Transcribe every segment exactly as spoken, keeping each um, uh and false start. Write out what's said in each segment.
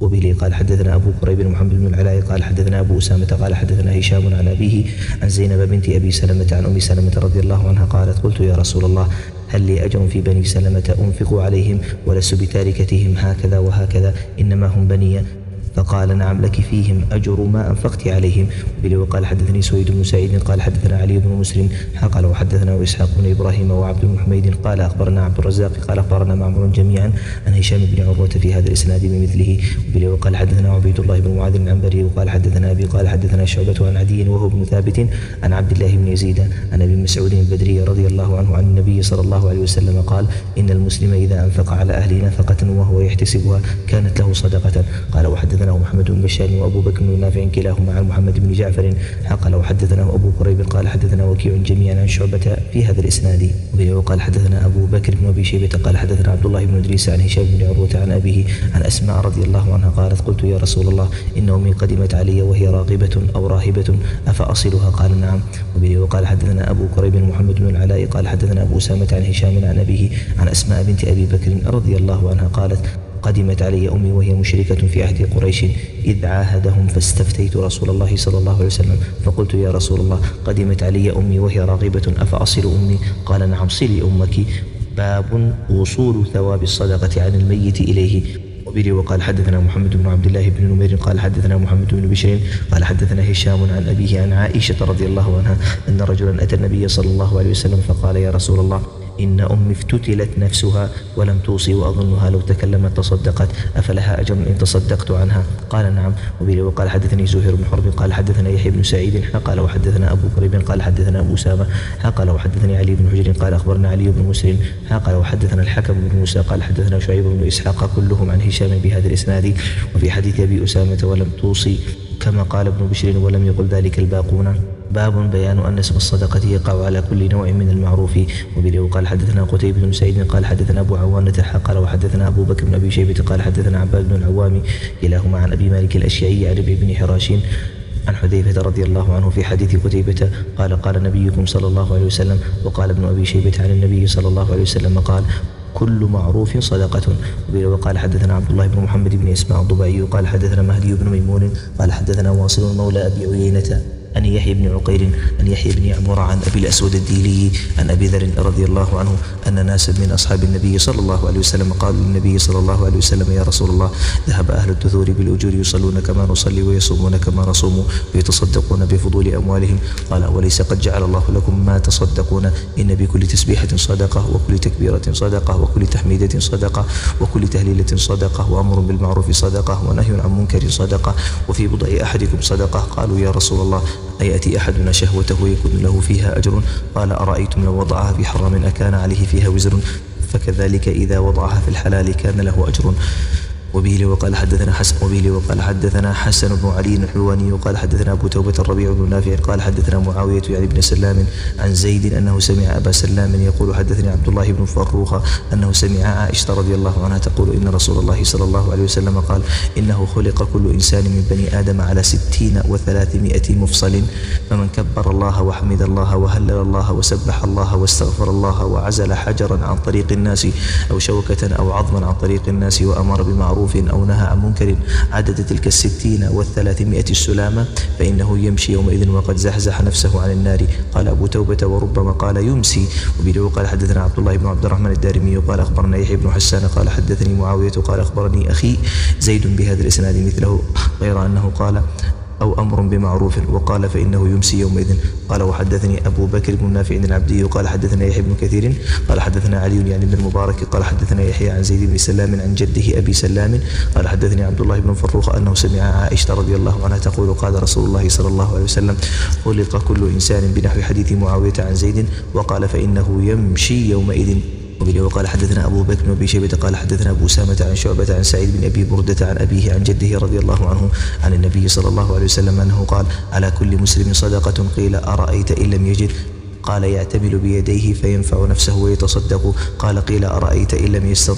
وبه قال حدثنا أبو كريب محمد بن العلاء قال حدثنا أبو أسامة قال حدثنا هشام عن أبيه عن زينب بنت أبي سلمة عن أم سلمة رضي الله عنها قالت قلت يا رسول الله هل لي أجر في بني سلمة أنفق عليهم ولست بتاركتهم هكذا وهكذا إنما هم بني؟ فقال نعم لك فيهم أجر ما أنفقت عليهم. وقال حدثني سويد بن سعيد قال حدثنا علي بن مسلم قال وحدثنا إسحاق بن إبراهيم وعبد بن حميد قال أخبرنا عبد الرزاق قال أخبرنا معمر جميعا عن هشام بن عروة في هذا الإسناد بمثله. وقال حدثنا عبيد الله بن معاذ العنبري وقال حدثنا أبي قال حدثنا شعبة عن عدي وهو بن ثابت عن عبد الله بن يزيد عن أبي مسعود البدري رضي الله عنه عن النبي صلى الله عليه وسلم قال إن المسلم إذا أنفق على أهله نفقة وهو يحتسبها كانت له صدقة. قال وحدثنا محمد بن بشار وأبو بكر بن نافع كلاهما عن محمد بن جعفر قال وحدثنا أبو كريب قال حدثنا وكيع جميعا عن شعبة في هذا الإسناد. وقال حدثنا أبو بكر بن أبي شيبة قال حدثنا عبد الله بن إدريس عن هشام بن عروة عن أبيه عن أسماء رضي الله عنها قالت قلت يا رسول الله إن أمي قدمت علي وهي راغبة أو راهبة أفأصلها؟ قال نعم. وقال حدثنا أبو كريب محمد بن العلاء قال حدثنا أبو أسامة عن هشام عن أبيه عن أسماء بنت أبي بكر رضي الله عنها قالت قدمت علي أمي وهي مشركة في عهد قريش إذ عاهدهم فاستفتيت رسول الله صلى الله عليه وسلم فقلت يا رسول الله قدمت علي أمي وهي راغبة أفأصل أمي؟ قال نعم صلي أمك. باب وصول ثواب الصدقة عن الميت إليه. وبه وقال حدثنا محمد بن عبد الله بن نمير قال حدثنا محمد بن بشير قال حدثنا هشام عن أبيه عن عائشة رضي الله عنها أن رجلا أتى النبي صلى الله عليه وسلم فقال يا رسول الله إن أمي افتتلت نفسها ولم توصي وأظنها لو تكلمت تصدقت أفلها أجر إن تصدقت عنها؟ قال نعم. وبه وقال حدثني زهير بن حرب قال حدثنا يحيى بن سعيد قال وحدثنا أبو كريب قال حدثنا أبو أسامة قال وحدثني علي بن حجر قال أخبرنا علي بن مسلم قال وحدثنا الحكم بن موسى قال حدثنا شعيب بن إسحاق كلهم عن هشام بهذا الإسناد. وفي حديث أبي أسامة ولم توصي كما قال ابن بشر ولم يقل ذلك الباقون. باب بيان أن اسم الصدقة يقع على كل نوع من المعروف. وبه قال حدثنا قتيبة بن سعيد قال حدثنا أبو عوانة قال وحدثنا أبو بكر بن أبي شيبة قال حدثنا عباد بن العوام كلاهما عن أبي مالك الأشيعي عن ربيع بن حراش عن حذيفة رضي الله عنه في حديث قتيبة قال قال نبيكم صلى الله عليه وسلم. وقال ابن أبي شيبة عن النبي صلى الله عليه وسلم قال كل معروف صدقة. وقال حدثنا عبد الله بن محمد بن اسماعيل الضبعي قال حدثنا مهدي بن ميمون قال حدثنا واصل مولى أبي عيينة أن يحيى بن عقيل أن يحيى بن عمر عن أبي الأسود الديلي عن أبي ذر رضي الله عنه أن ناسا من أصحاب النبي صلى الله عليه وسلم قالوا للنبي صلى الله عليه وسلم يا رسول الله ذهب أهل الدثور بالأجور يصلون كما نصلي ويصومون كما نصوم ويتصدقون بفضول أموالهم. قال وليس قد جعل الله لكم ما تصدقون إن بكل تسبيحة صدقة وكل تكبيرة صدقة وكل تحميدة صدقة وكل تهليلة صدقة وأمر بالمعروف صدقة ونهي عن منكر صدقة وفي بضع أحدكم صدقة. قالوا يا رسول الله أيأتي أحدنا شهوته ويكون له فيها أجر؟ قال أرأيتم لو وضعها في حرام أكان عليه فيها وزر؟ فكذلك إذا وضعها في الحلال كان له أجر. وبه وقال حدثنا حسن وبه وقال حدثنا حسن بن علي الحلواني وقال حدثنا أبو توبة الربيع بن نافع قال حدثنا معاوية يعني بن سلام عن زيد أنه سمع أبا سلام يقول حدثني عبد الله بن فروخ أنه سمع عائشة رضي الله عنها تقول إن رسول الله صلى الله عليه وسلم قال إنه خلق كل إنسان من بني آدم على ستين وثلاثمائة مفصل فمن كبر الله وحمد الله وهلل الله وسبح الله واستغفر الله وعزل حجرا عن طريق الناس أو شوكة أو عظما عن طريق الناس وأمر بمعروف أو نهى عن منكر عدد تلك الستين والثلاثمائة السلامة فإنه يمشي يومئذ وقد زحزح نفسه عن النار. قال أبو توبة وربما قال يمسي. وبه قال حدثنا عبد الله بن عبد الرحمن الدارمي قال أخبرنا يحيى بن حسان قال حدثني معاوية قال أخبرني أخي زيد بهذا الإسناد مثله غير أنه قال أو أمر بمعروف وقال فإنه يمسي يومئذ. قال وحدثني أبو بكر بن نافع العبدي قال حدثنا يحيى بن كثير قال حدثنا علي يعني بن المبارك قال حدثنا يحيى عن زيد بن سلام عن جده أبي سلام قال حدثني عبد الله بن فروخ أنه سمع عائشة رضي الله عنها تقول قال رسول الله صلى الله عليه وسلم خلق كل إنسان بنحو حديث معاوية عن زيد وقال فإنه يمشي يومئذ. وبه وقال حدثنا أبو بكر بن شيبة قال حدثنا أبو أسامة عن شعبة عن سعيد بن أبي بردة عن أبيه عن جده رضي الله عنه عن النبي صلى الله عليه وسلم أنه قال على كل مسلم صدقة قيل أرأيت إن لم يجد؟ قال يعتمل بيديه فينفع نفسه ويتصدق. قال قيل أرأيت إن لم يستطع؟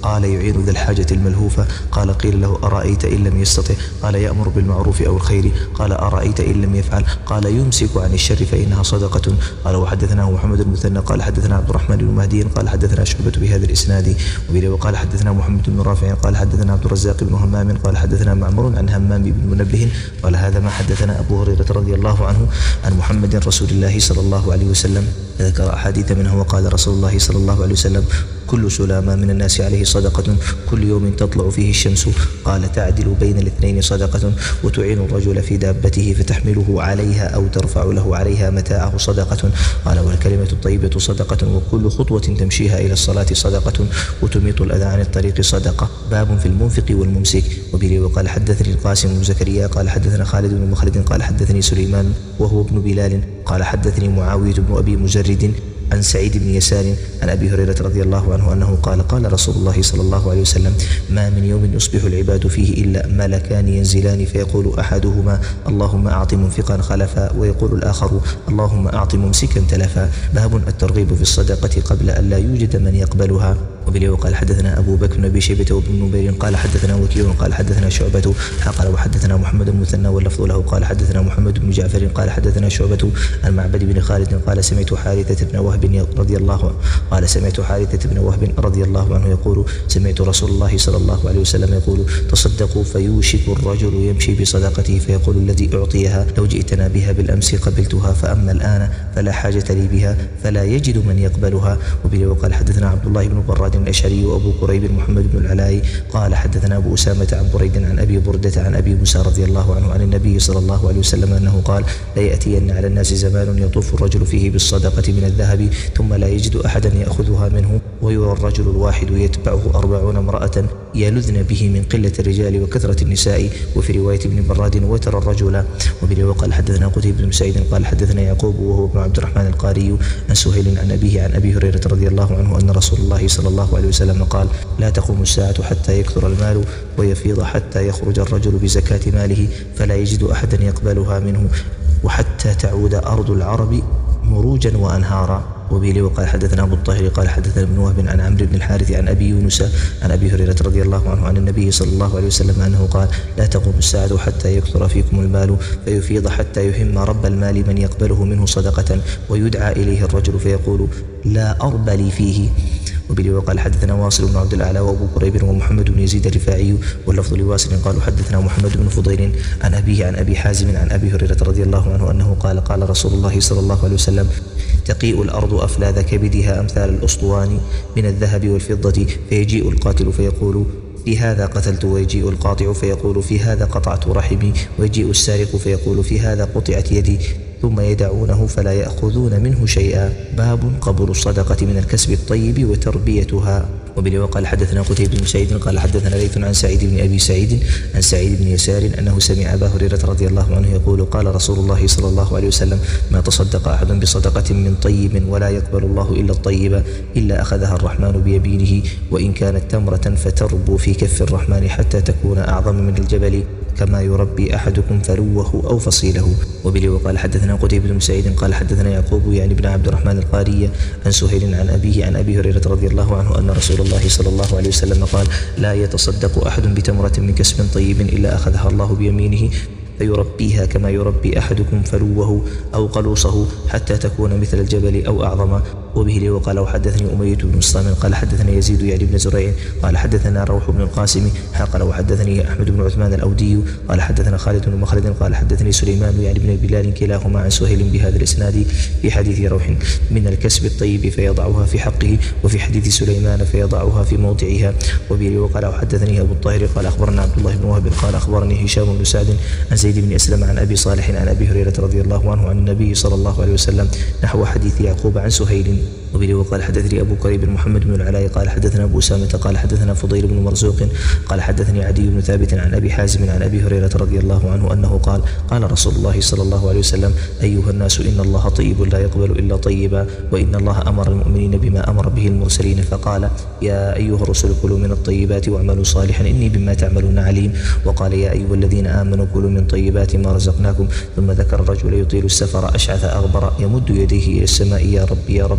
قال يعين ذا الحاجة الملهوفة. قال قيل له أرأيت إن لم يستطع؟ قال يأمر بالمعروف أو الخير. قال أرأيت إن لم يفعل؟ قال يمسك عن الشر فإنها صدقة. قال وحدثناه محمد بن مثنى قال حدثنا عبد الرحمن بن مهدي قال حدثنا شعبة بهذا الإسناد وقال حدثنا محمد بن رافع قال حدثنا عبد الرزاق بن همام قال حدثنا معمر عن همام بن منبه قال هذا ما حدثنا أبو هريرة رضي الله عنه عن محمد رسول الله صلى الله عليه وسلم، ذكر أحاديث منها وقال رسول الله صلى الله عليه وسلم كل سلامة من الناس عليه صدقة كل يوم تطلع فيه الشمس. قال تعدل بين الاثنين صدقة وتعين الرجل في دابته فتحمله عليها أو ترفع له عليها متاعه صدقة. قال والكلمة الطيبة صدقة وكل خطوة تمشيها إلى الصلاة صدقة وتميط الأذى عن الطريق صدقة. باب في المنفق والممسك. وبه وقال حدثني القاسم بن زكريا قال حدثنا خالد بن مخلد قال حدثني سليمان وهو ابن بلال قال حدثني معاوية بن أبي مجرد عن سعيد بن يسار عن أبي هريرة رضي الله عنه أنه قال قال رسول الله صلى الله عليه وسلم ما من يوم يصبح العباد فيه إلا ملكان ينزلان فيقول أحدهما اللهم أعط منفقا خلفا ويقول الآخر اللهم أعط ممسكا تلفا. باب الترغيب في الصدقة قبل أن لا يوجد من يقبلها. وبه وقال حدثنا أبو بكر بن أبي شيبة وابن نبير قال حدثنا وكيع قال حدثنا شعبة قال وحدثنا محمد بن مثنى واللفظ له قال حدثنا محمد بن جعفر قال حدثنا شعبة عن معبد بن خالد قال سمعت حارثة بن وهب رضي الله عنه قال سمعت حارثة بن وهب رضي الله عنه يقول سمعت رسول الله صلى الله عليه وسلم يقول تصدقوا فيوشك الرجل يمشي بصدقته فيقول الذي أعطيها لو جئتنا بها بالأمس قبلتها فأما الآن فلا حاجة لي بها فلا يجد من يقبلها. وبه وقال حدثنا عبد الله بن براد الأشعري وأبو كريب محمد بن العلاء قال حدثنا أبو أسامة عن بريد عن أبي بردة عن أبي موسى رضي الله عنه عن النبي صلى الله عليه وسلم أنه قال لا يأتين على الناس زمان يطوف الرجل فيه بالصدقة من الذهب ثم لا يجد أحدا يأخذها منه ويرى الرجل الواحد يتبعه أربعون امرأة يلذن به من قلة الرجال وكثرة النساء. وفي رواية ابن براد وترى الرجل. وبه وقال حدثنا قتيبة بن سعيد قال حدثنا يعقوب وهو ابن عبد الرحمن القاري عن سهيل عن أبيه عن أبي هريرة رضي الله عنه أن رسول الله صلى الله عليه وسلم قال لا تقوم الساعة حتى يكثر المال ويفيض حتى يخرج الرجل بزكاة ماله فلا يجد أحدا يقبلها منه وحتى تعود أرض العرب مروجا وأنهارا. وبه وقال حدثنا أبو الطاهر قال حدثنا ابن وهب عن عمرو بن الحارث عن أبي يونس عن أبي هريرة رضي الله عنه عن النبي صلى الله عليه وسلم أنه قال لا تقوم الساعة حتى يكثر فيكم المال فيفيض حتى يهم رب المال من يقبله منه صدقة ويدعى إليه الرجل فيقول لا أرب لي فيه. وبه وقال حدثنا واصل بن عبد الأعلى وأبو كريب ومحمد بن يزيد الرفاعي واللفظ لواصل قالوا حدثنا محمد بن فضيل عن أبيه عن أبي حازم عن أبي هريرة رضي الله عنه أنه قال قال رسول الله صلى الله عليه وسلم تقيء الأرض أفلاذ كبدها أمثال الأسطوان من الذهب والفضة فيجيء القاتل فيقول في هذا قتلت ويجيء القاطع فيقول في هذا قطعت رحمي ويجيء السارق فيقول في هذا قطعت يدي ثم يدعونه فلا يأخذون منه شيئا. باب قبول الصدقة من الكسب الطيب وتربيتها. وبه وقال حدثنا قتيبة بن سعيد قال حدثنا ليث عن سعيد بن أبي سعيد عن سعيد بن يسار أنه سمع أبا هريرة رضي الله عنه يقول قال رسول الله صلى الله عليه وسلم ما تصدق أحد بصدقة من طيب ولا يقبل الله إلا الطيب إلا أخذها الرحمن بيمينه وإن كانت تمرة فتربو في كف الرحمن حتى تكون أعظم من الجبل كما يربي أحدكم فلوه أو فصيله. وبه وقال حدثنا قتيبة بن سعيد قال حدثنا يعقوب يعني بن عبد الرحمن القاري عن سهيل عن أبيه عن أبي هريرة رضي الله عنه أن رسول الله صلى الله عليه وسلم قال لا يتصدق أحد بتمرة من كسب طيب إلا أخذها الله بيمينه فيربيها كما يربي أحدكم فلوه أو قلوصه حتى تكون مثل الجبل أو أعظم. وبه وقال وحدثني أمية بن مسلم قال حدثنا يزيد يعني بن زريع قال حدثنا روح بن القاسم قال وحدثني أحمد بن عثمان الأودي قال حدثنا خالد بن مخلد قال حدثني سليمان يعني بن بلال كلاهما عن سهيل بهذا الإسناد في حديث روح من الكسب الطيب فيضعها في حقه وفي حديث سليمان فيضعها في موضعها. وبه وقال وحدثني أبو الطاهر قال أخبرنا عبد الله بن وهب قال أخبرني هشام بن سعد عن زيد بن أسلم عن أبي صالح عن أبي هريرة رضي الله عنه عن النبي صلى الله عليه وسلم نحو حديث يعقوب عن سهيل. وبه وقال حدثني أبو كريب محمد بن العلاء قال حدثنا أبو أسامة قال حدثنا فضيل بن مرزوق قال حدثني عدي بن ثابت عن أبي حازم عن أبي هريرة رضي الله عنه أنه قال قال رسول الله صلى الله عليه وسلم أيها الناس إن الله طيب لا يقبل إلا طيبا وإن الله أمر المؤمنين بما أمر به المرسلين فقال يا أيها الرسل كلوا من الطيبات واعملوا صالحا إني بما تعملون عليم. وقال يا أيها الذين آمنوا كلوا من طيبات ما رزقناكم. ثم ذكر الرجل يطيل السفر أشعث أغبر يمد يديه إلى السماء يا ربي يا ربي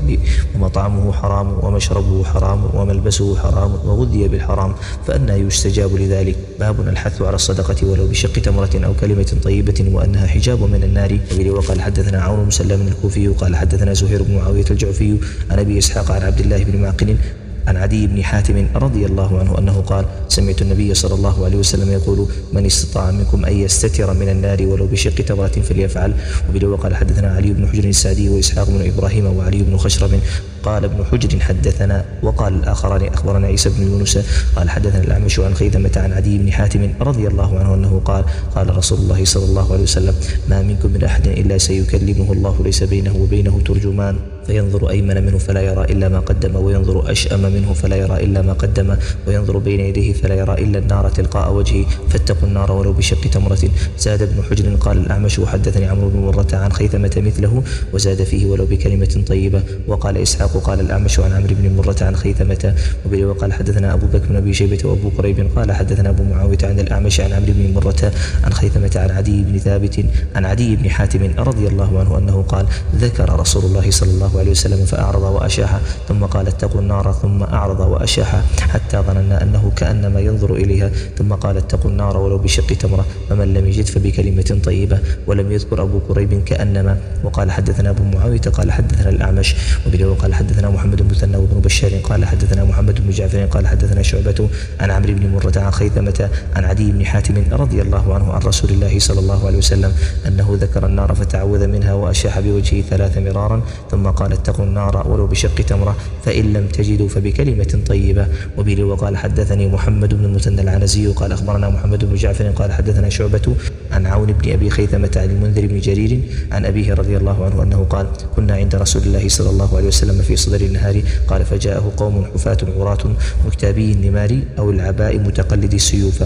ومطعمه حرام ومشربه حرام وملبسه حرام وغذي بالحرام، فأنى يستجاب لذلك. باب الحث على الصدقة ولو بشق تمرة أو كلمة طيبة وأنها حجاب من النار. وقال حدثنا عون بن سلام الكوفي قال حدثنا زهير بن معاوية الجعفي عن أبي إسحاق عن عبد الله بن معقل عن عدي بن حاتم رضي الله عنه أنه قال سمعت النبي صلى الله عليه وسلم يقول من استطاع منكم أن يستتر من النار ولو بشق تمرة فليفعل. وبه وقال حدثنا علي بن حجر السعدي وإسحاق بن إبراهيم وعلي بن خشرم قال ابن حجر حدثنا، وقال الآخران أخبرنا عيسى بن يونس قال حدثنا الأعمش عن خيثمة عن عدي بن حاتم رضي الله عنه أنه قال قال رسول الله صلى الله عليه وسلم ما منكم من أحد إلا سيكلمه الله ليس بينه وبينه ترجمان فينظر أيمن منه فلا يرى إلا ما قدم وينظر أشأم منه فلا يرى إلا ما قدم وينظر بين يديه فلا يرى إلا النار تلقاء وجهه فاتقوا النار ولو بشق تمرة. زاد ابن حجر قال الأعمش وحدثني عمرو بن مرة عن خيثمة مثله وزاد فيه ولو بكلمة طيبة. وقال إسحاق قال الأعمش عن عمرو بن مرة عن خيثمة. وبه وقال حدثنا أبو بكر بن أبي شيبة وأبو قريب قال حدثنا أبو معاوية عن الأعمش عن عمرو بن مرة عن خيثمة عن عدي بن ثابت عن عدي بن حاتم رضي الله عنه أنه قال ذكر رسول الله صلى الله عليه وسلم فأعرض وأشاح ثم قال اتقوا النار ثم أعرض وأشاح حتى ظننا أنه كأنما ينظر إليها ثم قال اتقوا النار ولو بشق تمرة فمن لم يجد فبكلمة طيبة. ولم يذكر أبو قريب كأنما. وقال حدثنا أبو معاوية قال حدثنا الأعمش. وبه وقال حدثنا محمد بن مثنى وابن بشار قال حدثنا محمد بن جعفر قال حدثنا شعبة عن عمرو بن مرة عن خيثمة عن عدي بن حاتم رضي الله عنه عن رسول الله صلى الله عليه وسلم أنه ذكر النار فتعوذ منها وأشاح بوجهه ثلاث مرارا ثم قال اتقوا النار ولو بشق تمرة فإن لم تجدوا فبكلمة طيبة. وبه وقال حدثني محمد بن المثنى العنزي قال أخبرنا محمد بن جعفر قال حدثنا شعبة عن عون بن أبي خيثمة عن المنذر بن جرير عن أبيه رضي الله عنه أنه قال كنا عند رسول الله صلى الله عليه وسلم في صدر النهار قال فجاءه قوم حفاة عراة مكتابي النمار أو العباء متقلدي السيوف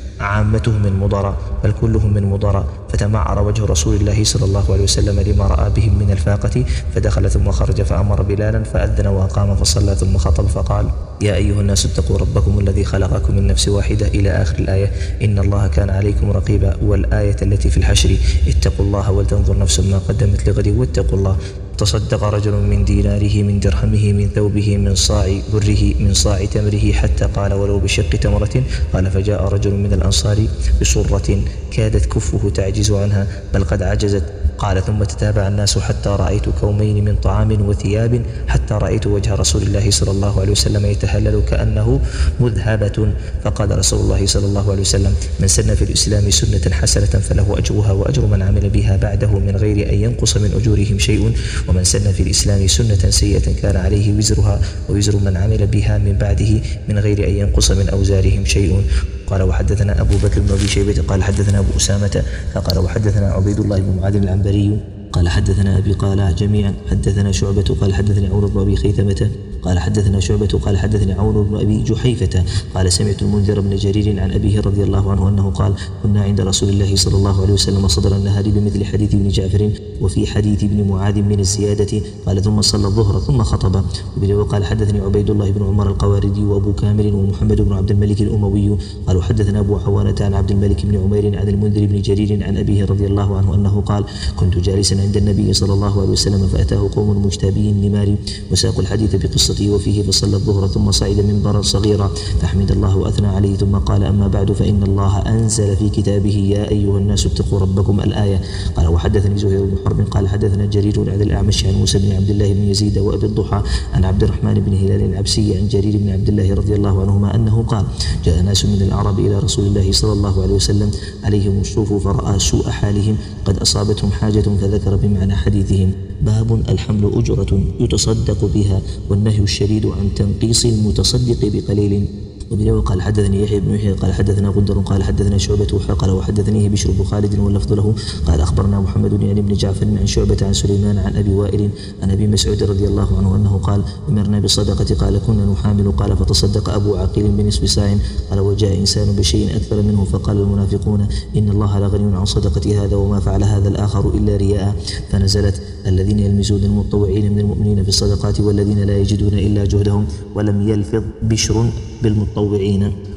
عامتهم من مضر بل كلهم من مضر فتمعر وجه رسول الله صلى الله عليه وسلم لما رأى بهم من الفاقة فدخل ثم خرج فأمر بلالا فأذن وأقام فصلى ثم خطب فقال يا أيها الناس اتقوا ربكم الذي خلقكم من نفس واحدة إلى آخر الآية إن الله كان عليكم رقيبا. والآية التي في الحشر اتقوا الله ولتنظر نفس ما قدمت لغد واتقوا الله. تصدق رجل من ديناره من درهمه من ثوبه من صاع بره من صاع تمره حتى قال ولو بشق تمرة. قال فجاء رجل من الأنصار بصرة كادت كفه تعجز عنها بل قد عجزت. قال ثم تتابع الناس حتى رأيت كومين من طعام وثياب حتى رأيت وجه رسول الله صلى الله عليه وسلم يتهلل كأنه مذهبة. فقال رسول الله صلى الله عليه وسلم من سن في الإسلام سنة حسنة فله أجرها وأجر من عمل بها بعده من غير أن ينقص من أجورهم شيء ومن سن في الإسلام سنة سيئة كان عليه وزرها ووزر من عمل بها من بعده من غير أن ينقص من أوزارهم شيء. قال وحدثنا أبو بكر بن أبي شيبة قال حدثنا أبو أسامة فقال وحدثنا عبيد الله بن معاذ العنبري قال حدثنا أبي قال جميعا حدثنا شعبة قال حدثني عون بن أبي خيثمة قال حدثنا شعبة قال حدثني عون بن أبي جحيفة قال سمعت المنذر بن جرير عن أبيه رضي الله عنه أنه قال كنا عند رسول الله صلى الله عليه وسلم صدر النهار بمثل حديث ابن جعفر وفي حديث ابن معاذ من الزيادة. قال ثم صلى الظهر ثم خطب. وقال حدثني عبيد الله بن عمر القواردي وأبو كامل ومحمد بن عبد الملك الأموي قالوا حدثنا أبو عوانة عن عبد الملك بن عمير عن المنذر بن جرير عن أبيه رضي الله عنه أنه قال كنت جالسا عند النبي صلى الله عليه وسلم فأتاه قوم مجتابي النمار وساقوا الحديث بقصته وفيه فصلى الظهر ثم صعد منبرا صغيرا فحمد الله وأثنى عليه ثم قال أما بعد فإن الله أنزل في كتابه يا أيها الناس اتقوا ربكم الآية. قال وحدثني زهير بن حرب قال حدثنا جرير عن الأعمش عن موسى بن عبد الله بن يزيد وأبي الضحى عن عبد الرحمن بن هلال العبسي عن جرير بن عبد الله رضي الله عنهما أنه قال جاء ناس من العرب إلى رسول الله صلى الله عليه وسلم عليهم الصوف فرأى سوء حالهم قد أصابتهم حاجة فذكر بمعنى حديثهم. باب الحمل أجرة يتصدق بها والنهي الشديد عن تنقيص المتصدق بقليل. وبه قال حدثني يحيى بن يحيى قال حدثنا غندر قال حدثنا شعبة قال وحدثنيه بشر بن خالد واللفظ له قال أخبرنا محمد يعني بن جعفر عن شعبة عن سليمان عن أبي وائل عن أبي مسعود رضي الله عنه أنه قال أمرنا بالصدقة قال كنا نحامل قال فتصدق أبو عقيل بنصف ساع قال وجاء إنسان بشيء أكثر منه فقال المنافقون إن الله لغني عن صدقة هذا وما فعل هذا الآخر إلا رياء. فنزلت الذين يلمزون المتطوعين من المؤمنين في الصدقات والذين لا يجدون إلا جهدهم ولم يلفظ بشر بالمتطوعين.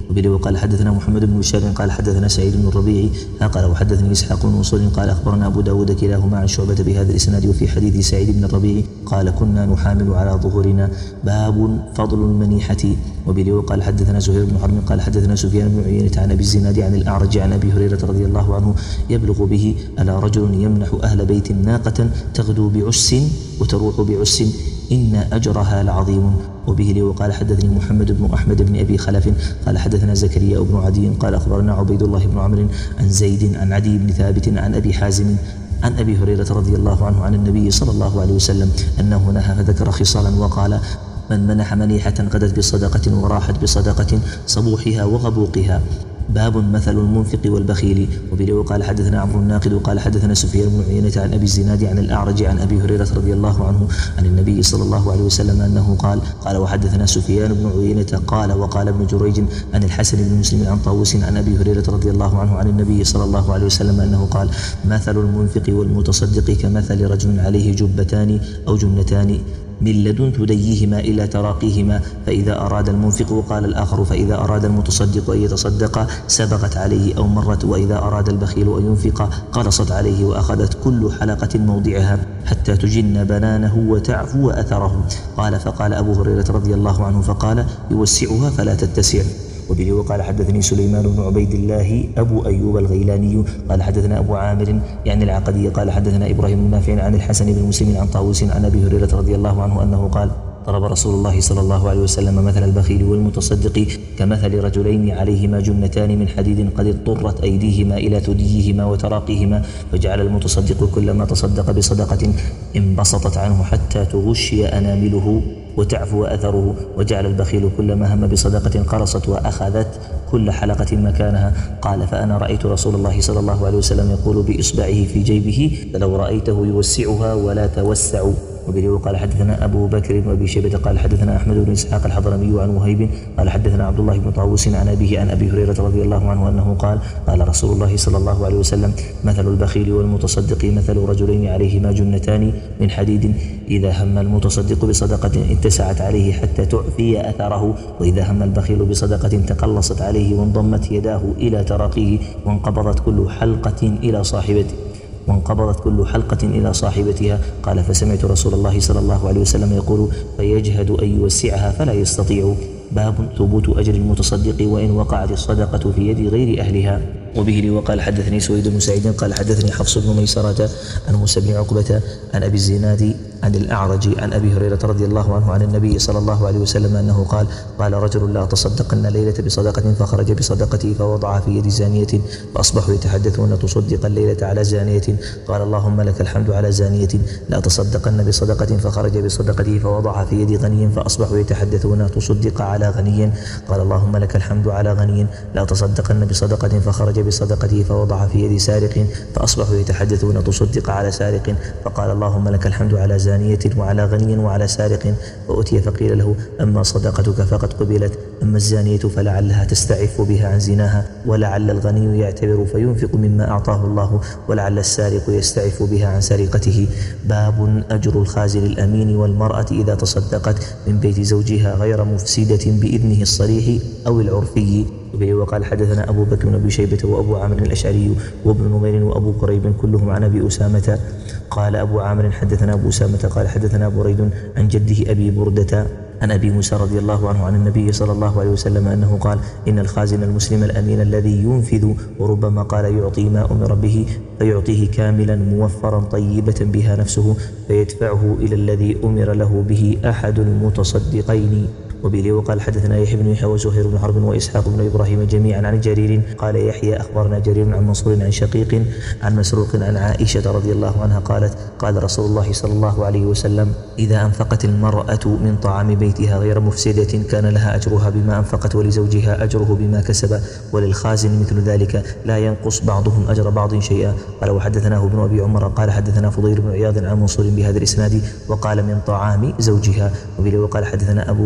وبه وقال حدثنا محمد بن بشار قال حدثنا سعيد بن الربيع قال وحدثني إسحاق بن منصور قال أخبرنا أبو داود كلاهما عن شعبة بهذا الإسناد. وفي حديث سعيد بن الربيع قال كنا نحامل على ظهورنا. باب فضل المنيحة. وبه وقال حدثنا زهير بن حرب قال حدثنا سفيان بن عيينة عن أبي الزناد عن الأعرج عن أبي هريرة رضي الله عنه يبلغ به ألا رجل يمنح أهل بيت ناقة تغدو بعس وتروح بعس إن أجرها لعظيم. وبه وقال حدثني محمد بن أحمد بن أبي خلف قال حدثنا زكريا بن عدي قال أخبرنا عبيد الله بن عمرو عن زيد عن عدي بن ثابت عن أبي حازم عن أبي هريرة رضي الله عنه عن النبي صلى الله عليه وسلم أنه نهى فذكر خصالا وقال من منح منيحة غدت بصدقة وراحت بصدقة صبوحها وغبوقها. باب مثل المنفق والبخيل. وبه وقال حدثنا عمرو الناقد وقال حدثنا سفيان بن عيينة عن أبي الزناد عن الأعرج عن أبي هريرة رضي الله عنه عن النبي صلى الله عليه وسلم أنه قال قال وحدثنا سفيان بن عيينة قال وقال ابن جريج عن الحسن بن مسلم عن طاووس عن أبي هريرة رضي الله عنه عن النبي صلى الله عليه وسلم أنه قال مثل المنفق والمتصدق كمثل رجل عليه جبتان أو جنتان من لدن ثديهما إلى تراقيهما فإذا أراد المنفق قال الآخر فإذا أراد المتصدق أن يتصدق سبقت عليه أو مرت وإذا أراد البخيل أن ينفق قرصت عليه وأخذت كل حلقة موضعها حتى تجن بنانه وتعفو أثره. قال فقال أبو هريرة رضي الله عنه فقال يوسعها فلا تتسع. وبه وقال حدثني سليمان بن عبيد الله أبو أيوب الغيلاني قال حدثنا أبو عامر يعني العقدي قال حدثنا إبراهيم النافع عن الحسن بن مسلم عن طاووس عن أبي هريرة رضي الله عنه أنه قال ضرب رسول الله صلى الله عليه وسلم مثل البخيل والمتصدق كمثل رجلين عليهما جنتان من حديد قد اضطرت أيديهما إلى ثديهما وتراقيهما فجعل المتصدق كلما تصدق بصدقة انبسطت عنه حتى تغشي أنامله وتعفو أثره وجعل البخيل كلما هم بصدقة قرصت وأخذت كل حلقة مكانها. قال فأنا رأيت رسول الله صلى الله عليه وسلم يقول بإصبعه في جيبه فلو رأيته يوسعها ولا توسع. وبه وقال حدثنا أبو بكر وأبي شيبة قال حدثنا أحمد بن إسحاق الحضرمي عن وهيب قال حدثنا عبد الله بن طاووس عن أبيه عن أبي هريرة رضي الله عنه أنه قال قال رسول الله صلى الله عليه وسلم مثل البخيل والمتصدق مثل رجلين عليهما جنتان من حديد إذا هم المتصدق بصدقة اتسعت عليه حتى تعفي أثره وإذا هم البخيل بصدقة تقلصت عليه وانضمت يداه إلى تراقيه وانقبضت كل حلقة إلى صاحبته وانقبضت كل حلقة إلى صاحبتها. قال فسمعت رسول الله صلى الله عليه وسلم يقول فيجهد أن يوسعها فلا يستطيع. باب ثبوت أجر المتصدق وإن وقعت الصدقة في يد غير أهلها. وبه وقال حدثني سويد بن سعيد قال حدثني حفص بن ميسرة عن موسى بن عقبة عن أبي الزناد عن الأعرج عن أبي هريرة رضي الله عنه عن النبي صلى الله عليه وسلم أنه قال قال رجل لا تصدقن ليلة بصدقة فخرج بصدقته فوضعها في يد زانية فأصبحوا يتحدثون تصدق الليلة على زانية قال اللهم لك الحمد على زانية لا تصدقن بصدقة فخرج بصدقته فوضعها في يد غني فأصبحوا يتحدثون تصدق على غني قال اللهم لك الحمد على غني لا تصدقن بصدقة فخرج بصدقته فوضعها في يد سارق فأصبحوا يتحدثون تصدق على سارق فقال اللهم لك الحمد على زانية وعلى غني وعلى سارق فأتي فقيل له أما صدقتك فقد قبلت أما الزانية فلعلها تستعف بها عن زناها ولعل الغني يعتبر فينفق مما أعطاه الله ولعل السارق يستعف بها عن سرقته. باب أجر الخازن الأمين والمرأة إذا تصدقت من بيت زوجها غير مفسدة بإذنه الصريح أو العرفي. وقال حدثنا أبو بكر بن أبي شيبة وأبو عامر الأشعري وابن نمير وأبو قريب كلهم عن أبي أسامة. قال أبو عامر حدثنا أبو أسامة قال حدثنا بريد عن جده أبي بردة عن أبي موسى رضي الله عنه عن النبي صلى الله عليه وسلم أنه قال إن الخازن المسلم الأمين الذي ينفذ وربما قال يعطي ما أمر به فيعطيه كاملا موفرا طيبة بها نفسه فيدفعه إلى الذي أمر له به أحد المتصدقين. وبه وقال حدثنا يحيى بن يحيى وزهير بن حرب وإسحاق بن إبراهيم جميعا عن جرير قال يحيى أخبرنا جرير عن منصور عن شقيق عن مسروق عن عائشة رضي الله عنها قالت قال رسول الله صلى الله عليه وسلم إذا أنفقت المرأة من طعام بيتها غير مفسدة كان لها أجرها بما أنفقت ولزوجها أجره بما كسب وللخازن مثل ذلك لا ينقص بعضهم أجر بعض شيئا. قال وحدثناه ابن أبي عمر قال حدثنا فضيل بن عياض عن منصور بهذا الإسناد وقال من طعام زوجها. وبه وقال حدثنا أبو بكر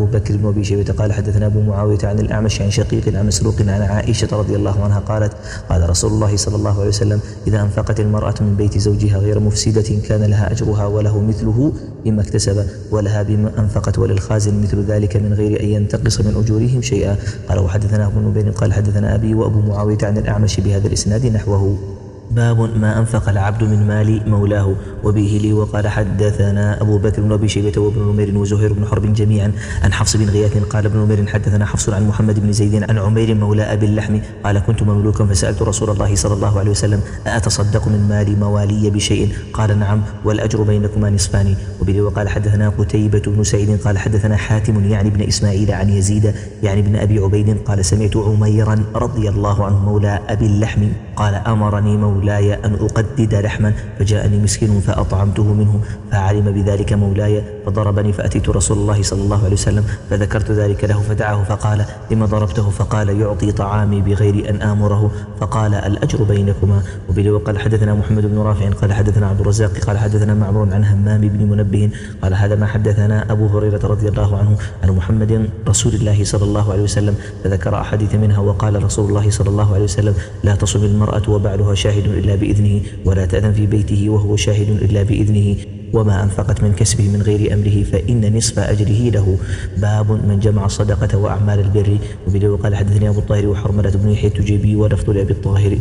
بن أبي شيبة قال حدثنا أبو معاوية عن الأعمش عن شقيق عن مسروق عن عائشة رضي الله عنها قالت قال رسول الله صلى الله عليه وسلم إذا أنفقت المرأة من بيت زوجها غير مفسدة كان لها أجرها وله مثله بما اكتسب ولها بما أنفقت وللخازن مثل ذلك من غير أن ينتقص من أجورهم شيئا. قال وحدثنا ابن نبيل قال حدثنا أبي وأبو معاوية عن الأعمش بهذا الإسناد نحوه. باب ما أنفق العبد من مال مولاه. وبه لي وقال حدثنا أبو بكر بن أبي شيبة وابن نمير وزهير بن حرب جميعا عن حفص بن غياث قال ابن نمير حدثنا حفص عن محمد بن زيد عن عمير مولى أبي اللحم قال كنت مملوكا فسألت رسول الله صلى الله عليه وسلم أتصدق من مال موالي بشيء قال نعم والأجر بينكما نصفان. وبه وقال حدثنا قتيبة بن سعيد قال حدثنا حاتم يعني بن إسماعيل عن يزيد يعني بن أبي عبيد قال سمعت عميرا رضي الله عنه مولى أبي اللحم قال أمرني مولاي أن أقدد لحما فجاءني مسكين فأطعمته منه فعلم بذلك مولاي فضربني فأتيت رسول الله صلى الله عليه وسلم فذكرت ذلك له فدعاه فقال لما ضربته فقال يعطي طعامي بغير أن آمره فقال الأجر بينكما. وبه وقال حدثنا محمد بن رافع قال حدثنا عبد الرزاق قال حدثنا معمر عن همام بن منبه قال هذا ما حدثنا أبو هريرة رضي الله عنه عن محمد رسول الله صلى الله عليه وسلم فذكر أحاديث منها وقال رسول الله صلى الله عليه وسلم لا تصم المرأة وبعلها شاهد إلا بإذنه ولا تأذن في بيته وهو شاهد إلا بإذنه وما أنفقت من كسبه من غير أمره فإن نصف أجره له. باب من جمع الصدقة وأعمال البر. وبه وقال حدثني أبو الطاهر وحرملة بن يحيى التجيبي ولفظ لأبي الطاهر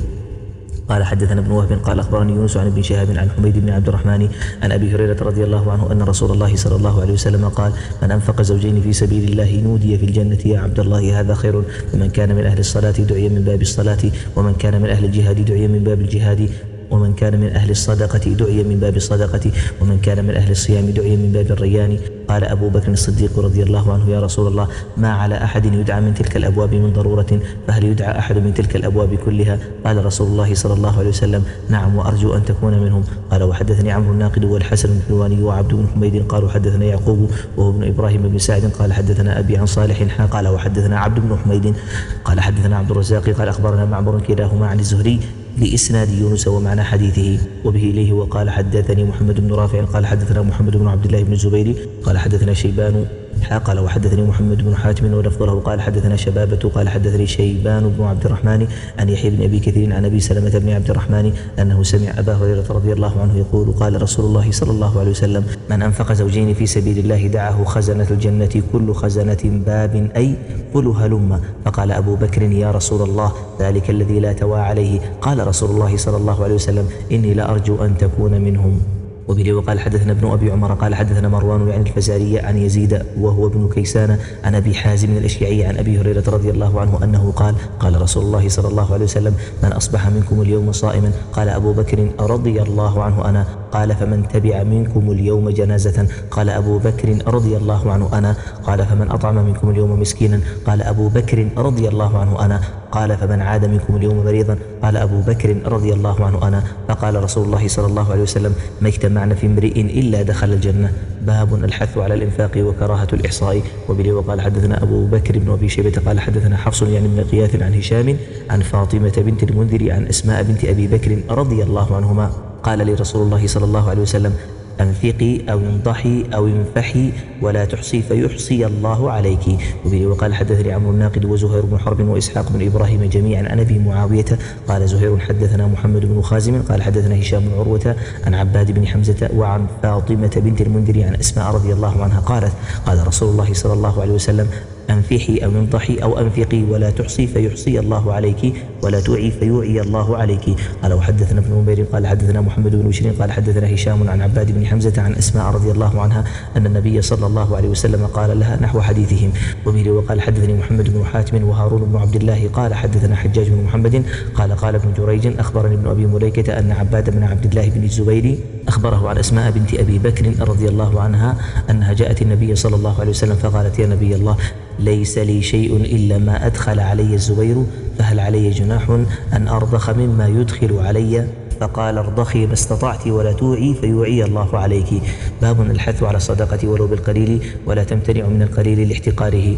قال حدثنا ابن وهب قال أخبرني يونس عن ابن شهاب عن حميد بن عبد الرحمن عن أبي هريرة رضي الله عنه أن رسول الله صلى الله عليه وسلم قال من أنفق زوجين في سبيل الله نودي في الجنة يا عبد الله هذا خير ومن كان من أهل الصلاة دعي من باب الصلاة ومن كان من أهل الجهاد دعي من باب الجهاد ومن كان من أهل الصدقة دعي من باب الصدقة ومن كان من أهل الصيام دعي من باب الريان. قال أبو بكر الصديق رضي الله عنه يا رسول الله ما على أحد يدعى من تلك الأبواب من ضرورة فهل يدعى أحد من تلك الأبواب كلها؟ قال رسول الله صلى الله عليه وسلم نعم وأرجو أن تكون منهم. قال وحدثني عمرو الناقد والحسن بن حلواني وعبد بن حميد قالوا حدثنا يعقوب وهو ابن إبراهيم بن سعد قال حدثنا أبي عن صالح قال وحدثنا عبد بن حميد قال حدثنا عبد الرزاق قال أخبرنا معمر كلاهما عن الزهري لإسناد يونس ومعنى حديثه. وبه إليه وقال حدثني محمد بن رافع قال حدثنا محمد بن عبد الله بن الزبير قال حدثنا شيبان قال وحدثني محمد بن حاتم ولفظه قال حدثنا شبابة قال حدثني شيبان بن عبد الرحمن عن يحيى بن أبي كثير عن أبي سلمة بن عبد الرحمن أنه سمع أبا هريرة رضي الله عنه يقول قال رسول الله صلى الله عليه وسلم من أنفق زوجين في سبيل الله دعاه خزنة الجنة كل خزنة باب أي قل هلم. فقال أبو بكر يا رسول الله ذلك الذي لا توى عليه. قال رسول الله صلى الله عليه وسلم إني لأرجو أن تكون منهم. وبه وقال حدثنا ابن أبي عمر قال حدثنا مروان يعني الفزاري عن يزيد وهو ابن كيسان عن أبي حازم الأشجعي عن أبي هريرة رضي الله عنه أنه قال قال رسول الله صلى الله عليه وسلم من أصبح منكم اليوم صائما. قال أبو بكر رضي الله عنه أنا. قال فمن تبع منكم اليوم جنازة. قال أبو بكر رضي الله عنه أنا. قال فمن أطعم منكم اليوم مسكينا. قال أبو بكر رضي الله عنه أنا. قال فمن عاد منكم اليوم مريضا. قال أبو بكر رضي الله عنه أنا. فقال رسول الله صلى الله عليه وسلم ما اجتمعنا في امرئ إلا دخل الجنة. باب الحث على الإنفاق وكراهة الإحصاء. وبه وقال حدثنا أبو بكر بن أبي شيبة قال حدثنا حفص يعني بن غياث عن هشام عن فاطمة بنت المنذر عن أسماء بنت أبي بكر رضي الله عنهما قال لي رسول الله صلى الله عليه وسلم أنفقي أو انضحي أو انفحي ولا تحصي فيحصي الله عليك. وبه وقال حدثني عمرو الناقد وزهير بن حرب وإسحاق بن إبراهيم جميعا عن أبي معاوية قال زهير حدثنا محمد بن خازم قال حدثنا هشام بن عروة عن عباد بن حمزة وعن فاطمة بنت المنذر عن أسماء رضي الله عنها قالت قال رسول الله صلى الله عليه وسلم أنفحي أو انضحي أو أنفقي ولا تحصي فيحصي الله عليك ولا توعي فيوعي الله عليك. قال وحدثنا ابن نمير قال حدثنا محمد بن بشير قال حدثنا هشام عن عباد بن حمزة عن أسماء رضي الله عنها أن النبي صلى الله عليه وسلم قال لها نحو حديثهم. وبه وقال حدثني محمد بن حاتم وهارون بن عبد الله قال حدثنا حجاج بن محمد قال قال ابن جريج أخبرني ابن أبي مليكة أن عباد بن عبد الله بن الزبير أخبره عن أسماء بنت أبي بكر رضي الله عنها أنها جاءت النبي صلى الله عليه وسلم فقالت يا نبي الله ليس لي شيء إلا ما أدخل علي الزبير فهل علي جناح أن أرضخ مما يدخل علي؟ فقال ارضخي ما استطعت ولا توعي فيوعي الله عليك. باب الحث على الصدقة ولو بالقليل ولا تمتنع من القليل لاحتقاره.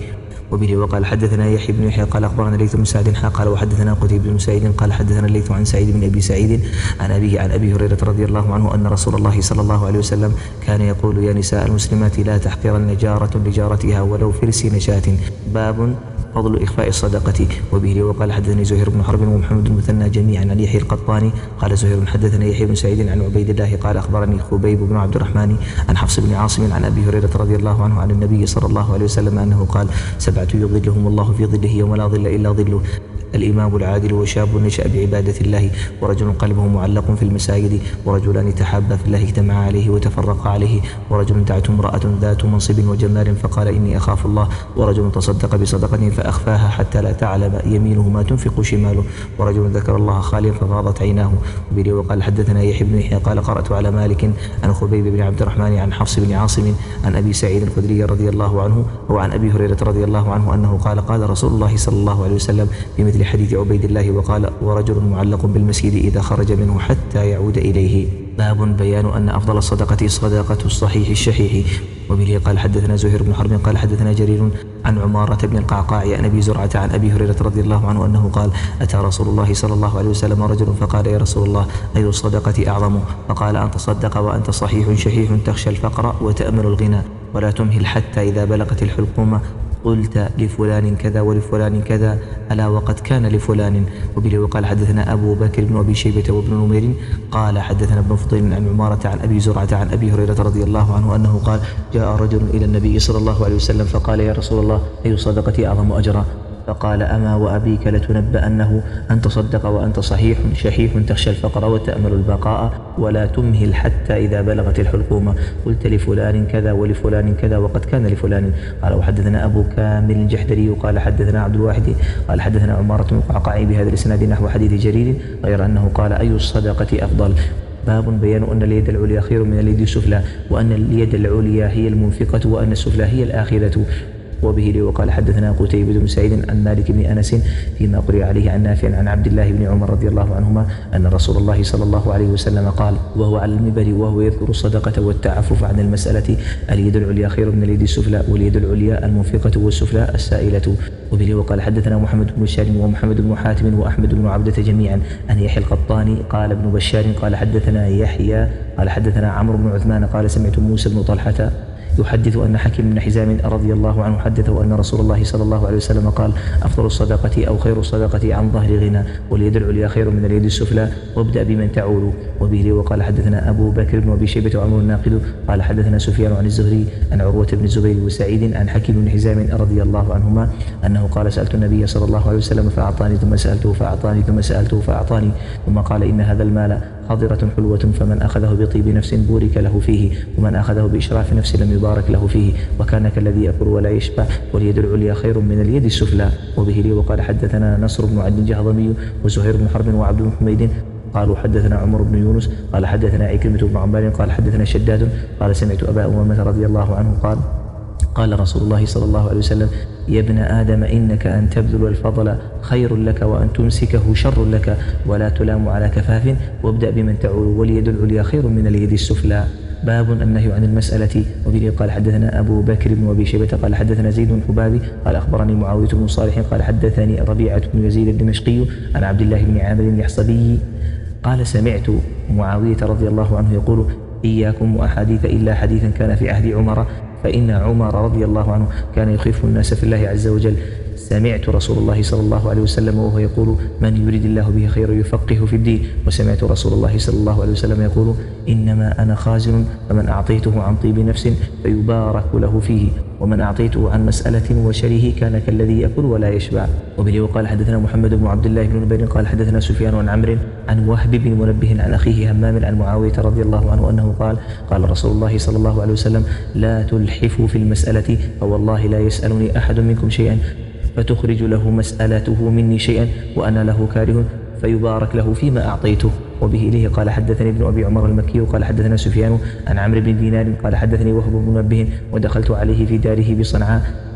وبه وقال حدثنا يحيى بن يحيى قال أخبرنا الليث بن سعد قال وحدثنا قتيبة بن سعيد قال حدثنا الليث عن سعيد بن أبي سعيد عن أبيه عن أبي هريرة رضي الله عنه أن رسول الله صلى الله عليه وسلم كان يقول يا نساء المسلمات لا تحقرن جارة لجارتها ولو فرس نشاة. باب فضل إخفاء الصدقة. وبه وقال حدثني زهير بن حرب ومحمد بن المثنى جميعا عن يحيى القطاني قال زهير حدثنا يحيى بن سعيد عن عبيد الله قال أخبرني خبيب بن عبد الرحمن عن حفص بن عاصم عن أبي هريرة رضي الله عنه عن النبي صلى الله عليه وسلم أنه قال سبعة يظلهم الله في ظله يوم لا ظل إلا ظله: الإمام العادل وشاب نشأ بعبادة الله ورجل قلبه معلق في المساجد ورجلان تحابا في الله اجتمعا عليه وتفرقا عليه ورجل دعته امرأة ذات منصب وجمال فقال إني أخاف الله ورجل تصدق بصدقة فأخفاها حتى لا تعلم يمينه ما تنفق شماله ورجل ذكر الله خاليا ففاضت عيناه. وبه وقال حدثنا يحيى بن يحيى قال قرأت على مالك عن خبيب بن عبد الرحمن عن حفص بن عاصم عن أبي سعيد الخدري رضي الله عنه وعن أبي هريرة رضي الله عنه أنه قال قال رسول الله صلى الله عليه وسلم بمثل حديث عبيد الله وقال ورجل معلق بالمسجد إذا خرج منه حتى يعود إليه. باب بيان أن أفضل الصدقة صدقة الصحيح الشحيح. وبه قال حدثنا زهير بن حرب قال حدثنا جرير عن عمارة بن القعقاع عن أبي زرعة عن أبي هريرة رضي الله عنه أنه قال أتى رسول الله صلى الله عليه وسلم رجل فقال يا رسول الله أي الصدقة أعظم؟ فقال أن تصدق وأنت صحيح شحيح تخشى الفقر وتأمل الغنى ولا تمهل حتى إذا بلغت الحلقوم قلت لفلان كذا ولفلان كذا ألا وقد كان لفلان. وبه وقال حدثنا أبو بكر بن أبي شيبة وابن نمير قال حدثنا ابن فضيل عن عمارة عن أبي زرعة عن أبي هريرة رضي الله عنه أنه قال جاء رجل إلى النبي صلى الله عليه وسلم فقال يا رسول الله أي الصدقة أعظم أجرا؟ فقال أما وأبيك لتنبأنه أن تصدق وأنت صحيح شحيح تخشى الفقر وتأمل البقاء ولا تمهل حتى إذا بلغت الحلقومة قلت لفلان كذا ولفلان كذا وقد كان لفلان. قال وحدثنا أبو كامل الجحدري قال حدثنا عبد الواحد قال حدثنا عمارة بن القعقاع بهذا الإسناد نحو حديث جرير غير أنه قال أي الصدقة أفضل. باب بيان أن اليد العليا خير من اليد السفلى وأن اليد العليا هي المنفقة وأن السفلى هي الآخذة. وبه لي وقال حدثنا قتيبة بن سعيد عن مالك بن أنس فيما قرئ عليه عن نافع عن عبد الله بن عمر رضي الله عنهما أن رسول الله صلى الله عليه وسلم قال وهو على المنبر وهو يذكر الصدقة والتعفف عن المسألة اليد العليا خير من اليد السفلى واليد العليا المنفقة والسفلى السائلة. وبه وقال حدثنا محمد بن بشار ومحمد بن حاتم وأحمد بن عبدة جميعا عن يحيى القطاني قال ابن بشار قال حدثنا يحيى قال حدثنا عمرو بن عثمان قال سمعت موسى بن طلحة يحدث أن حكيم بن حزام رضي الله عنه حدثه أن رسول الله صلى الله عليه وسلم قال أفضل الصدقة أو خير الصدقة عن ظهر غنى واليد العليا خير من اليد السفلى وابدأ بمن تعول. وبه وقال حدثنا أبو بكر بن أبي شيبة وعمر الناقد قال حدثنا سفيان عن الزهري عن عروة بن الزبير وسعيد عن حكيم بن حزام رضي الله عنهما أنه قال سألت النبي صلى الله عليه وسلم فأعطاني ثم سألته فأعطاني ثم سألته فأعطاني ثم قال إن هذا المال خضرة حلوة فمن أخذه بطيب نفس بورك له فيه ومن أخذه بإشراف نفس لم يبارك له فيه وكان كالذي يأكل ولا يشبع واليد العليا خير من اليد السفلى. وبه لي وقال حدثنا نصر بن عبد الجهضمي وزهير بن حرب وعبد بن حميد قالوا حدثنا عمر بن يونس قال حدثنا عكرمة بن عمار قال حدثنا شداد قال سمعت أبا أمامة رضي الله عنه قال قال رسول الله صلى الله عليه وسلم يا ابن آدم إنك أن تبذل الفضل خير لك وأن تمسكه شر لك ولا تلام على كفاف وابدأ بمن تعول واليد العليا خير من اليد السفلى. باب النهي عن المسألة. وبه قال حدثنا أبو بكر بن أبي شيبة قال حدثنا زيد بن حبابي قال أخبرني معاوية بن صالح قال حدثني ربيعة بن يزيد الدمشقي عن عبد الله بن عامر اليحصبي قال سمعت معاوية رضي الله عنه يقول إياكم وأحاديث إلا حديثا كان في عهد عمر فإن عمر رضي الله عنه كان يخيف الناس في الله عز وجل. سمعت رسول الله صلى الله عليه وسلم وهو يقول من يريد الله به خير يفقه في الدين وسمعت رسول الله صلى الله عليه وسلم يقول إنما أنا خازن فمن أعطيته عن طيب نفس فيبارك له فيه ومن أعطيته عن مسألة وشره كان كالذي يأكل ولا يشبع. وبه وقال حدثنا محمد بن عبد الله بن نبيل قال حدثنا سفيان عن عمرو عن وهب بن منبه عن أخيه همام عن معاوية رضي الله عنه أنه قال قال رسول الله صلى الله عليه وسلم لا تلحفوا في المسألة فوالله لا يسألني أحد منكم شيئا فتخرج له مسألته مني شيئا وأنا له كاره فيبارك له فيما أعطيته. وبه إليه قال حدثني ابن أبي عمر المكي قال حدثنا سفيان عن عمرو بن دينار قال حدثني وهب بن منبه ودخلت عليه في داره بصنعاء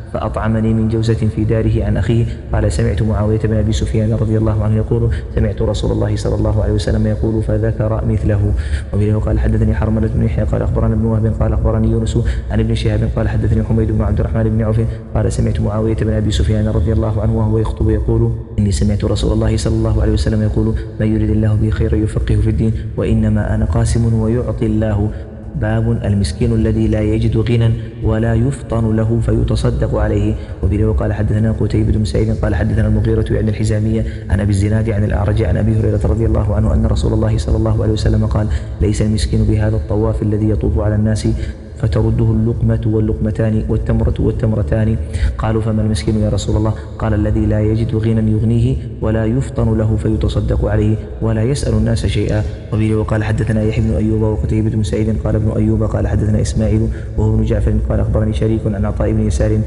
فأطعمني من جوزة في داره عن أخيه. قال سمعت معاوية بن أبي سفيان رضي الله عنه يقول سمعت رسول الله صلى الله عليه وسلم يقول فذكر مثله. وبه قال حدثني حرملة بن يحيى قال أخبرنا ابن وهب قال أخبرني يونس عن ابن شهاب قال حدثني حميد بن عبد الرحمن بن عوف قال سمعت معاوية بن أبي سفيان رضي الله عنه وهو يخطب يقول إني سمعت رسول الله صلى الله عليه وسلم يقول من يريد الله به خيرا يفقهه في الدين وإنما أنا قاسم ويعطي الله. باب المسكين الذي لا يجد غنى ولا يفطن له فيتصدق عليه. وبه قال حدثنا قتيبة بن سعيد قال حدثنا المغيرة يعني الحزامية عن أبي الزناد عن الأعرج عن أبي هريرة رضي الله عنه أن رسول الله صلى الله عليه وسلم قال ليس المسكين بهذا الطواف الذي يطوف على الناس فترده اللقمة واللقمتان والتمرة والتمرتان. قالوا فما المسكين يا رسول الله؟ قال الذي لا يجد غنى يغنيه ولا يفطن له فيتصدق عليه ولا يسأل الناس شيئا. وبه وقال حدثنا يحيى بن أيوب وقتيبة بن سعيد قال ابن أيوب قال حدثنا إسماعيل وهو ابن جعفر قال أخبرني شريك عن عطاء بن يسار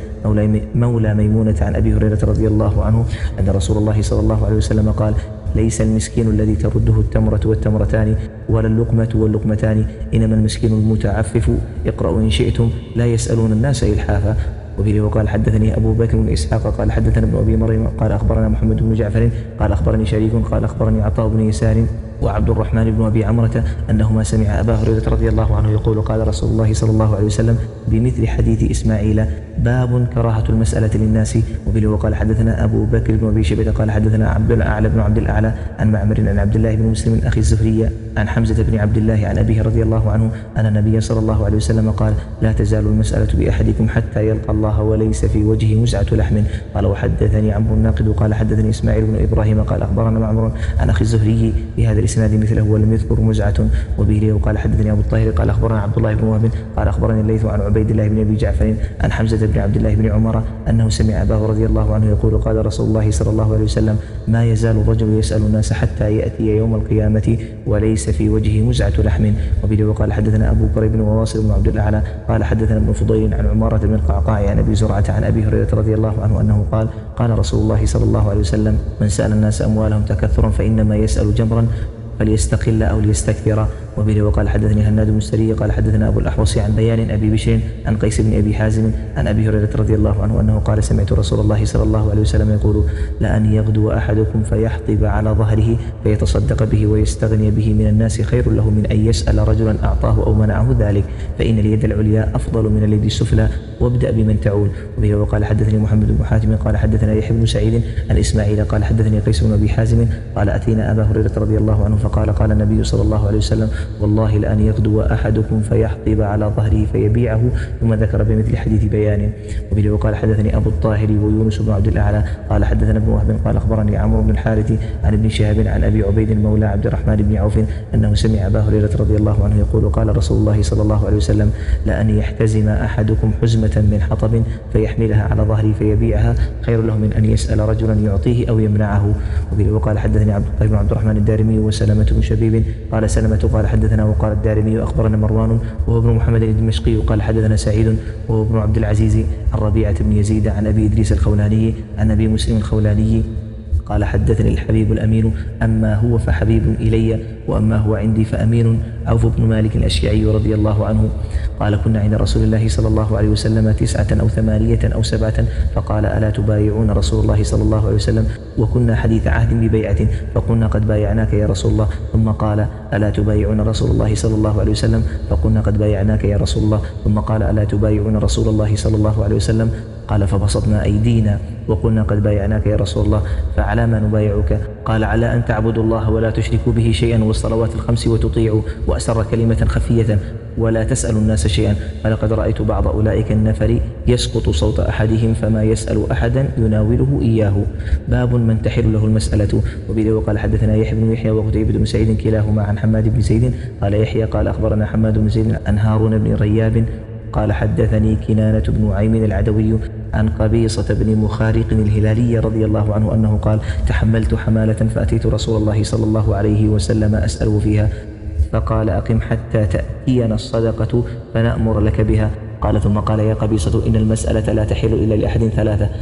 مولى ميمونة عن أبي هريرة رضي الله عنه أن رسول الله صلى الله عليه وسلم قال ليس المسكين الذي ترده التمرة والتمرتان ولا اللقمة واللقمتان إنما المسكين المتعفف اقرأوا إن شئتم لا يسألون الناس إلحافا. وبه وقال حدثني أبو بكر بن إسحاق قال حدثنا ابن أبي مريم قال أخبرنا محمد بن جعفر قال أخبرني شريك قال أخبرني عطاء بن يسار وعبد الرحمن بن أبي عمرة أنهما سمع أبا هريرة رضي الله عنه يقول قال رسول الله صلى الله عليه وسلم بمثل حديث إسماعيل باب كراهة المسألة للناس. وبه وقال حدثنا أبو بكر بن أبي شيبة قال حدثنا عبد الأعلى بن عبد الأعلى عن معمر عن عبد الله بن مسلم أخي الزهري عن حمزة بن عبد الله عن أبيه رضي الله عنه أن النبي صلى الله عليه وسلم قال لا تزال المسألة بأحدكم حتى يلقى الله وليس في وجهه مزعة لحم. قال وحدثني عمرو الناقد قال حدثني إسماعيل بن إبراهيم قال أخبرنا معمر عن أخي الزهري بهذا الإسناد مثله ولم يذكر مزعة. وبه وقال حدثني أبو الطاهر قال أخبرنا عبد الله بن وهب قال أخبرني الليث عن عبيد الله بن أبي جعفر عن حمزة بن عبد الله بن عمر أنه سمع أباه رضي الله عنه يقول قال رسول الله صلى الله عليه وسلم ما يزال الرجل يسأل الناس حتى يأتي يوم القيامة وليس في وجهه مزعة لحم. وبه وقال حدثنا أبو كريب وواصل بن عبد الأعلى قال حدثنا ابن فضيل عن عمارة بن القعقاع عن أبي زرعة عن أبي هريرة رضي الله عنه أنه قال قال رسول الله صلى الله عليه وسلم من سأل الناس أموالهم تكثرا فإنما يسأل جمرا فليستقل أو ليستكثر. وبه وقال حدثني هناد بن السري قال حدثنا أبو الأحوص عن بيان أبي بشر عن قيس بن أبي حازم عن أبي هريرة رضي الله عنه أنه قال سمعت رسول الله صلى الله عليه وسلم يقول لأن يغدو أحدكم فيحطب على ظهره فيتصدق به ويستغني به من الناس خير له من أن يسأل رجلا أعطاه أو منعه ذلك فإن اليد العليا أفضل من اليد السفلى وابدأ بمن تعول. وبه وقال حدثني محمد بن حاتم قال حدثنا يحيى بن سعيد عن إسماعيل قال حدثني قيس بن أبي حازم قال أتينا أبا هريرة رضي الله عنه فقال قال النبي صلى الله عليه وسلم والله لأن يغدو أحدكم فيحطب على ظهره فيبيعه ثم ذكر بمثل حديث بيان. وبه وقال حدثني أبو الطاهر ويونس بن عبد الأعلى قال حدثنا ابن وهب قال أخبرني عمرو بن الحارث عن ابن شهاب عن أبي عبيد مولى عبد الرحمن بن عوف أنه سمع أبا هريرة رضي الله عنه يقول قال رسول الله صلى الله عليه وسلم لأن يحتزم أحدكم حزمة من حطب فيحملها على ظهره فيبيعها خير له من أن يسأل رجلا يعطيه أو يمنعه. وبه وقال حدثني عبد الطيب بن عبد الرحمن الدارمي وسلمة بن شبيب قال سلمة قال حدثنا وقال الدارمي أخبرنا مروان وهو ابن محمد الدمشقي قال حدثنا سعيد وهو ابن عبد العزيز عن ربيعة بن يزيد عن أبي إدريس الخولاني عن أبي مسلم الخولاني قال حدثني الحبيب الأمين أما هو فحبيب إلي وأما هو عندي فأمين عوف بن مالك الأشيعي رضي الله عنه قال كنا عند رسول الله صلى الله عليه وسلم تسعة أو ثمانية أو سبعة فقال ألا تبايعون رسول الله صلى الله عليه وسلم وكنا حديث عهد ببيعة فقلنا قد بايعناك يا رسول الله ثم قال ألا تبايعون رسول الله صلى الله عليه وسلم فقلنا قد بايعناك يا رسول الله ثم قال ألا تبايعون رسول الله صلى الله عليه وسلم قال فبسطنا أيدينا وقلنا قد بايعناك يا رسول الله فعلى ما نبايعك قال على أن تعبدوا الله ولا تشركوا به شيئا والصلوات الخمس وتطيعوا وأسر كلمة خفية ولا تسألوا الناس شيئا فلقد رأيت بعض أولئك النفر يسقط صوت أحدهم فما يسأل أحدا يناوله إياه. باب من تحل له المسألة. وبه وقال حدثنا يحيى بن يحيى وقتيبة بن سعيد كلاهما عن حماد بن زيد قال يحيى قال أخبرنا حماد بن زيد عن هارون بن رياب قال حدثني كنانة بن عيم العدوي عن قبيصة بن مخارق الهلالي رضي الله عنه أنه قال تحملت حمالة فأتيت رسول الله صلى الله عليه وسلم أسأله فيها فقال أقم حتى تأتينا الصدقة فنأمر لك بها. قال ثم قال يا قبيصة إن المسألة لا تحل إلا لأحد ثلاثة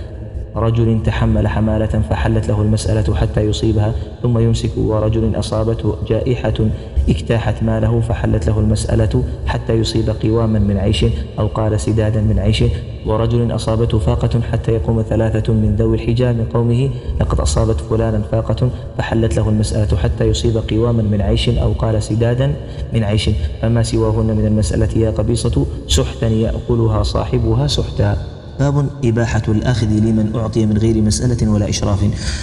رجل تحمل حمالة فحلت له المسألة حتى يصيبها ثم يمسك، ورجل أصابته جائحة اجتاحت ماله فحلت له المسألة حتى يصيب قواما من عيش، أو قال سدادا من عيش، ورجل أصابته فاقة حتى يقوم ثلاثة من ذوي الحجاب من قومه لقد أصابت فلانا فاقة فحلت له المسألة حتى يصيب قواما من عيش، أو قال سدادا من عيش، فما سواهن من المسألة يا قبيصة سحتا يأكلها صاحبها سحتا. باب إباحة الأخذ لمن أعطي من غير مسألة ولا إشراف.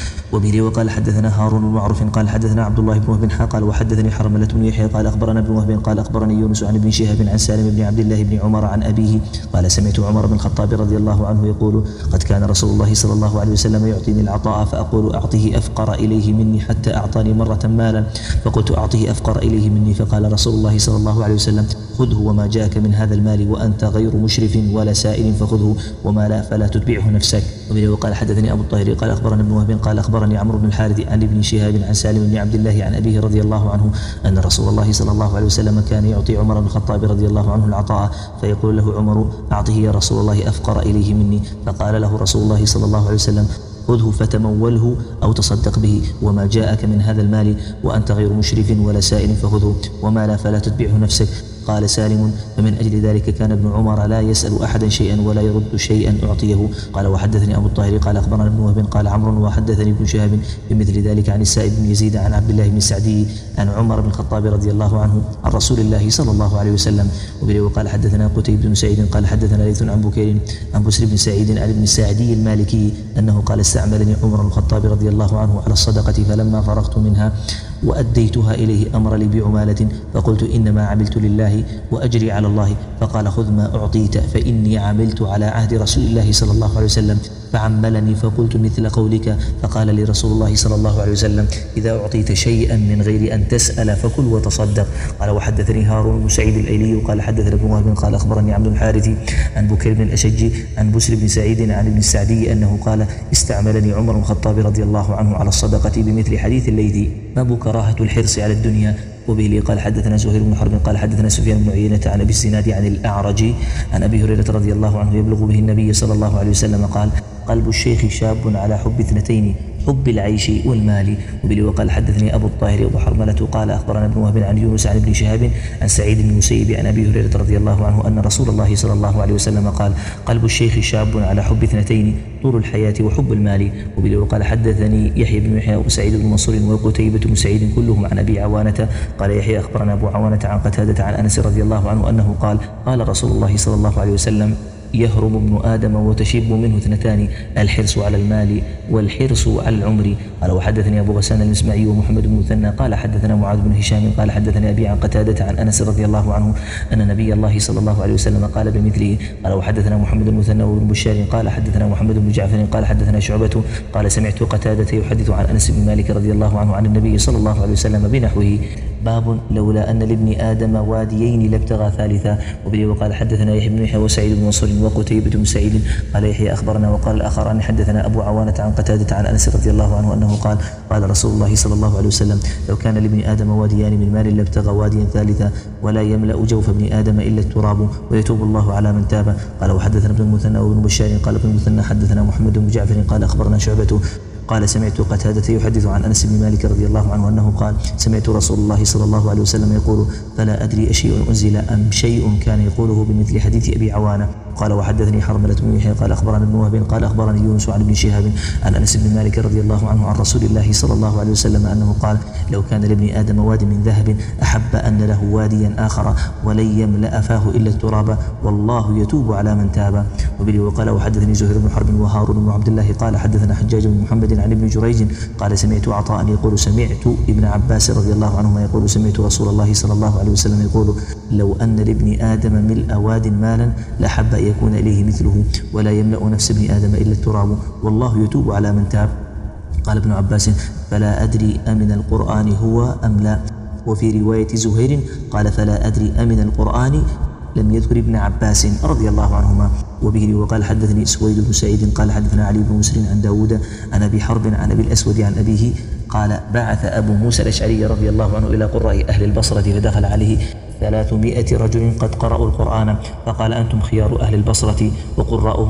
وبه وقال حدثنا هارون بن معروف قال حدثنا عبد الله بن وهب قال وحدثني حرملة بن يحيى قال أخبرنا ابن وهب قال أخبرني يونس عن ابن شهاب عن سالم بن عبد الله بن عمر عن أبيه قال سمعت عمر بن الخطاب رضي الله عنه يقول قد كان رسول الله صلى الله عليه وسلم يعطيني العطاء فأقول أعطه أفقر إليه مني حتى أعطاني مرة مالا فقلت أعطه أفقر إليه مني فقال رسول الله صلى الله عليه وسلم خذه وما جاءك من هذا المال وأنت غير مشرف ولا سائل فخذه وما لا فلا تتبعه نفسك. وبه وقال حدثني أبو الطاهر قال أخبرنا ابن وهب قال أخبرني عمرو بن الحارث عن ابن شهاب عن سالم بن عبد الله عن أبيه رضي الله عنه أن رسول الله صلى الله عليه وسلم كان يعطي عمر بن الخطاب رضي الله عنه العطاء فيقول له عمر أعطه يا رسول الله أفقر إليه مني، فقال له رسول الله صلى الله عليه وسلم خذه فتموله أو تصدق به وما جاءك من هذا المال وأنت غير مشرف ولا سائل فخذه وما لا فلا تتبعه نفسك. قال سالم فمن أجل ذلك كان ابن عمر لا يسأل أحدا شيئا ولا يرد شيئا أعطيه. قال وحدثني أبو الطاهر قال أخبرنا ابن وهب قال عمرو وحدثني ابن شهاب بمثل ذلك عن السائب بن يزيد عن عبد الله بن سعدي عن عمر بن الخطاب رضي الله عنه عن رسول الله صلى الله عليه وسلم. وبه وقال حدثنا قتيبة بن سعيد قال حدثنا ليث عن بكير عن بسر بن سعيد عن ابن الساعدي المالكي أنه قال استعملني عمر بن الخطاب رضي الله عنه على الصدقة فلما فرغت منها وأديتها إليه أمر لي بعمالة فقلت إنما عملت لله وأجري على الله، فقال خذ ما أعطيت فإني عملت على عهد رسول الله صلى الله عليه وسلم فعملني فقلت مثل قولك، فقال لي رسول الله صلى الله عليه وسلم إذا أعطيت شيئا من غير أن تسأل فكل وتصدق. قال وحدثني هارون بن سعيد الأيلي قال حدثنا ابن وهب قال أخبرني عبد الحارث عن بكير بن الأشج عن بسر بن سعيد عن ابن السعدي أنه قال استعملني عمر بن الخطاب رضي الله عنه على الصدقة بمثل حديث الليثي. باب كراهة الحرص على الدنيا. وبه قال حدثنا زهير بن حرب قال حدثنا سفيان بن عيينة عن أبي الزناد عن الأعرج عن أبي هريرة رضي الله عنه يبلغ به النبي صلى الله عليه وسلم قال قلب الشيخ شاب على حب اثنتين حب العيش والمال. وبه وقال حدثني أبو الطاهر أبو حرملة قال أخبرنا ابن وهب عن يونس عن ابن شهاب عن سعيد بن المسيب عن أبي هريرة رضي الله عنه أن رسول الله صلى الله عليه وسلم قال قلب الشيخ شاب على حب اثنتين طول الحياة وحب المال. وبه وقال حدثني يحيى بن يحيى وسعيد بن منصور وقتيبة بن سعيد كلهم عن أبي عوانة قال يحيى أخبرنا أبو عوانة عن قتادة عن أنس رضي الله عنه أنه قال قال رسول الله صلى الله عليه وسلم يهرم ابن آدم وتشب منه اثنتان الحرص على المال والحرص على العمر. قال وحدثني أبو غسان المسمعي ومحمد بن مثنى قال حدثنا معاذ بن هشام قال حدثني أبي عن قتادة عن أنس رضي الله عنه أن نبي الله صلى الله عليه وسلم قال بمثله. قال وحدثنا محمد بن مثنى وابن بشار قال حدثنا محمد بن جعفر قال حدثنا شعبة قال سمعت قتادة يحدث عن أنس بن مالك رضي الله عنه عن النبي صلى الله عليه وسلم بنحوه. باب لولا أن لابن آدم واديين لابتغى ثالثا. وبه وقال حدثنا يحيى بن يحيى وسعيد بن منصور وقتيبة بن سعيد قال يحيى أخبرنا وقال الآخران حدثنا أبو عوانة عن قتادة عن أنس رضي الله عنه أنه قال قال رسول الله صلى الله عليه وسلم لو كان لابن آدم واديان من مال لابتغى واديا ثالثا ولا يملأ جوف ابن آدم إلا التراب ويتوب الله على من تاب. قال وحدثنا ابن المثنى وابن بشار قال ابن المثنى حدثنا محمد بن جعفر قال أخبرنا شعبة قال سمعت قتادة يحدث عن أنس بن مالك رضي الله عنه أنه قال سمعت رسول الله صلى الله عليه وسلم يقول فلا أدري أشيء أنزل أم شيء كان يقوله بمثل حديث أبي عوانة. قال وحدثني حرملة بن يحيى قال أخبرنا ابن وهب قال أخبرني يونس عن ابن شهاب عن أنس بن مالك رضي الله عنه عن رسول الله صلى الله عليه وسلم أنه قال لو كان لابن آدم واد من ذهب أحب أن له واديا آخر ولن يملأ فاه إلا التراب والله يتوب على من تاب. وبه وقال وحدثني زهير بن حرب وهارون بن عبد الله قال حدثنا حجاج بن محمد عن ابن جريج قال سمعت عطاء يقول سمعت ابن عباس رضي الله عنهما يقول سمعت رسول الله صلى الله عليه وسلم يقول لو أن لابن آدم ملء واد مالا لأحب أن يكون إليه مثله ولا يملأ نفس ابن آدم إلا التراب والله يتوب على من تاب. قال ابن عباس فلا أدري أمن القرآن هو أم لا. وفي رواية زهير قال فلا أدري أمن القرآن لم يذكر ابن عباس رضي الله عنهما. وبه وقال حدثني سويد بن سعيد قال حدثنا علي بن مسلم عن داود عن أبي حرب عن أبي الأسود عن أبيه قال بعث أبو موسى الأشعري رضي الله عنه إلى قراء أهل البصرة فدخل عليه ثلاثمائة رجل قد قرأوا القرآن فقال أنتم خيار أهل البصرة وقراؤهم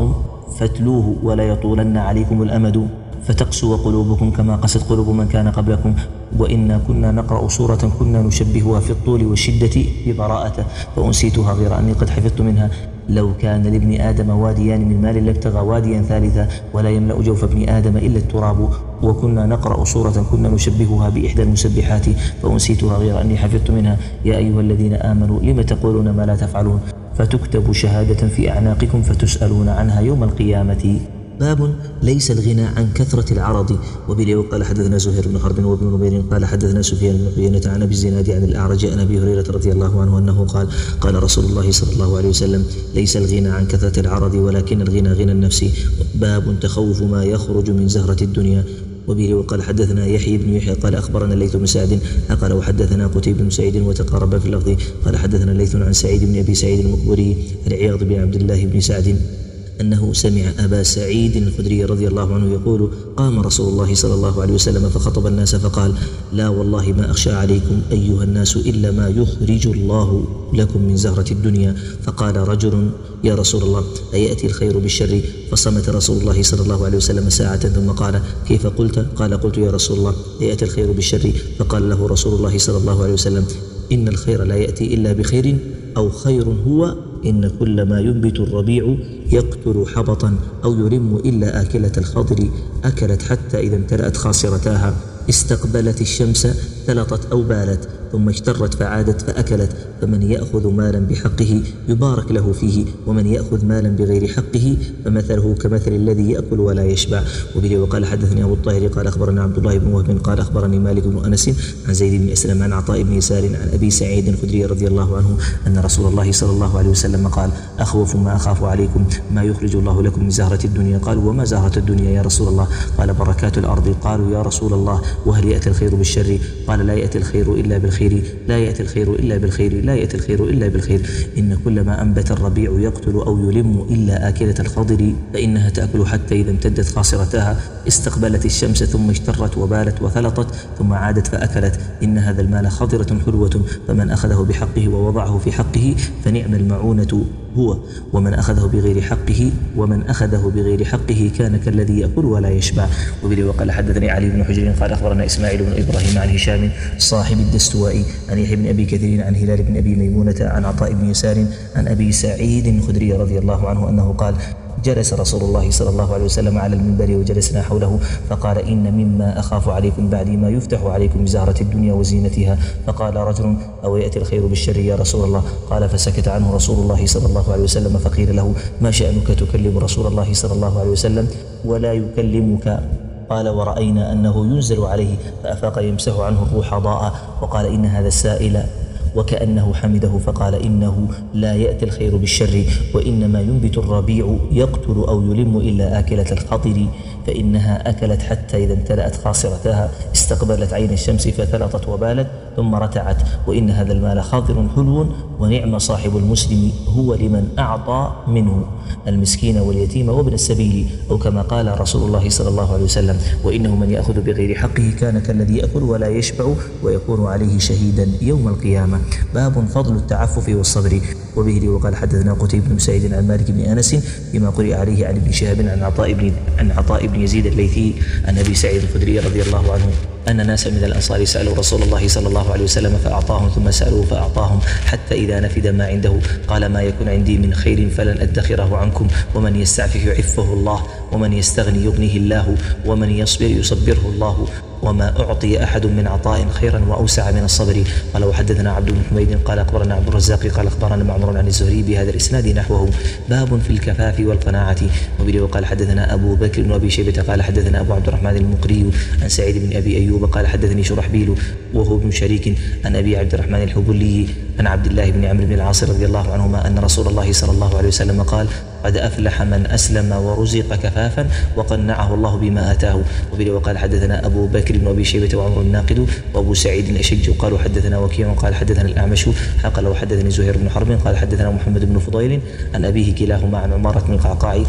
فاتلوه ولا يطولن عليكم الأمد فتقسو قلوبكم كما قست قلوب من كان قبلكم. وإنا كنا نقرأ سورة كنا نشبهها في الطول والشدة ببراءة فأنسيتها غير أني قد حفظت منها. لو كان لابن آدم واديان من مال لابتغى واديا ثالثا ولا يملأ جوف ابن آدم إلا التراب. وكنا نقرأ سورة كنا نشبهها بإحدى المسبحات فأنسيتها غير أني حفظت منها. يا أيها الذين آمنوا لم تقولون ما لا تفعلون فتكتب شهادة في أعناقكم فتسألون عنها يوم القيامة. باب ليس الغنى عن كثرة العرض. وبه قال حدثنا زهير بن حرب وابن نمير قال حدثنا سفيان بن عيينة عن أبي الزناد عن الأعرج عن أبي هريرة رضي الله عنه أنه قال قال رسول الله صلى الله عليه وسلم ليس الغنى عن كثرة العرض ولكن الغنى غنى النفس. باب تخوف ما يخرج من زهرة الدنيا. وبه وقال حدثنا يحيى بن يحيى قال أخبرنا الليث بن سعد قال وحدثنا قتيبة بن سعيد وتقارب في اللفظ قال حدثنا الليث عن سعيد بن أبي سعيد المقبري عن عياض بن عبد الله بن سعد أنه سمع أبا سعيد الخدري رضي الله عنه يقول قام رسول الله صلى الله عليه وسلم فخطب الناس فقال لا والله ما أخشى عليكم أيها الناس إلا ما يخرج الله لكم من زهرة الدنيا. فقال رجل يا رسول الله أيأتي الخير بالشر؟ فصمت رسول الله صلى الله عليه وسلم ساعة ثم قال كيف قلت؟ قال قلت يا رسول الله أيأتي الخير بالشر؟ فقال له رسول الله صلى الله عليه وسلم إن الخير لا يأتي إلا بخير أو خير هو إن كل ما ينبت الربيع يقتل حبطا أو يرم إلا آكلة الخضر أكلت حتى إذا امتلأت خاصرتاها استقبلت الشمس تلطت أو بالت ثم اجترت فعادت فأكلت. فمن يأخذ مالا بحقه يبارك له فيه ومن يأخذ مالا بغير حقه فمثله كمثل الذي يأكل ولا يشبع. وبه وقال حدثني أبو الطاهر قال أخبرنا عبد الله بن وهب قال أخبرني مالك بن أنس عن زيد بن أسلم عن عطاء بن يسار عن أبي سعيد الخدري رضي الله عنه أن رسول الله صلى الله عليه وسلم قال أخوف ما أخاف عليكم ما يخرج الله لكم من زهرة الدنيا. قالوا وما زهرة الدنيا يا رسول الله؟ قال بركات الأرض. قالوا يا رسول الله وهل يأتي الخير بالشر؟ قال لا يأتي الخير إلا بالخير لا يأتي الخير إلا بالخير لا يأتي الخير إلا بالخير. إن كل ما أنبت الربيع يقتل أو يلم إلا آكلة الخضر فإنها تأكل حتى إذا امتدت خاصرتها استقبلت الشمس ثم اجترت وبالت وثلطت ثم عادت فأكلت. إن هذا المال خضرة حلوة فمن أخذه بحقه ووضعه في حقه فنعم المعونة هو ومن أخذه بغير حقه ومن أخذه بغير حقه كان كالذي يأكل ولا يشبع. وبه وقال حدثني علي بن حجر قال أخبرنا إسماعيل بن إبراهيم عن هشام صاحب الدستوائي عن يحيى بن أبي كثير عن هلال بن أبي ميمونة عن عطاء بن يسار عن أبي سعيد الخدري رضي الله عنه أنه قال جلس رسول الله صلى الله عليه وسلم على المنبر وجلسنا حوله فقال إن مما أخاف عليكم بعدي ما يفتح عليكم بزهرة الدنيا وزينتها. فقال رجل أو يأتي الخير بالشر يا رسول الله؟ قال فسكت عنه رسول الله صلى الله عليه وسلم فقيل له ما شأنك تكلم رسول الله صلى الله عليه وسلم ولا يكلمك؟ قال ورأينا أنه ينزل عليه فأفاق يمسح عنه الروح ضاء. وقال إن هذا السائل وكأنه حمده فقال إنه لا يأتي الخير بالشر وإنما ينبت الربيع يقتل أو يلم إلا آكلة الخضر فإنها أكلت حتى إذا امتلأت خاصرتها استقبلت عين الشمس فثلطت وبالت ثم رتعت. وإن هذا المال خاضر حلو ونعم صاحب المسلم هو لمن أعطى منه المسكين واليتيم وابن السبيل أو كما قال رسول الله صلى الله عليه وسلم وإنه من يأخذ بغير حقه كان كالذي يأكل ولا يشبع ويكون عليه شهيدا يوم القيامة. باب فضل التعفف والصبر. وبه وقال حدثنا قتيبة بن سعيد عن مالك بن أنس بما قرئ عليه عن ابن شهاب عن عطاء بن عن عطاء بن يزيد الليثي عن أبي سعيد الخدري رضي الله عنه أن ناسا من الأنصار سألوا رسول الله صلى الله عليه وسلم فأعطاهم ثم سألوه فأعطاهم حتى إذا نفد ما عنده قال ما يكن عندي من خير فلن أدخره عنكم ومن يستعفف يعفه الله ومن يستغني يغنيه الله ومن يصبر يصبره الله وما أعطي أحد من عطاء خيرا وأوسع من الصبر. قال وحدثنا عبد بن حميد قال أخبرنا عبد الرزاق قال أخبرنا معمر عن الزهري بهذا الإسناد نحوه. باب في الكفاف والقناعة. وبه وقال حدثنا أبو بكر وأبي شيبة قال حدثنا أبو عبد الرحمن المقري عن سعيد بن أبي أيوب قال حدثني شرحبيل وهو ابن شريك عن أبي عبد الرحمن الحبلي عن عبد الله بن عمرو بن العاص رضي الله عنهما أن رسول الله صلى الله عليه وسلم قال قد أفلح من أسلم ورزق كفافا وقنعه الله بما آتاه. وبه وقال حدثنا أبو بكر بن أبي شيبة وعمر الناقد وأبو سعيد الأشج قالوا حدثنا وكيع قال حدثنا الأعمش قال وحدثني زهير بن حرب قال حدثنا محمد بن فضيل عن أبيه كلاهما عن عمارة بن القعقاع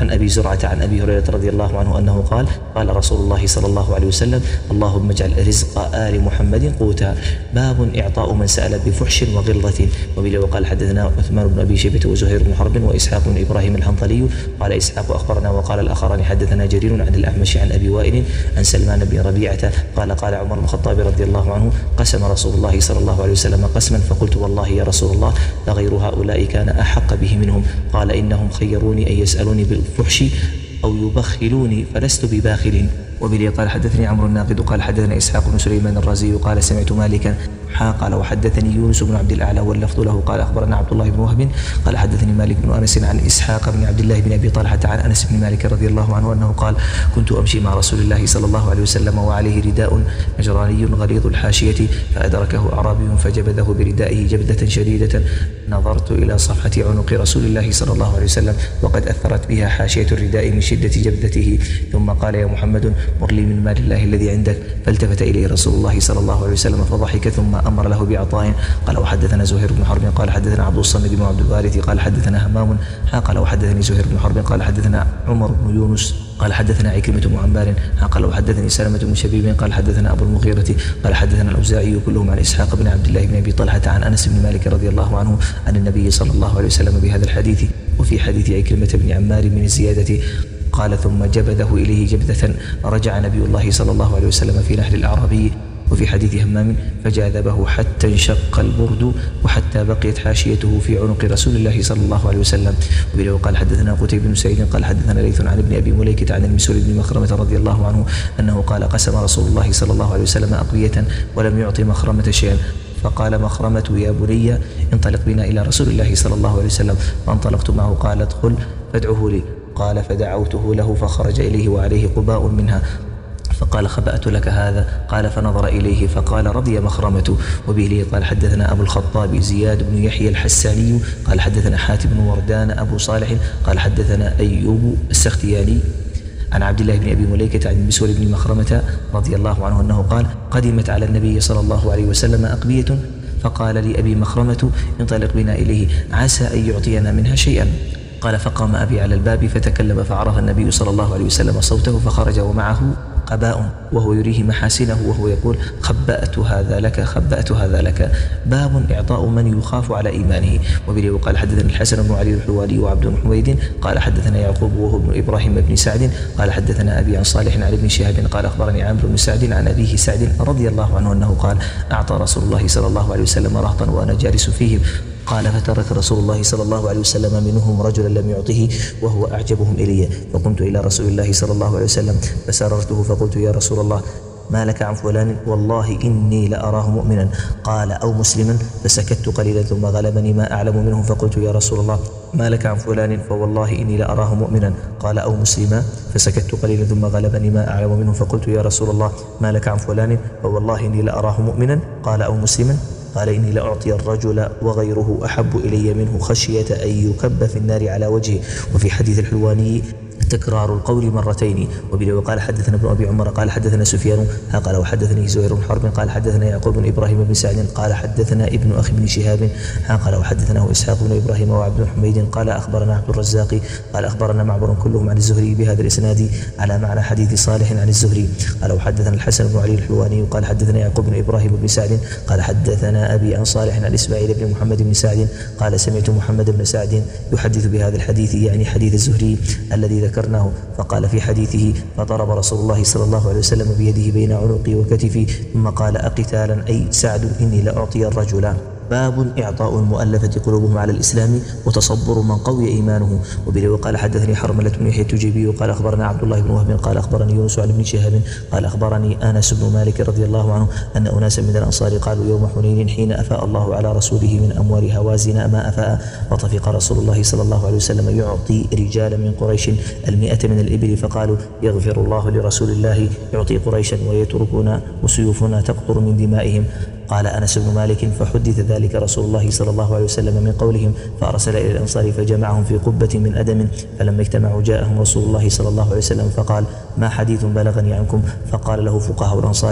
عن أبي زرعة عن أبي هريرة رضي الله عنه أنه قال قال رسول الله صلى الله عليه وسلم اللهم اجعل رزق آل محمد قوتا. باب إعطاء من سأل بفحش وغلظة. وبه وقال حدثنا عثمان بن أبي شيبة وزهير بن حرب وإسحاق بن إبراهيم الحنظلي قال إسحاق أخبرنا وقال الآخران حدثنا جرير عن الأعمش عن أبي وائل عن سلمان بن ربيعة قال قال عمر بن الخطاب رضي الله عنه قسم رسول الله صلى الله عليه وسلم قسما فقلت والله يا رسول الله لغير هؤلاء كان أحق به منهم. قال إنهم خيروني أن يسألوني بالفحش أو يبخلوني فلست بباخل. وبه قال حدثني عمرو الناقد قال حدثنا إسحاق بن سليمان الرازي قال سمعت مالكا قال وحدثني يونس بن عبد الأعلى واللفظ له قال أخبرنا عبد الله بن وهب قال حدثني مالك بن أنس عن إسحاق بن عبد الله بن أبي طلحة عن أنس بن مالك رضي الله عنه أنه قال كنت أمشي مع رسول الله صلى الله عليه وسلم وعليه رداء نجراني غليظ الحاشية فأدركه أعرابي فجبذه بردائه جبذة شديدة نظرت إلى صفحة عنق رسول الله صلى الله عليه وسلم وقد أثرت بها حاشية الرداء من شدة جبذته ثم قال يا محمد مر لي من مال الله الذي عندك فالتفت إليه رسول الله صلى الله عليه وسلم فضحك ثم أمر له بعطاء. قال وحدثنا زهير بن حرب قال حدثنا عبد الصمد بن عبد الوارث قال حدثنا همام قال وحدثني زهير بن حرب قال حدثنا عمر بن يونس قال حدثنا عكرمة بن عمار قال وحدثني سلمة بن شبيب قال حدثنا أبو المغيرة قال حدثنا الأوزاعي كلهم عن إسحاق بن عبد الله بن أبي طلحة عن أنس بن مالك رضي الله عنه عن النبي صلى الله عليه وسلم بهذا الحديث. وفي حديث عكرمة بن عمار من الزيادة قال ثم جبذه إليه جبذة رجع نبي الله صلى الله عليه وسلم في نحر الأعرابي. وفي حديث همام فجاذبه حتى انشق البرد وحتى بقيت حاشيته في عنق رسول الله صلى الله عليه وسلم. وبه قال حدثنا قتيبة بن سعيد قال حدثنا ليث عن ابن أبي مليكة عن المسور بن مخرمة رضي الله عنه أنه قال قسم رسول الله صلى الله عليه وسلم أقوية ولم يعطي مخرمة شيئا فقال مخرمة يا بني انطلق بنا إلى رسول الله صلى الله عليه وسلم فانطلقت معه قال ادخل فادعه لي قال فدعوته له فخرج إليه وعليه قباء منها فقال خبأت لك هذا قال فنظر إليه فقال رضي مخرمة. وبه قال حدثنا أبو الخطاب زياد بن يحيى الحساني قال حدثنا حاتم بن وردان أبو صالح قال حدثنا أيوب السختياني عن عبد الله بن أبي مليكة عن المسور بن مخرمة رضي الله عنه أنه قال قدمت على النبي صلى الله عليه وسلم أقبية فقال لي أبي مخرمة انطلق بنا إليه عسى أن يعطينا منها شيئا. قال فقام أبي على الباب فتكلم فعرف النبي صلى الله عليه وسلم صوته فخرج ومعه قباء وهو يريه محاسنه وهو يقول خبأت هذا لك خبأت هذا لك. باب إعطاء من يخاف على إيمانه. وبه قال حدثنا الحسن بن علي الحوالي وعبد بن حميد قال حدثنا يعقوب وهو ابن إبراهيم بن سعد قال حدثنا أبي عن صالح عن ابن شهاب قال أخبرني عامر بن سعد عن أبيه سعد رضي الله عنه أنه قال أعطى رسول الله صلى الله عليه وسلم رهطا وأنا جالس فيهم قال فترك رسول الله صلى الله عليه وسلم منهم رجلا لم يعطه وهو أعجبهم إلي فقمت إلى رسول الله صلى الله عليه وسلم فسررته فقلت يا رسول الله ما لك عن فلان والله إني لأراه مؤمنا قال أو مسلما فسكت قليلا ثم غلبني ما أعلم منه فقلت يا رسول الله ما لك عن فلان فوالله إني لأراه مؤمنا قال أو مسلما فسكت قليلا ثم غلبني ما أعلم منه فقلت يا رسول الله ما لك عن فلان فوالله إني لأراه مؤمنا قال أو مسلما قال إني لأعطي الرجل وغيره أحب إلي منه خشية أن يكب في النار على وجهه. وفي حديث الحلواني تكرار القول مرتين. وبه وقال حدثنا ابن أبي عمر قال حدثنا سفيان قال وحدثني زهير بن حرب قال حدثنا يعقوب بن إبراهيم بن سعد قال حدثنا ابن أخي بن شهاب قال وحدثناه إسحاق بن إبراهيم وعبد بن حميد قال أخبرنا عبد الرزاق قال أخبرنا معمر كلهم عن الزهري بهذا الإسناد على معنى حديث صالح عن الزهري قال وحدثنا الحسن بن علي الحلواني قال حدثنا يعقوب بن إبراهيم بن سعد قال حدثنا أبي عن صالح عن إسماعيل بن محمد بن سعد قال سمعت محمد بن سعد يحدث بهذا الحديث يعني حديث الزهري الذي ذكرناه فقال في حديثه فضرب رسول الله صلى الله عليه وسلم بيده بين عنقي وكتفي ثم قال أقتالا أي سعد إني لأعطي الرجل. باب إعطاء المؤلفة قلوبهم على الإسلام وتصبر من قوي إيمانه. وبه وقال حدثني حرملة بن يحيى التجيبي قال أخبرنا عبد الله بن وهب قال أخبرني يونس عن ابن شهاب قال أخبرني أنس بن مالك رضي الله عنه أن أناسا من الأنصار قالوا يوم حنين حين أفاء الله على رسوله من أموال هوازن ما أفاء وطفق رسول الله صلى الله عليه وسلم يعطي رجالا من قريش المئة من الإبل فقالوا يغفر الله لرسول الله يعطي قريشا ويتركنا وسيوفنا تقطر من دمائهم. قال أنس بن مالك فحدث ذلك رسول الله صلى الله عليه وسلم من قولهم فأرسل إلى الأنصار فجمعهم في قبة من أدم فلما اجتمعوا جاءهم رسول الله صلى الله عليه وسلم فقال ما حديث بلغني عنكم فقال له فقهاء الأنصار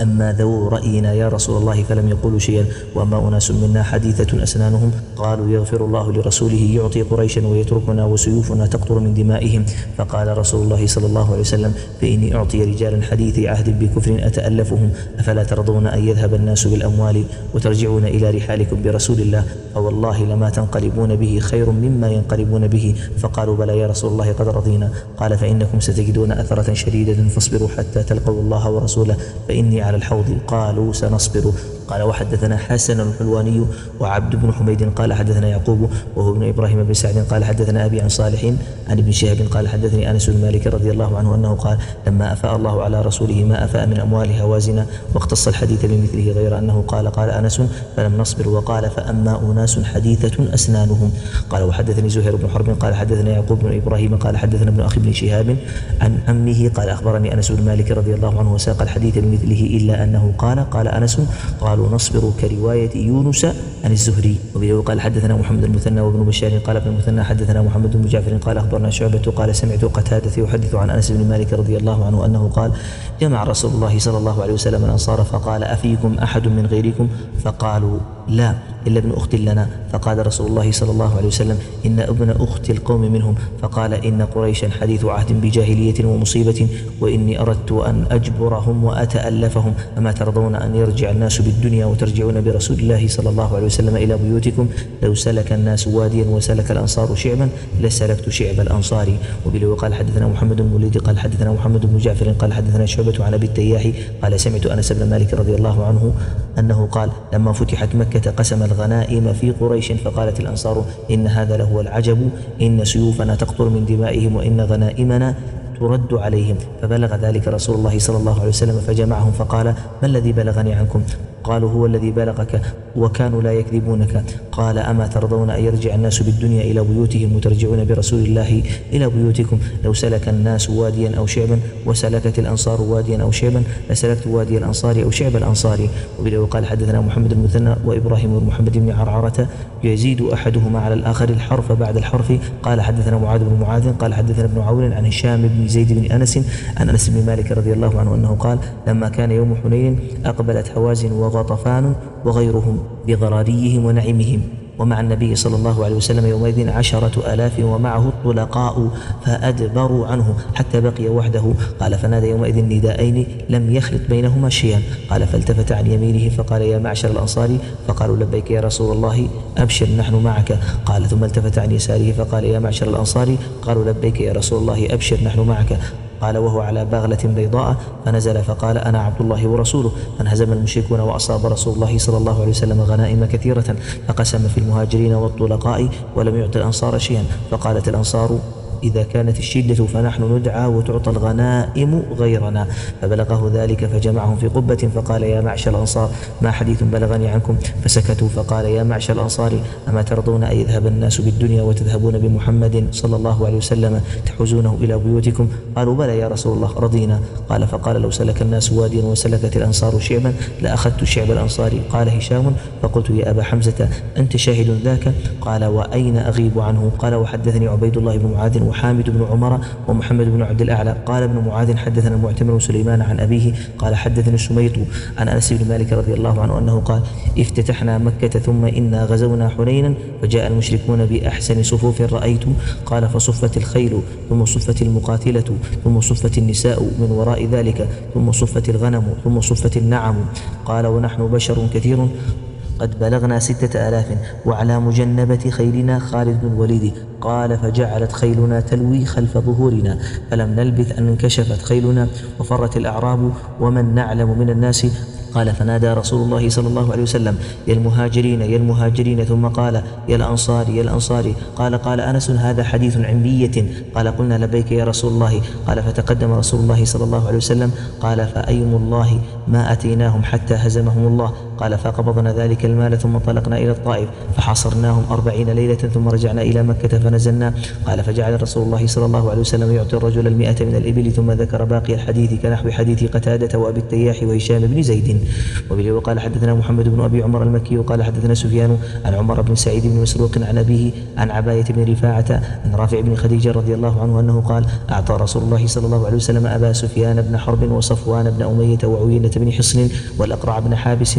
أما ذو رأينا يا رسول الله فلم يقولوا شيئا، وأما أناس منا حديثة أسنانهم قالوا يغفر الله لرسوله يعطي قريشا ويتركنا وسيوفنا تقطر من دمائهم. فقال رسول الله صلى الله عليه وسلم فإني أعطي رجالا حديثي عهد بكفر أتألفهم، أفلا ترضون أن يذهب الناس بالأموال وترجعون إلى رحالكم برسول الله؟ فوالله لما تنقلبون به خير مما ينقلبون به. فقالوا بلى يا رسول الله قد رضينا. قال فإنكم ستجدون أثرة شديدة فاصبروا حتى تلقوا الله ورسوله فإني على الحوض. قالوا سنصبر. قال وحدثنا حسن الحلواني وعبد بن حميد قال حدثنا يعقوب وهو ابن إبراهيم بن سعد قال حدثنا أبي عن صالح عن ابن شهاب قال حدثني أنس بن مالك رضي الله عنه أنه قال لما أفاء الله على رسوله ما أفاء من أموال هوازن واختص الحديث بمثله، غير أنه قال قال أنس فلم نصبر. وقال فأما أناس حديثة أسنانهم. قال وحدثني زهير بن حرب قال حدثنا يعقوب بن إبراهيم قال حدثنا ابن أخي بن شهاب عن عمه قال أخبرني أنس بن مالك رضي الله عنه وساق الحديث بمثله إلا أنه قال قال أنس قالوا نصبر كرواية يونس عن الزهري. وبه قال حدثنا محمد المثنى وابن بشار قال ابن المثنى حدثنا محمد بن جعفر قال أخبرنا شعبة قال سمعت قتادة يحدث عن أنس بن مالك رضي الله عنه أنه قال جمع رسول الله صلى الله عليه وسلم الأنصار فقال أفيكم أحد من غيركم؟ فقالوا لا إلا ابن أخت لنا. فقال رسول الله صلى الله عليه وسلم إن ابن أخت القوم منهم. فقال إن قريشا حديث عهد بجاهلية ومصيبة وإني أردت أن أجبرهم وأتألفهم، أما ترضون أن يرجع الناس بالدنيا وترجعون برسول الله صلى الله عليه وسلم إلى بيوتكم؟ لو سلك الناس واديا وسلك الأنصار شعبا لسلكت شعب الأنصار. وبه قال حدثنا محمد بن وليد قال حدثنا محمد بن جعفر قال حدثنا شعبة عن أبي التياح قال سمعت أنس بن مالك رضي الله عنه أنه قال لما فتحت مكة قسم الغنائم في قريش فقالت الأنصار إن هذا لهو العجب، إن سيوفنا تقطر من دمائهم وإن غنائمنا ترد عليهم. فبلغ ذلك رسول الله صلى الله عليه وسلم فجمعهم فقال ما الذي بلغني عنكم؟ قالوا هو الذي بلغك وكانوا لا يكذبونك. قال أما ترضون أن يرجع الناس بالدنيا إلى بيوتهم وترجعون برسول الله إلى بيوتكم؟ لو سلك الناس واديا أو شعبا وسلكت الأنصار واديا أو شعبا لسلكت وادي الأنصار أو شعب الأنصار. وبه قال حدثنا محمد بن مثنى وإبراهيم بن محمد بن عرعرة يزيد أحدهما على الآخر الحرف بعد الحرف. قال حدثنا معاذ بن معاذ قال حدثنا ابن عون عن هشام بن زيد بن أنس عن أنس بن مالك رضي الله عنه أنه قال لما كان يوم حنين أقبلت هوازن وغطفان وغيرهم بضراريهم ونعمهم ومع النبي صلى الله عليه وسلم يومئذ عشرة آلاف ومعه الطلقاء فأدبروا عنه حتى بقي وحده. قال فنادى يومئذ نداءين لم يخلط بينهما شيئا. قال فالتفت عن يمينه فقال يا معشر الأنصار، فقالوا لبيك يا رسول الله أبشر نحن معك. قال ثم التفت عن يساره فقال يا معشر الأنصار، قالوا لبيك يا رسول الله أبشر نحن معك. قال وهو على باغلة بيضاء فنزل فقال أنا عبد الله ورسوله. فانهزم المشركون وأصاب رسول الله صلى الله عليه وسلم غنائم كثيرة فقسم في المهاجرين والطلقاء ولم يعط الأنصار شيئا. فقالت الأنصار إذا كانت الشدة فنحن ندعى وتعطى الغنائم غيرنا. فبلغه ذلك فجمعهم في قبة فقال يا معشر الأنصار ما حديث بلغني عنكم؟ فسكتوا. فقال يا معشر الأنصار أما ترضون أن يذهب الناس بالدنيا وتذهبون بمحمد صلى الله عليه وسلم تحوزونه إلى بيوتكم؟ قالوا بلى يا رسول الله رضينا. قال فقال لو سلك الناس واديا وسلكت الأنصار شعبا لأخذت شعب الأنصار. قال هشام فقلت يا أبا حمزة أنت شاهد ذاك؟ قال وأين أغيب عنه؟ قال وحدثني عبيد الله بن معاذ وحامد بن عمر ومحمد بن عبد الأعلى. قال ابن معاذ حدثنا المعتمر سليمان عن أبيه قال حدثني السميط عن أنس بن مالك رضي الله عنه أنه قال افتتحنا مكة ثم إنا غزونا حنينا فجاء المشركون بأحسن صفوف رأيت. قال فصفت الخيل ثم صفت المقاتلة ثم صفت النساء من وراء ذلك ثم صفت الغنم ثم صفت النعم. قال ونحن بشر كثير قد بلغنا ستة آلاف وعلى مجنبة خيلنا خالد بن الوليد. قال فجعلت خيلنا تلوي خلف ظهورنا فلم نلبث أن انكشفت خيلنا وفرت الأعراب ومن نعلم من الناس. قال فنادى رسول الله صلى الله عليه وسلم يا المهاجرين يا المهاجرين ثم قال يا الأنصار يا الأنصار. قال قال أنس هذا حديث عن بية. قال قلنا لبيك يا رسول الله. قال فتقدم رسول الله صلى الله عليه وسلم قال فأيم الله ما أتيناهم حتى هزمهم الله قال فقبضنا ذلك المال ثم انطلقنا إلى الطائف فحاصرناهم أربعين ليلة ثم رجعنا إلى مكة فنزلنا. قال فجعل رسول الله صلى الله عليه وسلم يعطي الرجل المئة من الإبل ثم ذكر باقي الحديث كنحو حديث قتادة وأبي التياح وهشام بن زيد. وبه وقال حدثنا محمد بن أبي عمر المكي وقال حدثنا سفيان عن عمر بن سعيد بن مسروق عن أبيه عن عباية بن رفاعة عن رافع بن خديجة رضي الله عنه أنه قال أعطى رسول الله صلى الله عليه وسلم أبا سفيان بن حرب وصفوان بن أمية وعيينة بن حصن والأقرع بن حابس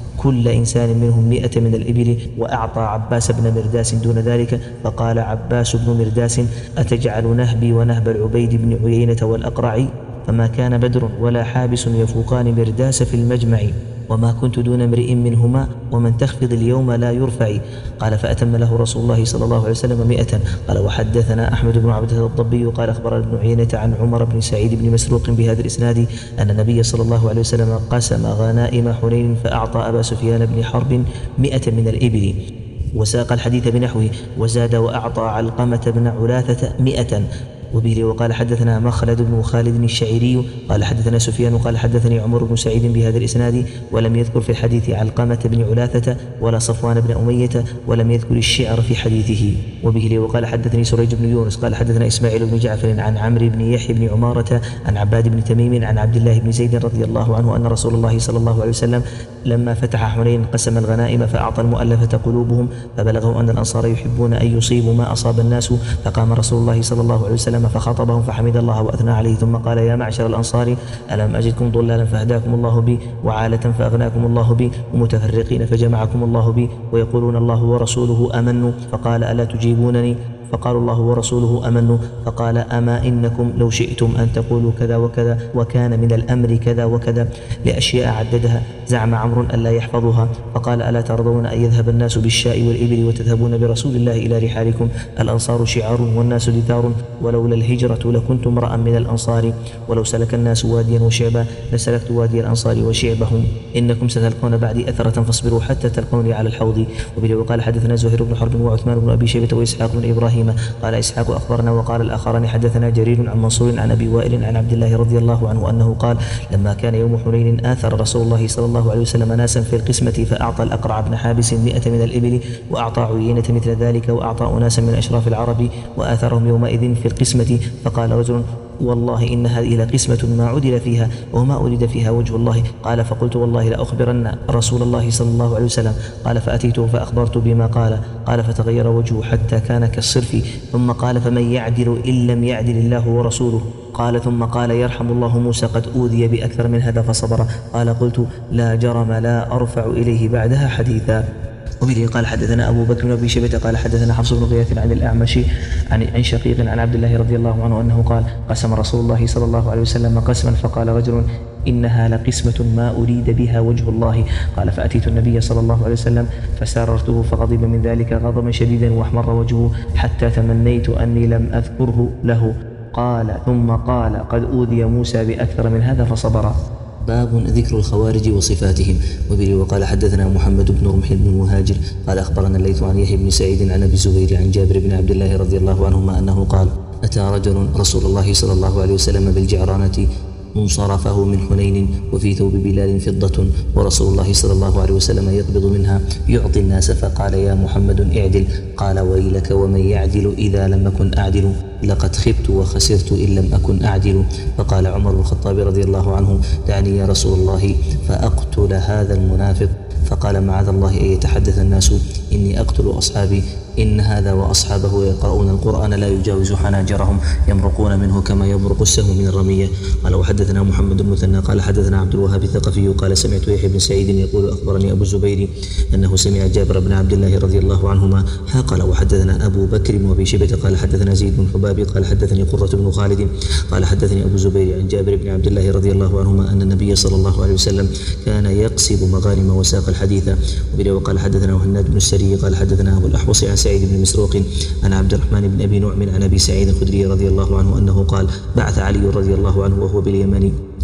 كل إنسان منهم مئة من الإبل، وأعطى عباس بن مرداس دون ذلك. فقال عباس بن مرداس أتجعل نهبي ونهب العبيد بن عيينة والأقرع؟ فما كان بدر ولا حابس يفوقان مرداس في المجمع، وما كنت دون امرئ منهما، ومن تخفض اليوم لا يرفع. قال فأتم له رسول الله صلى الله عليه وسلم مئة. قال وحدثنا أحمد بن عبد الضبي قال أخبر ابن عيينة عن عمر بن سعيد بن مسروق بهذا الإسناد أن النبي صلى الله عليه وسلم قسم غنائم حنين فأعطى أبا سفيان بن حرب مئة من الإبل، وساق الحديث بنحوه وزاد وأعطى علقمة بن علاثة مئة. وبه وقال حدثنا مخلد بن خالد الشعيري قال حدثنا سفيان قال حدثني عمر بن سعيد بهذا الإسناد ولم يذكر في الحديث علقمة بن علاثة ولا صفوان بن أمية ولم يذكر الشعر في حديثه. وبه وقال حدثني سريج بن يونس قال حدثنا إسماعيل بن جعفر عن عمرو بن يحيى بن عمارة عن عباد بن تميم عن عبد الله بن زيد رضي الله عنه أن رسول الله صلى الله عليه وسلم لما فتح حنين قسم الغنائم فأعطى المؤلفة قلوبهم، فبلغوا أن الأنصار يحبون أن يصيبوا ما أصاب الناس، فقام رسول الله صلى الله عليه وسلم فخاطبهم فحمد الله وأثنى عليه ثم قال يا معشر الأنصار ألم أجدكم ضلالا فهداكم الله بي، وعالة فأغناكم الله بي، ومتفرقين فجمعكم الله بي، ويقولون الله ورسوله أمنوا، فقال ألا تجيبونني؟ فقالوا الله ورسوله أمنوا. فقال أما إنكم لو شئتم أن تقولوا كذا وكذا وكان من الأمر كذا وكذا لأشياء عددها، زعم عمرو ألا يحفظها. فقال ألا ترضون أن يذهب الناس بالشاء والإبل وتذهبون برسول الله إلى رحالكم؟ الأنصار شعار والناس دثار، ولولا الهجرة لكنت امرأ من الأنصار، ولو سلك الناس واديا وشعبا لسلكت وادي الأنصار وشعبهم، إنكم ستلقون بعدي أثرة فاصبروا حتى تلقوني على الحوض. وبه وقال حدثنا زهير بن حرب وعثمان بن أبي شيبة وإسحاق بن إبراهيم قال إسحاق أخبرنا وقال الآخران حدثنا جرير عن منصور عن أبي وائل عن عبد الله رضي الله عنه أنه قال لما كان يوم حنين آثر رسول الله صلى الله عليه وسلم ناسا في القسمة فأعطى الأقرع بن حابس مئة من الإبل، وأعطى عيينة مثل ذلك، وأعطى أناسا من أشراف العرب وآثرهم يومئذ في القسمة. فقال رجل والله إن هذه لقسمة ما عدل فيها وما أريد فيها وجه الله. قال فقلت والله لأخبرن رسول الله صلى الله عليه وسلم. قال فأتيته فأخبرت بما قال. قال فتغير وجهه حتى كان كالصرف، ثم قال فمن يعدل إن لم يعدل الله ورسوله؟ قال ثم قال يرحم الله موسى قد أوذي بأكثر من هذا فصبر. قال قلت لا جرم لا أرفع إليه بعدها حديثا. وبه قال حدثنا أبو بكر بن أبي شيبة قال حدثنا حفص بن غياث عن الأعمش عن شقيق عن عبد الله رضي الله عنه أنه قال قسم رسول الله صلى الله عليه وسلم قسما فقال رجل إنها لقسمة ما أريد بها وجه الله. قال فأتيت النبي صلى الله عليه وسلم فساررته فغضب من ذلك غضبا شديدا واحمر وجهه حتى تمنيت أني لم أذكره له. قال ثم قال قد أوذي موسى بأكثر من هذا فصبر. باب ذكر الخوارج وصفاتهم. وبه وقال حدثنا محمد بن رمح بن مهاجر قال أخبرنا الليث عن يحيى بن سعيد عن أبي الزبير عن جابر بن عبد الله رضي الله عنهما أنه قال أتى رجل رسول الله صلى الله عليه وسلم بالجعرانة منصرفه من حنين وفي ثوب بلال فضة، ورسول الله صلى الله عليه وسلم يقبض منها يعطي الناس، فقال يا محمد اعدل. قال ويلك ومن يعدل إذا لم أكن أعدل؟ لقد خبت وخسرت إن لم أكن أعدل. فقال عمر بن الخطاب رضي الله عنه دعني يا رسول الله فأقتل هذا المنافق. فقال معاذ الله أن يتحدث الناس إني أقتل أصحابي، إن هذا وأصحابه يقرؤون القرآن لا يجاوز حناجرهم يمرقون منه كما يمرق السهم من الرمية. قال وحدثنا محمد بن مثنى قال حدثنا عبد الوهاب الثقفي قال سمعت يحيى بن سعيد يقول أخبرني أبو الزبير أنه سمع جابر بن عبد الله رضي الله عنهما. قال وحدثنا أبو بكر بن أبي شيبة قال حدثنا زيد بن حباب قال حدثني قرة بن خالد قال حدثني أبو الزبير عن جابر بن عبد الله رضي الله عنهما أن النبي صلى الله عليه وسلم كان يقصب مغانم وساق الحديث. وقال حدثنا هناد بن السري قال حدثنا أبو الأحوص عن سعيد بن مسروق عن عبد الرحمن بن أبي نعم عن أبي سعيد الخدري رضي الله عنه أنه قال بعث علي رضي الله عنه وهو باليمن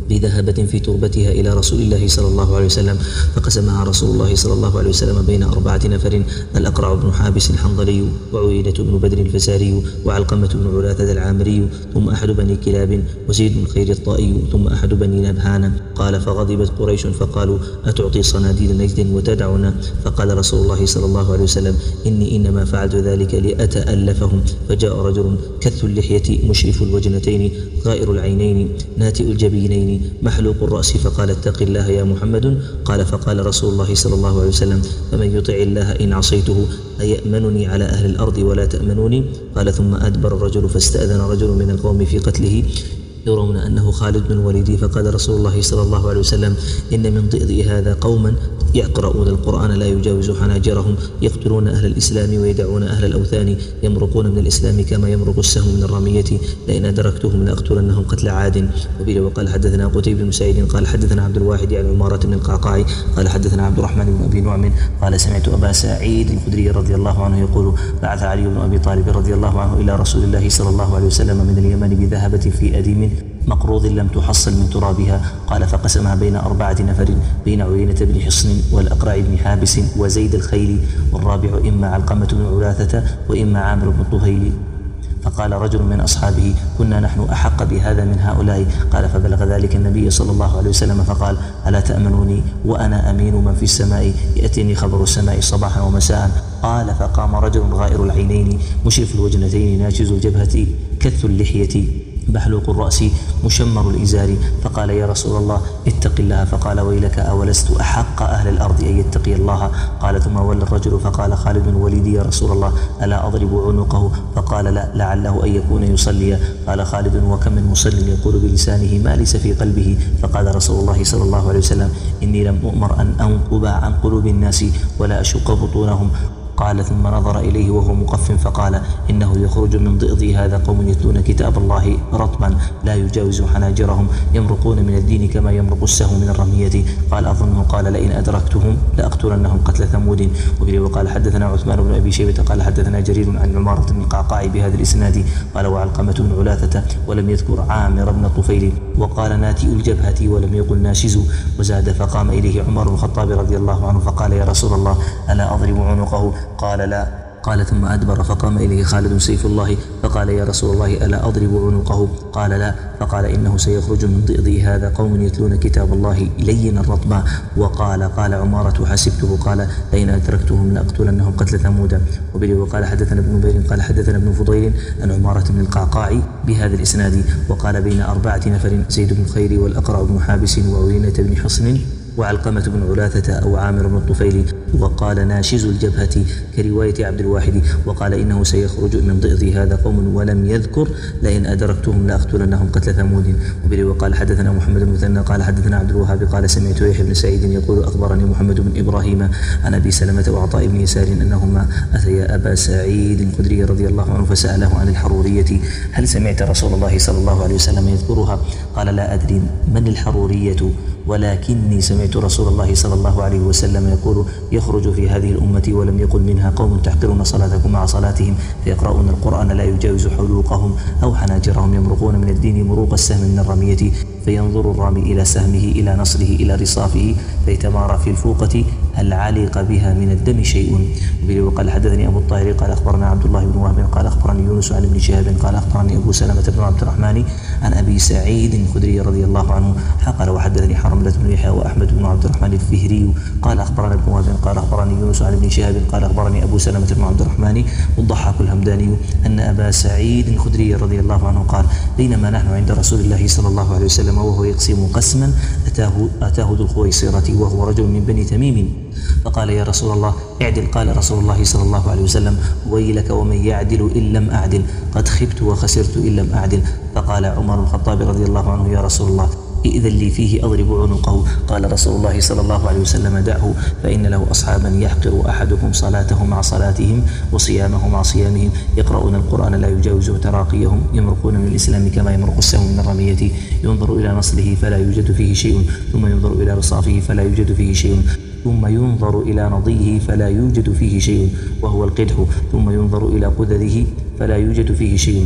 بذهبة في تربتها إلى رسول الله صلى الله عليه وسلم، فقسمها رسول الله صلى الله عليه وسلم بين أربعة نفر: الأقرع بن حابس الحنظلي، وعوينة بن بدر الفزاري، وعلقمة بن علاثة العامري، ثم أحد بني كلاب، وزيد بن خير الطائي، ثم أحد بني نبهان. قال: فغضبت قريش فقالوا: أتعطي صناديد نجد وتدعنا؟ فقال رسول الله صلى الله عليه وسلم: إني إنما فعلت ذلك لأتألفهم. فجاء رجل كث اللحية مشرف الوجنتين غائر العينين ناتئ الجبينين محلوق الرأس، فقال: اتق الله يا محمد. قال: فقال رسول الله صلى الله عليه وسلم: فمن يطع الله إن عصيته أيأمنني على أهل الأرض ولا تأمنوني؟ قال: ثم أدبر الرجل فاستأذن رجل من القوم في قتله يرون أنه خالد بن الوليد. فقال رسول الله صلى الله عليه وسلم: إن من ضئض هذا قوما يقرؤون القرآن لا يجاوز حناجرهم، يقتلون أهل الإسلام ويدعون أهل الأوثان، يمرقون من الإسلام كما يمرق السهم من الرمية، لئن أدركتهم لأقتلنهم قتل عاد. وبه وقال: حدثنا قتيبة بن سعيد قال حدثنا عبد الواحد عن عمارة بن القعقاع قال حدثنا عبد الرحمن بن أبي نعم قال: سمعت أبا سعيد الخدري رضي الله عنه يقول: بعث علي بن أبي طالب رضي الله عنه إلى رسول الله صلى الله عليه وسلم من اليمن بذهبة في أديم مقروض لم تحصل من ترابها. قال: فقسمها بين أربعة نفر: بين عيينة بن حصن والأقرع بن حابس وزيد الخيل، والرابع إما علقمة بن علاثة وإما عامر بن طهيل. فقال رجل من أصحابه: كنا نحن أحق بهذا من هؤلاء. قال: فبلغ ذلك النبي صلى الله عليه وسلم فقال: ألا تأمنوني وأنا أمين من في السماء، يأتيني خبر السماء صباحا ومساء. قال: فقام رجل غائر العينين مشرف الوجنتين ناجز الجبهة كث اللحية بحلوق الرأس مشمر الإزار، فقال: يا رسول الله اتق الله. فقال: ويلك أولست أحق أهل الأرض أن يتقي الله؟ قال: ثم ولى الرجل فقال: خالد بن الوليد يا رسول الله ألا أضرب عنقه؟ فقال: لا، لعله أن يكون يصلي. قال خالد: وكم من مصل يقول بلسانه ما ليس في قلبه؟ فقال رسول الله صلى الله عليه وسلم: إني لم أؤمر أن أنقب عن قلوب الناس ولا أشق بطونهم. قال: ثم نظر إليه وهو مقف فقال: إنه يخرج من ضئض هذا قوم يتلون كتاب الله رطبا لا يجاوز حناجرهم، يمرقون من الدين كما يمرق السهم من الرمية. قال: أظنه قال: لئن أدركتهم لأقتلنهم قتل ثمود. وبه وقال: حدثنا عثمان بن أبي شيبة قال حدثنا جرير عن عمارة بن القعقاع بهذا الإسناد. قال: وعلقمة بن علاثة، ولم يذكر عامر بن طفيل. وقال: ناتئ الجبهة ولم يقل ناشز. وزاد: فقام إليه عمر بن الخطاب رضي الله عنه فقال: يا رسول الله ألا أضرب عنقه؟ قال: لا. قال: ثم أدبر فقام إليه خالد سيف الله فقال: يا رسول الله ألا أضرب عنقه؟ قال: لا. فقال: إنه سيخرج من ضئض هذا قوم يتلون كتاب الله لينا رطبا. وقال: قال عمارة: حسبته قال: لئن أدركتهم لأقتلنهم قتل ثمود. وبه وقال: حدثنا ابن نبير قال حدثنا ابن فضيل عن عمارة بن القعقاع بهذا الإسناد. وقال: بين أربعة نفر: زيد بن خير والأقرع بن حابس وعوينة بن حصن وعلقمة بن علاثة أو عامر بن الطفيل. وقال: ناشز الجبهة كرواية عبد الواحد. وقال: إنه سيخرج من ضئض هذا قوم، ولم يذكر لئن أدركتهم لأقتلنهم قتل ثمود. وبه وقال: حدثنا محمد بن مثنى قال حدثنا عبد الوهاب قال: سمعت يحيى بن سعيد يقول: أخبرني محمد بن إبراهيم عن أبي سلمة وعطاء بن يسار أنهما أتيا أبا سعيد الخدري رضي الله عنه فسأله عن الحرورية: هل سمعت رسول الله صلى الله عليه وسلم يذكرها؟ قال: لا أدري من الحرورية، ولكني سمعت رسول الله صلى الله عليه وسلم يقول: يخرج في هذه الأمة ولم يقل منها قوم تحقرون صلاتكم مع صلاتهم، فيقرؤون القرآن لا يجاوز حلوقهم أو حناجرهم، يمرقون من الدين مروق السهم من الرمية، فينظر الرامي إلى سهمه إلى نصره إلى رصافه فيتمارى في الفوقة هل علق بها من الدم شيء. وقال: حدثني أبو الطاهر قال أخبرنا عبد الله بن وهب قال أخبرني يونس عن ابن شهاب قال أخبرني أبو سلمة بن عبد الرحمن عن أبي سعيد الخدري رضي الله عنه قال: وحدثني حرملة بن يحيى وأحمد بن عبد الرحمن الفهري قال أخبرنا ابن وهب قال أخبرني يونس عن ابن شهاب قال أخبرني أبو سلمة بن عبد الرحمن والضحاك الهمداني أن أبا سعيد الخدري رضي الله عنه قال: بينما نحن عند رسول الله صلى الله عليه وسلم وهو يقسم قسما أتاه, أتاه ذو الخويصرة وهو رجل من بني تميم فقال: يا رسول الله اعدل. قال رسول الله صلى الله عليه وسلم: ويلك ومن يعدل إن لم أعدل، قد خبت وخسرت إن لم أعدل. فقال عمر بن الخطاب رضي الله عنه: يا رسول الله إذن لي فيه أضرب عنقه. قال رسول الله صلى الله عليه وسلم: دعه، فإن له أصحابا يحقر أحدكم صلاته مع صلاتهم وصيامه مع صيامهم، يقرؤون القرآن لا يجاوز تراقيهم، يمرقون من الإسلام كما يمرق السهم من الرمية، ينظر إلى نصله فلا يوجد فيه شيء، ثم ينظر إلى رصافه فلا يوجد فيه شيء، ثم ينظر إلى نضيه فلا يوجد فيه شيء وهو القدح، ثم ينظر إلى قدره فلا يوجد فيه شيء،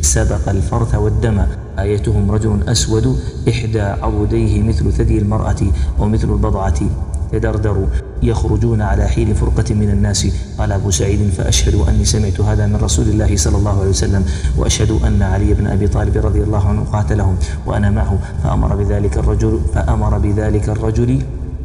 سبق الفرث والدم. آيتهم رجل أسود إحدى عضديه مثل ثدي المرأة ومثل البضعة تدردر يخرجون على حين فرقة من الناس. قال أبو سعيد فأشهد أني سمعت هذا من رسول الله صلى الله عليه وسلم، وأشهد أن علي بن أبي طالب رضي الله عنه قاتلهم وأنا معه. فأمر بذلك الرجل فأمر بذلك الرجل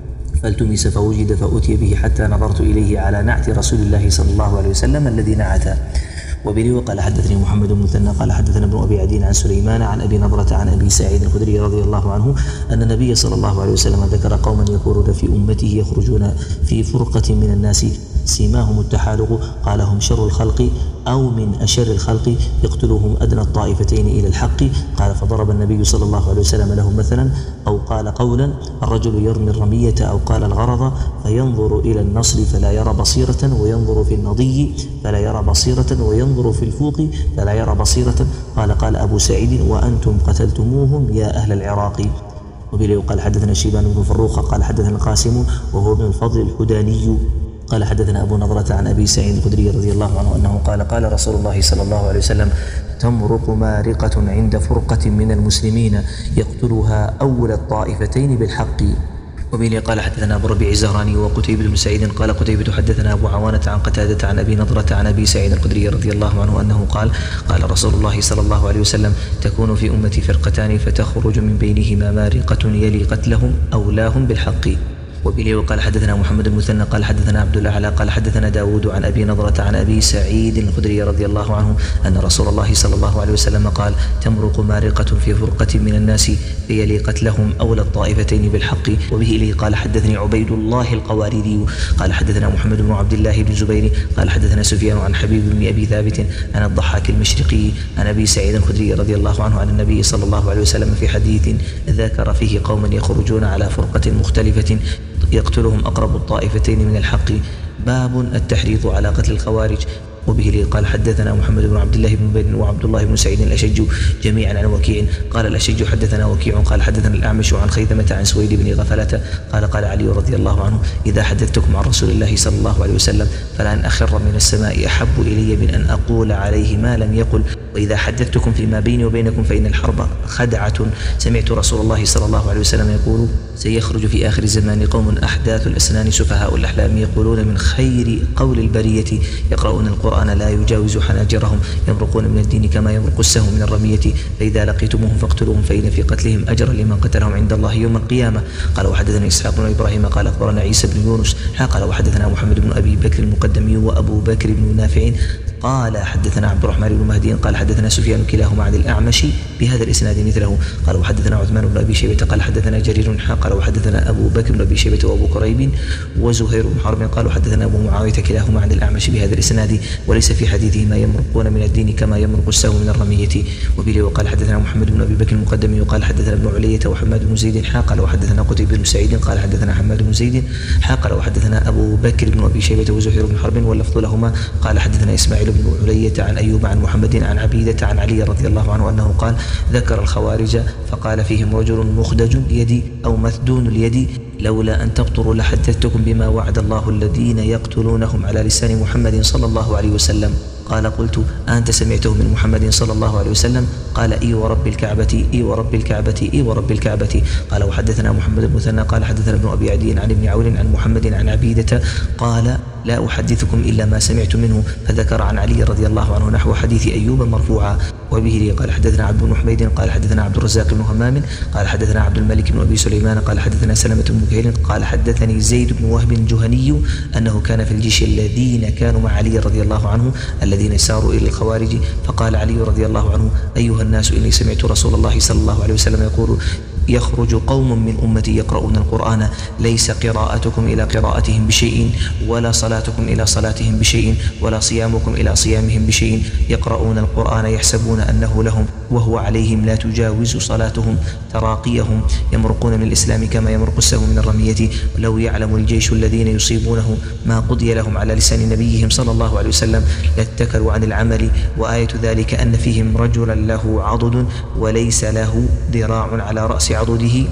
فالتمس فوجد فأتي به حتى نظرت إليه على نعت رسول الله صلى الله عليه وسلم الذي نعت. وبه وقال حدثني محمد بن مثنى قال حدثنا ابن أبي عدي عن سليمان عن أبي نضرة عن أبي سعيد الخدري رضي الله عنه أن النبي صلى الله عليه وسلم ذكر قوما يكونون في أمته يخرجون في فرقة من الناس سيماهم التحالق، قال هم شر الخلق أو من أشر الخلق يقتلهم أدنى الطائفتين إلى الحق. قال فضرب النبي صلى الله عليه وسلم لهم مثلا أو قال قولا: الرجل يرمي الرمية أو قال الغرض فينظر إلى النصر فلا يرى بصيرة، وينظر في النضي فلا يرى بصيرة، وينظر في الفوق فلا يرى بصيرة. قال قال أبو سعيد: وأنتم قتلتموهم يا أهل العراق. وبه قال حدثنا شيبان بن فروخ قال حدثنا القاسم وهو ابن الفضل الحداني قال حدثنا أبو نضرة عن أبي سعيد الخدري رضي الله عنه أنه قال قال رسول الله صلى الله عليه وسلم: تمرق مارقة عند فرقة من المسلمين يقتلها أول الطائفتين بالحق. وبه قال حدثنا أبو ربيع الزهراني وقتيبة بن سعيد قال قتيبة حدثنا أبو عوانة عن قتادة عن أبي نضرة عن أبي سعيد الخدري رضي الله عنه أنه قال قال رسول الله صلى الله عليه وسلم: تكون في أمتي فرقتان فتخرج من بينهما مارقة يلي قتلهم أولاهم بالحق. وبه وقال حدثنا محمد بن مثنى قال حدثنا عبد الأعلى قال حدثنا داود عن أبي نضرة عن أبي سعيد الخدري رضي الله عنه أن رسول الله صلى الله عليه وسلم قال: تمرق مارقة في فرقة من الناس يلي قتلهم أولى الطائفتين بالحق. وبه إليه قال حدثني عبيد الله القواريري قال حدثنا محمد بن عبد الله بن زبير قال حدثنا سفيان عن حبيب بن أبي ثابت عن الضحاك المشرقي عن أبي سعيد الخدري رضي الله عنه عن النبي صلى الله عليه وسلم في حديث ذكر فيه قوما يخرجون على فرقة مختلفة يقتلهم أقرب الطائفتين من الحق. باب التحريض على قتل الخوارج. وبه قال حدثنا محمد بن عبد الله بن بن وعبد الله بن سعيد الأشج جميعا عن وكيع قال الأشج حدثنا وكيع قال حدثنا الأعمش عن خيثمة عن سويد بن غفلة قال قال علي رضي الله عنه: إذا حدثتكم عن رسول الله صلى الله عليه وسلم فلأن أخر من السماء أحب إلي من أن أقول عليه ما لم يقل، وإذا حدثتكم فيما بيني وبينكم فإن الحرب خدعة. سمعت رسول الله صلى الله عليه وسلم يقول: سيخرج في آخر الزمان قوم أحداث الأسنان سفهاء الأحلام يقولون من خير قول البرية يقرؤون القرآن لا يجاوز حناجرهم يمرقون من الدين كما يمرق السهم من الرمية، فإذا لقيتموهم فاقتلوهم فإن في قتلهم أجرا لمن قتلهم عند الله يوم القيامة. قال وحدثنا إسحاق بن إبراهيم قال أخبرنا عيسى بن يونس قال وحدثنا محمد بن أبي بكر المقدمي وأبو بكر بن نافع قال حدثنا عبد الرحمن بن مهدي قال حدثنا سفيان كلاهما عن الأعمش بهذا الإسناد مثله. قال وحدثنا عثمان بن أبي شيبة قال حدثنا جرير قال وحدثنا أبو بكر بن أبي شيبة وأبو كريب وزهير بن حرب قال وحدثنا أبو معاوية كلاهما عن الأعمش بهذا الإسناد وليس في حديثهما يمرقون من الدين كما يمرق السهم من الرمية. وبه وقال حدثنا محمد بن أبي بكر المقدمي وقال حدثنا ابن علية وحماد بن زيد قال وحدثنا قتيبة بن سعيد قال حدثنا حماد بن زيد قال وحدثنا أبو بكر بن أبي شيبة وزهير بن حرب واللفظ لهما قال حدثنا إسماعيل بن علية عن أيوب عن محمد عن عبيدة عن علي رضي الله عنه أنه قال ذكر الخوارج فقال فيهم رجل مخدج اليد أو مثدون اليد لولا أن تبطروا لحدثتكم بما وعد الله الذين يقتلونهم على لسان محمد صلى الله عليه وسلم. قال قلت أنت سمعته من محمد صلى الله عليه وسلم؟ قال إي ورب الكعبة إي ورب الكعبة إي ورب الكعبة. قال وحدثنا محمد بن مثنى قال حدثنا ابن أبي عدي عن ابن عون عن محمد عن عبيدة قال لا أحدثكم إلا ما سمعت منه، فذكر عن علي رضي الله عنه نحو حديث أيوب مرفوعا. وبه قال حدثنا عبد بن حميد قال حدثنا عبد الرزاق بن همام قال حدثنا عبد الملك بن أبي سليمان قال حدثنا سلمة بن مكيل قال حدثني زيد بن وهب الجهني أنه كان في الجيش الذين كانوا مع علي رضي الله عنه الذين ساروا إلى الخوارج، فقال علي رضي الله عنه أيها الناس إني سمعت رسول الله صلى الله عليه وسلم يقول يخرج قوم من أمتي يقرؤون القرآن ليس قراءتكم إلى قراءتهم بشيء ولا صلاتكم إلى صلاتهم بشيء ولا صيامكم إلى صيامهم بشيء، يقرؤون القرآن يحسبون أنه لهم وهو عليهم لا تجاوز صلاتهم تراقيهم، يمرقون من الإسلام كما يمرق السهم من الرمية. ولو يعلم الجيش الذين يصيبونه ما قضي لهم على لسان نبيهم صلى الله عليه وسلم لاتكلوا عن العمل. وآية ذلك أن فيهم رجلا له عضد وليس له ذراع على رأس عضده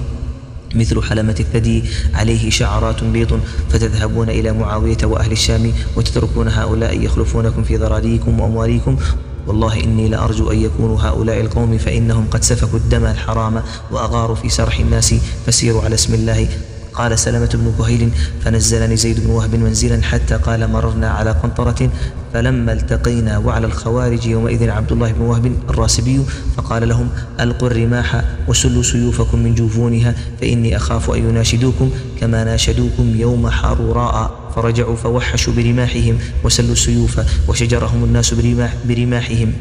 مثل حلمة الثدي عليه شعرات بيض، فتذهبون إلى معاوية وأهل الشام وتتركون هؤلاء يخلفونكم في ذراريكم وأموالكم والله إني لأرجو أن يكونوا هؤلاء القوم فإنهم قد سفكوا الدم الحرام وأغاروا في سرح الناس، فسيروا على اسم الله. قال سلمة بن كهيل فنزلني زيد بن وهب منزلا حتى قال مررنا على قنطرة فلما التقينا وعلى الخوارج يومئذ عبد الله بن وهب الراسبي فقال لهم ألقوا الرماح وسلوا سيوفكم من جفونها فإني أخاف أن يناشدوكم كما ناشدوكم يوم حروراء، فرجعوا فوحشوا برماحهم وسلوا السيوف وشجرهم الناس برماح برماحهم.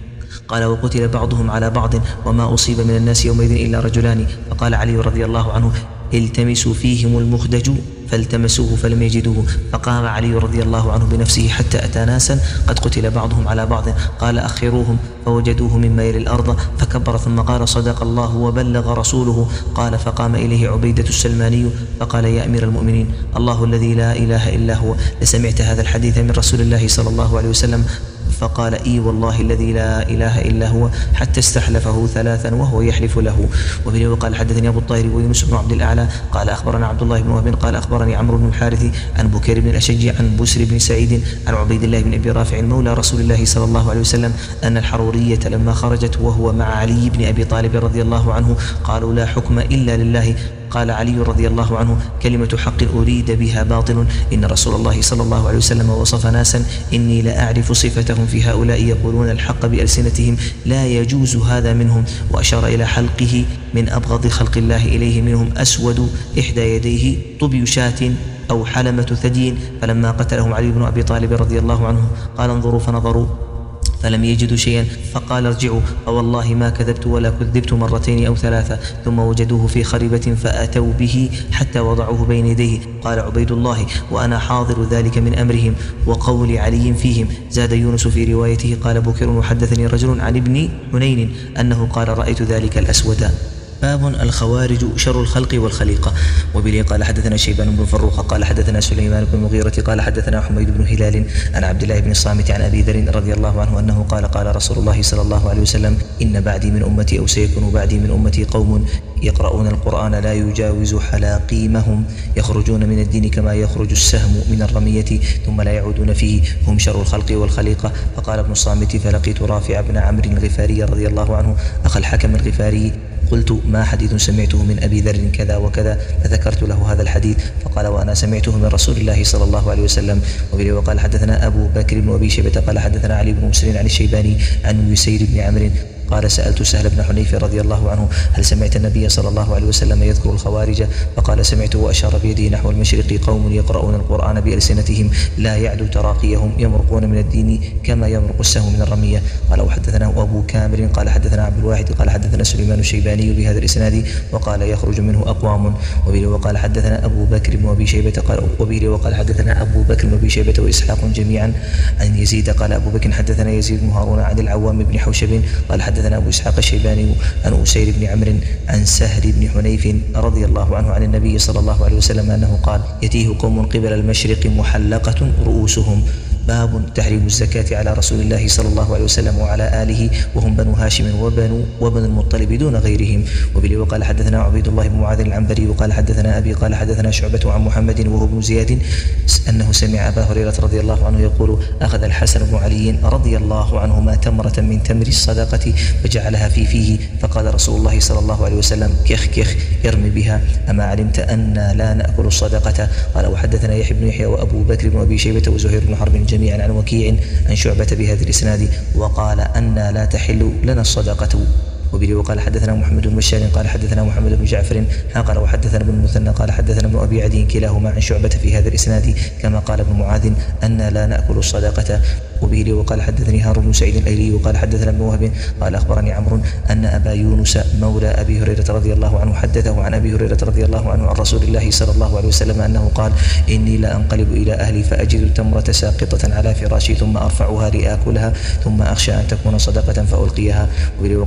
قال وقتل بعضهم على بعض وما أصيب من الناس يومئذ إلا رجلان. فقال علي رضي الله عنه التمسوا فيهم المخدج فالتمسوه فلم يجدوه، فقام علي رضي الله عنه بنفسه حتى أتى ناسا قد قتل بعضهم على بعض، قال أخروهم فوجدوه مما يلي الأرض فكبر ثم قال صدق الله وبلغ رسوله. قال فقام إليه عبيدة السلماني فقال يا أمير المؤمنين الله الذي لا إله إلا هو لسمعت هذا الحديث من رسول الله صلى الله عليه وسلم؟ فقال إي والله الذي لا إله إلا هو، حتى استحلفه ثلاثا وهو يحلف له. وبه وقال حدثني أبو الطاهر ويونس بن عبد الأعلى قال أخبرنا عبد الله بن وهب قال أخبرني عمرو بن الحارث عن بكير بن الأشج عن بسر بن سعيد عن عبيد الله بن أبي رافع مولى رسول الله صلى الله عليه وسلم أن الحرورية لما خرجت وهو مع علي بن أبي طالب رضي الله عنه قالوا لا حكم إلا لله. قال علي رضي الله عنه كلمة حق أريد بها باطل، إن رسول الله صلى الله عليه وسلم وصف ناسا إني لا أعرف صفتهم في هؤلاء يقولون الحق بألسنتهم لا يجوز هذا منهم، وأشار إلى حلقه من أبغض خلق الله إليه منهم أسود إحدى يديه طبي شاة أو حلمة ثدي، فلما قتلهم علي بن أبي طالب رضي الله عنه قال انظروا فنظروا فلم يجدوا شيئا فقال ارجعوا، فوالله ما كذبت ولا كذبت مرتين أو ثلاثة، ثم وجدوه في خربة فأتوا به حتى وضعوه بين يديه. قال عبيد الله وأنا حاضر ذلك من أمرهم وقول علي فيهم. زاد يونس في روايته قال بكر وحدثني رجل عن ابن حنين أنه قال رأيت ذلك الأسود. باب الخوارج شر الخلق والخليقة. وبه قال حدثنا شيبان بن فروخ قال حدثنا سليمان بن المغيرة قال حدثنا حميد بن هلال عن عبد الله بن الصامت عن أبي ذر رضي الله عنه أنه قال قال رسول الله صلى الله عليه وسلم إن بعدي من أمتي أو سيكون بعدي من أمتي قوم يقرؤون القرآن لا يجاوز حلاقيمهم يخرجون من الدين كما يخرج السهم من الرمية ثم لا يعودون فيه، هم شر الخلق والخليقة. فقال ابن الصامت فلقيت رافع بن عمرو الغفاري رضي الله عنه أخا الحكم الغفاري قلت ما حديث سمعته من أبي ذر كذا وكذا، فذكرت له هذا الحديث فقال وأنا سمعته من رسول الله صلى الله عليه وسلم. وبه وقال حدثنا أبو بكر بن أبي شيبة قال حدثنا علي بن مسلم عن الشيباني عن يسير بن عمرو قال سألت سهل بن حنيف رضي الله عنه هل سمعت النبي صلى الله عليه وسلم يذكر الخوارج؟ فقال سمعته وأشار بيده نحو المشرق قوم يقرؤون القرآن بألسنتهم لا يعدو تراقيهم يمرقون من الدين كما يمرق السهم من الرمية. قال وحدثنا أبو كامر قال حدثنا عبد الواحد قال حدثنا سليمان الشيباني بهذا الإسناد وقال يخرج منه أقوام. وبه وقال حدثنا أبو بكر بن أبي شيبة قال وبه وقال حدثنا أبو بكر بن أبي شيبة وإسحاق جميعا عن يزيد قال أبو بكر حدثنا يزيد بن هارون عن العوام بن حوشب قال حدثنا أبو إسحاق الشيباني عن أسير بن عمرو عن سهل بن حنيف رضي الله عنه عن النبي صلى الله عليه وسلم أنه قال يتيه قوم قبل المشرق محلقة رؤوسهم. باب تحريم الزكاة على رسول الله صلى الله عليه وسلم وعلى آله وهم بنو هاشم وبنو وبن المطلب دون غيرهم. وبه وقال حدثنا عبيد الله بن معاذ العنبري وقال حدثنا أبي قال حدثنا شعبة عن محمد وهو بن زياد أنه سمع أبا هريرة رضي الله عنه يقول أخذ الحسن بن علي رضي الله عنهما تمرة من تمر الصدقة فجعلها في فيه فقال رسول الله صلى الله عليه وسلم كخ كخ ارم بها أما علمت أن لا نأكل الصدقة؟ قال وحدثنا يحيى بن يحيى وأبو بكر بن أبي شيبة وزهير بن حرب جميعا عن وكيع عن شعبة بهذا الإسناد وقال أن لا تحل لنا الصدقة. وبه وقال حدثنا محمد بن بشار قال حدثنا محمد بن جعفر قال وحدثنا ابن المثنى قال حدثنا ابن أبي عدي كلاهما عن شعبة في هذا الإسناد كما قال ابن معاذ أن لا نأكل الصدقة. وبه وقال حدثني هارون بن سعيد الأيلي وقال حدثنا ابن وهب قال أخبرني عمرو أن أبا يونس مولى أبي هريرة رضي الله عنه حدثه عن أبي هريرة رضي الله عنه عن رسول الله صلى الله عليه وسلم أنه قال إني لا أنقلب إلى أهلي فأجد التمرة ساقطة على فراشي ثم أرفعها لآكلها ثم أخشى أن تكون صدقة فألقيها. وبه وقال حدثنا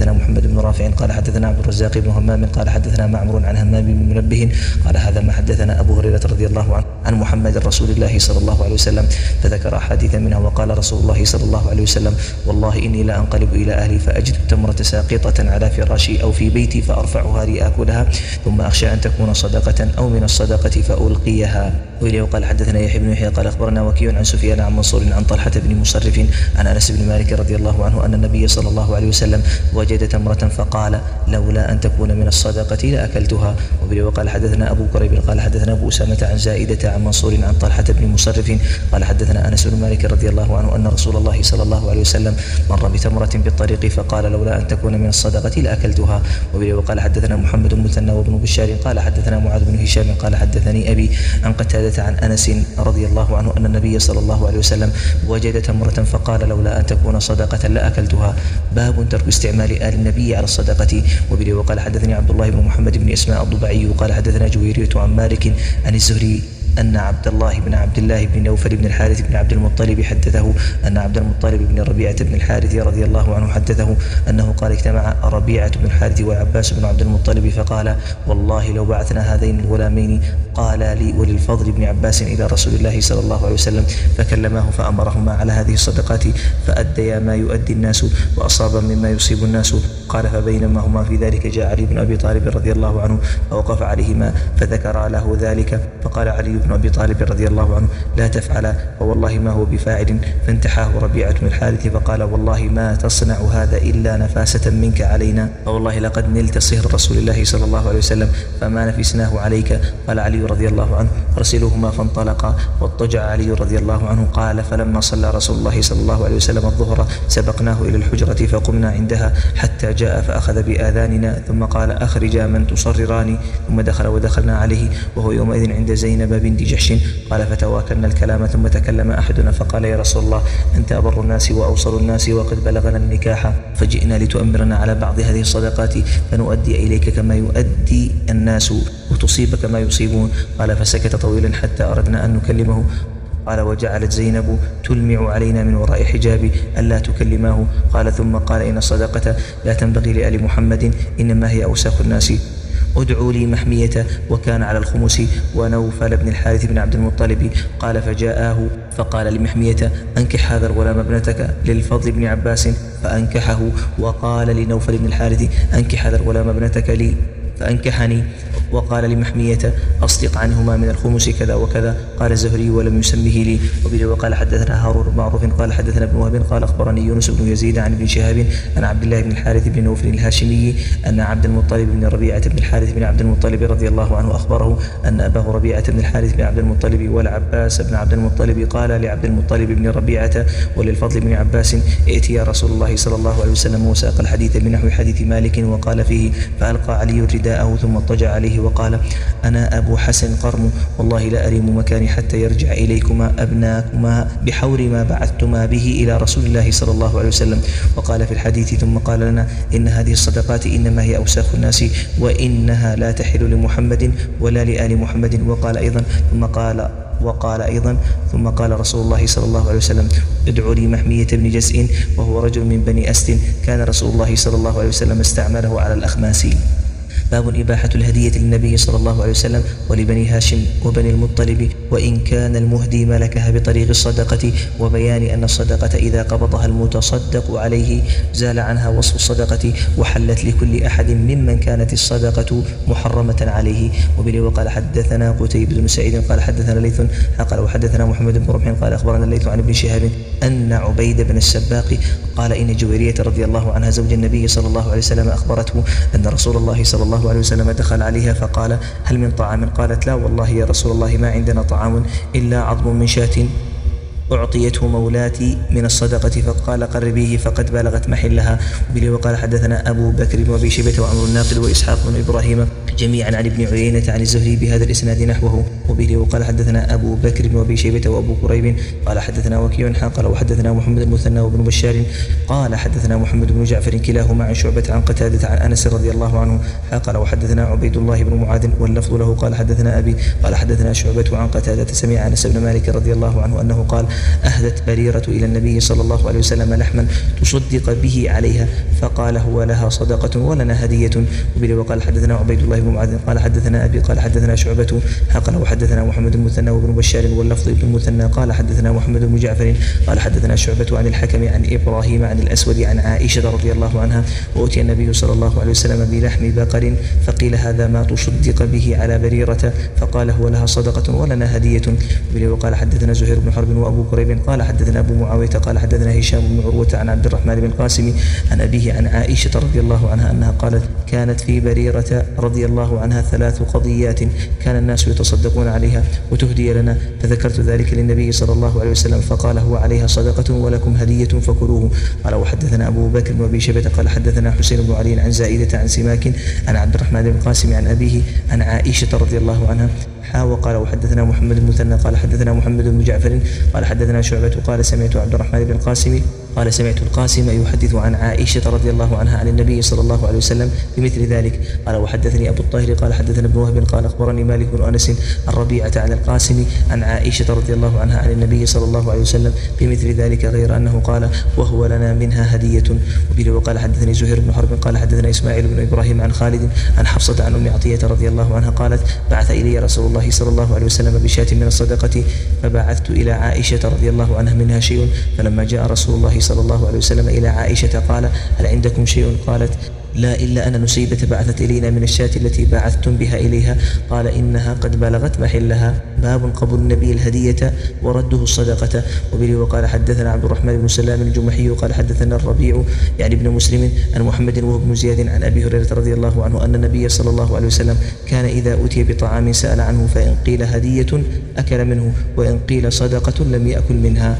حدثنا محمد بن رافع قال حدثنا عبد الرزاق بن همام قال حدثنا معمر عن همام بن منبه قال هذا ما حدثنا أبو هريرة رضي الله عنه عن محمد رسول الله صلى الله عليه وسلم، فذكر أحاديث منها وقال رسول الله صلى الله عليه وسلم والله إني لا أنقلب إلى أهلي فأجد التمرة ساقطة على فراشي أو في بيتي فأرفعها لآكلها ثم أخشى أن تكون صدقة أو من الصدقة فألقيها. وإليه قال حدثنا يحيى بن يحيى قال أخبرنا وكيع عن سفيان عن منصور عن طلحة بن مصرف عن أنس بن مالك رضي الله عنه أن النبي صلى الله عليه وسلم وجد تمرة فقال لولا أن تكون من الصدقة لأكلتها. وإليه قال حدثنا أبو كريب قال حدثنا أبو أسامة عن زائدة عن منصور عن طلحة بن مصرف قال حدثنا أنس بن مالك رضي الله عنه أن رسول الله صلى الله عليه وسلم مر بتمرة بالطريق فقال لولا أن تكون من الصدقة لأكلتها. وإليه قال حدثنا محمد بن مثنى وابن بشار قال حدثنا معاذ بن هشام قال حدثني أبي عن قتادة عن أنس رضي الله عنه أن النبي صلى الله عليه وسلم وجد تمرة فقال لولا أن تكون صدقة لأكلتها. باب ترك استعمال آل النبي على الصدقة. وبه وقال حدثني عبد الله بن محمد بن إسماعيل الضبعي قال حدثنا جويرية عن مالك عن الزهري أن عبد الله بن عبد الله بن نوفل بن الحارث بن عبد المطلب حدثه أن عبد المطلب بن ربيعة بن الحارث رضي الله عنه حدثه أنه قال اجتمع ربيعة بن الحارث والعباس بن عبد المطلب فقال والله لو بعثنا هذين الغلامين قال لي وللفضل بن عباس إلى رسول الله صلى الله عليه وسلم فكلماه فأمرهما على هذه الصدقات فأديا ما يؤدي الناس وأصابا مما يصيب الناس. قال فبينما هما في ذلك جاء علي بن أبي طالب رضي الله عنه فوقف عليهما فذكر له ذلك فقال علي بن أبي طالب رضي الله عنه لا تفعل فوالله ما هو بفاعل. فانتحاه ربيعة بن الحارث فقال والله ما تصنع هذا إلا نفاسة منك علينا فوالله لقد نلت صهر رسول الله صلى الله عليه وسلم فما نفسناه عليك. قال علي رضي الله عنه أرسلهما فانطلقا واضطجع علي رضي الله عنه. قال فلما صلى رسول الله صلى الله عليه وسلم الظهر سبقناه إلى الحجرة فقمنا عندها حتى جاء فأخذ بآذاننا ثم قال أخرجا من تصرران ثم دخل ودخلنا عليه وهو يومئذ عند زينب بنت جحش. قال فتواكلنا الكلام ثم تكلم أحدنا فقال يا رسول الله أنت أبر الناس وأوصل الناس وقد بلغنا النكاح فجئنا لتؤمرنا على بعض هذه الصدقات فنؤدي إليك كما يؤدي الناس وتصيب كما يصيبون. قال فسكت طويلا حتى أردنا أن نكلمه. قال وجعلت زينب تلمع علينا من وراء حجاب ألا تكلماه. قال ثم قال إن الصدقة لا تنبغي لآل محمد إنما هي أوساخ الناس. ادعوا لي محمية وكان على الخمس ونوفل بن الحارث بن عبد المطلب. قال فجاءه فقال لمحمية أنكح هذا الغلام ابنتك للفضل بن عباس فأنكحه. وقال لنوفل بن الحارث أنكح هذا الغلام ابنتك لي فأنكحني. وقال لمحمية أصدق عنهما من الخمس كذا وكذا. قال الزهري ولم يسمه لي. وبه وقال حدثنا هارون بن معروف قال حدثنا ابن وهب قال أخبرني يونس بن يزيد عن ابن شهاب عن عبد الله بن الحارث بن نوفل الهاشمي أن عبد المطلب بن ربيعة بن الحارث بن عبد المطلب رضي الله عنه أخبره أن أباه ربيعة بن الحارث بن عبد المطلب والعباس بن عبد المطلب قال لعبد المطلب بن ربيعة وللفضل بن عباس ائت يا رسول الله صلى الله عليه وسلم. وساق الحديث بنحو حديث مالك وقال فيه فألقى علي رداءه ثم اضطجع عليه وقال أنا أبو حسن قرم والله لا أريم مكاني حتى يرجع إليكما أبناكما بحور ما بعثتما به إلى رسول الله صلى الله عليه وسلم. وقال في الحديث ثم قال لنا إن هذه الصدقات إنما هي أوساخ الناس وإنها لا تحل لمحمد ولا لآل محمد. وقال أيضا ثم قال وقال أيضا ثم قال رسول الله صلى الله عليه وسلم ادعوا لي محمية بن جزء وهو رجل من بني أسد كان رسول الله صلى الله عليه وسلم استعمله على الأخماس. باب إباحة الهدية للنبي صلى الله عليه وسلم ولبني هاشم وبني المطلب وإن كان المهدي ملكها بطريق الصدقة وبيان أن الصدقة إذا قبضها المتصدق عليه زال عنها وصف الصدقة وحلت لكل أحد ممن كانت الصدقة محرمة عليه. وبه وقال حدثنا قتيبة بن سعيد قال حدثنا ليث قال وحدثنا محمد بن رمح قال أخبرنا الليث عن ابن شهاب أن عبيد بن السباق قال إن جويرية رضي الله عنها زوج النبي صلى الله عليه وسلم أخبرته أن رسول الله صلى الله عليه وسلم دخل عليها فقال هل من طعام؟ قالت لا والله يا رسول الله ما عندنا طعام إلا عظم من شاة أعطيته مولاتي من الصدقة. فقال قربيه فقد بلغت محلها. وبه وقال حدثنا أبو بكر بن أبي شيبة وعمر الناقد وإسحاق بن إبراهيم جميعا عن ابن عيينة عن الزهري بهذا الإسناد نحوه. وبه وقال حدثنا أبو بكر بن أبي شيبة وأبو كريب قال حدثنا وكيع قال وحدثنا محمد المثنى وابن بشار قال حدثنا محمد بن جعفر كلاهما عن شعبة عن قتادة عن أنس رضي الله عنه قال وحدثنا عبيد الله بن معاذ واللفظ له قال حدثنا أبي قال حدثنا شعبة عن قتادة سمع أنس بن مالك رضي الله عنه أنه قال أهدت بريرة إلى النبي صلى الله عليه وسلم لحما تصدق به عليها، فقال هو لها صدقة ولنا هدية. وبه وقال حدثنا عبيد الله بن معاذ قال حدثنا أبي قال حدثنا شعبة قال وحدثنا محمد بن المثنى وابن بشار واللفظ ابن المثنى قال حدثنا محمد بن جعفر قال حدثنا شعبة عن الحكم عن إبراهيم عن الأسود عن عائشة رضي الله عنها وأتي النبي صلى الله عليه وسلم بلحم بقر فقيل هذا ما تصدق به على بريرة، فقال هو لها صدقة ولنا هدية. وبه وقال حدثنا زهير بن حرب وأبو كريب قال حدثنا أبو معاوية قال حدثنا هشام بن عروة عن عبد الرحمن بن القاسم عن أبيه عن عائشة رضي الله عنها أنها قالت كانت في بريرة رضي الله عنها ثلاث قضيات كان الناس يتصدقون عليها وتهدي لنا، فذكرت ذلك للنبي صلى الله عليه وسلم فقال هو عليها صدقة ولكم هدية فكلوه. قال وحدثنا أبو بكر وأبي شيبة قال حدثنا حسين بن علي عن زائدة عن سماك عن عبد الرحمن بن القاسم عن أبيه عن عائشة رضي الله عنها حاوى قال وحدثنا محمد المثنى قال حدثنا محمد بن جعفر قال حدثنا شعبة قال سمعت عبد الرحمن بن القاسم قال سمعت القاسم يحدث عن عائشة رضي الله عنها عن النبي صلى الله عليه وسلم بمثل ذلك. قال وحدثني أبو الطاهر قال حدثنا ابن وهب قال أخبرني مالك بن أنس عن ربيعة عن القاسم عن عائشة رضي الله عنها عن النبي صلى الله عليه وسلم بمثل ذلك غير أنه قال وهو لنا منها هدية. وبه وقال حدثني زهير بن حرب قال حدثنا إسماعيل بن إبراهيم عن خالد عن حفصة عن أم عطية رضي الله عنها قالت بعث إلي رسول الله صلى الله عليه وسلم بشاة من الصدقة فبعثت إلى عائشة رضي الله عنها منها شيء، فلما جاء رسول الله صلى الله عليه وسلم إلى عائشة قال هل عندكم شيء؟ قالت لا إلا أن نسيبة بعثت إلينا من الشاة التي بعثتم بها إليها. قال إنها قد بلغت محلها. باب قبول النبي الهدية ورده الصدقة. وبه وقال حدثنا عبد الرحمن بن سلام الجمحي قال حدثنا الربيع يعني ابن مسلم عن محمد وهو بن زياد عن أبي هريرة رضي الله عنه أن النبي صلى الله عليه وسلم كان إذا أتي بطعام سأل عنه فإن قيل هدية أكل منه وإن قيل صدقة لم يأكل منها.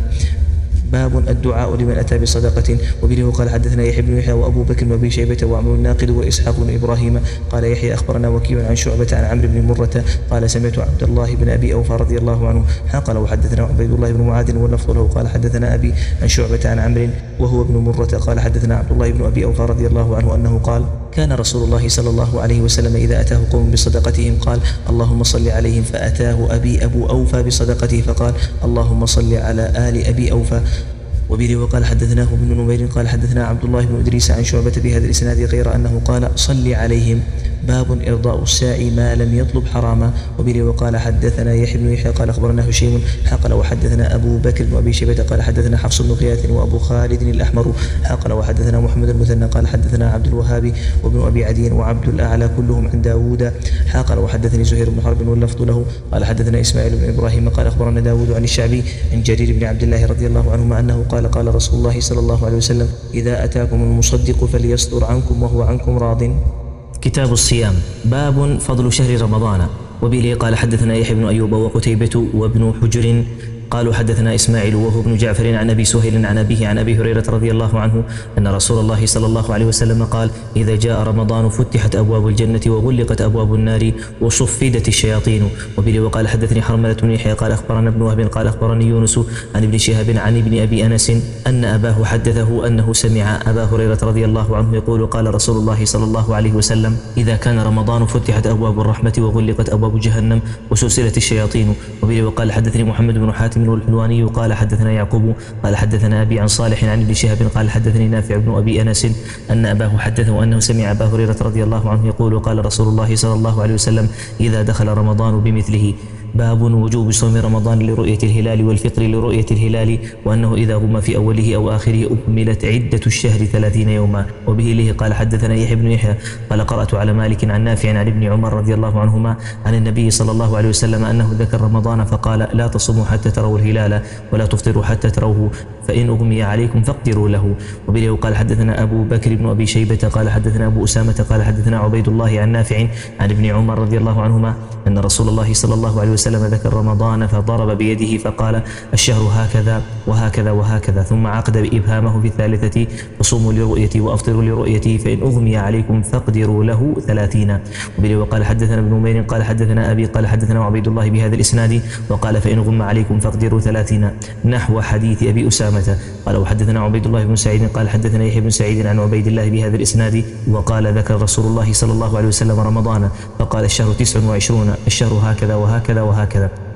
باب الدعاء لمن أتى بصدقة. وبه قال حدثنا يحيى بن يحيى وأبو بكر وأبي شيبة وعمرو الناقد وإسحاق بن إبراهيم قال يحيى أخبرنا وكيع عن شعبة عن عمرو بن مرة قال سمعت عبد الله بن أبي أوفى رضي الله عنه قال وحدثنا عبيد الله بن معاذ واللفظ له قال حدثنا أبي عن شعبة عن عمرو وهو ابن مرة قال حدثنا عبد الله بن أبي أوفى رضي الله عنه أنه قال كان رسول الله صلى الله عليه وسلم إذا أتاه قوم بصدقتهم قال اللهم صل عليهم، فأتاه أبي أبو أوفى بصدقته فقال اللهم صل على آل أبي أوفى. وبه وقال حدثناه ابن نمير قال حدثنا عبد الله بن إدريس عن شعبة بهذا الإسناد غير أنه قال صل عليهم. باب إرضاء الساعي ما لم يطلب حراما. وبه وقال حدثنا يحيى بن يحيى قال أخبرنا هشيم قال وحدثنا أبو بكر وأبي شيبة قال حدثنا حفص بن غياث وأبو خالد الأحمر قال وحدثنا محمد المثنى قال حدثنا عبد الوهاب وابن أبي عدي وعبد الأعلى كلهم عن داود قال وحدثني زهير بن حرب واللفظ له قال حدثنا إسماعيل بن إبراهيم قال أخبرنا داود عن الشعبي عن جرير بن عبد الله رضي الله عنهما أنه قال قال رسول الله صلى الله عليه وسلم إذا أتاكم المصدق فليصدر عنكم وهو عنكم راض. كتاب الصيام. باب فضل شهر رمضان. وبه قال حدثنا يحيى بن أيوب وقتيبة وابن حجر قالوا حدثنا إسماعيل وهو ابن جعفر عن أبي سهيل عن أبيه عن أبي هريرة رضي الله عنه أن رسول الله صلى الله عليه وسلم قال إذا جاء رمضان فتحت أبواب الجنة وغلقت أبواب النار وصفدت الشياطين. وبه وقال حدثني حرملة بن يحيى قال أخبرنا ابن وهب قال أخبرني يونس عن ابن شهاب عن ابن أبي أنس أن أباه حدثه أنه سمع أبا هريرة رضي الله عنه يقول قال رسول الله صلى الله عليه وسلم إذا كان رمضان فتحت أبواب الرحمة وغلقت أبواب جهنم وسلسلت الشياطين. وبه وقال حدثني محمد بن حاتم الحلواني قال حدثنا يعقوب قال حدثنا أبي عن صالح عن ابن شهاب قال حدثني نافع بن أبي أنس أن أباه حدثه أنه سمع أبا هريرة رضي الله عنه يقول قال رسول الله صلى الله عليه وسلم إذا دخل رمضان بمثله. باب وجوب صوم رمضان لرؤية الهلال والفطر لرؤية الهلال وأنه إذا غم في أوله أو آخره أكملت عدة الشهر ثلاثين يوما. وبه له قال حدثنا يحيى بن يحيى قال قرأت على مالك عن نافع عن ابن عمر رضي الله عنهما عن النبي صلى الله عليه وسلم أنه ذكر رمضان فقال لا تصوموا حتى تروا الهلال ولا تفطروا حتى تروه فإن أغمي عليكم فاقدروا له. وبه قال حدثنا أبو بكر بن أبي شيبة قال حدثنا أبو أسامة قال حدثنا عبيد الله عن نافع عن ابن عمر رضي الله عنهما أن رسول الله صلى الله عليه وسلم ذكر رمضان فضرب بيده فقال الشهر هكذا وهكذا وهكذا ثم عقد بإبهامه في الثالثة فصوموا لرؤيتي وأفطروا لرؤيتي فإن أغمي عليكم فاقدروا له ثلاثين. وبه وقال حدثنا ابن نمير قال حدثنا أبي قال حدثنا عبيد الله بهذا الإسناد وقال فإن غم عليكم فاقدروا ثلاثين نحو حديث أبي أسامة. قال وحدثنا عبيد الله بن سعيد قال حدثنا يحيى بن سعيد عن عبيد الله بهذا الإسناد وقال ذكر رسول الله صلى الله عليه وسلم رمضان فقال الشهر تسع وعشرون الشهر هكذا وهكذا وهكذا.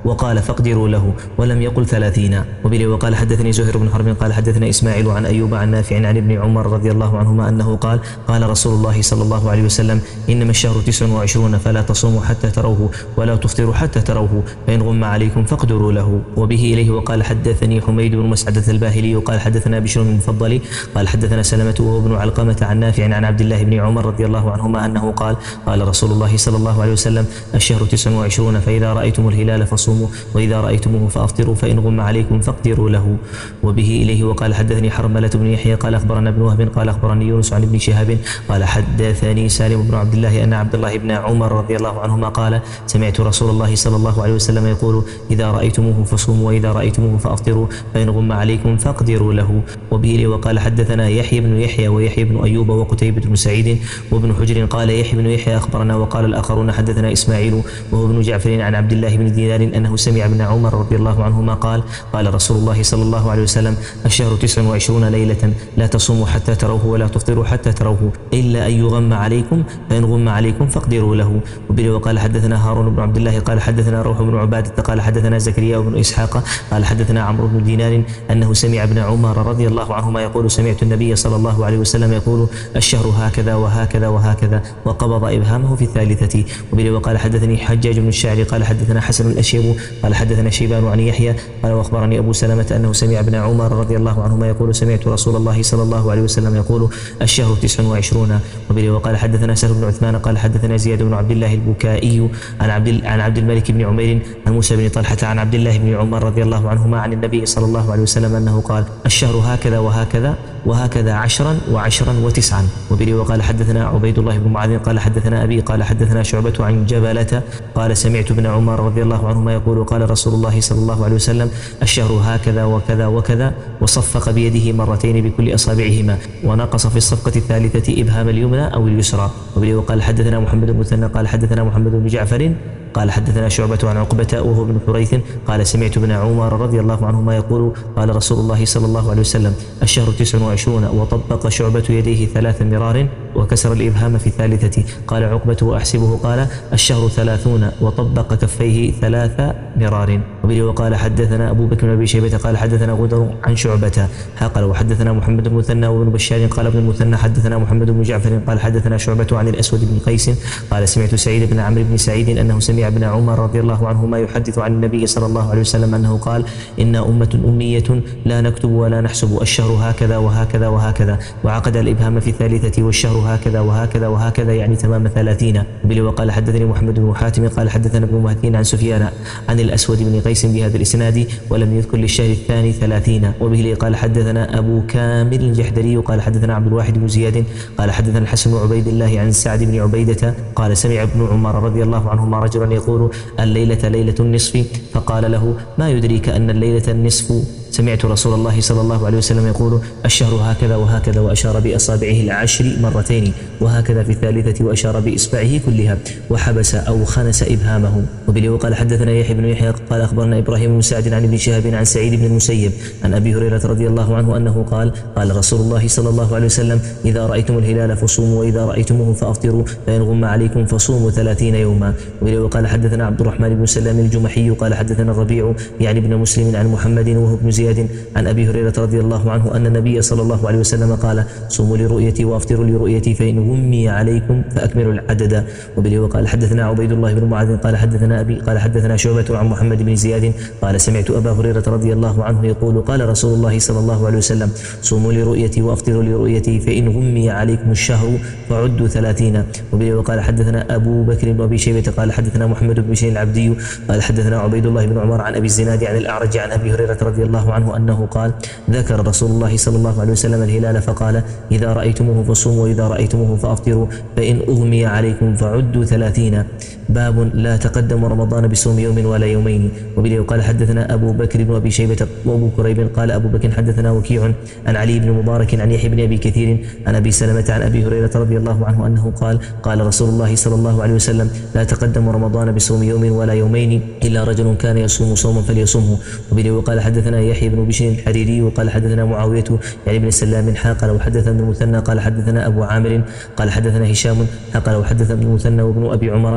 وقال فاقدروا له ولم يقل ثلاثين. وبه وقال حدثني زهير بن حرب قال حدثنا إسماعيل عن أيوب عن نافع عن ابن عمر رضي الله عنهما أنه قال قال رسول الله صلى الله عليه وسلم إنما الشهر تسع وعشرون فلا تصوموا حتى تروه ولا تفطروا حتى تروه فإن غم عليكم فاقدروا له. وبه إليه وقال حدثني حميد بن مسعدة الباهلي وقال حدثنا بشر بن المفضل قال حدثنا سلمة وهو ابن علقمة عن نافع عن عبد الله بن عمر رضي الله عنهما أنه قال قال رسول الله صلى الله عليه وسلم الشهر تسع وعشرون فإذا رأيتم الهلال فصوموا وإذا رأيتموه فأفطروا فإن غم عليكم فاقدروا له. وبه إليه وقال حدثني حرملة بن يحيى قال أخبرنا ابن وهب قال أخبرني يونس عن ابن شهاب قال حدثني سالم بن عبد الله أن عبد الله بن عمر رضي الله عنهما قال سمعت رسول الله صلى الله عليه وسلم يقول إذا رأيتموه فصوموا وإذا رأيتموه فأفطروا فإن غم عليكم فاقدروا له. وبه إليه وقال حدثنا يحيى بن يحيى ويحيى بن أيوب وقتيبة بن سعيد وابن حجر قال يحيى بن يحيى أخبرنا وقال الآخرون حدثنا إسماعيل وهو ابن جعفر عن عبد الله بن دينار أنه سمع ابن عمر رضي الله عنهما قال قال رسول الله صلى الله عليه وسلم الشهر تسع وعشرون ليلة لا تصوموا حتى تروه ولا تفطروا حتى تروه إلا أن يغم عليكم فإن غم عليكم فاقدروا له. وبه وقال حدثنا هارون بن عبد الله قال حدثنا روح بن عبادة قال حدثنا زكريا بن إسحاق قال حدثنا عمرو بن دينار أنه سمع ابن عمر رضي الله عنهما يقول سمعت النبي صلى الله عليه وسلم يقول الشهر هكذا وهكذا وهكذا وقبض إبهامه في الثالثة. وبه وقال حدثني حجاج بن الشاعر قال حدثنا حسن الأشيب قال حدثنا شيبان عن يحيى قال واخبرني أبو سلمة أنه سمع ابن عمر رضي الله عنهما يقول سمعت رسول الله صلى الله عليه وسلم يقول الشهر تسع وعشرون. وبه وقال حدثنا سهل بن عثمان قال حدثنا زياد بن عبد الله البكائي عن عبد عن عبد الملك بن عمير عن موسى بن طلحة عن عبد الله بن عمر رضي الله عنهما عن النبي صلى الله عليه وسلم أنه قال الشهر هكذا وهكذا وهكذا عشرا وعشرا وتسعا. وبه وقال حدثنا عبيد الله بن معاذ قال حدثنا أبي قال حدثنا شعبة عن جبلة قال سمعت ابن عمر رضي الله عنهما يقول قال رسول الله صلى الله عليه وسلم الشهر هكذا وكذا وكذا وصفق بيده مرتين بكل أصابعهما ونقص في الصفقة الثالثة إبهام اليمنى أو اليسرى. وبه وقال حدثنا محمد بن مثنى قال حدثنا محمد بن جعفر قال حدثنا شعبة عن عقبة وهو ابن حريث قال سمعت ابن عمر رضي الله عنهما يقول قال رسول الله صلى الله عليه وسلم الشهر تسع وعشرون وطبق شعبة يديه ثلاث مرار وكسر الإبهام في الثالثة. قال عقبة وأحسبه قال الشهر ثلاثون وطبق كفيه ثلاث مرار. وبه وقال حدثنا أبو بكر بن أبي شيبة قال حدثنا غدر عن شعبة قال وحدثنا محمد بن المثنى وابن بشار قال ابن المثنى حدثنا محمد بن جعفر قال حدثنا شعبة عن الأسود بن قيس قال سمعت سعيد بن عمرو بن سعيد أنه سمع ابن عمر رضي الله عنهما يحدث عن النبي صلى الله عليه وسلم أنه قال إنا أمة أمية لا نكتب ولا نحسب الشهر هكذا وهكذا وهكذا وعقد الإبهام في الثالثة والشهر هكذا وهكذا وهكذا يعني تمام ثلاثين. وبه وقال حدثني محمد بن حاتم قال حدثنا ابن مهدي عن سفيان عن الأسود بن قيس بهذا الإسناد ولم يذكر للشهر الثاني ثلاثين. وبه قال حدثنا أبو كامل الجحدري قال حدثنا عبد الواحد بن زياد قال حدثنا الحسن بن عبيد الله عن سعد بن عبيدة قال سمع ابن عمر رضي الله عنهما رجلا يقول الليلة ليلة النصف فقال له ما يدريك أن الليلة النصف سمعت رسول الله صلى الله عليه وسلم يقول الشهر هكذا وهكذا وأشار بأصابعه العشر مرتين وهكذا في الثالثة وأشار بإصبعه كلها وحبس أو خنس إبهامه. وبه وقال حدثنا يحيى بن يحيى قال أخبرنا إبراهيم بن سعد عن ابن شهاب عن سعيد بن المسيب عن أبي هريرة رضي الله عنه أنه قال قال رسول الله صلى الله عليه وسلم إذا رأيتم الهلال فصوموا وإذا رأيتموه فأفطروا فإن غم عليكم فصوموا ثلاثين يوما. وبه وقال حدثنا عبد الرحمن بن سلام الجمحي قال حدثنا الربيع يعني ابن مسلم عن محمد وهو ابن زياد عن أبي هريرة رضي الله عنه أن النبي صلى الله عليه وسلم قال صوموا لرؤيتي وأفطروا لرؤيتي فإن غمي عليكم فأكملوا العدد. وبه وقال حدثنا عبيد الله بن معاذ قال حدثنا أبي قال حدثنا شعبة عن محمد بن زياد قال سمعت أبا هريرة رضي الله عنه يقول قال رسول الله صلى الله عليه وسلم صوموا لرؤيتي وأفطروا لرؤيتي فإن غمي عليكم الشهر فعدوا ثلاثين. وبه وقال حدثنا أبو بكر بن أبي شيبة قال حدثنا محمد بن بشير العبدي قال حدثنا عبيد الله بن عمر عن أبي الزناد عن الأعرج عن أبي هريرة رضي الله عنه أنه قال ذكر رسول الله صلى الله عليه وسلم الهلال فقال إذا رأيتموه فصوموا وإذا رأيتموه فأفطروا فإن أغمي عليكم فعدوا ثلاثين. باب لا تقدم رمضان بصوم يوم ولا يومين. وبه قال حدثنا أبو بكر بن أبي شيبة وأبو كريب قال أبو بكر حدثنا وكيع عن علي بن مبارك عن يحيى بن أبي كثير عن أبي سلمة عن أبي هريرة رضي الله عنه أنه قال قال رسول الله صلى الله عليه وسلم لا تقدم رمضان بصوم يوم ولا يومين إلا رجل كان يصوم صوما فليصومه. وبه قال حدثنا يحيى بن بشير الحريري وقال حدثنا معاوية يعني بن سلام حا قال وحدثنا ابن المثنى قال حدثنا أبو عامر قال حدثنا هشام قال وحدثنا ابن المثنى وابن أبي عمر قال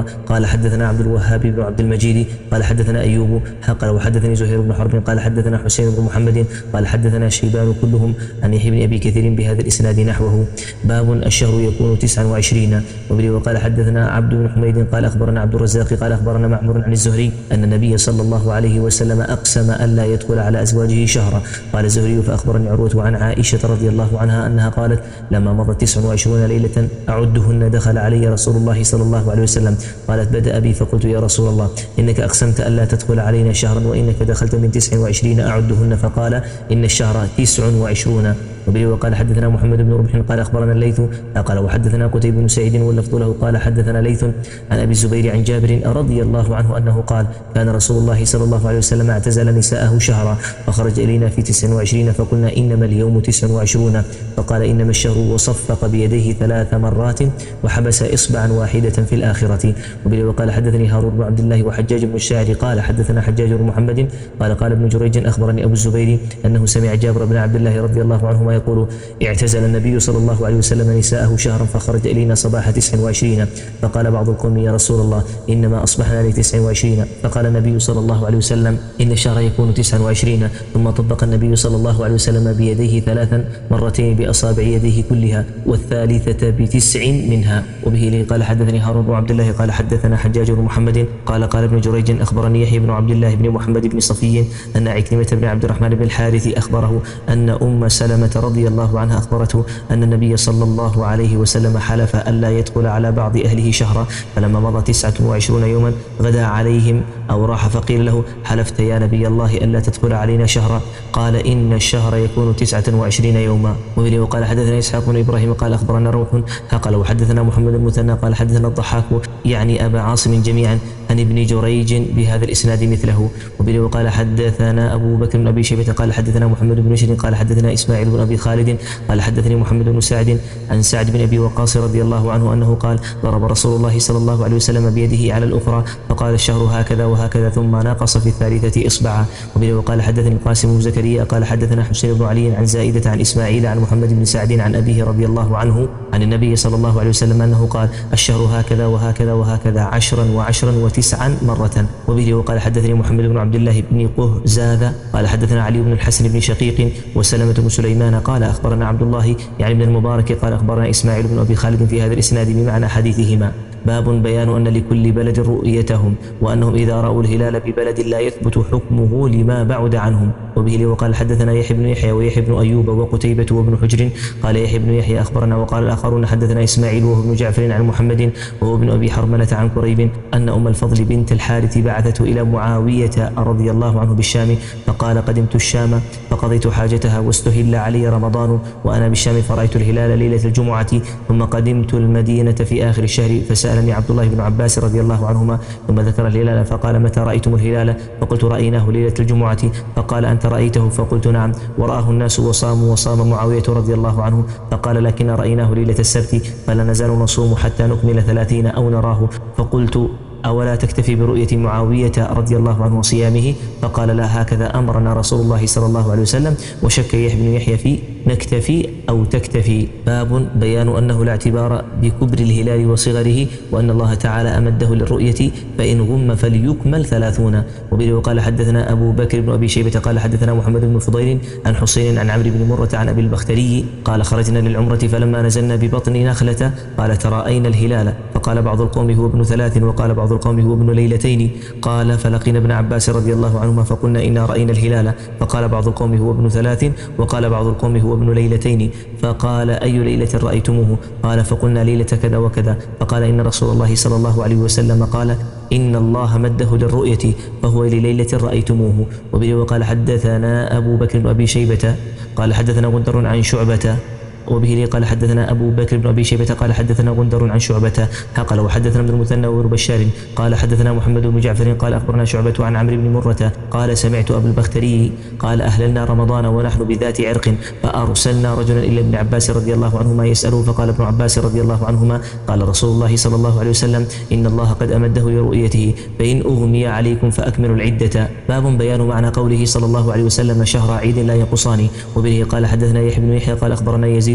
حدثنا عبد الوهاب بن عبد المجيد قال حدثنا أيوب قال وحدثني زهير بن حرب قال حدثنا حسين بن محمد قال حدثنا شيبان كلهم عن يحيى بن أبي كثير بهذا الإسناد نحوه. باب الشهر يكون تسعا وعشرين. وبه وقال حدثنا عبد بن حميد قال أخبرنا عبد الرزاق قال أخبرنا معمر عن الزهري أن النبي صلى الله عليه وسلم أقسم ألا يدخل على أزواجه شهرا. قال الزهري فأخبرني عروة عن عائشة رضي الله عنها أنها قالت لما مضت تسع وعشرون ليلة أعدهن دخل علي رسول الله صلى الله عليه وسلم. قالت بدأ بي فقلت يا رسول الله إنك أقسمت ألا تدخل علينا شهرا وإنك دخلت من تسع وعشرين أعدهن. فقال إن الشهر تسع وعشرون. وبه وقال حدثنا محمد بن ربح قال أخبرنا الليث قال وحدثنا قتيبة بن سعيد واللفظ له قال حدثنا ليث عن أبي الزبير عن جابر رضي الله عنه أنه قال كان رسول الله صلى الله عليه وسلم اعتزل نساءه شهرا فخرج إلينا في تسع وعشرين فقلنا إنما اليوم تسع وعشرون. فقال إنما الشهر وصفق بيديه ثلاث مرات وحبس إصبعا واحدة في الآخرة. وبه وقال حدثني هارون بن عبد الله وحجاج بن الشاعر قال حدثنا حجاج بن محمد قال قال ابن جريج أخبرني أبو الزبير أنه سمع جابر بن عبد الله رضي الله عنهما يقول اعتزل النبي صلى الله عليه وسلم نساءه شهرا فخرج إلينا صباح تسع وعشرين. فقال بعض القوم يا رسول الله إنما أصبحنا لتسع وعشرين. فقال النبي صلى الله عليه وسلم إن الشهر يكون تسع وعشرين. ثم طبق النبي صلى الله عليه وسلم بيديه ثلاثا مرتين بأصابع يديه كلها والثالثة بتسع منها. وبه لي قال حدثني هارون بن عبد الله قال حدثنا حجاج بن محمد قال قال ابن جريج أخبرني يحيى بن عبد الله بن محمد بن صفي أن عكرمة بن عبد الرحمن بن الحارث أخبره أن أم سلمة رضي الله عنها أخبرته أن النبي صلى الله عليه وسلم حلف ألا يدخل على بعض أهله شهرا فلما مضى تسعة وعشرون يوما غدا عليهم أو راح فقيل له حلفت يا نبي الله ألا تدخل علينا شهرا؟ قال إن الشهر يكون تسعة وعشرين يوما. وبه وقال حدثنا إسحاق بن إبراهيم قال أخبرنا روح قال وحدثنا محمد المثنى قال حدثنا الضحاك يعني أبا عاصم جميعا عن ابن جريج بهذا الإسناد مثله. وبه وقال حدثنا أبو بكر بن أبي شيبة قال حدثنا محمد بن بشر قال حدثنا إسماعيل بن أبي خالد قال حدثني محمد بن سعد عن سعد بن أبي وقاص رضي الله عنه أنه قال ضرب رسول الله صلى الله عليه وسلم بيده على الأخرى فقال الشهر هكذا وهكذا ثم ناقص في الثالثة إصبعا. وبه وقال حدثني القاسم بن زكريا قال حدثنا حسين بن علي عن زائدة عن إسماعيل عن محمد بن سعد عن أبيه رضي الله عنه عن النبي صلى الله عليه وسلم أنه قال الشهر هكذا وهكذا وهكذا عشرا وعشرا وتسعا مرة. وبه وقال حدثني محمد بن عبد الله بن قهزاذ قال حدثنا علي بن الحسن بن شقيق وسلمة بن سليمان قال أخبرنا عبد الله يعني بن المبارك قال أخبرنا إسماعيل بن أبي خالد في هذا الإسناد بمعنى حديثهما. باب بيان أن لكل بلد رؤيتهم وأنهم إذا رأوا الهلال ببلد لا يثبت حكمه لما بعد عنهم. وبه لي وقال حدثنا يحيى بن يحيى ويحيى بن أيوب وقتيبة وابن حجر قال يحيى بن يحيى أخبرنا وقال الآخرون حدثنا إسماعيل وهو ابن جعفر عن محمد وهو ابن أبي حرملة عن كريب أن أم الفضل بنت الحارث بعثته إلى معاوية رضي الله عنه بالشام فقال قدمت الشام فقضيت حاجتها واستهل علي رمضان وأنا بالشام فرأيت الهلال ليلة الجمعة ثم قدمت المدينة في آخر الشهر فسألني عبد الله بن عباس رضي الله عنهما ثم ذكر الهلال فقال متى رأيتم الهلال؟ فقلت رأيناه ليلة الجمعة. فقال أنت رأيته؟ فقلت نعم. ورآه الناس وصاموا وصام معاوية رضي الله عنه فقال لكن رأيناه ليلة السبت فلا نزال نصوم حتى نكمل ثلاثين أو نراه. فقلت أولا تكتفي برؤية معاوية رضي الله عنه وصيامه؟ فقال لا هكذا أمرنا رسول الله صلى الله عليه وسلم. وشك يحيى بن يحيى في نكتفي أو تكتفي. باب بيان أنه لا اعتبار بكبر الهلال وصغره وأن الله تعالى أمده للرؤية فإن غم فليكمل ثلاثون. وبه وقال حدثنا أبو بكر بن أبي شيبة قال حدثنا محمد بن فضيل عن حسين عن عمرو بن مرة عن أبي البختري قال خرجنا للعمرة فلما نزلنا ببطن نخلة قال ترأينا الهلال فقال بعض القوم هو ابن ثلاث وقال بعض القوم هو ابن ليلتين قال فلقينا ابن عباس رضي الله عنهما فقلنا إنا رأينا الهلال فقال بعض القوم هو ابن ثلاث وقال بعض القوم هو ابن ليلتين فقال أي ليلة رأيتموه؟ قال فقلنا ليلة كذا وكذا فقال إن رسول الله صلى الله عليه وسلم قال إن الله مده للرؤية فهو لليلة رأيتموه. وبه وقال حدثنا أبو بكر بن أبي شيبة قال حدثنا غندر عن شعبة وبه لي قال حدثنا أبو بكر بن أبي شيبة قال حدثنا غندر عن شعبة قال وحدثنا ابن المثنى وابن بشار قال حدثنا محمد بن جعفر قال أخبرنا شعبة عن عمرو بن مرة قال سمعت أبو البختري قال أهللنا رمضان ونحن بذات عرق فأرسلنا رجلا إلى ابن عباس رضي الله عنهما يسأله فقال ابن عباس رضي الله عنهما قال رسول الله صلى الله عليه وسلم إن الله قد أمده لرؤيته فإن أغمي عليكم فأكملوا العدة. باب بيان معنى قوله صلى الله عليه وسلم شهر عيد لا ينقصان. وبه قال حدثنا يحيى بن يحيى قال أخبرنا يزيد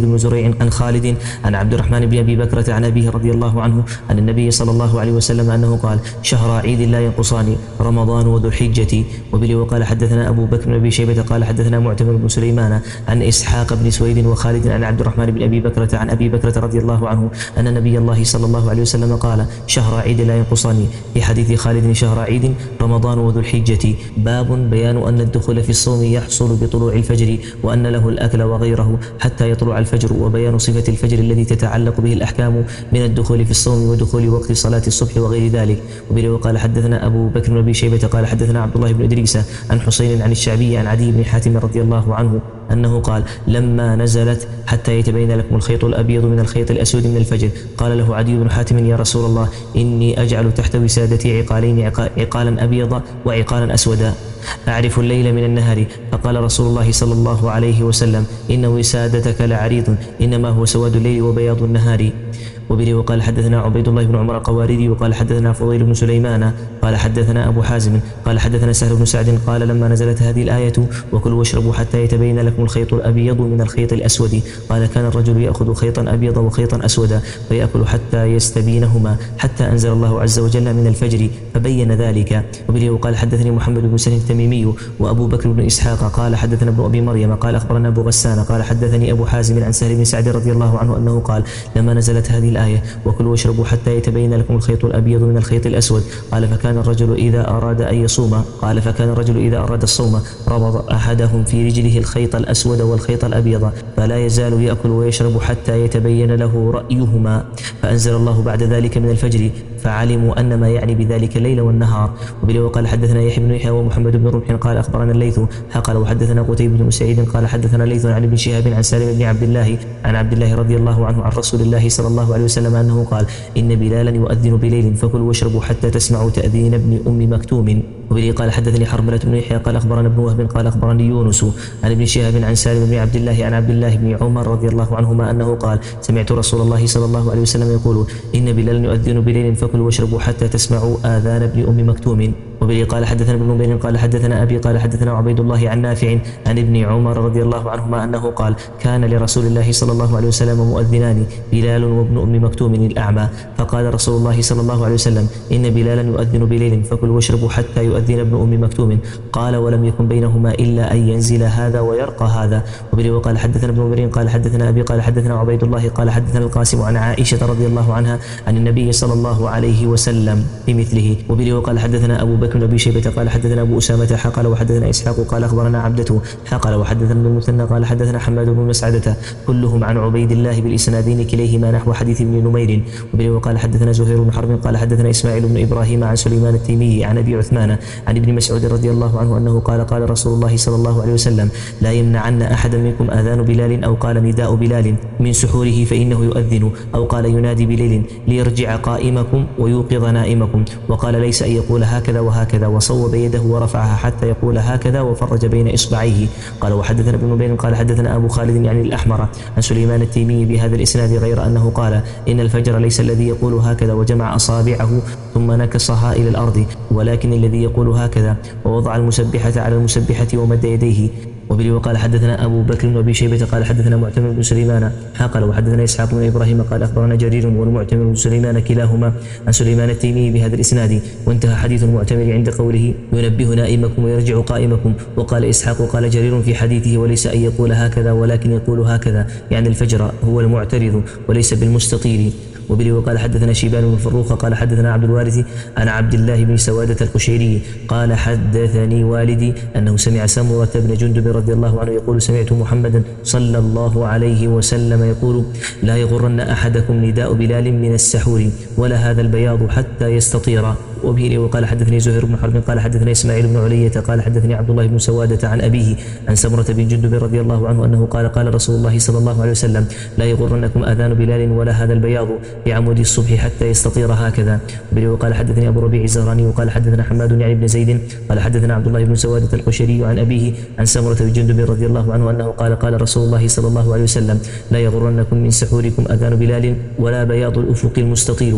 يزيد بن زريع عن خالد عن عبد الرحمن بن أبي بكرة عن أبيه رضي الله عنه عن النبي صلى الله عليه وسلم أنه قال شهر عيد لا ينقصان رمضان وذو الحجة. وبه وقال حدثنا أبو بكر بن أبي شيبة قال حدثنا معتمر بن سليمان عن إسحاق بن سويد وخالد عن عبد الرحمن بن أبي بكرة عن أبي بكرة رضي الله عنه أن نبي الله صلى الله عليه وسلم قال شهر عيد لا ينقصان. في حديث خالد شهر عيد رمضان وذو الحجة. باب بيان أن الدخول في الصوم يحصل بطلوع الفجر وأن له الأكل وغيره حتى يطلع الفجر، وبيان صفة الفجر الذي تتعلق به الأحكام من الدخول في الصوم ودخول وقت صلاة الصبح وغير ذلك. وبه وقال حدثنا أبو بكر بن أبي شيبة قال حدثنا عبد الله بن إدريس عن حسين عن الشعبي عن عدي بن حاتم رضي الله عنه أنه قال لما نزلت حتى يتبين لكم الخيط الأبيض من الخيط الأسود من الفجر قال له عدي بن حاتم يا رسول الله إني أجعل تحت وسادتي عقالين عقالا أبيض وعقالا أسودا أعرف الليل من النهار. فقال رسول الله صلى الله عليه وسلم إن وسادتك لعريض إنما هو سواد الليل وبياض النهار. وبه وقال حدثنا عبيد الله بن عمر القواريري وقال حدثنا فضيل بن سليمان قال حدثنا أبو حازم قال حدثنا سهل بن سعد قال لما نزلت هذه الآية وكلوا واشربوا حتى يتبين لكم الخيط الأبيض من الخيط الأسود قال كان الرجل يأخذ خيطا أبيض وخيطا أسودا فيأكل حتى يستبينهما حتى أنزل الله عز وجل من الفجر فبين ذلك. وبه وقال حدثني محمد بن سليم التميمي وأبو بكر بن إسحاق قال حدثنا ابن أبي مريم قال أخبرنا أبو غسان قال حدثني أبو حازم عن سهل بن سعد رضي الله عنه أنه قال لما نزلت هذه الآية وكلوا واشربوا حتى يتبين لكم الخيط الأبيض من الخيط الأسود قال فكان الرجل إذا أراد أن يصوم قال فكان الرجل إذا أراد الصوم ربط أحدهم في رجله الخيط الأسود والخيط الأبيض فلا يزال يأكل ويشرب حتى يتبين له رأيهما فأنزل الله بعد ذلك من الفجر فعلموا أن ما يعني بذلك الليل والنهار. وبه وقال حدثنا يحيى بن يحيى ومحمد بن رمح قال أخبرنا الليث قال وحدثنا قتيبة بن سعيد قال حدثنا الليث عن ابن شهاب عن سالم بن عبد الله عن عبد الله رضي الله عنه عن رسول الله صلى الله عليه وسلم أنه قال إن بلالا يؤذن بليل فكلوا واشربوا حتى تسمعوا تأذين ابن أم مكتوم. وبه قال حدثني حرملة بن يحيى قال أخبرنا ابن وهب قال أخبرني يونس عن ابن شهاب عن سالم بن عبد الله عن عبد الله بن عمر رضي الله عنهما أنه قال سمعت رسول الله صلى الله عليه وسلم يقول إن بلالا يؤذن بليل فكلوا واشربوا حتى تسمعوا آذان ابن أم مكتوم. وبه قال حدثنا ابن نمير قال حدثنا أبي قال حدثنا عبيد الله عن نافع عن ابن عمر رضي الله عنهما أنه قال كان لرسول الله صلى الله عليه وسلم مؤذنان بلال وابن أم مكتوم الأعمى فقال رسول الله صلى الله عليه وسلم إن بلالا يؤذن بليل فكلوا واشربوا حتى يؤذن ابن أم مكتوم قال ولم يكن بينهما إلا أن ينزل هذا ويرقى هذا. وبه وقال حدثنا ابن نمير قال حدثنا أبي قال حدثنا عبيد الله قال حدثنا القاسم عن عائشة رضي الله عنها عن النبي صلى الله عليه وسلم بمثله. وبه وقال حدثنا أبو بكر بن أبي شيبة قال حدثنا أبو أسامة حقل وحدثنا إسحاق قال أخبرنا عبدة حقل وحدثنا ابن المثنى قال حدثنا حماد بن مسعدة كلهم عن عبيد الله بالإسنادين كليهما نحو حديث ابن نمير. وبه وقال حدثنا زهير بن حرب قال حدثنا إسماعيل بن إبراهيم عن سليمان التيمي عن أبي عثمان عن ابن مسعود رضي الله عنه أنه قال قال رسول الله صلى الله عليه وسلم لا يمنعن أحدا منكم آذان بلال أو قال نداء بلال من سحوره فإنه يؤذن أو قال ينادي بليل ليرجع قائمكم ويوقظ نائمكم. وقال ليس أن يقول هكذا وهكذا وصوب يده ورفعها حتى يقول هكذا وفرج بين إصبعيه. قال وحدثنا ابن نمير قال حدثنا أبو خالد يعني الأحمر عن سليمان التيمي بهذا الإسناد غير أنه قال إن الفجر ليس الذي يقول هكذا وجمع أصابعه ثم نكصها إلى الأرض ولكن الذي يقول هكذا ووضع المسبحة على المسبحة ومد يديه. وبه وقال حدثنا أبو بكر بن أبي شيبة قال حدثنا معتمر بن سليمان حقل وحدثنا إسحاق بن إبراهيم قال أخبرنا جرير والمعتمر بن سليمان كلاهما عن سليمان التيمي بهذا الإسناد. وانتهى حديث المعتمر عند قوله ينبه نائمكم ويرجع قائمكم. وقال إسحاق قال جرير في حديثه وليس أن يقول هكذا ولكن يقول هكذا يعني الفجر هو المعترض وليس بالمستطيل. وبه وقال حدثنا شيبان بن فروخ قال حدثنا عبد الوارث عن عبد الله بن سوادة القشيري قال حدثني والدي أنه سمع سمرة بن جندب رضي الله عنه يقول سمعت محمدا صلى الله عليه وسلم يقول لا يغرن أحدكم نداء بلال من السحور ولا هذا البياض حتى يستطير. وبه وقال حدثني زهير بن حرب قال حدثني إسماعيل بن علية قال حدثني عبد الله بن سوادة عن أبيه عن سمرة بن جندب رضي الله عنه أنه قال قال رسول الله صلى الله عليه وسلم لا يغرنكم أذان بلال ولا هذا البياض بعمود الصبح حتى يستطير هكذا. وبه وقال حدثني أبو ربيع الزهراني وقال حدثنا حماد يعني بن زيد قال حدثنا عبد الله بن سوادة القشري عن أبيه عن سمرة بن جندب رضي الله عنه أنه قال قال رسول الله صلى الله عليه وسلم لا يغرنكم من سحوركم أذان بلال ولا بياض الأفق المستطيل.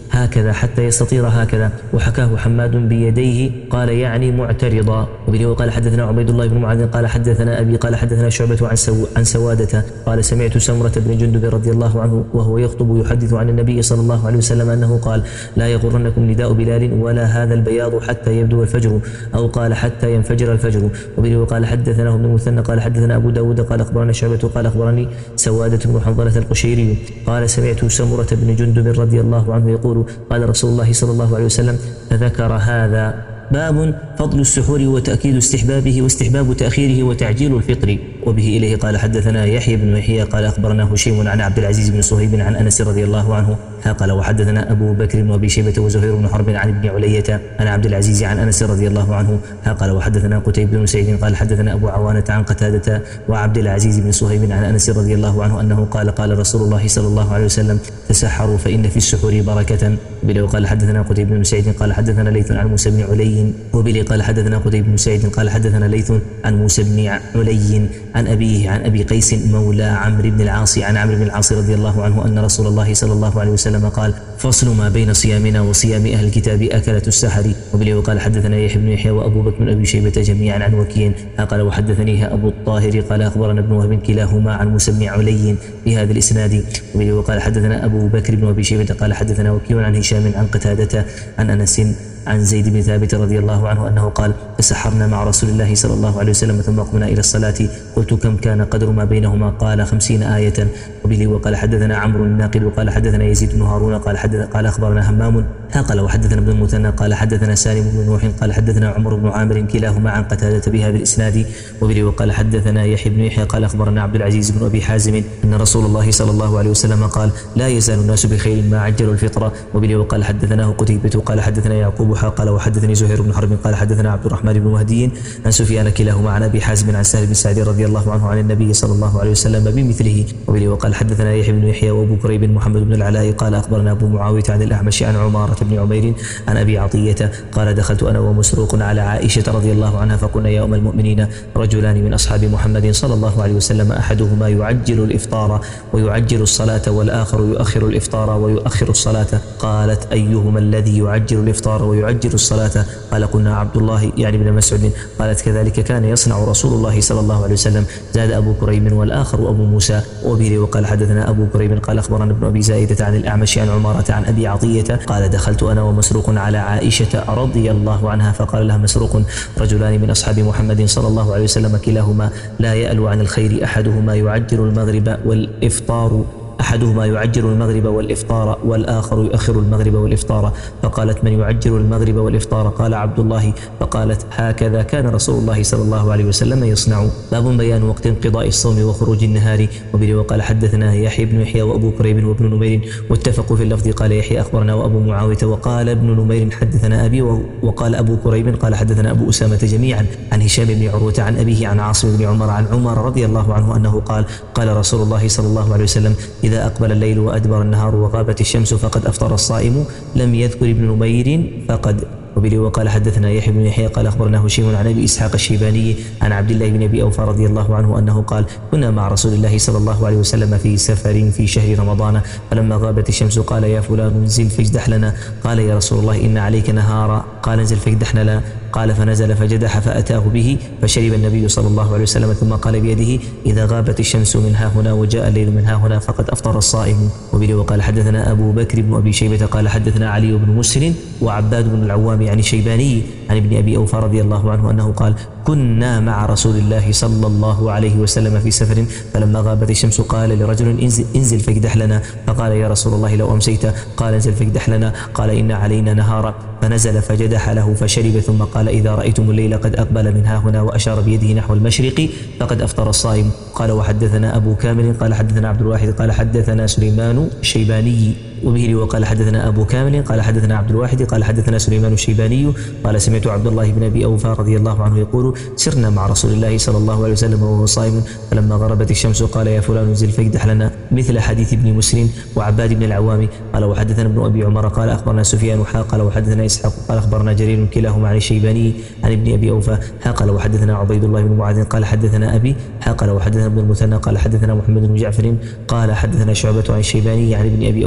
هكذا حتى يستطير هكذا، وحكاه حماد بيديه قال يعني معترضا. وبه وقال حدثنا عبيد الله بن معاذ قال حدثنا أبي قال حدثنا شعبة عن, سو عن سوادة قال سمعت سمرة بن جندب رضي الله عنه وهو يخطب يحدث عن النبي صلى الله عليه وسلم أنه قال لا يغرنكم نداء بلال ولا هذا البياض حتى يبدو الفجر، أو قال حتى ينفجر الفجر. وبه وقال حدثنا ابن المثنى قال حدثنا أبو داود قال أخبرنا شعبة قال أخبرني سوادة بن حنظلة القشيري قال سمعت سمرة بن جندب رضي الله عنه يقول قال رسول الله صلى الله عليه وسلم فذكر هذا. باب فضل السحور وتأكيد استحبابه واستحباب تأخيره وتعجيل الفطر. وبه إليه قال حدثنا يحيى بن يحيى قال أخبرنا هشيم عن عبد العزيز بن صهيب عن أنس رضي الله عنه قال وحدثنا أبو بكر وأبي شيبة وزهير بن حرب عن ابن علية عن عبد العزيز عن أنس رضي الله عنه قال وحدثنا قتيبة بن سعيد قال حدثنا أبو عوانة عن قتادة وعبد العزيز بن صهيب عن أنس رضي الله عنه أنه قال قال رسول الله صلى الله عليه وسلم تسحروا فإن في السحور بركة. وبه قال حدثنا قتيبة بن سعيد قال حدثنا ليث عن موسى بن علي. وبه قال حدثنا قتيبة بن سعيد قال حدثنا ليث عن موسى بن علي عن أبيه عن أبي قيس مولى عمرو بن العاص عن عمرو بن العاص رضي الله عنه أن رسول الله صلى الله عليه وسلم قال فصل ما بين صيامنا وصيام أهل الكتاب أكلة السحر. وبه قال حدثنا يحيى بن يحيى وأبو بكر بن أبي شيبة جميعا عن وكيع قال وحدثنيها أبو الطاهر قال أخبرنا ابن وهب كلاهما عن موسى بن علي بهذا الإسناد. وبه قال حدثنا أبو بكر بن أبي شيبة قال حدثنا وكيع عن هشام عن قتادة عن أنس عن زيد بن ثابت رضي الله عنه أنه قال تسحرنا مع رسول الله صلى الله عليه وسلم ثم قمنا إلى الصلاة قلت كم كان قدر ما بينهما قال خمسين آية. وبه وقال حدثنا عمرو الناقد وقال حدثنا يزيد بن هارون قال حدث قال أخبرنا همام قال وحدثنا ابن المثنى قال حدثنا سالم بن نوح قال حدثنا عمر بن عامر كلاهما عن قتادة بهذا الإسناد. وبه وقال حدثنا يحيى بن يحيى قال أخبرنا عبد العزيز بن أبي حازم أن رسول الله صلى الله عليه وسلم قال لا يزال الناس بخير ما عجلوا الفطرة. وبه وقال حدثناه قتيبة قال حدثنا يعقوب قال وحدثني زهير بن حرب قال حدثنا عبد الرحمن بن مهدي عن سفيان كلاهما عن أبي حازم عن سهل بن سعد رضي الله عنه عن النبي صلى الله عليه وسلم بمثله. وبه وقال حدثنا يحيى بن يحيى وأبو كريب محمد بن العلاء قال أخبرنا أبو معاوية عن الأعمش عن عمارة بن عمير عن أبي عطية قال دخلت أنا ومسروق على عائشة رضي الله عنها فقلنا يا أم المؤمنين رجلان من أصحاب محمد صلى الله عليه وسلم أحدهما يعجل الإفطار ويعجل الصلاة والآخر يؤخر الإفطار ويؤخر الصلاة قالت أيهما الذي يعجل الإفطار ويعجل الصلاة قال قلنا عبد الله يعني ابن مسعود قالت كذلك كان يصنع رسول الله صلى الله عليه وسلم زاد أبو كريم والآخر أبو موسى. وبه وقال حدثنا أبو كريم قال أخبرنا ابن أبي زائدة عن الأعمش عن عمارة عن أبي عطية قال دخلت أنا ومسروق على عائشة رضي الله عنها فقال لها مسروق رجلان من أصحاب محمد صلى الله عليه وسلم كلاهما لا يألو عن الخير أحدهما يعجل المغرب والإفطار أحدهما يعجل المغرب والإفطار والآخر يؤخر المغرب والإفطار فقالت من يعجل المغرب والإفطار قال عبد الله فقالت هكذا كان رسول الله صلى الله عليه وسلم يصنع. باب بيان وقت انقضاء الصوم وخروج النهار. وبه وقال حدثنا يحيى بن يحيى وأبو كريب وابن نمير واتفقوا في اللفظ قال يحيى أخبرنا وأبو معاوية وقال ابن نمير حدثنا أبي وقال أبو كريب قال حدثنا أبو أسامة جميعا عن هشام بن عروة عن أبيه عن عاصم بن عمر عن عمر رضي الله عنه أنه قال قال رسول الله صلى الله عليه وسلم إذا أقبل الليل وأدبر النهار وغابت الشمس فقد أفطر الصائم لم يذكر ابن نمير فقد. وبه وقال حدثنا يحيى بن يحيى قال أخبرنا هشيم عن أبي إسحاق الشيباني عن عبد الله بن أبي أوفى رضي الله عنه أنه قال كنا مع رسول الله صلى الله عليه وسلم في سفر في شهر رمضان فلما غابت الشمس قال يا فلان انزل فاجدح لنا قال يا رسول الله إن عليك نهارا قال انزل فاجدح لنا قال فنزل فجدح فأتاه به فشرب النبي صلى الله عليه وسلم ثم قال بيده إذا غابت الشمس من ها هنا وجاء الليل من ها هنا فقد أفطر الصائم. وبه وقال حدثنا أبو بكر بن أبي شيبة قال حدثنا علي بن مسر وعباد بن العوام عن الشيباني عن ابن أبي أوفى رضي الله عنه أنه قال كنا مع رسول الله صلى الله عليه وسلم في سفر فلما غابت الشمس قال لرجل انزل, انزل فاجدح لنا فقال يا رسول الله لو أمسيت قال انزل فاجدح لنا قال إن علينا نهارا فنزل فجدح له فشرب ثم قال إذا رأيتم الليل قد أقبل من ها هنا وأشار بيده نحو المشرق فقد أفطر الصائم. قال وحدثنا أبو كامل قال حدثنا عبد الواحد قال حدثنا سليمان الشيباني. وبه وقال حدثنا أبو كامل قال حدثنا عبد الواحد قال حدثنا سليمان الشيباني قال سمعت عبد الله بن أبي أوفى رضي الله عنه يقول سرنا مع رسول الله صلى الله عليه وسلم وهو صائم فلما غربت الشمس قال يا فلان انزل فاجدح لنا مثل حديث ابن مسلم وعباد بن العوام. قال وحدثنا ابن أبي عمر قال أخبرنا سفيان حا قال وحدثنا إسحاق قال أخبرنا جرير كلاهما عن الشيباني عن ابن أبي أوفى حا قال وحدثنا عبيد الله بن معاذ قال حدثنا أبي حا قال وحدثنا ابن المثنى قال حدثنا محمد بن جعفر قال حدثنا شعبة عن الشيباني عن ابن أبي أوفى رضي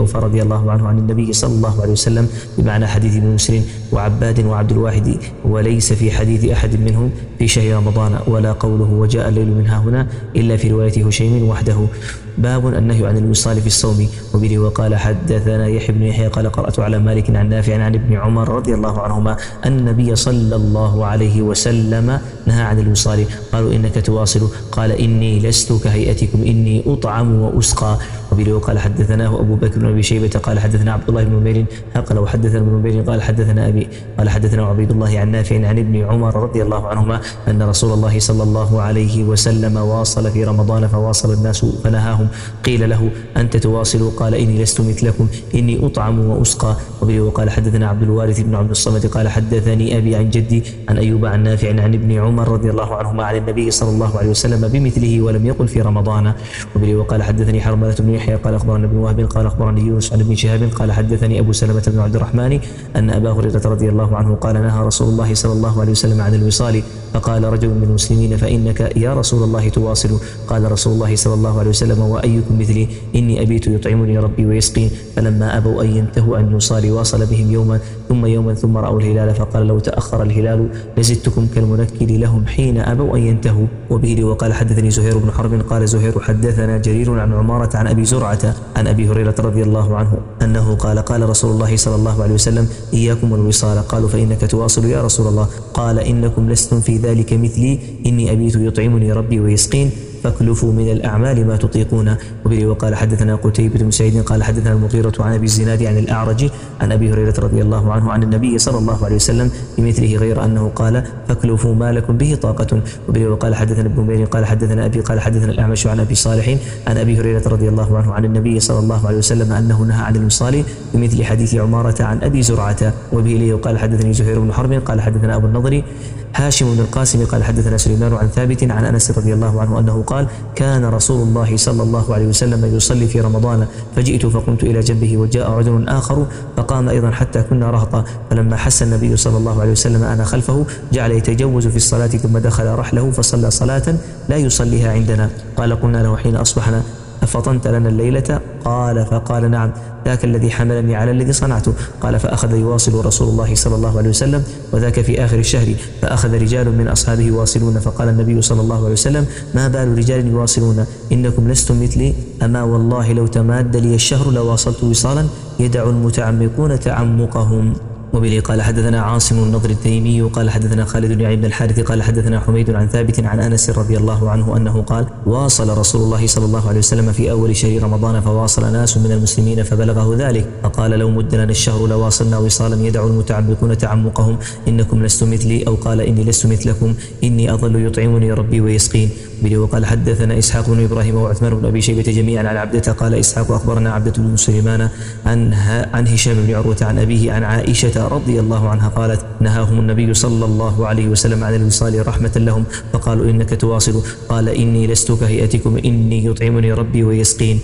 رضي الله عنه عن النبي صلى الله عليه وسلم بمعنى حديث ابن مسلم وعباد وعبد الواحد، وليس في حديث أحد منهم في شهر رمضان، ولا قوله وجاء الليل منها هنا إلا في رواية هشيم وحده. باب النهي عن الوصال في الصوم. وبه وقال حدثنا يحيى بن يحيى قال قرأت على مالك عن نافع عن ابن عمر رضي الله عنهما أن النبي صلى الله عليه وسلم نهى عن الوصال. قالوا إنك تواصل؟ قال إني لست كهيئتكم إني أطعم وأسقى. وبه وقال حدثناه أبو بكر بن أبي شيبة قال حدثنا عبد الله بن نمير قال وحدثنا ابن نمير قال حدثنا أبي قال حدثنا عبيد الله عن نافع عن ابن عمر رضي الله عنهما أن رسول الله صلى الله عليه وسلم واصل في رمضان فواصل الناس فنهاهم. قيل له أنت تواصل؟ قال إني لست مثلكم إني أطعم وأسقى. وبه وقال حدثنا عبد الوارث بن عبد الصمد قال حدثني أبي عن جدي عن أيوب عن نافع عن ابن عمر رضي الله عنهما عن النبي صلى الله عليه وسلم بمثله ولم يقل في رمضان. وبه وقال حدثني حرملة بن يحيى قال أخبرنا ابن وهب قال أخبرني يونس عن ابن شهاب قال حدثني أبو سلمة بن عبد الرحمن أن أبا هريرة رضي الله عنه قال نهى رسول الله صلى الله عليه وسلم عن الوصال. فقال رجل من المسلمين فإنك يا رسول الله تواصل؟ قال رسول الله صلى الله عليه وسلم وأيكم مثلي إني أبيت يطعمني ربي ويسقين. فلما أبوا أن ينتهوا عن الوصال واصل بهم يوما ثم يوما ثم رأوا الهلال فقال لو تأخر الهلال لزدتكم كالمنكر لهم حين أبوا أن ينتهوا. وبه وقال حدثني زهير بن حرب قال زهير حدثنا جرير عن عمارة عن أبي زرعة عن أبي هريرة رضي الله عنه أنه قال قال رسول الله صلى الله عليه وسلم إياكم والوصال. قالوا فإنك تواصل يا رسول الله؟ قال إنكم لستم في ذلك مثلي إني أبيت يطعمني ربي ويسقين فاكلفوا من الأعمال ما تطيقون. وبه وقال حدثنا قتيبة بن سعيد قال حدثنا المغيرة عن أبي الزناد عن الأعرج عن أبي هريرة رضي الله عنه عن النبي صلى الله عليه وسلم بمثله غير أنه قال فاكلفوا ما لكم به طاقة. وبه وقال حدثنا ابن نمير قال حدثنا أبي قال حدثنا الأعمش عن أبي صالح عن أبي هريرة رضي الله عنه عن النبي صلى الله عليه وسلم أنه نهى عن الوصال بمثل حديث عمارة عن أبي زرعة. وبه لي وقال حدثني زهير بن حرب قال حدثنا أبو النضر هاشم بن القاسم قال حدثنا سليمان عن ثابت عن أنس رضي الله عنه أنه قال كان رسول الله صلى الله عليه وسلم يصلي في رمضان فجئت فقمت إلى جنبه وجاء رجل آخر فقام أيضا حتى كنا رهطا فلما حس النبي صلى الله عليه وسلم أنا خلفه جعل يتجوز في الصلاة ثم دخل رحله فصلى صلاة لا يصليها عندنا. قال قلنا له حين أصبحنا أفطنت لنا الليلة؟ قال فقال نعم ذاك الذي حملني على الذي صنعته. قال فأخذ يواصل رسول الله صلى الله عليه وسلم وذاك في آخر الشهر فأخذ رجال من أصحابه يواصلون فقال النبي صلى الله عليه وسلم ما بال رجال يواصلون إنكم لستم مثلي أما والله لو تماد لي الشهر لواصلت وصالا يدع المتعمقون تعمقهم. وبه قال حدثنا عاصم النضر التيمي قال حدثنا خالد بن بن الحارث قال حدثنا حميد عن ثابت عن أنس رضي الله عنه أنه قال واصل رسول الله صلى الله عليه وسلم في أول شهر رمضان فواصل ناس من المسلمين فبلغه ذلك فقال لو مد لنا الشهر لواصلنا وصالا يدع المتعمقون تعمقهم إنكم لستم مثلي أو قال إني لست مثلكم إني أظل يطعمني ربي ويسقين. به وقال حدثنا إسحاق بن إبراهيم وعثمان بن أبي شيبة جميعا عن عبدة قال إسحاق أخبرنا عبدة بن سليمان عن عن هشام بن عروة عن أبيه عن عائشة رضي الله عنها قالت نهاهم النبي صلى الله عليه وسلم عن الوصال رحمة لهم فقالوا إنك تواصل؟ قال إني لست كهيئتكم إني يطعمني ربي ويسقين.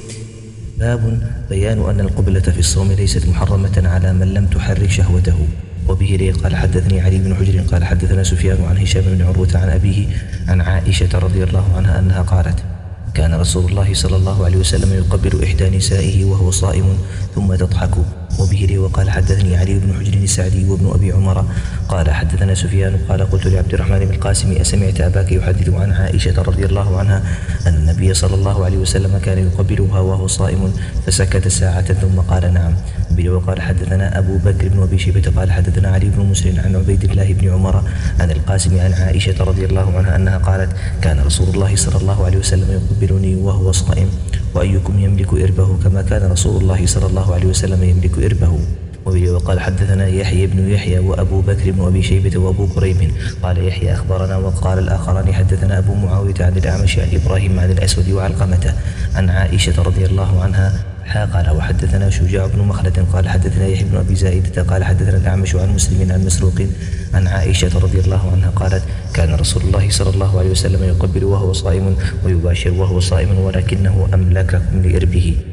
باب بيان أن القبلة في الصوم ليست محرمة على من لم تحرك شهوته. وبه لي قال حدثني علي بن حجر قال حدثنا سفيان عن هشام بن عروة عن أبيه عن عائشة رضي الله عنها أنها قالت كان رسول الله صلى الله عليه وسلم يقبل إحدى نسائه وهو صائم ثم تضحك. وبه لي وقال حدثني علي بن حجر السعدي وابن أبي عمر قال حدثنا سفيان قال قلت لعبد الرحمن بن القاسم أسمعت أباك يحدث عن عائشة رضي الله عنها أن النبي صلى الله عليه وسلم كان يقبلها وهو صائم فسكت ساعة ثم قال نعم. وبه وقال حدثنا أبو بكر بن أبي شيبة قال حدثنا علي بن مسلم عن عبيد الله بن عمر عن القاسم عن عائشة رضي الله عنها أنها قالت كان رسول الله صلى الله عليه وسلم يقبلني وهو صائم وأيكم يملك إربه كما كان رسول الله صلى الله عليه وسلم يملك إربه. وبه وقال حدثنا يحيى بن يحيى وأبو بكر بن أبي شيبة وأبو كريب قال يحيى أخبرنا وقال الآخران حدثنا أبو معاوية عن الأعمش عن إبراهيم عن الأسود وعلقمة عن عائشة رضي الله عنها قال وحدثنا شجاع بن مخلد قال حدثنا يحيى بن أبي زائدة قال حدثنا الأعمش عن مسلم عن مسروق عن عائشة رضي الله عنها قالت كان رسول الله صلى الله عليه وسلم يقبل وهو صائم ويباشر وهو صائم ولكنه أملككم لإربه.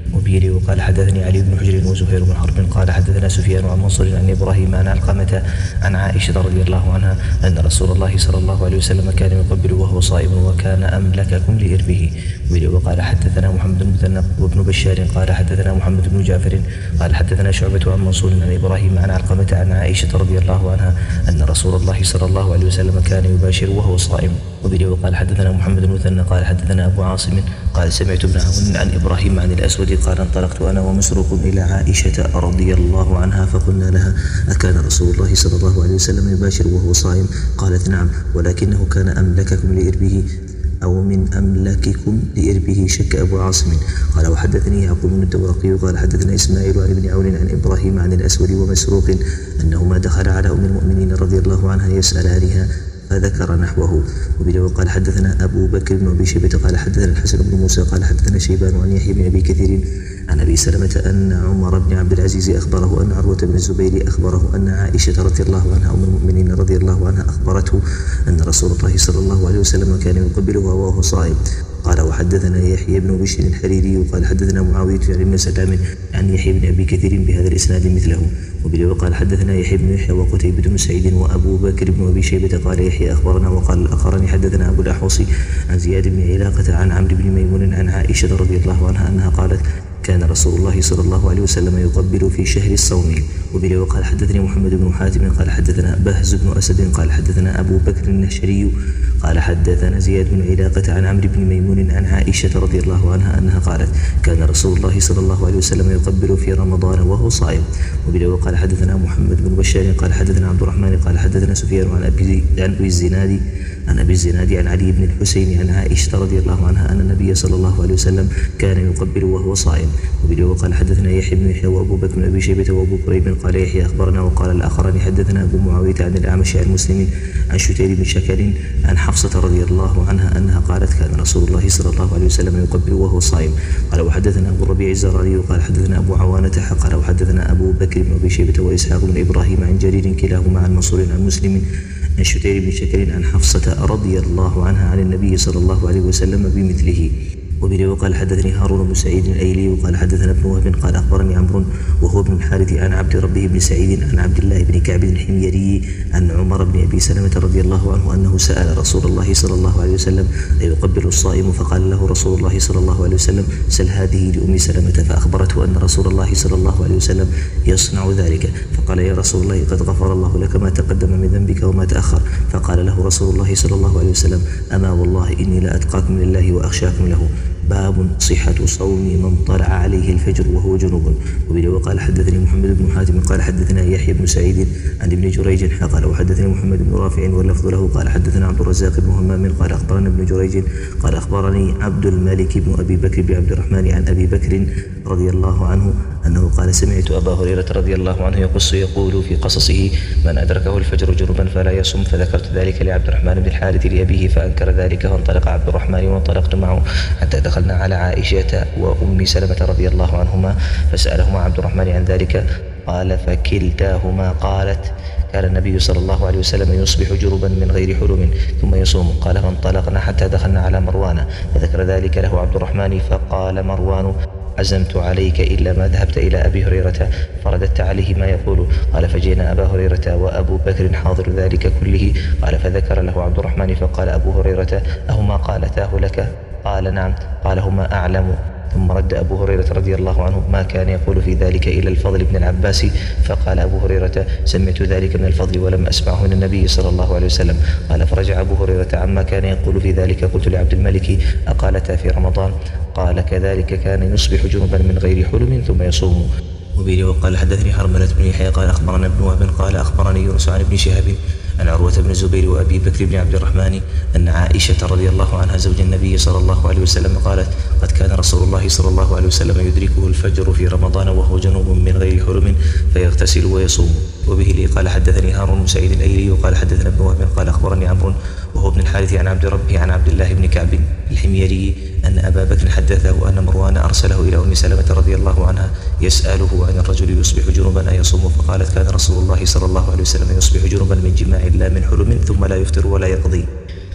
وبيلي وقال حدثني علي بن حجر وزهير بن حرب قال حدثنا سفيان عن منصور عن إبراهيم عن علقمة عن عائشة رضي الله عنها أن رسول الله صلى الله عليه وسلم كان يقبل وهو صائم وكان أملككم لإربه. وبيلي وقال حدثنا محمد بن مثنى وابن بشار قال حدثنا محمد بن جعفر قال حدثنا شعبة عن منصور عن إبراهيم عن علقمة عن عائشة رضي الله عنها أن رسول الله صلى الله عليه وسلم كان يباشر وهو صائم. وبيلي وقال حدثنا محمد بن مثنى قال حدثنا أبو عاصم قال سمعت ابن عون عن إبراهيم عن الأسود قال انطلقت أنا ومسروق إلى عائشة رضي الله عنها فقلنا لها أكان رسول الله صلى الله عليه وسلم يباشر وهو صائم؟ قالت نعم ولكنه كان أملككم لإربه أو من أملككم لإربه. شك أبو عاصم. قال وحدثني يعقوب بن الدورقي قال حدثنا إسماعيل عن ابن عون عن إبراهيم عن الأسود ومسروق أنهما دخل على أم المؤمنين رضي الله عنها يسألانها فذكر نحوه. وبه وقال حدثنا أبو بكر بن أبي شيبة قال حدثنا الحسن بن موسى قال حدثنا شيبان عن يحيى بن أبي كثير عن أبي سلمة أن عمر بن عبد العزيز أخبره أن عروة بن الزبير أخبره أن عائشة رضي الله عنها أم المؤمنين رضي الله عنها أخبرته أن رسول الله صلى الله عليه وسلم كان يقبلها وهو صائم. قال وحدثنا يحيى بن بشر الحريري وقال حدثنا معاوية عن ابن سلام عن يحيى بن أبي كثير بهذا الإسناد مثله. وبه وقال حدثنا يحيى بن يحيى وقتيبة بن سعيد وأبو بكر بن أبي شيبة قال يحيى أخبرنا وقال الآخران حدثنا أبو الأحوص عن زياد بن علاقة عن عمرو بن ميمون عن عائشة رضي الله عنها أنها قالت كان رسول الله صلى الله عليه وسلم يقبل في شهر الصوم. وبه وقال حدثني محمد بن حاتم قال حدثنا بهز بن أسد قال حدثنا أبو بكر النشري قال حدثنا زياد بن علاقة عن عمرو بن ميمون عن عائشة رضي الله عنها أنها قالت كان رسول الله صلى الله عليه وسلم يقبل في رمضان وهو صائم. وبه وقال حدثنا محمد بن بشار قال حدثنا عبد الرحمن قال حدثنا سفيان عن أبي عن أبي الزناد عن أبي الزناد عن علي بن الحسين عن عائشة رضي الله عنها أن النبي صلى الله عليه وسلم كان يقبل وهو صائم. وبه وقال حدثنا يحيى بن يحيى وأبو بكر بن أبي شيبة وأبو كريب قال يحيى أخبرنا وقال الآخران حدثنا أبو معاوية عن الأعمش عن مسلم عن شتير بن شكل عن حفصة رضي الله عنها أنها قالت كان رسول الله صلى الله عليه وسلم يقبل وهو صائم. قال وحدثنا أبو الربيع الزراري وقال حدثنا أبو عوانة قال وحدثنا أبو بكر بن أبي شيبة وإسحاق بن إبراهيم عن جرير كلاهما عن منصور عن مسلم عن شتير بن شكل عن حفصة رضي الله عنها عن النبي صلى الله عليه وسلم بمثله. وبه وقال حدثني هارون بن سعيد الأيلي وقال حدثنا ابن وهب قال أخبرني عمرو وهو ابن الحارث عن عبد ربه بن سعيد عن عبد الله بن كعب الحميري عن عمر بن أبي سلمة رضي الله عنه أنه سأل رسول الله صلى الله عليه وسلم أيقبل الصائم؟ فقال له رسول الله صلى الله عليه وسلم سل هذه لأم سلمة، فأخبرته أن رسول الله صلى الله عليه وسلم يصنع ذلك. فقال يا رسول الله قد غفر الله لك ما تقدم من ذنبك وما تأخر. فقال له رسول الله صلى الله عليه وسلم أما والله إني لأتقاكم لله وأخشاكم له. باب صحة صوم من طلع عليه الفجر وهو جنوب. وبه وقال حدثني محمد بن حاتم قال حدثنا يحيى بن سعيد عن ابن جريج قال وحدثني محمد بن رافع واللفظ له قال حدثنا عبد الرزاق بن همام قال أخبرنا ابن جريج قال أخبرني عبد الملك بن أبي بكر بن عبد الرحمن عن أبي بكر رضي الله عنه أنه قال سمعت أبا هريرة رضي الله عنه يقص يقول في قصصه من أدركه الفجر جنبا فلا يصم. فذكرت ذلك لعبد الرحمن بن الحارث لأبيه فأنكر ذلك، فانطلق عبد الرحمن وانطلقت معه حتى دخلنا على عائشة وأم سلمة رضي الله عنهما فسألهما عبد الرحمن عن ذلك قال فكلتاهما قالت كان النبي صلى الله عليه وسلم يصبح جربا من غير حلم ثم يصوم. قال فانطلقنا حتى دخلنا على مروان فذكر ذلك له عبد الرحمن فقال مروان عزمت عليك إلا ما ذهبت إلى أبي هريرة فرددت عليه ما يقول. قال فجئنا أبا هريرة وأبو بكر حاضر ذلك كله. قال فذكر له عبد الرحمن فقال أبو هريرة أهما قالتاه لك؟ قال نعم. قال هما أعلم. ثم رد أبو هريرة رضي الله عنه ما كان يقول في ذلك إلا الفضل بن العباس. فقال أبو هريرة سمعت ذلك من الفضل ولم أسمعه من النبي صلى الله عليه وسلم. قال فرجع أبو هريرة عما كان يقول في ذلك. قلت لعبد الملك أقالتا في رمضان؟ قال كذلك كان يصبح جنبا من غير حلم ثم يصوم. وبه وقال حدثني حرملة بن يحيى قال أخبرنا ابن وهب قال أخبرني يونس عن ابن شهاب عن عروة بن الزبير وأبي بكر بن عبد الرحمن أن عائشة رضي الله عنها زوج النبي صلى الله عليه وسلم قالت قد كان رسول الله صلى الله عليه وسلم يدركه الفجر في رمضان وهو جنوب من غير حلم فيغتسل ويصوم. وبه لي قال حدثني هارون بن سعيد الأيلي وقال حدثنا ابن وهب قال أخبرني عمرو وهو ابن الحارث عن عبد ربه عن عبد الله بن كعب الحميري أن أبا بكر حدثه أن مروان أرسله إلى أم سلمة رضي الله عنها يسأله عن الرجل يصبح جنبا أيصوم؟ فقالت كان رسول الله صلى الله عليه وسلم يصبح جنبا من جماع لا من حلم ثم لا يفطر ولا يقضي.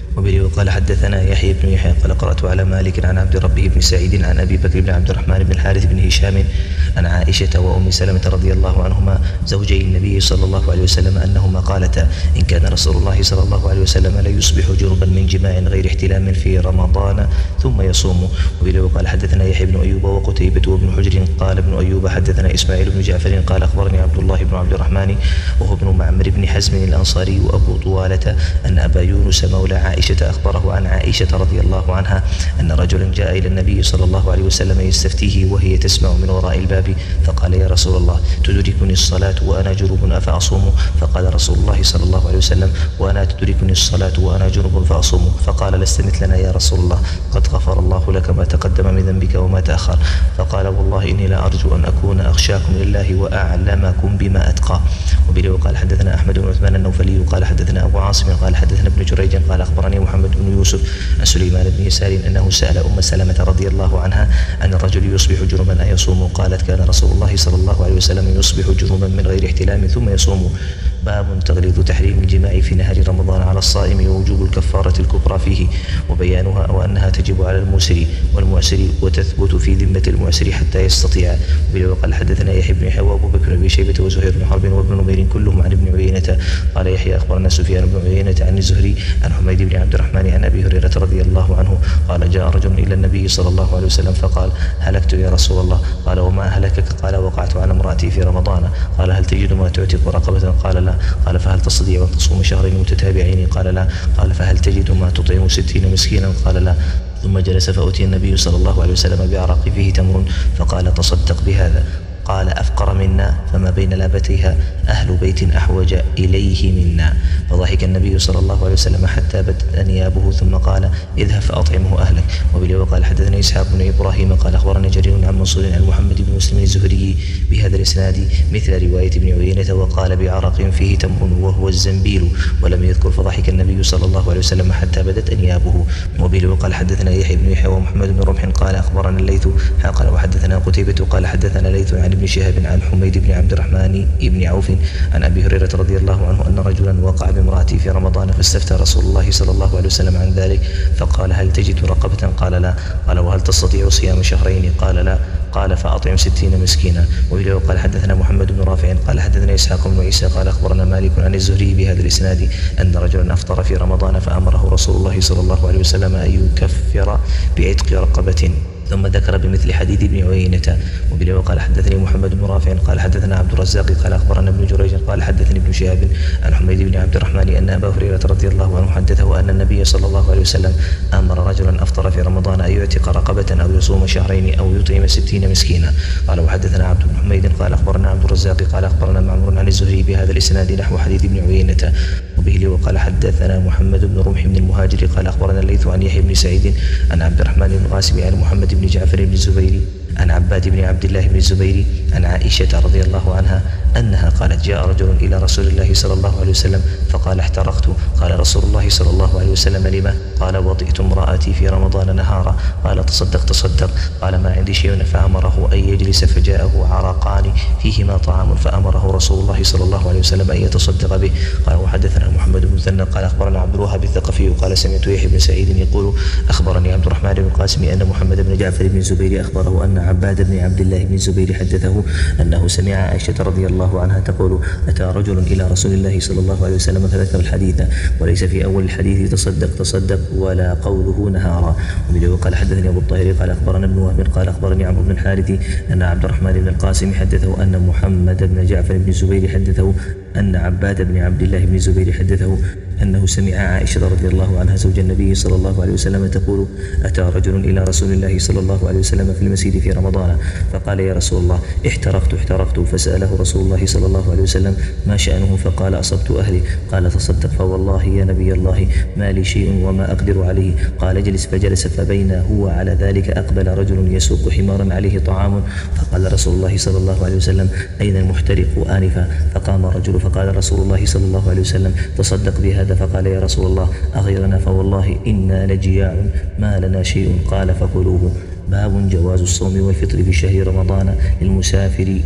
وبه وقال حدثنا يحيى بن يحيى قال قرأت على مالك عن عبد ربه بن سعيد عن أبي بكر بن عبد الرحمن بن الحارث بن هشام عن عائشة وأم سلمة رضي الله عنهما زوجي النبي صلى الله عليه وسلم أنهما قالتا إن كان رسول الله صلى الله عليه وسلم لا يصبح جنبا من جماع غير احتلام في رمضان ثم يصوم. وبه وقال حدثنا يحيى بن أيوب وقتيبة وابن حجر قال ابن أيوب حدثنا إسماعيل بن جعفر قال أخبرني عبد الله بن عبد الرحمن وهو ابن معمر بن حزم الأنصاري وأبو طوالة أن أبا يونس مولى عائشة أخبره عن عائشة رضي الله عنها أن رجلا جاء إلى النبي صلى الله عليه وسلم يستفتيه وهي تسمع من وراء الباب فقال يا رسول الله تدركني الصلاة وأنا جنب أفأصوم؟ فقال رسول الله صلى الله عليه وسلم وأنا تدركني الصلاة وأنا جنب فأصوم؟ فقال لست مثلنا يا رسول الله قد غفر الله لك ما تقدم من ذنبك وما تأخر. فقال والله إني لا أرجو أن أكون أخشاكم لله وأعلمكم بما أتقى. وبه وقال حدثنا أحمد بن عثمان النوفلي قال حدثنا أبو عاصم قال حدثنا ابن جريج قال أخبرني محمد بن يوسف عن سليمان بن يسار أنه سأل أم سلمة رضي الله عنها أن الرجل يصبح جنبا أيصوم؟ قالت كان رسول الله صلى الله عليه وسلم يصبح جنبا من غير احتلام ثم يصوم. باب تغليظ تحريم الجماع في نهار رمضان على الصائم ووجوب الكفارة الكبرى فيه وبيانها وأنها تجب على الموسر والمعسر وتثبت في ذمة المعسر حتى يستطيع. وقال حدثنا يحيى بن يحيى وأبو بكر بن شيبة وزهير بن حرب وابن نمير كلهم عن ابن عيينة قال يحيى أخبرنا سفيان بن عيينة عن الزهري عن حميد بن عبد الرحمن عن أبي هريرة رضي الله عنه قال جاء رجل إلى النبي صلى الله عليه وسلم فقال هلكت يا رسول الله. قال وما أهلكك؟ قال وقعت على امرأتي في رمضان. قال هل تجد ما تعتق رقبة؟ قال لا. قال فهل تستطيع أن تصوم شهرين متتابعين؟ قال لا. قال فهل تجد ما تطعم ستين مسكينا؟ قال لا. ثم جلس فأتي النبي صلى الله عليه وسلم بعرق فيه تمر فقال تصدق بهذا. قال أفقر منا فما بين لابتيها أهل بيت أحوج إليه منا. فضحك النبي صلى الله عليه وسلم حتى بدت أنيابه ثم قال اذهب فأطعمه أهلك. وبه وقال حدثنا إسحاق بن إبراهيم قال أخبرنا جرير عن منصور عن محمد بن مسلم الزهري بهذا الإسناد مثل رواية ابن عيينة وقال بعرق فيه تمر وهو الزنبيل ولم يذكر فضحك النبي صلى الله عليه وسلم حتى بدت أنيابه. وبه وقال حدثنا يحيى بن يحيى ومحمد بن رمح قال أخبرنا الليث قال وحدثنا قتيبة قال حدثنا الليث عن ابن شهاب عن حميد بن عبد الرحمن بن عوف عن أبي هريرة رضي الله عنه أن رجلا وقع بامرأته في رمضان فاستفتى رسول الله صلى الله عليه وسلم عن ذلك فقال هل تجد رقبة؟ قال لا. قال وهل تستطيع صيام شهرين؟ قال لا. قال فأطعم ستين مسكينا. وإليه قال حدثنا محمد بن رافع قال حدثنا إسحاق بن عيسى قال أخبرنا مالك عن الزهري بهذا الإسناد أن رجلا أفطر في رمضان فأمره رسول الله صلى الله عليه وسلم أن يكفر بعتق رقبة ثم ذكر بمثل حديث ابن عيينة. وبه وقال حدثني محمد بن رافع قال حدثنا عبد الرزاق قال أخبرنا ابن جريج قال حدثني ابن شهاب عن حميد بن عبد الرحمن أن أبا هريرة رضي الله عنه حدثه أن النبي صلى الله عليه وسلم أمر رجلا أفطر في رمضان أن يعتق رقبة أو يصوم شهرين أو يطعم ستين مسكينا. قال وحدثنا عبد بن حميد قال أخبرنا عبد الرزاق قال أخبرنا معمر عن الزهري بهذا الإسناد نحو حديث ابن عيينة. وبه وقال حدثنا محمد بن رمح بن المهاجر قال أخبرنا الليث عن يحيى بن سعيد عن عبد الرحمن بن قاسم عن محمد بن جعفر بن الزبير عن عباد بن عبد الله بن الزبير عن عائشة رضي الله عنها أنها قالت جاء رجل إلى رسول الله صلى الله عليه وسلم فقال احترقت. قال رسول الله صلى الله عليه وسلم لما؟ قال وطئت امرأتي في رمضان نهارا. قال تصدق تصدق. قال ما عندي شيء فأمره أن يجلس فجاءه عرقان فيهما طعام فأمره رسول الله صلى الله عليه وسلم أن يتصدق به. قال وحدثنا محمد بن مثنى قال أخبرنا عبد الوهاب الثقفي قال سمعت يحيى بن سعيد يقول أخبرني عبد الرحمن بن القاسم أن محمد بن جعفر بن الزبير أخبره أن عباد بن عبد الله بن الزبير حدثه أنه سمع عائشة رضي الله عنها تقول أتى رجل إلى رسول الله صلى الله عليه وسلم فذكر الحديث وليس في أول الحديث تصدق تصدق ولا قوله نهارا. وبه قال حدثني أبو الطاهر قال أخبرنا ابن وهب قال أخبرني عمرو بن الحارث أن عبد الرحمن بن القاسم حدثه أن محمد بن جعفر بن الزبير حدثه أن عباد بن عبد الله بن الزبير حدثه أنه سمع عائشة رضي الله عنها زوج النبي صلى الله عليه وسلم تقول أتى رجل إلى رسول الله صلى الله عليه وسلم في المسجد في رمضان فقال يا رسول الله احترقت احترقت فسأله رسول الله صلى الله عليه وسلم ما شأنه فقال أصبت أهلي. قال تصدق فوالله يا نبي الله ما لي شيء وما أقدر عليه. قال اجلس فجلس فبين هو على ذلك أقبل رجل يسوق حمارا عليه طعام فقال رسول الله صلى الله عليه وسلم أين المحترق آنفا؟ فقام الرجل فقال رسول الله صلى الله عليه وسلم تصدق بهذا. فقال يا رسول الله أغيرنا فوالله إنا لجياع ما لنا شيء. قال فكلوه. باب جواز الصوم والفطر في شهر رمضان للمسافر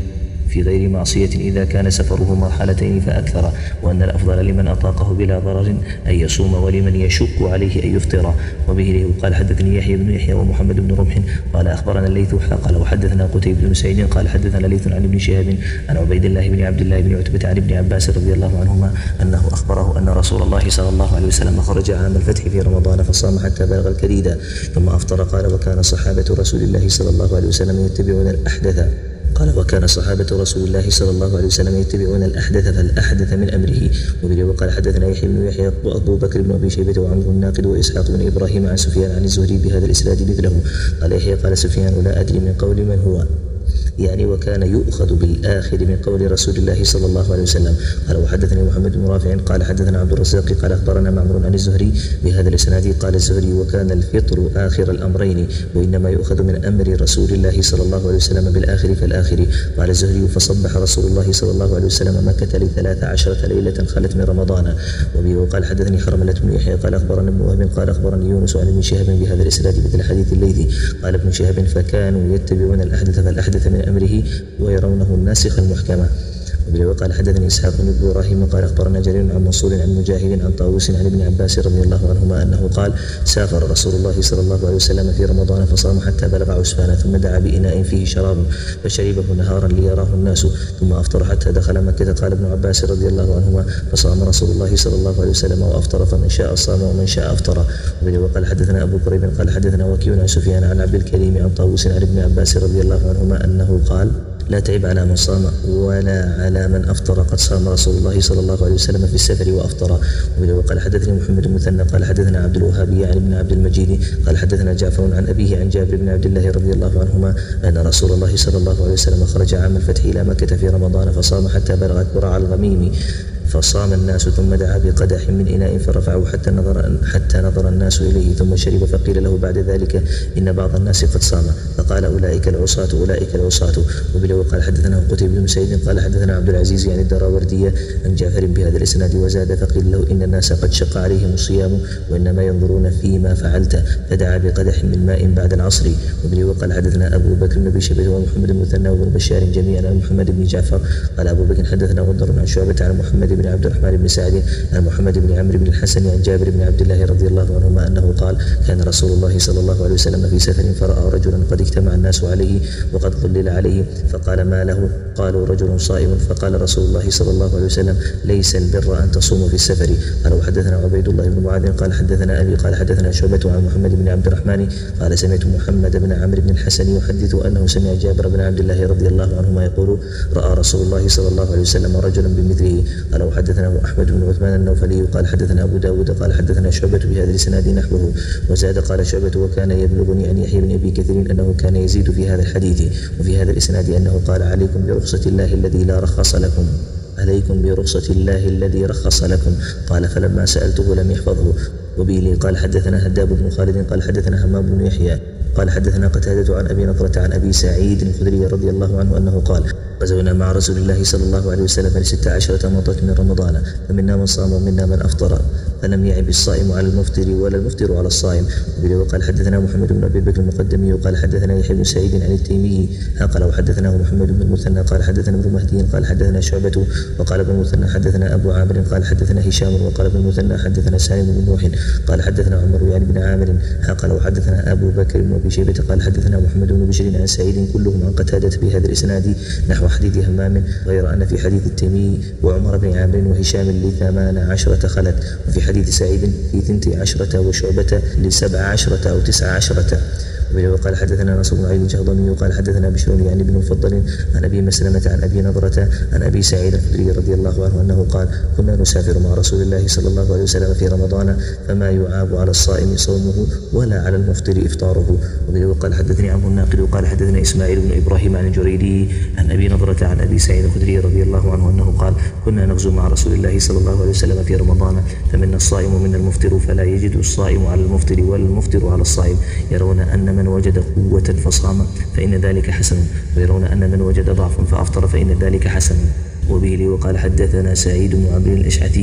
في غير معصية إذا كان سفره مرحلتين فأكثر، وأن الأفضل لمن أطاقه بلا ضرر أن يصوم ولمن يشك عليه أن يفطر. وبه قال حدثني يحيى بن يحيى ومحمد بن رمح قال أخبرنا الليث قال وحدثنا قتيبة بن سعيد قال حدثنا ليث عن ابن شهاب عن عبيد الله بن عبد الله بن عتبة عن ابن عباس رضي الله عنهما أنه أخبره أن رسول الله صلى الله عليه وسلم خرج عام الفتح في رمضان فصام حتى بلغ الكريدة ثم أفطر. قال وكان صحابة رسول الله صلى الله عليه وسلم يتبعون الأحدث قال وكان صحابة رسول الله صلى الله عليه وسلم يتبعون الأحدث فالأحدث من أمره. وبه وقال حدثنا يحيى بن يحيى وأبو بكر بن أبي شيبة وعمرو الناقد وإسحاق بن إبراهيم عن سفيان عن الزهري بهذا الإسناد مثله. قال يحيى قال سفيان لا أدري من قول من هو، يعني وكان يؤخذ بالآخر من قول رسول الله صلى الله عليه وسلم. قال وحدثني محمد بن رافع قال حدثنا عبد الرزاق قال أخبرنا معمر عن الزهري بهذا الإسناد. قال الزهري وكان الفطر آخر الأمرين وإنما يؤخذ من أمر رسول الله صلى الله عليه وسلم بالآخر فالآخر. قال الزهري فصبح رسول الله صلى الله عليه وسلم مكة لثلاث عشرة ليلة خلت من رمضان. وبه وقال حدثني حرملة بن يحيى قال أخبرنا ابن وهب قال أخبرني يونس عن ابن شهاب بهذا الإسناد مثل حديث الليثي. قال ابن شهاب فكانوا يتبعون الأحدث فالأحدث من أمره ويرونه الناسخ المحكمة. وقال حدثني إسحاق بن إبراهيم قال أخبرنا جرير عن منصور عن مجاهد عن طاووس عن ابن عباس رضي الله عنهما أنه قال سافر رسول الله صلى الله عليه وسلم في رمضان فصام حتى بلغ عسفان ثم دعا بإناء فيه شراب فشربه نهارا ليراه الناس ثم أفطر حتى دخل مكة. قال ابن عباس رضي الله عنهما فصام رسول الله صلى الله عليه وسلم وأفطر فمن شاء صام ومن شاء أفطر. وقال حدثنا أبو كريب قال حدثنا وكيع عن سفيان عن عبد الكريم عن طاووس عن ابن عباس رضي الله عنهما أنه قال لا تعب على من صام ولا على من أفطر قد صام رسول الله صلى الله عليه وسلم في السفر وأفطر. وقال حدثني محمد المثنى قال حدثنا عبد الوهاب يعني ابن عبد المجيد قال حدثنا جعفر عن أبيه عن جابر بن عبد الله رضي الله عنهما أن رسول الله صلى الله عليه وسلم خرج عام الفتح إلى مكة في رمضان فصام حتى بلغ كرع الغميم فصام الناس ثم دعا بقدح من إناء فرفعه حتى نظر حتى نظر الناس إليه ثم شرب فقيل له بعد ذلك إن بعض الناس قد صام فقال أولئك العصاة أولئك العصاة. وبه وقال حدثنا قتيبة بن سعيد قال حدثنا عبد العزيز يعني الدراوردية عن جعفر بهذا الإسناد وزاد فقيل له إن الناس قد شق عليهم الصيام وإنما ينظرون فيما فعلت فدعا بقدح من ماء بعد العصر. وبه وقال حدثنا أبو بكر بن أبي شيبة ومحمد بن المثنى وابن بشار جميعا عن محمد بن جعفر قال أبو بكر حدثنا غندر عن شعبة عن محمد بن عبد الرحمن بن سعد عن محمد بن عمرو بن الحسن عن جابر بن عبد الله رضي الله عنهما أنه قال كان رسول الله صلى الله عليه وسلم في سفر فرأى رجلا قد اجتمع الناس عليه وقد ظلل عليه فقال ما له؟ قالوا رجل صائم. فقال رسول الله صلى الله عليه وسلم ليس البر أن تصوموا في السفر. قال وحدثنا عبيد الله بن معاذ قال حدثنا أبي قال حدثنا شعبة عن محمد بن عبد الرحمن قال سمعت محمد بن عمرو بن الحسن يحدث أنه سمع جابر بن عبد الله رضي الله عنهما يقول رأى رسول الله صلى الله عليه وسلم رجلا بمثله. قال وحدثنا أحمد بن عثمان النوفلي قال حدثنا أبو داود قال حدثنا شعبة بهذا الإسناد نحوه وزاد قال شعبة وكان يبلغني عن يحيى بن أبي كثير أنه كان يزيد في هذا الحديث وفي هذا الإسناد أنه قال عليكم برخصة الله الذي لا رخص لكم عليكم برخصة الله الذي رخص لكم. قال فلما سألته لم يحفظه. وبه قال حدثنا هداب بن خالد قال حدثنا همام بن يحيى قال حدثنا قتادة عن أبي نضرة عن أبي سعيد الخدري رضي الله عنه أنه قال غزونا مع رسول الله صلى الله عليه وسلم لست عشرة مضت من رمضان فمنا من صام ومنا من أفطر فلم يعب الصائم على المفطر ولا المفطر على الصائم. وقال حدثنا محمد بن أبي بكر المقدمي وقال حدثنا يحيى بن سعيد عن التيمي قال وحدثناه محمد بن المثنى قال حدثنا ابن مهدي قال حدثنا شعبة وقال ابن المثنى حدثنا أبو عامر قال حدثنا هشام وقال ابن المثنى حدثنا سالم بن نوح قال حدثنا عمر يعني بن عامر قال وحدثنا أبو بكر بن أبي شيبة قال حدثنا محمد بن بشير عن سعيد كلهم عن قتادة بهذا الإسناد نحو حديث همام غير أن في حديث التيمي وعمر بن عامر وهشام لثمان عشرة خلت وفي حديث سعيد في ثنتي عشرة وشعبة لسبع عشرة أو تسع عشرة. وقال حدثنا نصر بن علي الجهضمي وقال حدثنا بشر يعني بن مفضل عن أبي مسلمة عن أبي نضرة عن أبي سعيد الخدري رضي الله عنه أنه قال كنا نسافر مع رسول الله صلى الله عليه وسلم في رمضان فما يعاب على الصائم صومه ولا على المفطر إفطاره. وقال حدثني عمرو الناقد وقال حدثنا إسماعيل بن إبراهيم عن الجريري عن أبي نضرة عن أبي سعيد الخدري رضي الله عنه أنه قال كنا نغزو مع رسول الله صلى الله عليه وسلم في رمضان فمنا الصائم ومنا المفطر فلا يجد الصائم على المفطر ولا المفطر على الصائم يرون أن من وجد قوة فصام فإن ذلك حسن ويرون أن من وجد ضعفا فأفطر فإن ذلك حسن. وبه وقال حدثنا سعيد بن عمرو الأشعثي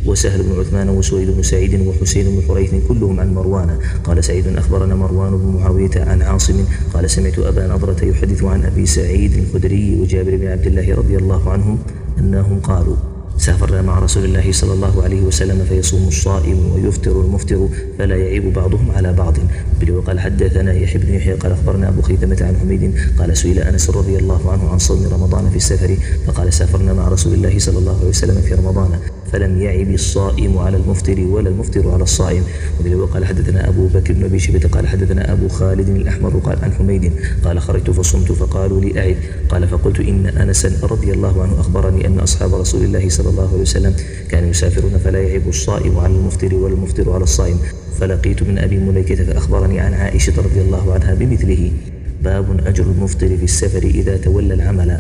وسهل بن عثمان وسويد بن سعيد وحسين بن حريث كلهم عن مروان. قال سعيد أخبرنا مروان بن معاوية عن عاصم قال سمعت أبا نضرة يحدث عن أبي سعيد الخدري وجابر بن عبد الله رضي الله عنهم أنهم قالوا سافرنا مع رسول الله صلى الله عليه وسلم فيصوم الصائم ويفطر المفطر فلا يعيب بعضهم على بعض. وقال حدثنا يحيى بن يحيى قال أخبرنا أبو خيثمة عن حميد قال سئل أنس رضي الله عنه عن صوم رمضان في السفر فقال سافرنا مع رسول الله صلى الله عليه وسلم في رمضان فلم يعب الصائم على المفطر ولا المفطر على الصائم. وقال حدثنا أبو بكر بن أبي شيبة قال حدثنا أبو خالد الأحمر قال عن حميد قال خرجت فصمت فقالوا لي أعد قال فقلت إن أنسا رضي الله عنه أخبرني أن أصحاب رسول الله صلى الله عليه وسلم كانوا يسافرون فلا يعب الصائم على المفطر ولا المفطر على الصائم. فلقيت من أبي مليكة فأخبرني عن عائشة رضي الله عنها بمثله. باب أجر المفطر في السفر إذا تولى العمل.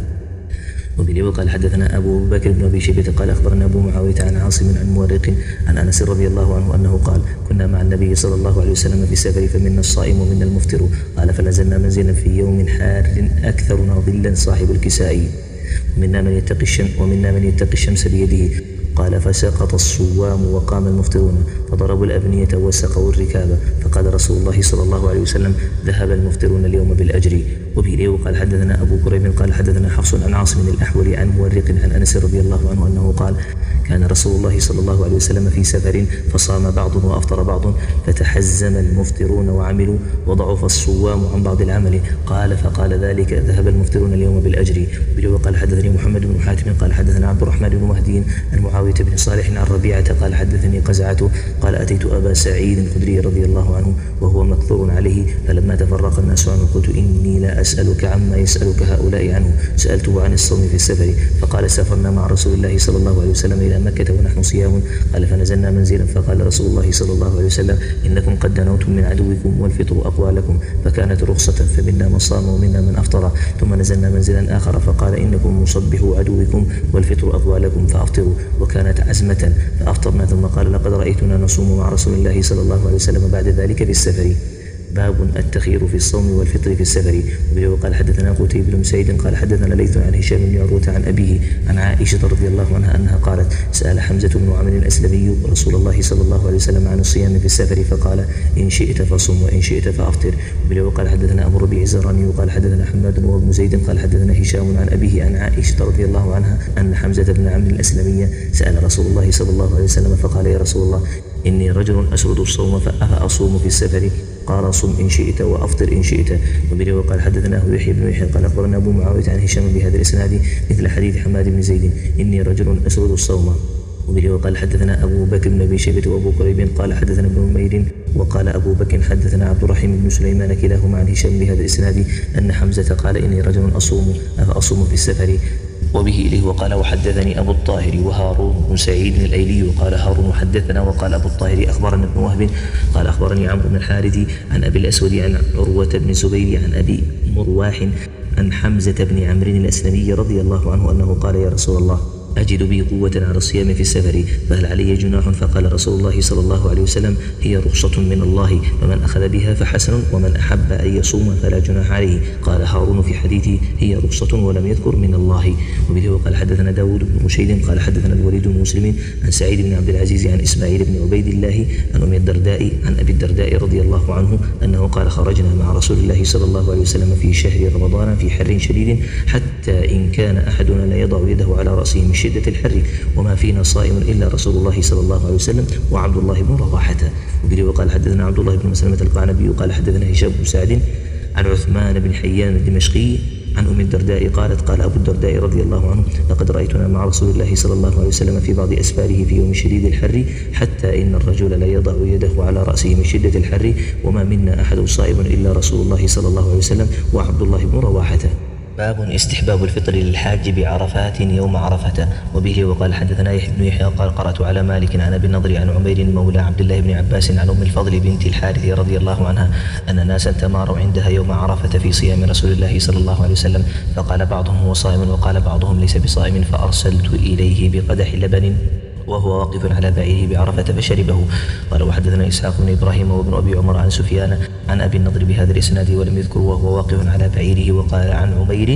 وبه وقال حدثنا أبو بكر بن أبي شيبة قال أخبرنا أبو معاوية عن عاصم عن مورق عن أنس رضي الله عنه أنه قال كنا مع النبي صلى الله عليه وسلم في السفر فمنا الصائم ومنا المفطر قال فنزلنا منزلا في يوم حار أكثرنا ظلا صاحب الكساء ومنا من يتقي الشمس ومنا من يتقي الشمس بيده قال فسقط الصوام وقام المفطرون فضربوا الأبنية وسقوا الركاب فقال رسول الله صلى الله عليه وسلم ذهب المفطرون اليوم بالأجر. وبه وقال حدثنا أبو كريب قال حدثنا حفص عن عاصم الأحول عن مورق عن أنس رضي الله عنه أنه قال كان رسول الله صلى الله عليه وسلم في سفر فصام بعض وأفطر بعض فتحزم المفطرون وعملوا وضعف الصوام عن بعض العمل قال فقال ذلك ذهب المفطرون اليوم بالأجر. وبه وقال حدثني محمد بن حاتم قال حدثنا عبد الرحمن بن مهدي عن معاوية بن صالح عن ربيعة قال حدثني قزعة قال أتيت أبا سعيد الخدري رضي الله عنه وهو مكثور عليه فلما تفرق الناس عنه قلت إني لا أسألك عما يسألك هؤلاء عنه سألته عن الصوم في السفر فقال سافرنا مع رسول الله صلى الله عليه وسلم إلى مكة ونحن صيام قال فنزلنا منزلا فقال رسول الله صلى الله عليه وسلم إنكم قد دنوتم من عدوكم والفطر أقوى لكم فكانت رخصة فمنا من صام ومنا من أفطر ثم نزلنا منزلا آخر فقال إنكم مصبحوا عدوكم والفطر أقوى لكم فأفطروا وكانت عزمة فأفطرنا ثم قال لقد رأيتنا نصوم مع رسول الله صلى الله عليه وسلم بعد ذلك في السفر. باب التخير في الصوم والفطر في السفر. وبه وقال حدثنا قتيبة بن سعيد قال حدثنا ليث عن هشام بن عروة عن أبيه عن عائشة رضي الله عنها أنها قالت سأل حمزة بن عمرو الأسلمي رسول الله صلى الله عليه وسلم عن الصيام في السفر فقال إن شئت فصم وإن شئت فأفطر. وبه وقال حدثنا أبو ربيع الزهراني وقال حدثنا حماد بن زيد قال حدثنا هشام عن أبيه عن عائشة رضي الله عنها أن حمزة بن عمرو الأسلمي سأل رسول الله صلى الله عليه وسلم فقال يا رسول الله إني رجل أسرد الصوم فأصوم في السفر قال صم إن شئت وأفطر إن شئت. وبه وقال حدثناه يحيى بن يحيى قال أخبرنا أبو معاوية عن هشام بهذا الإسناد مثل حديث حماد بن زيد إني رجل أسرد الصوم. وبه وقال حدثنا أبو بكر بن أبي شيبة وأبو كريب قال حدثنا ابن نمير وقال أبو بكر حدثنا عبد الرحيم بن سليمان كلاهما عن هشام بهذا الإسناد أن حمزة قال إني رجل أصوم أفأصوم في السفر. وبه إليه وقال وحدثني أبو الطاهر وهارون بن سعيد الأيلي وقال هارون حدثنا وقال أبو الطاهر أخبرنا ابن وهب قال أخبرني عمرو بن الحارث عن أبي الأسود عن عروة بن زبير عن أبي مرواح عن حمزة بن عمرو الأسلمي رضي الله عنه أنه قال يا رسول الله أجد بي قوة على الصيام في السفر فهل علي جناح فقال رسول الله صلى الله عليه وسلم هي رخصة من الله فمن أخذ بها فحسن ومن أحب أن يصوم فلا جناح عليه. قال هارون في حديثه هي رخصة ولم يذكر من الله. وبه وقال حدثنا داود بن مشيد قال حدثنا الوليد بن مسلم عن سعيد بن عبد العزيز عن إسماعيل بن عبيد الله عن أم الدرداء عن أبي الدرداء رضي الله عنه أنه قال خرجنا مع رسول الله صلى الله عليه وسلم في شهر رمضان في حر شديد حتى إن كان أحدنا لا يضع يده على رأسه من شدة الحر وما فينا صائم إلا رسول الله صلى الله عليه وسلم وعبد الله بن رواحة. وبه وقال حدثنا عبد الله بن مسلمة القعنبي وقال حدثنا هشام بن سعد عن عثمان بن حيان الدمشقي عن أم الدرداء قالت قال أبو الدرداء رضي الله عنه لقد رأيتنا مع رسول الله صلى الله عليه وسلم في بعض أسفاره في يوم شديد الحر حتى إن الرجل لا يضع يده على رأسه من شدة الحر وما منا أحد صائم إلا رسول الله صلى الله عليه وسلم وعبد الله بن رواحة. باب استحباب الفطر للحاج بعرفات يوم عرفة. وبه وقال حدثنا يحيى بن يحيى قال قرأت على مالك عن أبي النضر عن عمير مولى عبد الله بن عباس عن أم الفضل بنت الحارث رضي الله عنها أن ناسا تماروا عندها يوم عرفة في صيام رسول الله صلى الله عليه وسلم فقال بعضهم هو صائم وقال بعضهم ليس بصائم فأرسلت إليه بقدح لبن وهو واقف على بعيره بعرفة فشربه. قال وحدثنا إسحاق بن إبراهيم وابن أبي عمر عن سفيان عن أبي النضر بهذا الإسناد ولم يذكر وهو واقف على بعيره وقال عن عمير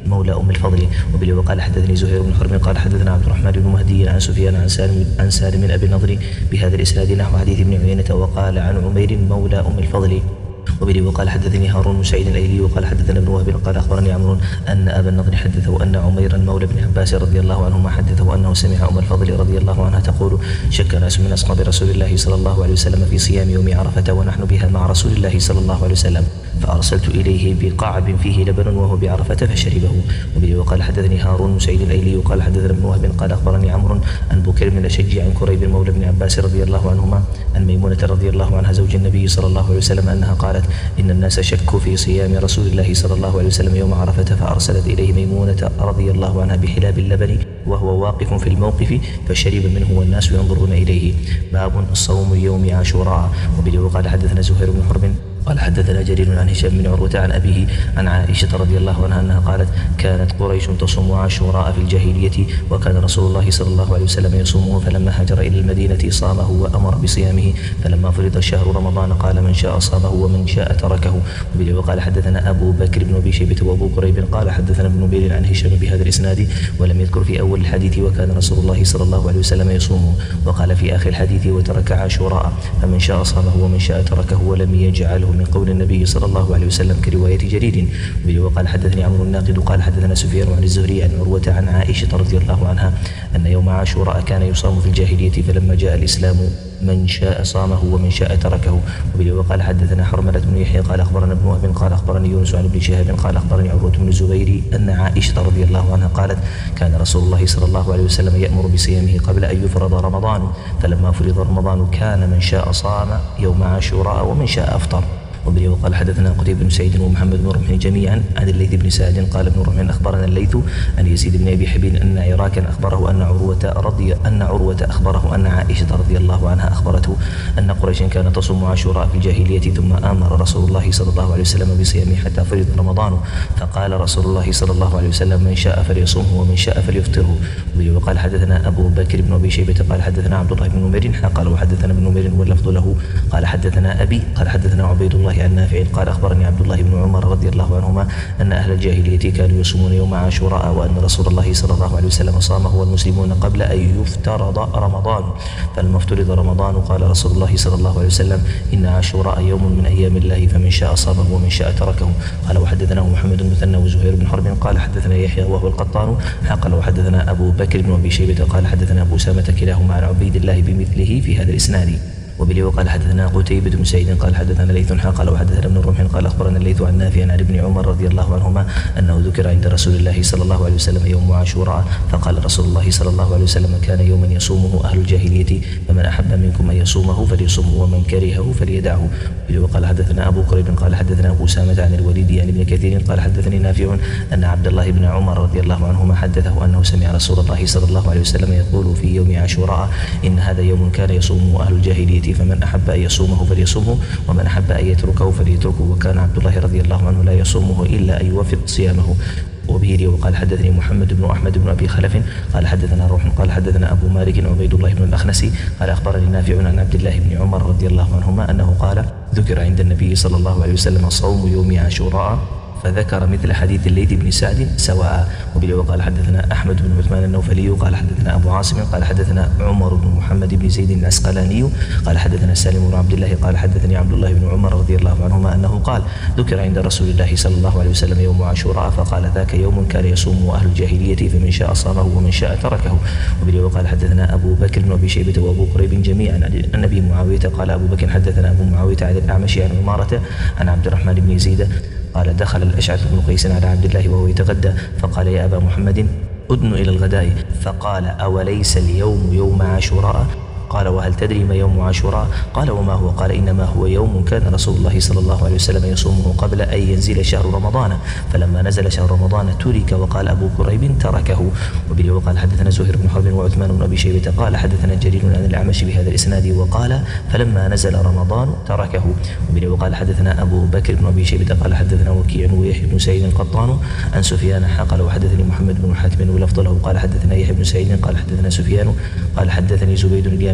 مولى أم الفضل وبه وقال حدثني زهير بن حرب قال حدثنا عبد الرحمن بن مهدي عن سفيان عن سالم عن سالم أبي النضر بهذا الإسناد نحو حديث ابن عيينة وقال عن عمير مولى أم الفضل وبه وقال حدثني هارون بن سعيد الايلي وقال حدثنا ابن وهب قال اخبرني عمرو ان ابا النضر حدثه ان عميرا مولى بن عباس رضي الله عنهما حدثه انه سمع ام الفضل رضي الله عنها تقول شك ناس من اصحاب رسول الله صلى الله عليه وسلم في صيام يوم عرفه ونحن بها مع رسول الله صلى الله عليه وسلم فارسلت اليه بقعب فيه لبن وهو بعرفه فشربه وبه وقال حدثني هارون بن سعيد الايلي وقال حدثنا ابن وهب قال اخبرني عمرو عن بكر بن الاشج عن كريب مولى بن عباس رضي الله عنهما عن ميمونه رضي الله عنها زوج النبي صلى الله عليه وسلم انها قالت ان الناس شكوا في صيام رسول الله صلى الله عليه وسلم يوم عرفة فأرسلت إليه ميمونة رضي الله عنها بحلاب اللبن وهو واقف في الموقف فشرب منه والناس ينظرون إليه. باب الصوم يوم عاشوراء وبه وقال حدثنا زهير بن حرب قال حدثنا جرير عن هشام بن عروة عن أبيه عن عائشة رضي الله عنها أنها قالت كانت قريش تصوم عاشوراء في الجاهلية وكان رسول الله صلى الله عليه وسلم يصومه فلما هاجر إلى المدينة صامه وأمر بصيامه فلما فرض شهر رمضان قال من شاء صامه ومن شاء تركه. وقال حدثنا أبو بكر بن أبي شيبة وأبو كريب قال حدثنا ابن نبيل عن هشام بهذا الإسناد ولم يذكر في أول الحديث وكان رسول الله صلى الله عليه وسلم يصومه وقال في آخر الحديث وترك عاشوراء فمن شاء صامه ومن شاء تركه ولم يجعله من قول النبي صلى الله عليه وسلم كرواية جرير. وقال حدثني عمرو الناقد قال حدثنا سفيان عن الزهري عن عروة عن عائشة رضي الله عنها أن يوم عاشوراء كان يصام في الجاهلية فلما جاء الإسلام من شاء صامه ومن شاء تركه. وقال حدثنا حرملة بن يحيى قال أخبرنا ابن وهب قال أخبرني يونس عن ابن شهاب قال أخبرني عروة بن الزبير أن عائشة رضي الله عنها قالت كان رسول الله صلى الله عليه وسلم يأمر بصيامه قبل أن يفرض رمضان فلما فرض رمضان كان من شاء صام يوم عاشوراء ومن شاء أفطر. وبه وقال حدثنا قتيبة بن سعيد ومحمد بن رمح جميعا عن الليث بن سعد قال ابن رمح أخبرنا الليث عن يزيد بن أبي حبيب أن عراكا أخبره أن عروة رضي أن عروة أخبره أن عائشة رضي الله عنها أخبرته أن قريشا كانت تصوم عاشوراء في الجاهلية ثم آمر رسول الله صلى الله عليه وسلم بصيامه حتى فرض رمضان فقال رسول الله صلى الله عليه وسلم من شاء فليصومه ومن شاء فليفطره. وبه وقال حدثنا أبو بكر بن أبي شيبة قال حدثنا عبد الله بن نمير قال وحدثنا ابن نمير واللفظ له قال حدثنا أبي قال حدثنا عبيد الله عن نافع قال أخبرني عبد الله بن عمر رضي الله عنهما أن أهل الجاهلية كانوا يصومون يوم عاشوراء وأن رسول الله صلى الله عليه وسلم صامه والمسلمون قبل أن يفترض رمضان فلما افترض رمضان قال رسول الله صلى الله عليه وسلم إن عاشوراء يوم من أيام الله فمن شاء صامه ومن شاء تركه. قال وحدثناه محمد بن مثنى وزهير بن حرب قال حدثنا يحيى وهو القطان قال وحدثنا أبو بكر بن أبي شيبة قال حدثنا أبو أسامة كلاهما عن عبيد الله بمثله في هذا الإسناد. وبه وقال حدثنا قتيبة بن سعيد قال حدثنا ليث قال وحدثنا ابن رمح قال أخبرنا الليث عن نافع عن ابن عمر رضي الله عنهما أنه ذكر عند رسول الله صلى الله عليه وسلم يوم عاشوراء فقال رسول الله صلى الله عليه وسلم كان يوما يصومه أهل الجاهلية فمن أحب منكم أن يصومه فليصومه ومن كرهه فليدعه. وبه وقال حدثنا أبو كريب قال حدثنا أبو أسامة عن الوليد عن ابن كثير قال حدثني نافع أن عبد الله بن عمر رضي الله عنهما حدثه أنه سمع رسول الله صلى الله عليه وسلم يقول في يوم عاشوراء إن هذا يوم كان يصومه أهل الجاهلية فمن أحب أن يصومه فليصومه ومن أحب أن يتركه فليتركه وكان عبد الله رضي الله عنه لا يصومه إلا أن يوفق صيامه. وبه وقال حدثني محمد بن أحمد بن أبي خلف قال حدثنا روح قال حدثنا أبو مالك عبيد الله بن الأخنسي قال أخبرني نافع عن عبد الله بن عمر رضي الله عنهما أنه قال ذكر عند النبي صلى الله عليه وسلم صوم يوم عاشوراء فذكر مثل حديث الليث بن سعد سواء. وبه وقال حدثنا أحمد بن عثمان النوفلي قال حدثنا أبو عاصم قال حدثنا عمر بن محمد بن زيد العسقلاني قال حدثنا سالم بن عبد الله قال حدثني عبد الله بن عمر رضي الله عنهما أنه قال ذكر عند رسول الله صلى الله عليه وسلم يوم عاشوراء فقال ذاك يوم كان يصوم أهل الجاهلية فمن شاء صامه ومن شاء تركه. وبه وقال حدثنا أبو بكر بن أبي شيبة وأبو كريب جميعا عن النبي معاوية قال أبو بكر حدثنا أبو معاوية عن الأعمش عن عمارة عن عبد الرحمن بن يزيد قال دخل الأشعث بن قيس على عبد الله وهو يتغدى فقال يا أبا محمد أدن إلى الغداء فقال أوليس اليوم يوم عاشوراء قال وهل تدري ما يوم عاشوراء قال وما هو قال إنما هو يوم كان رسول الله صلى الله عليه وسلم يصومه قبل أن ينزل شهر رمضان فلما نزل شهر رمضان ترك وقال أبو كريب تركه. وبه وقال حدثنا زهير بن حرب وعثمان بن أبي شيبة قال حدثنا جرير عن الأعمش بهذا الإسناد وقال فلما نزل رمضان تركه. وبه وقال حدثنا أبو بكر بن أبي شيبة قال حدثنا وكيع ويحيى بن سعيد القطان عن سفيان قال وحدثني محمد بن حاتم ولفظ له قال حدثنا يحيى بن سعيد قال حدثنا سفيان قال حدثني زبيد اليامي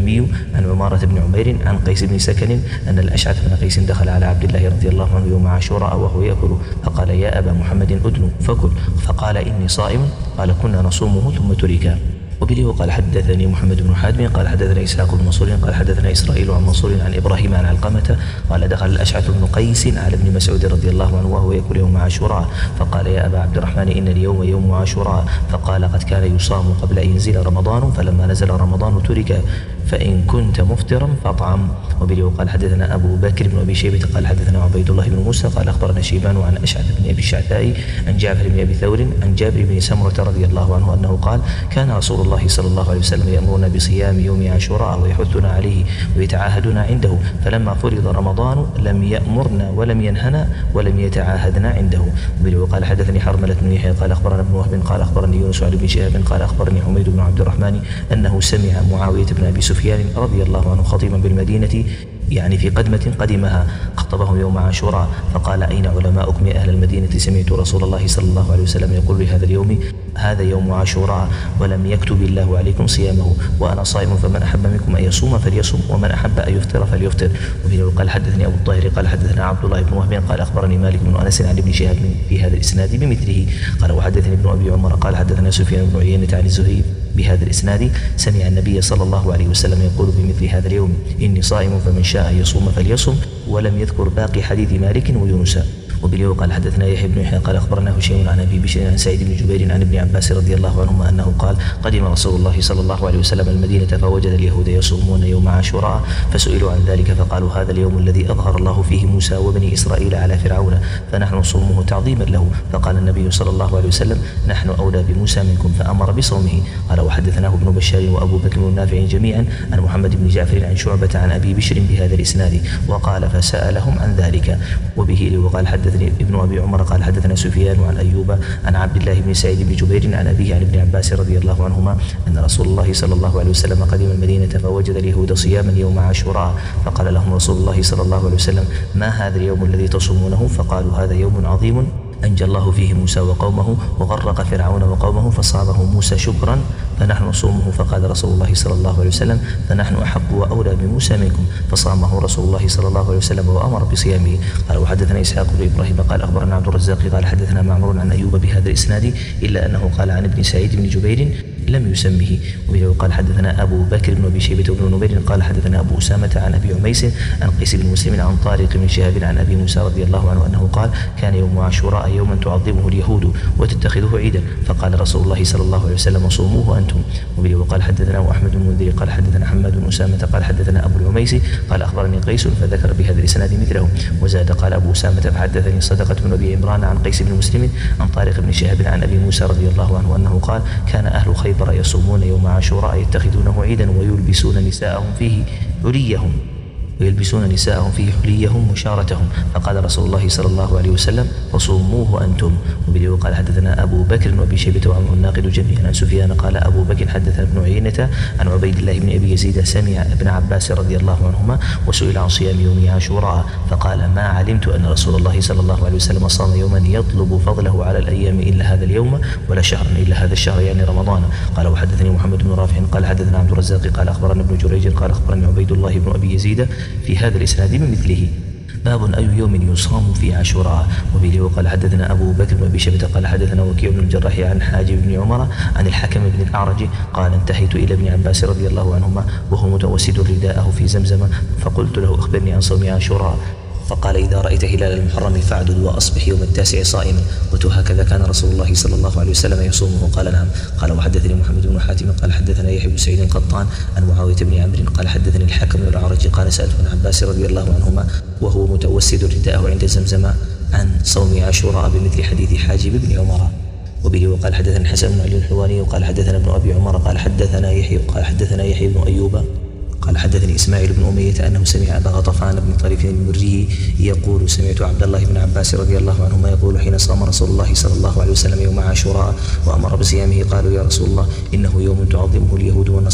الجرجامي عن عمارة بن عمير عن قيس بن سكن أن الأشعث بن قيس دخل على عبد الله رضي الله عنه يوم عاشوراء وهو يأكل فقال يا أبا محمد أدن فكل فقال إني صائم قال كنا نصومه ثم ترك. وبه قال حدثني محمد بن حاتم قال حدثنا إسحاق بن منصور قال حدثنا إسرائيل عن منصور عن إبراهيم عن علقمة قال دخل الأشعث بن قيس على ابن مسعود رضي الله عنه وهو يأكل يوم عاشوراء فقال يا أبا عبد الرحمن إن اليوم يوم عاشوراء فقال قد كان يصام قبل أن ينزل رمضان فلما نزل رمضان ترك فإن كنت مفطرا فاطعم. وبه قال حدثنا أبو بكر بن أبي شيبة قال حدثنا عبيد الله بن موسى قال أخبرنا شيبان عن أشعث بن أبي الشعثاء عن جعفر بن أبي ثور عن جابر بن سمرة رضي الله عنه أنه قال كان رسول الله صلى الله عليه وسلم يأمرنا بصيام يوم عاشوراء ويحثنا عليه ويتعاهدنا عنده فلما فرض رمضان لم يأمرنا ولم ينهنا ولم يتعاهدنا عنده. وبه قال حدثني حرملة بن يحيى قال أخبرنا ابن وهب قال أخبرني يونس عن بن شهاب قال أخبرني حميد بن عبد الرحمن أنه سمع معاوية بن أبي سفيان رضي الله عنه خطيبا بالمدينة يعني في قدمة قدمها خطبهم يوم عاشوراء فقال أين علماؤكم يا أهل المدينة سمعت رسول الله صلى الله عليه وسلم يقول لهذا اليوم هذا يوم عاشوراء ولم يكتب الله عليكم صيامه وأنا صائم فمن أحب منكم أن يصوم فليصوم ومن أحب أن يفطر فليفطر. وبه قال حدثني أبو الطاهر قال حدثنا عبد الله بن وهب قال أخبرني مالك بن أنس عن ابن شهاب في هذا الإسناد بمثله قال وحدثني ابن أبي عمر قال حدثنا سفيان بن عيينة عن الزهري بهذا الإسناد سمع النبي صلى الله عليه وسلم يقول بمثل هذا اليوم إني صائم فمن شاء يصوم فليصم ولم يذكر باقي حديث مالك ويونس. وبه قال حدثنا يحيى بن يحيى قال أخبرنا هشيم عن أبي بشر عن سعيد بن جبير عن ابن عباس رضي الله عنهما أنه قال قدم رسول الله صلى الله عليه وسلم المدينة فوجد اليهود يصومون يوم عاشوراء فسئلوا عن ذلك فقالوا هذا اليوم الذي أظهر الله فيه موسى وبني إسرائيل على فرعون فنحن نصومه تعظيما له فقال النبي صلى الله عليه وسلم نحن أولى بموسى منكم فأمر بصومه. قال وحدثناه ابن بشار وأبو بكر بن نافع جميعا عن محمد بن جعفر عن شعبة عن أبي بشر بهذا الإسناد وقال فسألهم عن ذلك. وبه وقال حدثني ابن أبي عمر قال حدثنا سفيان عن أيوب عن عبد الله بن سعيد بن جبير عن أبيه عن ابن عباس رضي الله عنهما أن رسول الله صلى الله عليه وسلم قدم المدينة فوجد اليهود صياما يوم عاشوراء فقال لهم رسول الله صلى الله عليه وسلم ما هذا اليوم الذي تصومونه فقالوا هذا يوم عظيم أنجى الله فيه موسى وقومه وغرق فرعون وقومه فصامه موسى شكرا فنحن نصومه فقال رسول الله صلى الله عليه وسلم فنحن أحق وأولى بموسى منكم فصامه رسول الله صلى الله عليه وسلم وأمر بصيامه. قال وحدثنا إسحاق بن إبراهيم قال أخبرنا عبد الرزاق قال حدثنا معمر عن أيوب بهذا الإسناد إلا أنه قال عن ابن سعيد بن جبير لم يسمه. وبه قال حدثنا أبو بكر بن أبي شيبة بن نمير قال حدثنا أبو أسامة عن أبي عميس عن قيس بن مسلم عن طارق بن شهاب عن أبي موسى رضي الله عنه أنه قال كان يوم عاشوراء يوما تعظمه اليهود وتتخذه عيدا فقال رسول الله صلى الله عليه وسلم صوموه أنتم. وبه قال حدثنا أحمد بن المنذر قال حدثنا حماد بن أسامة قال حدثنا أبو العميس قال أخبرني قيس فذكر بهذا الإسناد مثله وزاد قال أبو أسامة فحدثني صدقة بن أبي عمران عن قيس بن مسلم عن طارق بن شهاب عن أبي موسى رضي الله عنه أنه قال كان أهل خيبر يصومون يوم عاشوراء يتخذونه عيدا ويلبسون نساءهم فيه حليهم ويلبسون نساءهم فيه حليهم مشارتهم فقال رسول الله صلى الله عليه وسلم فصوموه أنتم. وبه قال حدثنا أبو بكر وأبي شيبة وعمر الناقد جميعا عن سفيان قال أبو بكر حدثنا ابن عيينة عن عبيد الله بن أبي يزيد سمع ابن عباس رضي الله عنهما وسئل عن صيام يوم عاشوراء فقال ما علمت أن رسول الله صلى الله عليه وسلم صام يوما يطلب فضله على الأيام إلا هذا اليوم ولا شهرا إلا هذا الشهر يعني رمضان. قال وحدثني محمد بن رافع قال حدثنا عبد الرزاق قال أخبرنا ابن جريج قال أخبرني عبيد الله بن أبي يزيد في هذا الإسناد بمثله. باب أي يوم يصام في عاشوراء. وبه قال حدثنا أبو بكر بن أبي شيبة قال حدثنا وكيع بن الجراح عن حاجب بن عمر عن الحكم بن الأعرج قال انتهيت إلى ابن عباس رضي الله عنهما وهو متوسد رداءه في زمزم فقلت له أخبرني عن صوم عاشوراء فقال إذا رأيت هلال المحرم فاعدد وأصبح يوم التاسع صائما قلت هكذا كان رسول الله صلى الله عليه وسلم يصومه قال نعم. قال وحدثني محمد بن حاتم قال حدثنا يحيى بن سعيد القطان عن معاوية بن عمرو قال حدثني الحكم بن الأعرج قال سألت ابن عباس رضي الله عنهما وهو متوسد رداءه عند زمزم عن صوم عاشوراء بمثل حديث حاجب بن عمر. وبه وقال حدثنا حسن بن علي الحلواني وقال حدثنا ابن أبي عمر قال حدثنا يحيى قال حدثنا يحيى بن أيوب قال حدثني إسماعيل بن أمية أنه سمع أبا غطفان بن طريف المري يقول سمعت عبد الله بن عباس رضي الله عنهما يقول حين صام رسول الله صلى الله عليه وسلم يوم عاشوراء وأمر بصيامه قالوا يا رسول الله إنه يوم تعظمه اليهود والنصارى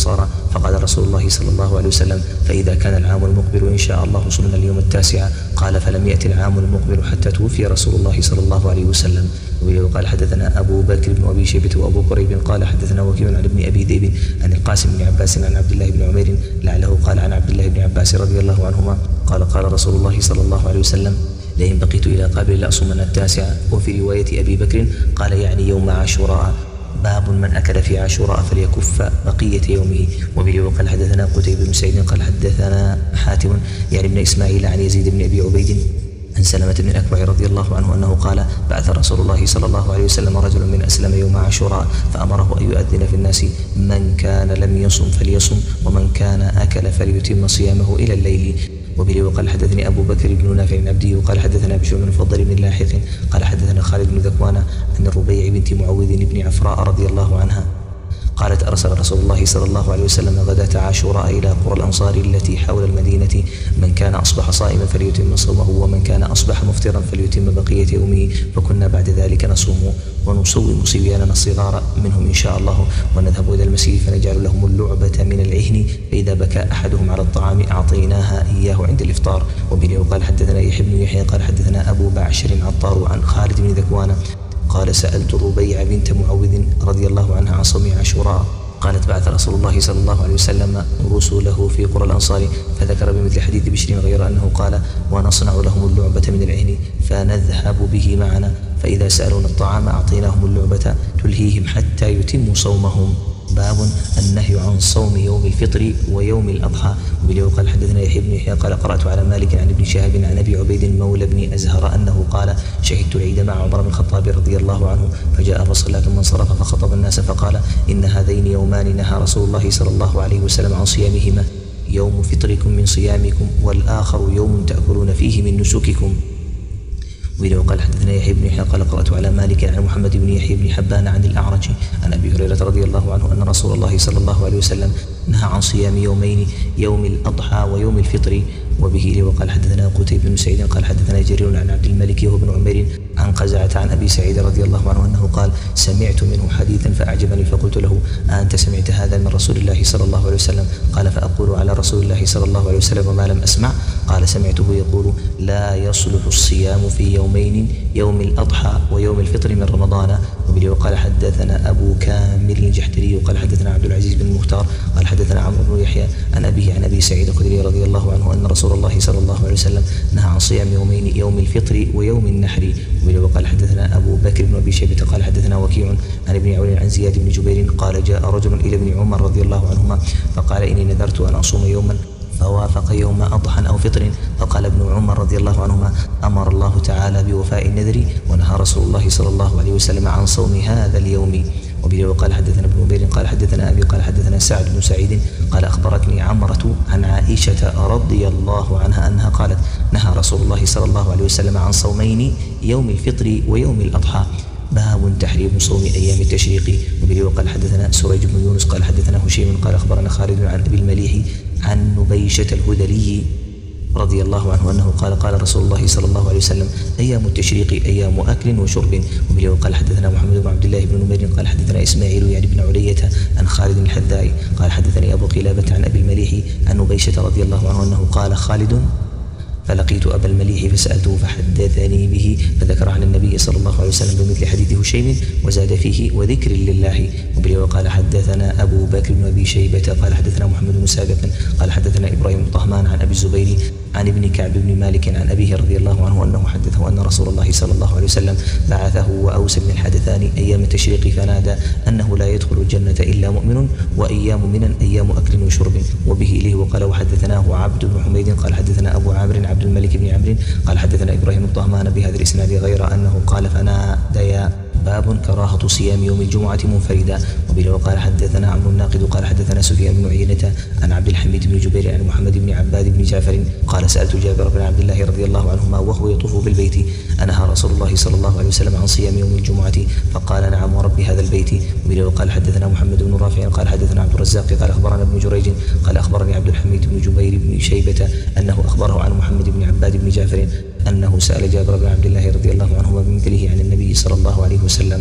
فقال رسول الله صلى الله عليه وسلم: فإذا كان العام المقبل إن شاء الله صمنا اليوم التاسع. قال: فلم يأتي العام المقبل حتى توفي رسول الله صلى الله عليه وسلم. وقال حدثنا أبو بكر بن أبي شيبة وأبو كريب قال حدثنا وكيع عن ابن أبي ذئب عن القاسم بن عباس عن عبد الله بن عمير لعله قال عن عبد الله بن عباس رضي الله عنهما قال: قال رسول الله صلى الله عليه وسلم: لئن بقيت إلى قابل لأصومن التاسع. وفي رواية أبي بكر قال: يعني يوم عاشوراء. باب من أكل في عاشوراء فليكف بقية يومه. وبه وقال حدثنا قتيبة بن سعيد قال حدثنا حاتم يعني بن إسماعيل عن يزيد بن أبي عبيد عن سلمة بن الأكوع رضي الله عنه أنه قال: بعث رسول الله صلى الله عليه وسلم رجل من أسلم يوم عاشوراء فأمره أن يؤذن في الناس: من كان لم يصم فليصم، ومن كان أكل فليتم صيامه إلى الليل. وبه وقال حدثني أبو بكر بن نافع بن عبدي وقال حدثنا بشر بن فضل بن لاحق قال حدثنا خالد بن ذكوان عن الربيع بنت معوذ بن عفراء رضي الله عنها قالت: أرسل رسول الله صلى الله عليه وسلم غداة عاشوراء إلى قرى الأنصار التي حول المدينة: من كان أصبح صائما فليتم صومه، ومن كان أصبح مفطرا فليتم بقية يومه. فكنا بعد ذلك نصوم ونصوم صبياننا الصغار منهم إن شاء الله، ونذهب إلى المسجد فنجعل لهم اللعبة من العهن، فإذا بكى أحدهم على الطعام أعطيناها إياه عند الإفطار. وبه وقال حدثنا يحيى بن يحيى قال حدثنا أبو بعشر عطار عن خالد بن ذكوان قال: سألت الربيع بنت معوذ رضي الله عنها عن صوم عاشوراء قالت: بعث رسول الله صلى الله عليه وسلم رسله في قرى الأنصار، فذكر بمثل حديث بشر غير أنه قال: ونصنع لهم اللعبة من العهن فنذهب به معنا، فإذا سألون الطعام أعطيناهم اللعبة تلهيهم حتى يتموا صومهم. باب النهي عن صوم يوم الفطر ويوم الأضحى. وبه قال حدثنا يحيى بن يحيى قال: قرأت على مالك عن ابن شهاب عن أبي عبيد مولى بن أزهر أنه قال: شهدت العيد مع عمر بن الخطاب رضي الله عنه، فجاء فصلى ثم انصرف فخطب الناس فقال: إن هذين يومان نهى رسول الله صلى الله عليه وسلم عن صيامهما: يوم فطركم من صيامكم، والآخر يوم تأكلون فيه من نسككم. وإذا قال حدثنا يحيى بن يحيى قال: قرأت على مالك عن محمد بن يحيى بن حبان عن الأعرج عن أبي هريرة رضي الله عنه أن رسول الله صلى الله عليه وسلم نهى عن صيام يومين: يوم الأضحى ويوم الفطر. وبه وقال حدثنا قتيبة بن سعيد قال حدثنا جرير عن عبد الملك وهو بن عمير عن قزعة عن أبي سعيد رضي الله عنه أنه قال: سمعت منه حديثا فأعجبني فقلت له: أنت سمعت هذا من رسول الله صلى الله عليه وسلم؟ قال: فأقول على رسول الله صلى الله عليه وسلم ما لم أسمع. قال: سمعته يقول: لا يصلح الصيام في يومين: يوم الأضحى ويوم الفطر من رمضان. وبه وقال حدثنا أبو كامل الجحدري وقال حدثنا عبد العزيز بن المختار قال حدثنا عمرو بن يحيى عن أبيه عن أبي سعيد الخدري رضي الله عنه أن رسول الله صلى الله عليه وسلم نهى عن صيام يومين: يوم الفطر ويوم النحر. وبه وقال حدثنا أبو بكر بن أبي شيبة قال حدثنا وكيع عن ابن عون عن زياد بن جبير قال: جاء رجل إلى ابن عمر رضي الله عنهما فقال: إني نذرت أن أصوم يوما فوافق يوم أضحى أو فطر. فقال ابن عمر رضي الله عنهما: أمر الله تعالى بوفاء النذر، ونهى رسول الله صلى الله عليه وسلم عن صوم هذا اليوم. وبه وقال حدثنا ابن عبير قال حدثنا أبي قال حدثنا سعد بن سعيد قال: أخبرتني عمرة عن عائشة رضي الله عنها أنها قالت: نهى رسول الله صلى الله عليه وسلم عن صومين: يوم الفطر ويوم الأضحى. باب تحريم صوم أيام التشريق. وبه وقال حدثنا سريج بن يونس قال حدثنا هشيم قال أخبرنا خالد عن أبي المليح عن نبيشة الهذلي رضي الله عنه أنه قال: قال رسول الله صلى الله عليه وسلم: أيام التشريق أيام أكل وشرب. وبه وقال حدثنا محمد بن عبد الله بن نمير قال حدثنا إسماعيل يعني بن علية عن خالد الحذاء قال حدثني أبو قلابة عن أبي المليح عن نبيشة رضي الله عنه أنه قال: خالد: فلقيت أبا المليح فسألته فحدثني به فذكر عن النبي صلى الله عليه وسلم بمثل حديث هشيم وزاد فيه: وذكر لله. وبه وقال حدثنا أبو بكر بن أبي شيبة قال حدثنا محمد بن سابق قال حدثنا إبراهيم بن طهمان عن أبي الزبير عن ابن كعب بن مالك عن أبيه رضي الله عنه أنه حدثه أن رسول الله صلى الله عليه وسلم بعثه وأوس بن الحدثان أيام التشريق فنادى أنه لا يدخل الجنة إلا مؤمن، وأيام منن أيام أكل وشرب. وبه إليه وقال وحدثناه عبد بن حميد قال حدثنا أبو عامر عبد الملك بن عمرو قال حدثنا إبراهيم بن طهمان بهذا الإسناد غير أنه قال: فناديا. باب كراهة صيام يوم الجمعة منفردا. وبه وقال حدثنا عمرو الناقد قال حدثنا سفيان بن عيينة عن عبد الحميد بن جبير عن محمد بن عباد بن جعفر قال: سألت جابر بن عبد الله رضي الله عنهما وهو يطوف بالبيت: أنهى رسول الله صلى الله عليه وسلم عن صيام يوم الجمعة؟ فقال: نعم ورب هذا البيت. وبه وقال حدثنا محمد بن رافع قال حدثنا عبد الرزاق قال أخبرنا ابن جريج قال أخبرني عبد الحميد بن جبير بن شيبة أنه أخبره عن محمد بن عباد بن جعفر أنه سأل جابر بن عبد الله رضي الله عنهما بمثله عن النبي صلى الله عليه وسلم.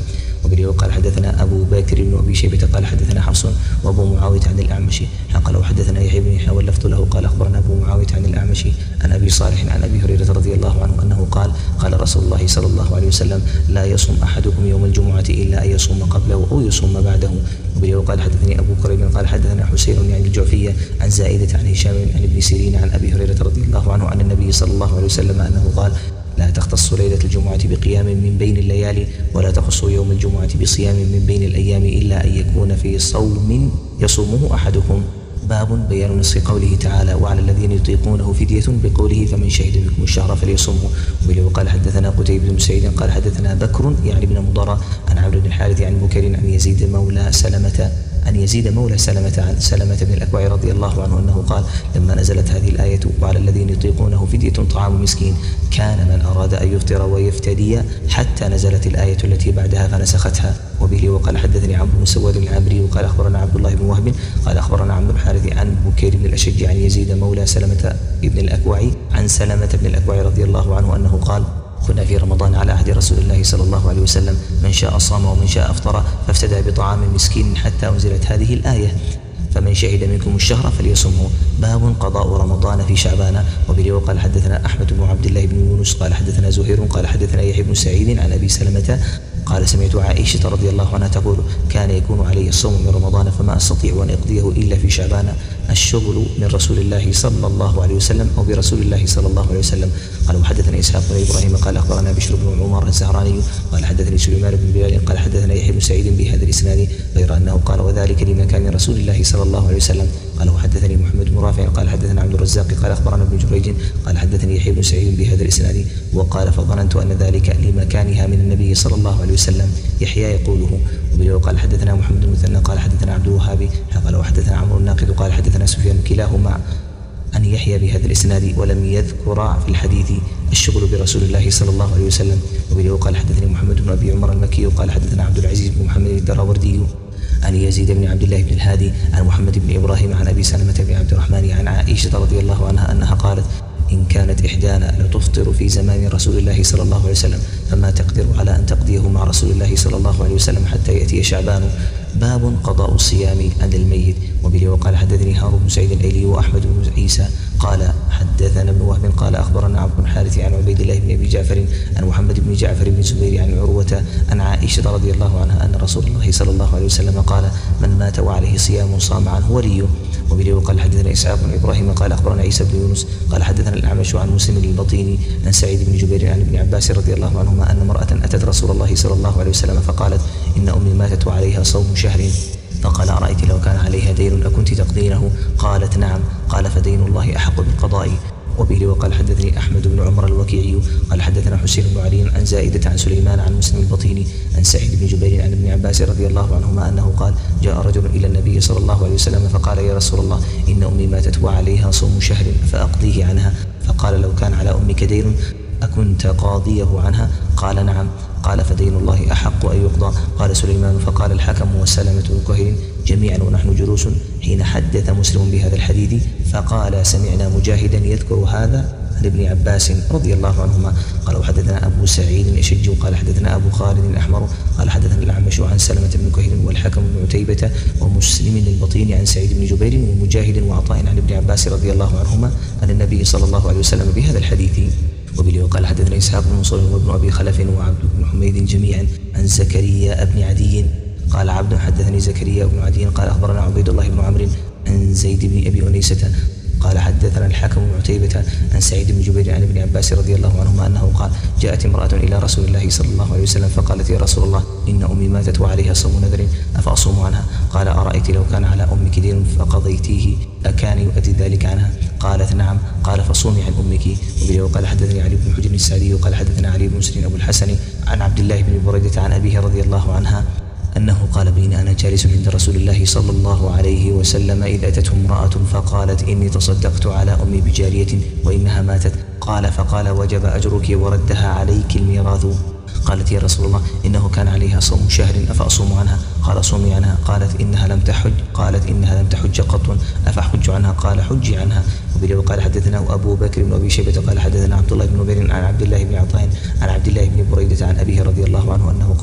وبه قال حدثنا أبو بكر بن أبي شيبة قال حدثنا حفص وأبو معاوية عن الأعمش قال وحدثنا يحيى بن يحيى واللفظ له قال أخبرنا أبو معاوية عن الأعمش عن أبي صالح عن أبي هريرة رضي الله عنه أنه قال قال رسول الله صلى الله عليه وسلم لا يصوم أحدكم يوم الجمعة إلا أن يصوم قبله أو يصوم بعده. وبه قال حدثني أبو كريب قال حدثنا حسين يعني الجعفية عن زائدة عن هشام عن ابن سيرين عن أبي هريرة رضي الله عنه عن النبي صلى الله عليه وسلم أنه قال لا تختص ليلة الجمعة بقيام من بين الليالي ولا تخص يوم الجمعة بصيام من بين الأيام إلا أن يكون في صوم يصومه أحدكم. باب بيان نص قوله تعالى وعلى الذين يطيقونه فدية بقوله فمن شهد منكم الشهر فليصمه. وبه قال حدثنا قتيبة بن سعيد قال حدثنا بكر يعني بن مضر عن عمرو بن الحارث عن بكر عن يزيد مولى سلمة أن يزيد مولى سلمة عن سلمة بن الأكوع رضي الله عنه أنه قال لما نزلت هذه الآية وعلى الذين يطيقونه فدية طعام مسكين كان من أراد أن يفطر ويفتدي حتى نزلت الآية التي بعدها فنسختها. وبه وقال حدثني عمرو بن سواد العامري وقال أخبرنا عبد الله بن وهب قال أخبرنا عمرو بن الحارث عن بكير بن الأشج عن يزيد مولى سلمة بن الأكوع عن سلمة بن الأكوع رضي الله عنه أنه قال كنا في رمضان على عهد رسول الله صلى الله عليه وسلم من شاء صام ومن شاء أفطر فافتدى بطعام مسكين حتى أنزلت هذه الآية فمن شهد منكم الشهر فليصمه. باب قضاء رمضان في شعبان. وبه وقال حدثنا أحمد بن عبد الله بن يونس قال حدثنا زهير قال حدثنا يحيى بن سعيد عن أبي سلمة قال سمعت عائشة رضي الله عنها تقول كان يكون علي الصوم من رمضان فما أستطيع أن أقضيه إلا في شعبان الشغل من رسول الله صلى الله عليه وسلم أو برسول الله صلى الله عليه وسلم. قال وحدثنا إسحاق بن إبراهيم قال أخبرنا بشر بن عمر الزهراني قال حدثني سليمان بن بلال قال حدثنا يحيى بن سعيد بهذا الإسناد غير أنه قال وذلك لما كان من رسول الله صلى الله عليه وسلم. قال وحدثني محمد بن رافع قال حدثنا عبد الرزاق قال أخبرنا ابن جريج قال حدثني يحيى بن سعيد بهذا الإسناد وقال فظننت أن ذلك لمكانها من النبي صلى الله عليه وسلم يحيى يقوله. وبه قال حدثنا محمد بن مثنى قال حدثنا عبد الوهاب قال وحدثنا عمرو الناقد قال حدثنا سفيان كلاهما أن يحيى بهذا الإسناد ولم يذكر في الحديث الشغل برسول الله صلى الله عليه وسلم. وبه قال حدثني محمد بن أبي عمر المكي قال حدثنا عبد العزيز بن محمد الدراوردي عن يزيد بن عبد الله بن الهادي عن محمد بن إبراهيم عن أبي سلمة بن عبد الرحمن عن عائشة رضي الله عنها أنها قالت إن كانت إحدانا لتفطر في زمان رسول الله صلى الله عليه وسلم فما تقدر على أن تقضيه مع رسول الله صلى الله عليه وسلم حتى يأتي شعبان. باب قضاء الصيام عن الميت. وبه وقال حدثني هارون بن سعيد الأيلي وأحمد بن عيسى قال حدثنا ابن وهب قال أخبرنا عبد الحارث عن عبيد الله بن أبي جعفر عن محمد بن جعفر بن زبير عن عروة عن عائشة رضي الله عنها أن رسول الله صلى الله عليه وسلم قال من مات وعليه صيام صام عنه وليه. وبه وقال حدثنا إسحاق بن إبراهيم قال أخبرنا عيسى بن يونس قال حدثنا الأعمش عن مسلم البطيني عن سعيد بن جبير عن ابن عباس رضي الله عنهما أن امرأة أتت رسول الله صلى الله عليه وسلم فقالت إن أمي ماتت وعليها صوم شهر فقال أرأيت لو كان عليها دين أكنت تقضينه؟ قالت نعم. قال فدين الله أحق بالقضاء. وبه وقال حدثني أحمد بن عمر الوكيعي قال حدثنا حسين بن علي عن زائدة عن سليمان عن مسلم البطيني عن سعيد بن جبير عن ابن عباس رضي الله عنهما أنه قال جاء رجل إلى النبي صلى الله عليه وسلم فقال يا رسول الله إن أمي ماتت وعليها صوم شهر فأقضيه عنها. فقال لو كان على أمك دين أكنت قاضيه عنها؟ قال نعم. قال فدين الله أحق أن يقضى. قال سليمان فقال الحكم وسلمة وكهيل جميعا ونحن جلوس حين حدث مسلم بهذا الحديث فقال سمعنا مجاهدا يذكر هذا عن ابن عباس رضي الله عنهما. قال وحدثنا أبو سعيد الأشج قال حدثنا أبو خالد الأحمر قال حدثنا الأعمش عن سلمة بن كهيل والحكم بن عتيبة ومسلم البطين عن سعيد بن جبير ومجاهد وعطاء عن ابن عباس رضي الله عنهما عن النبي صلى الله عليه وسلم بهذا الحديث. وبه وقال حدثنا إسحاق بن منصور وابن أبي خلف وعبد بن حميد جميعا عن زكريا بن عدي قال عبد حدثني زكريا بن عدي قال أخبرنا عبيد الله بن عمرو عن زيد بن أبي أنيسة قال حدثنا الحكم بن عتيبة عن سعيد بن جبير عن ابن عباس رضي الله عنهما أنه قال جاءت امرأة إلى رسول الله صلى الله عليه وسلم فقالت يا رسول الله إن أمي ماتت وعليها صوم نذر أفأصوم عنها؟ قال أرأيت لو كان على أمك دين فقضيتيه أكان يؤدي ذلك عنها؟ قالت نعم. قال فصومي عن أمك. وبه وقال حدثني علي بن حجر السعدي قال حدثنا علي بن مسلم أبو الحسن عن عبد الله بن بريدة عن أبيه رضي الله عنها أنه قال بين أنا جالس عند رسول الله صلى الله عليه وسلم إذ أتته امرأة فقالت إني تصدقت على أمي بجارية وإنها ماتت. قال فقال وجب أجرك وردها عليك الميراث. قالت يا رسول الله إنه كان عليها صوم شهر أفأصوم عنها؟ قال صومي عنها. قالت إنها لم تحج قالت إنها لم تحج قط أفحج عنها؟ قال حجي عنها. وبه وقال حدثنا أبو بكر بن أبي شيبة قال حدثنا عبد الله بن نمير عن عبد الله بن عطاء عن عبد الله بن بريدة عن أبيه رضي الله عنه أنه قال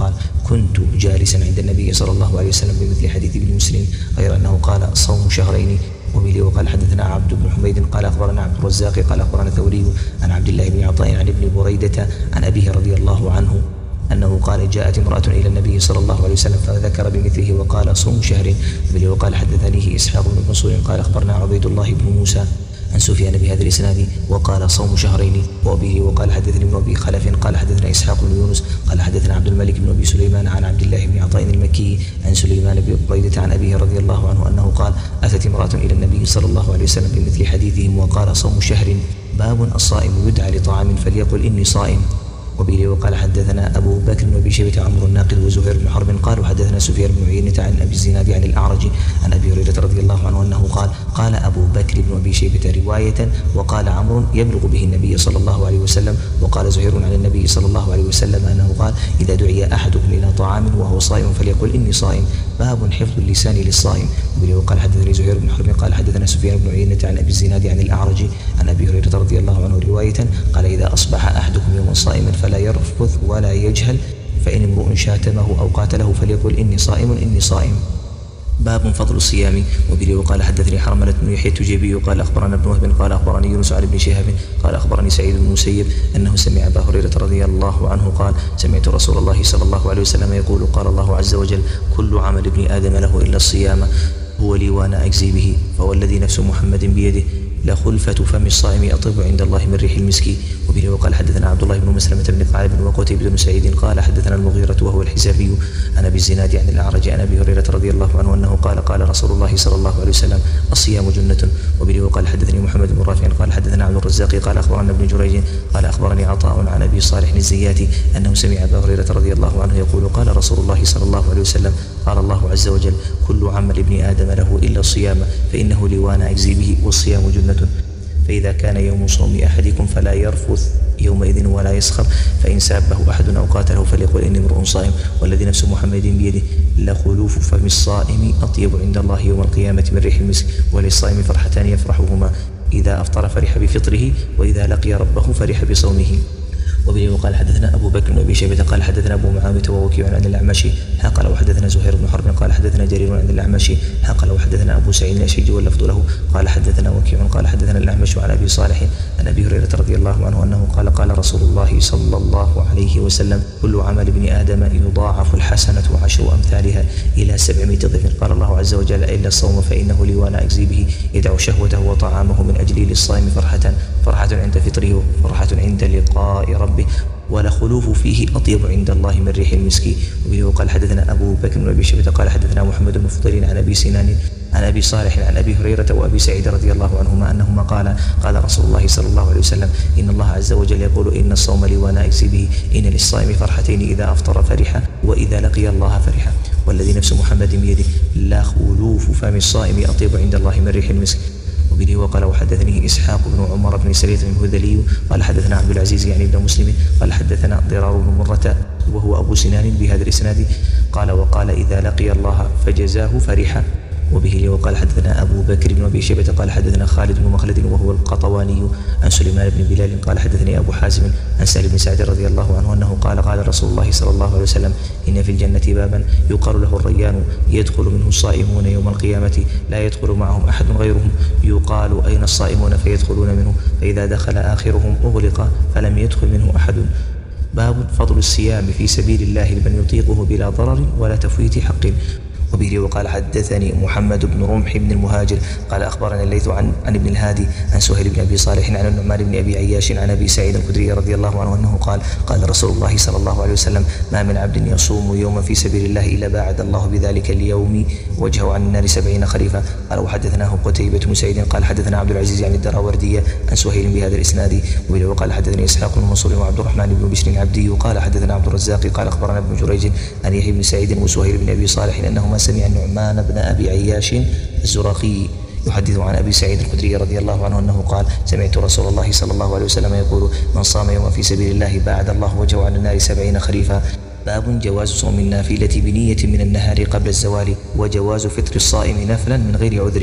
كنت جالسا عند النبي صلى الله عليه وسلم بمثل حديث ابن مسلم غير أنه قال صوم شهرين. وبه وقال حدثنا عبد بن حميد قال أخبرنا عبد الرزاق قال أخبرنا ثوري عن عبد الله بن عطاء عن ابن بريدة عن أبيه رضي الله عنه أنه قال جاءت امرأة إلى النبي صلى الله عليه وسلم فذكر بمثله وقال صوم شهر. وبه وقال حدثنيه إسحاق بن منصور قال أخبرنا عبيد الله بن موسى عن سفيان بهذا الإسناد وقال صوم شهرين. وبه وقال حدثني ابن أبي خلف قال حدثنا إسحاق بن يونس قال حدثنا عبد الملك بن أبي سليمان عن عبد الله بن عطاء المكي عن سليمان بن بريدة عن أبيه رضي الله عنه أنه قال أتت امرأة إلى النبي صلى الله عليه وسلم بمثل حديثهم وقال صوم شهر. باب الصائم يدعى لطعام فليقل إني صائم. وبه وقال حدثنا أبو بكر بن أبي شيبة عمرو الناقد وزهير بن حرب قالوا حدثنا سفيان بن عيينة عن أبي الزناد عن الأعرج عن أبي هريرة رضي الله عنه أنه قال قال أبو بكر بن أبي شيبة رواية وقال عمرو يبلغ به النبي صلى الله عليه وسلم وقال زهير عن النبي صلى الله عليه وسلم أنه قال إذا دعي أحدكم إلى طعام وهو صائم فليقل إني صائم. باب حفظ اللسان للصائم. وبه وقال حدثني زهير بن حرب قال حدثنا سفيان بن عيينة عن أبي الزناد عن الأعرج عن أبي هريرة رضي الله عنه رواية قال إذا أصبح أحدكم يوما صائما فلا يرفث ولا يجهل فإن امرؤ شاتمه أو قاتله فليقل إني صائم إني صائم. باب فضل الصيام. وبه وقال حدثني حرملة بن يحيى التجيبي قال أخبرنا ابن وهب قال أخبرني يونس عن ابن شهاب قال أخبرني سعيد بن المسيب أنه سمع أبا هريرة رضي الله عنه قال سمعت رسول الله صلى الله عليه وسلم يقول قال الله عز وجل كل عمل ابن آدم له إلا الصيام هو لي وأنا أجزي به فوالذي نفس محمد بيده لخلفة فم الصائم أطيب عند الله من ريح المسك. وبه وقال حدثنا عبد الله بن مسلمة بن ثعلب وقتيبة بن سعيد قال حدثنا المغيرة وهو الحزافي عن أبي الزناد عن الأعرج عن أبي هريرة رضي الله عنه أنه قال قال رسول الله صلى الله عليه وسلم الصيام جنة. وبه وقال حدثني محمد بن رافع قال حدثنا عبد الرزاق قال أخبرنا ابن جريج قال أخبرني عطاء عن أبي صالح الزياتي أنه سمع أبا هريرة رضي الله عنه يقول قال رسول الله صلى الله عليه وسلم قال الله عز وجل كل عمل ابن آدم له إلا الصيام فإنه لي وأنا أجزي به والصيام جنة. فإذا كان يوم صوم أحدكم فلا يرفث يومئذ ولا يسخر فإن سابه أحد أو قاتله فليقل إني امرؤ صائم والذي نفس محمد بيده لخلوف فم الصائم أطيب عند الله يوم القيامة من ريح المسك وللصائم فرحتان يفرحهما إذا أفطر فرح بفطره وإذا لقي ربه فرح بصومه. وبه وقال حدثنا أبو بكر بن أبي شيبة قال حدثنا أبو معاوية ووكيع عن الأعمش قال وحدثنا زهير بن حرب قال حدثنا جرير عن الأعمش قال وحدثنا أبو سعيد الأشج واللفظ له قال حدثنا وكيع قال حدثنا الأعمش عن أبي صالح عن أبي هريرة رضي الله عنه أنه قال قال رسول الله صلى الله عليه وسلم كل عمل ابن آدم يضاعف الحسنة وعشر أمثالها إلى سبعمائة ضعف قال الله عز وجل إلا الصوم فإنه لي وأنا أجزي به يدع شهوته وطعامه من أجل للصائم فرحة فرحة عند فطره وفرحة عند لقاء ربه ولخلوف فيه أطيب عند الله من ريح المسك. وبه قال حدثنا أبو بكر بن أبي شيبة قال حدثنا محمد بن فضيل عن أبي سنان عن أبي صالح عن أبي هريرة وأبي سعيد رضي الله عنهما أنهما قال قال رسول الله صلى الله عليه وسلم إن الله عز وجل يقول إن الصوم لي وأنا أجزي به إن للصائم فرحتين إذا أفطر فرحة وإذا لقي الله فرحة والذي نفس محمد بيده لا خلوف فم الصائم أطيب عند الله من ريح المسك. وبه وقال وحدثني إسحاق بن عمر بن سرية الهذلي قال حدثنا عبد العزيز يعني ابن مسلم قال حدثنا ضرار بن مرة وهو أبو سنان بهذا الإسناد قال وقال إذا لقي الله فجزاه فرحة. وبه وقال حدثنا أبو بكر بن أبي شيبة قال حدثنا خالد بن مخلد وهو القطواني عن سليمان بن بلال قال حدثني أبو حازم عن سهل بن سعد رضي الله عنه أنه قال قال رسول الله صلى الله عليه وسلم إن في الجنة بابا يقال له الريان يدخل منه الصائمون يوم القيامة لا يدخل معهم أحد غيرهم يقال أين الصائمون فيدخلون منه فإذا دخل آخرهم أغلق فلم يدخل منه أحد. باب فضل الصيام في سبيل الله لمن يطيقه بلا ضرر ولا تفويت حق. وبه وقال حدثني محمد بن رمح بن المهاجر قال أخبرنا الليث عن, عن ابن الهادي عن سهيل بن أبي صالح عن النعمان بن أبي عياش عن أبي سعيد الخدري رضي الله عنه أنه قال قال رسول الله صلى الله عليه وسلم ما من عبد يصوم يوما في سبيل الله إلا باعد الله بذلك اليوم وجهه عن النار سبعين خريفا. قال وحدثناه قتيبة بن سعيد قال حدثنا عبد العزيز عن الدراوردية عن سهيل بهذا الإسناد. وبه وقال حدثني إسحاق بن منصور وعبد الرحمن بن بشر العبدي قال حدثنا عبد الرزاق قال أخبرنا ابن جريج عن يحيى بن سعيد وسهيل بن أبي صالح أنهما سمع النعمان بن أبي عياش الزراقي يحدث عن أبي سعيد الخدري رضي الله عنه أنه قال سمعت رسول الله صلى الله عليه وسلم يقول من صام يوما في سبيل الله باعد الله وجهه عن النار سبعين خريفا. باب جواز صوم النافلة بنية من النهار قبل الزوال وجواز فطر الصائم نفلا من غير عذر.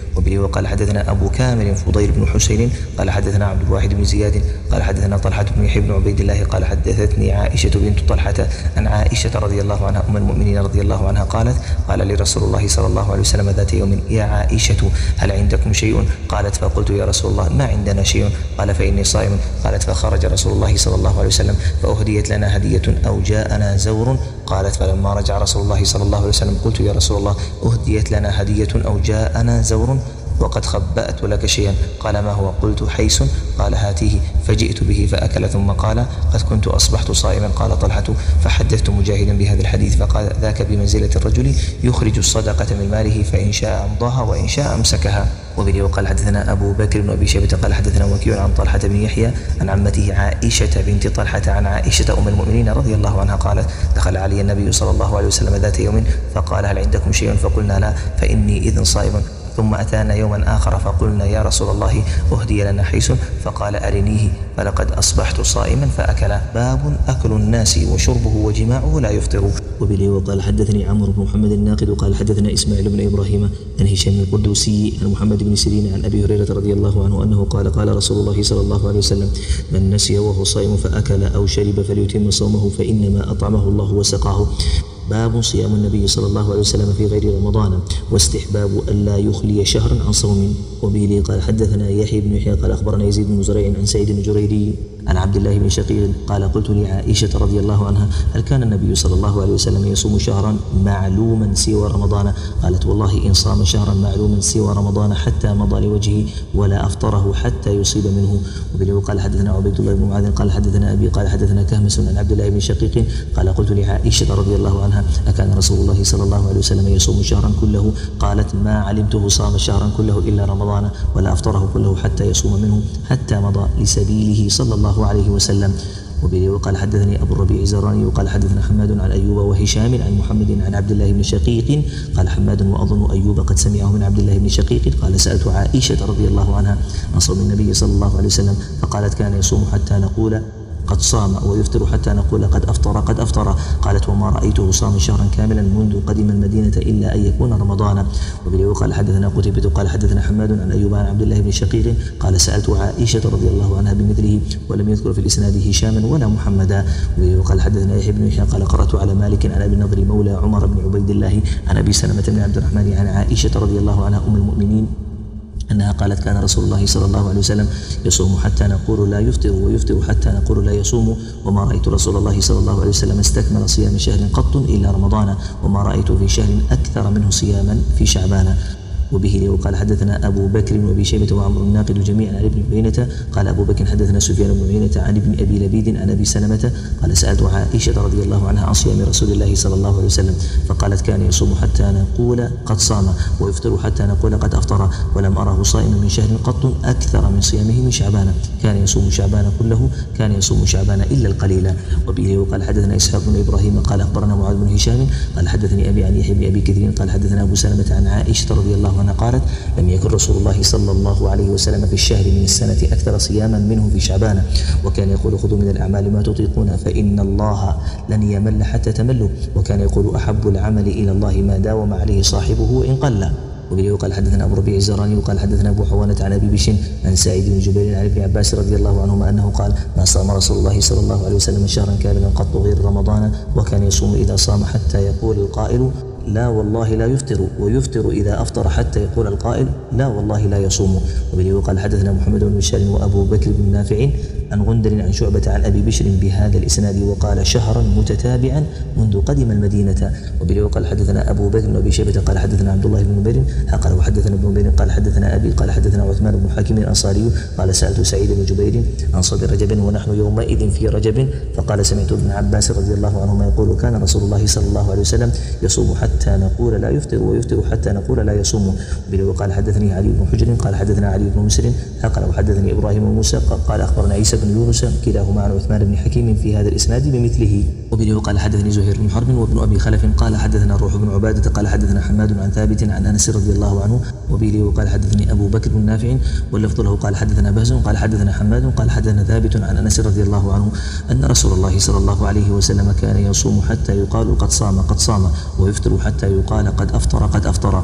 وبه وقال حدثنا أبو كامل فضيل بن حسين قال حدثنا عبد الواحد بن زياد قال حدثنا طلحة بن يحيى بن عبيد الله قال حدثتني عائشة بنت طلحة عن عائشة رضي الله عنها أم المؤمنين رضي الله عنها قالت قال لي رسول الله صلى الله عليه وسلم ذات يوم يا عائشة هل عندكم شيء؟ قالت فقلت يا رسول الله ما عندنا شيء. قال فإني صائم. قالت فخرج رسول الله صلى الله عليه وسلم فأهديت لنا هدية أو جاءنا زور. قالت فلما رجع رسول الله صلى الله عليه وسلم قلت يا رسول الله أهديت لنا هدية أو جاءنا زور وقد خبأت لك شيئا. قال ما هو؟ قلت حيس. قال هاتيه. فجئت به فأكل ثم قال قد كنت أصبحت صائما. قال طلحة فحدثت مجاهدا بهذا الحديث فقال ذاك بمنزلة الرجل يخرج الصدقة من ماله فإن شاء أمضاها وإن شاء أمسكها. وبه وقال حدثنا أبو بكر بن أبي شيبة قال حدثنا وكيع عن طلحة بن يحيى عن عمته عائشة بنت طلحة عن عائشة أم المؤمنين رضي الله عنها قالت دخل علي النبي صلى الله عليه وسلم ذات يوم فقال هل عندكم شيء؟ فقلنا لا فإني إذن صائم. ثم أتانا يوما آخر فقلنا يا رسول الله أهدي لنا حيس فقال أرنيه فلقد أصبحت صائما فأكل. باب أكل الناس وشربه وجماعه لا يفطر. وبه وقال حدثني عمرو بن محمد الناقد قال حدثنا إسماعيل بن إبراهيم عن هشام القدوسي عن محمد بن سيرين عن أبي هريرة رضي الله عنه أنه قال قال رسول الله صلى الله عليه وسلم من نسي وهو صائم فأكل أو شرب فليتم صومه فإنما أطعمه الله وسقاه. باب صيام النبي صلى الله عليه وسلم في غير رمضان واستحباب ألا يخلي شهرا عن صوم. وبه قال حدثنا يحيى بن يحيى قال أخبرنا يزيد بن زريع عن سعيد بن جريري عن عبد الله بن شقيق قال قلت لعائشة رضي الله عنها هل كان النبي صلى الله عليه وسلم يصوم شهرا معلوما سوى رمضان؟ قالت والله إن صام شهرا معلوما سوى رمضان حتى مضى لوجهه ولا أفطره حتى يصيب منه. وبه قال حدثنا عبيد الله بن معاذ قال حدثنا أبي قال حدثنا كهمس عن عبد الله بن شقيق قال قلت لعائشة رضي الله عنها أكان رسول الله صلى الله عليه وسلم يصوم شهرا كله؟ قالت ما علمته صام شهرا كله إلا رمضان ولا أفطره كله حتى يصوم منه حتى مضى لسبيله صلى الله عليه وسلم. وبه وقال حدثني أبو الربيع الزراني وقال حدثنا حماد عن أيوب وهشام عن محمد عن عبد الله بن شقيق قال حماد وأظن أيوب قد سمعه من عبد الله بن شقيق قال سألت عائشة رضي الله عنها عن صوم النبي صلى الله عليه وسلم فقالت كان يصوم حتى نقول قد صام ويفطر حتى نقول قد أفطر قد أفطر. قالت وما رأيته صام شهرا كاملا منذ قدم المدينة إلا أن يكون رمضان. وبه قال حدثنا قتيبة قال حدثنا حماد عن أيوب عن عبد الله بن شقيق قال سألت عائشة رضي الله عنها بمثله ولم يذكر في الإسناد هشاما ولا محمدا. وبه قال حدثنا يحيى بن يحيى قال قرأت على مالك عن أبي النضر مولى عمر بن عبيد الله عن أبي سلمة بن عبد الرحمن عن عائشة رضي الله عنها أم المؤمنين أنها قالت كان رسول الله صلى الله عليه وسلم يصوم حتى نقول لا يفطر ويفطر حتى نقول لا يصوم وما رأيت رسول الله صلى الله عليه وسلم استكمل صيام شهر قط إلا رمضان وما رأيت في شهر أكثر منه صياما في شعبان. وبه وقال حدثنا أبو بكر وأبي شيبة وعمر الناقد جميعا عن ابن عيينة قال أبو بكر حدثنا سفيان بن عيينة عن ابن أبي لبيد عن أبي سلمة قال سألت عائشة رضي الله عنها عن صيام رسول الله صلى الله عليه وسلم فقالت كان يصوم حتى نقول قد صام ويفطر حتى نقول قد أفطر ولم أره صائما من شهر قط أكثر من صيامه من شعبان كان يصوم شعبان كله كان يصوم شعبان إلا القليل. وبه وقال حدثنا إسحاق بن إبراهيم قال أخبرنا معاذ بن هشام قال حدثني أبي عن يحيى بن أبي كثير قال حدثنا أبو سلمة عن عائشة رضي الله عنها قالت لم يكن رسول الله صلى الله عليه وسلم في الشهر من السنة أكثر صياما منه في شعبان وكان يقول خذوا من الأعمال ما تطيقون فإن الله لن يمل حتى تملوا وكان يقول أحب العمل إلى الله ما داوم عليه صاحبه وإن قل. وبه قال حدثنا أبو ربيع الزراني وقال حدثنا أبو حوانة عن أبي بشر عن سعيد بن جبير عن ابن عباس رضي الله عنهما أنه قال ما صام رسول الله صلى الله عليه وسلم شهرا كاملا قط غير رمضان وكان يصوم إذا صام حتى يقول القائل لا والله لا يفطر ويفطر إذا أفطر حتى يقول القائل لا والله لا يصوم. وبه قال حدثنا محمد بن بشار وأبو بكر بن نافع عن غندر عن شعبة عن أبي بشر بهذا الإسناد وقال شهرا متتابعا منذ قدم المدينة. وبه قال حدثنا أبو بكر بن أبي شيبة قال حدثنا عبد الله بن نمير قال وحدثنا ابن نمير قال حدثنا أبي قال حدثنا عثمان بن حاكم الأنصاري قال سألت سعيد بن جبير عن صوم رجب ونحن يومئذ في رجب فقال سمعت ابن عباس رضي الله عنهما يقول كان رسول الله صلى الله عليه وسلم يصوم حتى نقول لا يفطر ويفطر حتى نقول لا يصوم. وبه قال حدثني علي بن حجر قال حدثنا علي بن مسلم قال وحدثني إبراهيم بن موسى قال أخبرنا عيسى بن يونس كلاهما عن عثمان بن حكيم في هذا الإسناد بمثله. وبه قال حدثني زهير بن حرب وابن أبي خلف قال حدثنا روح بن عبادة قال حدثنا حماد عن ثابت عن أنس رضي الله عنه. وبه قال حدثني أبو بكر بن نافع واللفظ له قال حدثنا بهز قال حدثنا حماد قال حدثنا ثابت عن أنس رضي الله عنه أن رسول الله صلى الله عليه وسلم كان يصوم حتى يقال قد صام قد صام ويفطر حتى يقال قد أفطر قد أفطر.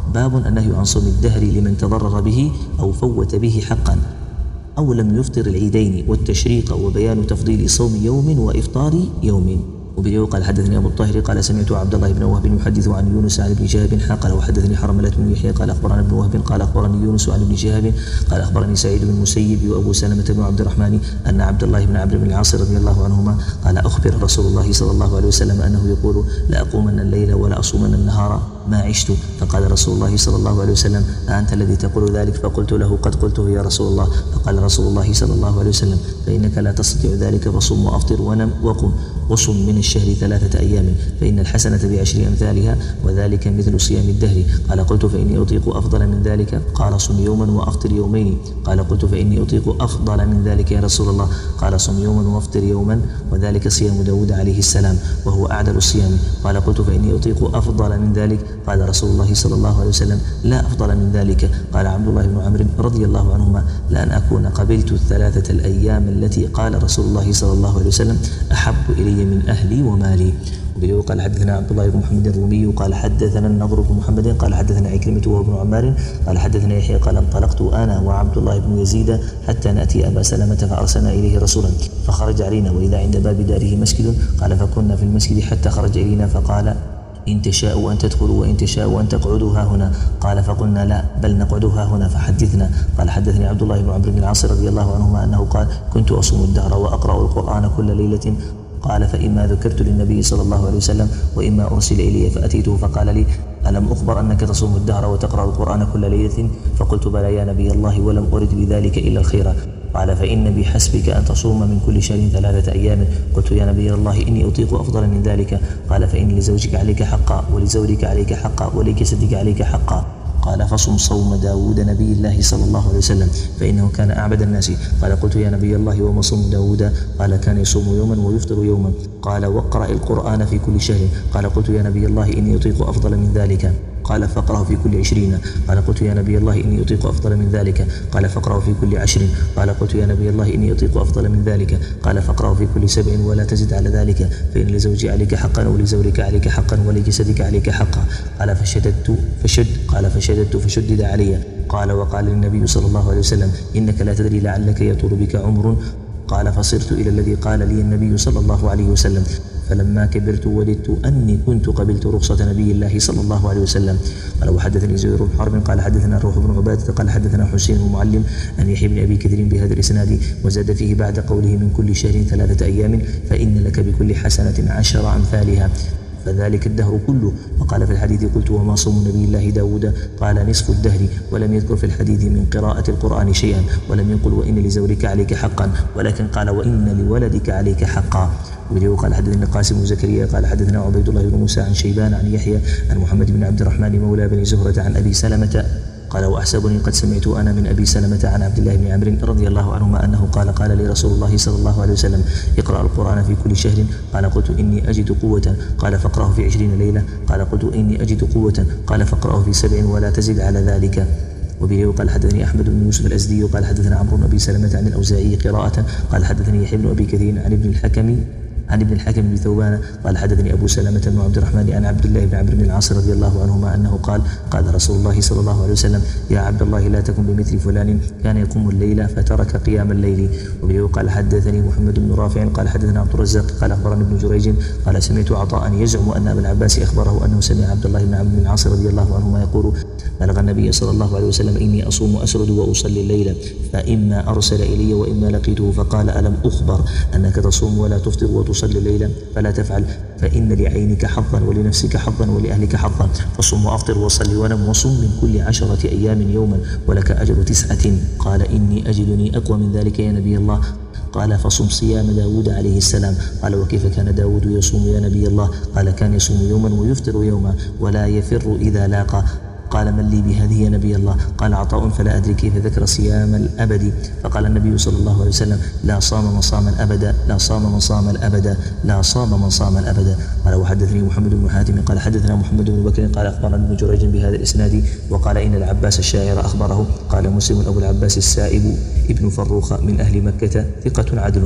باب النهي عن صوم الدهر لمن تضرر به أو فوت به حقا أو لم يفطر العيدين والتشريق، وبيان تفضيل صوم يوم وإفطار يوم. وبه قال حدثني أبو الطاهر قال سمعت عبد الله بن وهب يحدث عن يونس عن ابن شهاب قال وحدثني حرملة بن يحيى قال أخبرنا ابن وهب قال أخبرني يونس عن ابن شهاب قال أخبرني سعيد بن المسيب وأبو سلمة بن عبد الرحمن أن عبد الله بن عمرو بن العاص رضي الله عنهما قال أخبر رسول الله صلى الله عليه وسلم أنه يقول لا أقومن الليل ولا أصومن النهار ما عشت. فقال رسول الله صلى الله عليه وسلم أنت الذي تقول ذلك؟ فقلت له قد قلته يا رسول الله. فقال رسول الله صلى الله عليه وسلم فإنك لا تستطيع ذلك فصم وأفطر ونم وقم وصم من الشهر ثلاثة أيام فإن الحسنة بعشر أمثالها وذلك مثل صيام الدهر. قال قلت فإني أطيق أفضل من ذلك؟ قال صم يوما وأفطر يومين. قال قلت فإني أطيق أفضل من ذلك يا رسول الله؟ قال صم يوما وأفطر يوما وذلك صيام داود عليه السلام وهو أعدل الصيام. قال قلت فإني أطيق أفضل من ذلك؟ قال رسول الله صلى الله عليه وسلم لا أفضل من ذلك. قال عبد الله بن عمرو رضي الله عنهما لأن أكون قبلت الثلاثة الأيام التي قال رسول الله صلى الله عليه وسلم أحب إلي من أهلي ومالي. وبه قال حدثنا عبد الله بن محمد الرومي قال حدثنا النضر بن محمد قال حدثنا عكرمة وهو ابن عمار قال حدثنا يحيى قال انطلقت أنا وعبد الله بن يزيد حتى نأتي أبا سلمة فأرسلنا إليه رسولا فخرج علينا وإذا عند باب داره مسجد. قال فكنا في المسجد حتى خرج إلينا فقال إن تشاءوا أن تدخلوا وإن تشاءوا أن تقعدوا ها هنا. قال فقلنا لا بل نقعد ها هنا فحدثنا. قال حدثني عبد الله بن عمرو بن العاص رضي الله عنهما أنه قال كنت أصوم الدهر وأقرأ القرآن كل ليلة. قال فإما ذكرت للنبي صلى الله عليه وسلم وإما أرسل إلي فأتيته فقال لي ألم أخبر أنك تصوم الدهر وتقرأ القرآن كل ليلة؟ فقلت بلى يا نبي الله ولم أرد بذلك إلا الخير. قال فإن بحسبك أن تصوم من كل شهر ثلاثة أيام. قلت يا نبي الله إني أطيق أفضل من ذلك. قال فإن لزوجك عليك حقا ولزوجك عليك حقا ولجسدك عليك حقا. قال فصم صوم داود نبي الله صلى الله عليه وسلم فإنه كان أعبد الناس. قال قلت يا نبي الله وما صوم داود؟ قال كان يصوم يوما ويفطر يوما. قال واقرأ القرآن في كل شهر. قال قلت يا نبي الله إني أطيق أفضل من ذلك. قال فاقرأه في كل عشرين. قال قلت يا نبي الله إني أطيق أفضل من ذلك. قال فاقرأه في كل عشر. قال قلت يا نبي الله إني أطيق أفضل من ذلك. قال فاقرأه في كل سبع ولا تزد على ذلك فإن لزوجي عليك حقا ولزوجك عليك حقا ولجسدك عليك حقا. قال فشددت فشد قال فشددت فشدد علي. قال وقال النبي صلى الله عليه وسلم إنك لا تدري لعلك يطول بك عمر. قال فصرت إلى الذي قال لي النبي صلى الله عليه وسلم فلما كبرت وددت أني كنت قبلت رخصة نبي الله صلى الله عليه وسلم. قال وحدثني زهير بن حرب قال حدثنا الروح بن عبادة قال حدثنا حسين بن معلم عن يحيى بن أبي كثير بهذا الإسناد وزاد فيه بعد قوله من كل شهر ثلاثة أيام فإن لك بكل حسنة عشر أمثالها فذلك الدهر كله. وقال في الحديث قلت وما صوم نبي الله داود؟ قال نصف الدهر. ولم يذكر في الحديث من قراءة القرآن شيئا ولم يقل وإن لزوجك عليك حقا ولكن قال وإن لولدك عليك حقا. وبه قال حدثنا القاسم بن زكريا قال حدثنا عبيد الله بن موسى عن شيبان عن يحيى عن محمد بن عبد الرحمن مولى بن زهرة عن أبي سلمة قال وأحسبني قد سمعت أنا من أبي سلمة عن عبد الله بن عمرو رضي الله عنهما أنه قال قال لي رسول الله صلى الله عليه وسلم اقرأ القرآن في كل شهر. قال قلت إني أجد قوة. قال فاقرأه في عشرين ليلة. قال قلت إني أجد قوة. قال فاقرأه في سبع ولا تزد على ذلك. وبه قال حدثني أحمد بن يوسف الأزدي قال حدثنا عمرو بن أبي سلمة عن الأوزاعي قراءة قال حدثني يحيى بن أبي كثير عن ابن الحكم عن ابن الحكم بن ثوبان قال حدثني أبو سلمة بن عبد الرحمن عن عبد الله بن عمرو بن العاص رضي الله عنهما أنه قال قال رسول الله صلى الله عليه وسلم يا عبد الله لا تكن بمثل فلان كان يقوم الليل فترك قيام الليل. وبه قال حدثني محمد بن رافع قال حدثنا عبد الرزاق قال أخبرني ابن جريج قال سمعت عطاء يزعم أن أبا العباس أخبره أنه سمع عبد الله بن عمرو بن العاص رضي الله عنهما يقول بلغ النبي صلى الله عليه وسلم إني أصوم أسرد وأصلي الليل فإما أرسل إلي وإما لقيته فقال ألم أخبر أنك تصوم ولا تفطر وتصلي الليل فلا تفعل فإن لعينك حظا ولنفسك حظا ولأهلك حظا فصم وأفطر وصل ونم وصم من كل عشرة أيام يوما ولك أجر تسعة. قال إني أجدني أقوى من ذلك يا نبي الله. قال فصم صيام داود عليه السلام. قال وكيف كان داود يصوم يا نبي الله؟ قال كان يصوم يوما ويفطر يوما ولا يفر إذا لاقى. قال من لي بهذه يا نبي الله؟ قال عطاء فلا أدري كيف ذكر صيام الأبد. فقال النبي صلى الله عليه وسلم لا صام من صام الأبد لا صام من صام الأبد لا صام من صام الأبد. قال وحدثني محمد بن حاتم قال حدثنا محمد بن بكر قال أخبرنا ابن جريج بهذا الإسناد وقال إن العباس الشاعر أخبره. قال مسلم أبو العباس السائب ابن فروخ من أهل مكة ثقة عدل.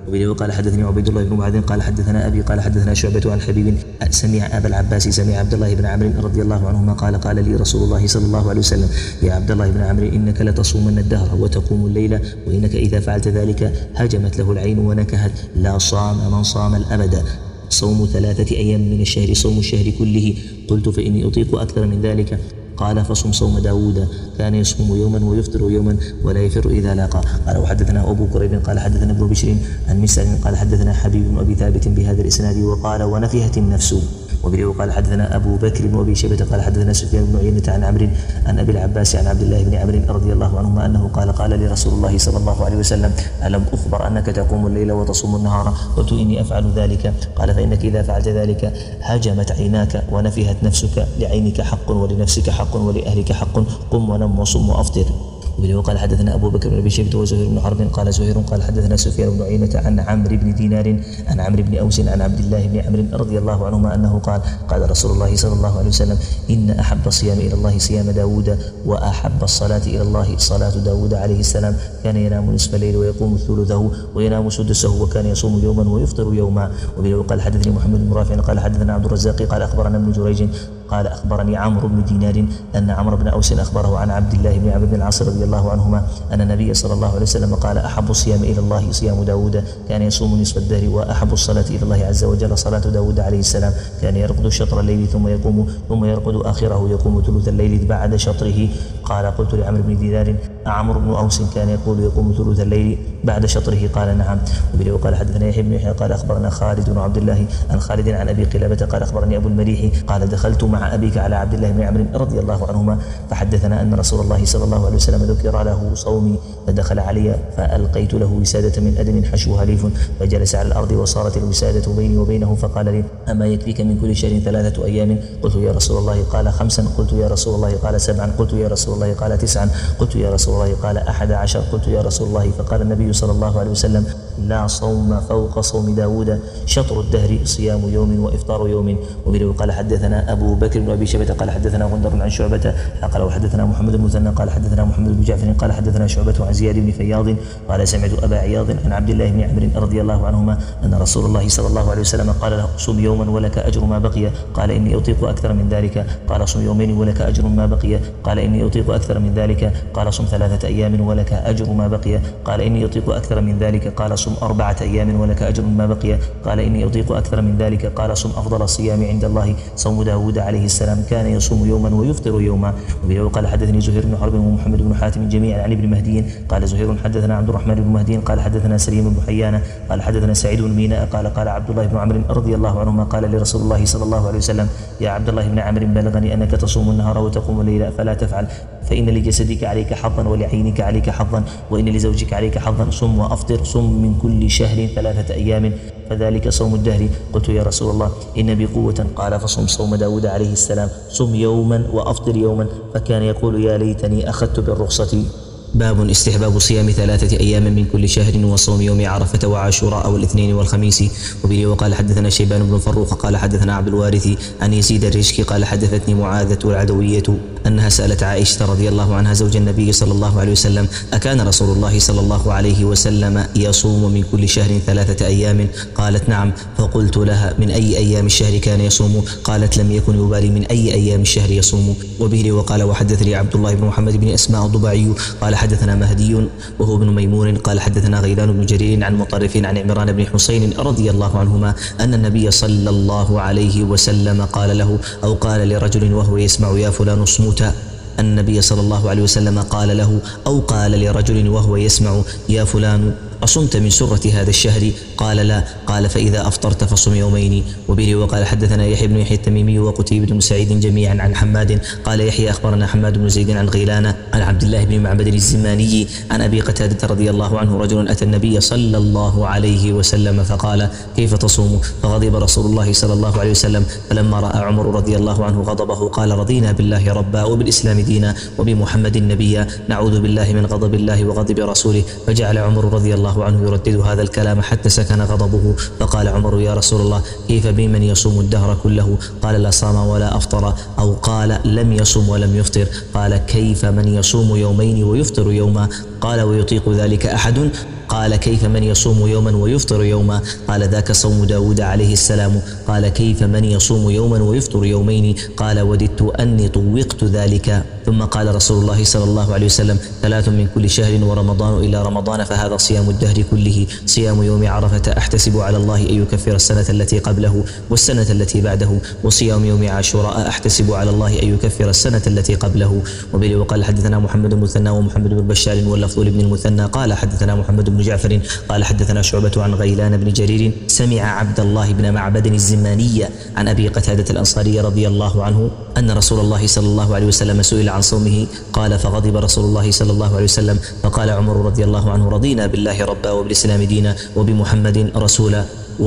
وقال حدثني عبيد الله بن معاذ قال حدثنا أبي قال حدثنا شعبة عن حبيب سمع أبا العباس سمع عبد الله بن عمرو رضي الله عنهما قال قال لي رسول الله صلى الله عليه وسلم يا عبد الله بن عمرو إنك لتصومن الدهر وتقوم الليل وإنك إذا فعلت ذلك هجمت له العين ونكهت لا صام من صام الأبد صوم ثلاثة أيام من الشهر صوم الشهر كله قلت فإني أطيق أكثر من ذلك قال فصم صوم داود كان يصوم يوما ويفطر يوما ولا يفر إذا لاقى قال وحدثنا أبو كريب قال حدثنا ابن بشر عن مسعر قال حدثنا حبيب بن أبي ثابت بهذا الإسناد وقال ونفهت النفس وبه قال حدثنا أبو بكر بن أبي شيبة قال حدثنا سفيان بن عيينة عن عمرو عن أبي العباس عن عبد الله بن عمرو رضي الله عنهما أنه قال قال لرسول الله صلى الله عليه وسلم ألم أخبر أنك تقوم الليل وتصوم النهار قلت إني أفعل ذلك قال فإنك إذا فعلت ذلك هجمت عيناك ونفهت نفسك لعينك حق ولنفسك حق ولأهلك حق قم ونم وصم وأفطر وبه قال حدثنا أبو بكر بن أبي شيبة وزهير بن حرب قال زهير قال حدثنا سفيان بن عيينة عن عمرو بن دينار عن عمرو بن أوس عن عبد الله بن عمرو رضي الله عنهما أنه قال قال رسول الله صلى الله عليه وسلم إن أحب الصيام إلى الله صيام داود وأحب الصلاة إلى الله صلاة داود عليه السلام كان ينام نصف الليل ويقوم ثلثه وينام سدسه وكان يصوم يوما ويفطر يوما وبه قال حدثني محمد بن رافع قال حدثنا عبد الرزاق قال أخبرنا ابن جريج قال أخبرني عمرو بن دينار أن عمرو بن أوس أخبره عن عبد الله بن عمرو بن العاص رضي الله عنهما أن النبي صلى الله عليه وسلم قال أحب الصيام إلى الله صيام داود كان يصوم نصف الدهر وأحب الصلاة إلى الله عز وجل صلاة داود عليه السلام كان يرقد شطر الليل ثم يقوم ثم يرقد آخره يقوم ثلث الليل بعد شطره قال قلت لعمرو بن دينار عمرو بن أوس كان يقول يقوم ثلث الليل بعد شطره قال نعم وبه قال حدثنا يحيى بن يحيى قال أخبرنا خالد بن عبد الله عن خالد عن أبي قلابة قال أخبرني أبو المليح قال دخلت مع أبيك على عبد الله بن عمرو رضي الله عنهما فحدثنا أن رسول الله صلى الله عليه وسلم ذكر له صومي فدخل علي فألقيت له وسادة من أدم حشوها ليف فجلس على الأرض وصارت الوسادة بيني وبينه فقال لي أما يكفيك من كل شهر ثلاثة أيام قلت يا رسول الله قال خمسا قلت يا رسول الله قال سبعا قلت يا رسول الله قال تسعا قلت يا رسول الله قال أحد عشر قلت يا رسول الله فقال النبي صلى الله عليه وسلم لا صوم فوق صوم داود شطر الدهر صيام يوم وإفطار يوم وبه قال حدثنا أبو بكر بن أبي شيبة قال حدثنا غندر عن شعبة قال وحدثنا محمد بن مثنى قال حدثنا محمد بن جعفر قال حدثنا شعبة عن زياد بن فياض قال سمعت أبا عياض عن عبد الله بن عمرو رضي الله عنهما أن رسول الله صلى الله عليه وسلم قال له صم يوما ولك أجر ما بقي قال إني أطيق أكثر من ذلك قال صم يومين ولك أجر ما بقي قال إني أطيق أكثر من ذلك قال صم ثلاثة أيام ولك أجر ما بقي قال إني أطيق أكثر من ذلك قال صم أربعة أيام ولك أجر ما بقي قال إني أطيق أكثر من ذلك قال صم أفضل الصيام عند الله صوم داود عليه السلام كان يصوم يوما ويفطر يوما وبه قال حدثني زهير بن حرب ومحمد بن حاتم جميعا عن ابن مهدي قال زهير حدثنا عبد الرحمن بن مهدي قال حدثنا سليم بن حيان قال حدثنا سعيد بن ميناء قال قال عبد الله بن عمرو رضي الله عنهما قال لرسول الله صلى الله عليه وسلم يا عبد الله بن عمرو بلغني أنك تصوم النهار وتقوم الليل فلا تفعل فإن لجسدك عليك حظا ولعينك عليك حظا وإن لزوجك عليك حظا صم وأفطر صم من كل شهر ثلاثة أيام فذلك صوم الدهر قلت يا رسول الله إن بي قوة قال فصم صوم داود عليه السلام صم يوما وأفطر يوما فكان يقول يا ليتني أخذت بالرخصة. باب استحباب صيام ثلاثة أيام من كل شهر وصوم يوم عرفة وعاشوراء والاثنين والخميس وبه وقال حدثنا شيبان بن فروخ قال حدثنا عبد الوارث عن يزيد الرشكي قال حدثتني معاذة العدوية أنها سألت عائشة رضي الله عنها زوج النبي صلى الله عليه وسلم أكان رسول الله صلى الله عليه وسلم يصوم من كل شهر ثلاثة أيام قالت نعم فقلت لها من أي أيام الشهر كان يصوم قالت لم يكن يبالي من أي أيام الشهر يصوم وبه وقال وحدثني عبد الله بن محمد بن أسماء الضبعي قال حدثنا مهدي وهو ابن ميمون قال حدثنا غيلان بن جرير عن مطرف عن عمران بن حسين رضي الله عنهما أن النبي صلى الله عليه وسلم قال له أو قال لرجل وهو يسمع يا فلان اصمت أن النبي صلى الله عليه وسلم قال له أو قال لرجل وهو يسمع يا فلان أصمت من سرة هذا الشهر قال لا قال فإذا أفطرت فصم يومين وبه وقال حدثنا يحيى بن يحيى التميمي وقتيبة بن سعيد جميعا عن حماد قال يحيى أخبرنا حماد بن زيد عن غيلان عن عبد الله بن معبد الزماني عن أبي قتادة رضي الله عنه رجل أتى النبي صلى الله عليه وسلم فقال كيف تصوم فغضب رسول الله صلى الله عليه وسلم فلما رأى عمر رضي الله عنه غضبه قال رضينا بالله ربا وبالإسلام دينا وبمحمد نبيا نعوذ بالله من غضب الله وغضب رسوله فجعل عمر رضي الله عنه يردد هذا الكلام حتى سكن غضبه فقال عمر يا رسول الله كيف بمن يصوم الدهر كله قال لا صام ولا أفطر أو قال لم يصم ولم يفطر قال كيف من يصوم يومين ويفطر يوما قال ويطيق ذلك أحد قال كيف من يصوم يوما ويفطر يوما؟ قال ذاك صوم داود عليه السلام. قال كيف من يصوم يوما ويفطر يومين؟ قال وددت أني طوقت ذلك. ثم قال رسول الله صلى الله عليه وسلم ثلاث من كل شهر ورمضان إلى رمضان فهذا صيام الدهر كله، صيام يوم عرفة أحتسب على الله أن يكفر السنة التي قبله والسنة التي بعده، وصيام يوم عاشوراء أحتسب على الله أن يكفر السنة التي قبله. وبه وقال حدثنا محمد بن المثنى ومحمد بن بشار واللفظ لابن المثنى قال حدثنا محمد بن جعفر قال حدثنا شعبة عن غيلان بن جرير سمع عبد الله بن معبد الزماني عن أبي قتادة الأنصاري رضي الله عنه أن رسول الله صلى الله عليه وسلم سئل عن صومه قال فغضب رسول الله صلى الله عليه وسلم فقال عمر رضي الله عنه رضينا بالله ربا وبالإسلام دينا وبمحمد رسولا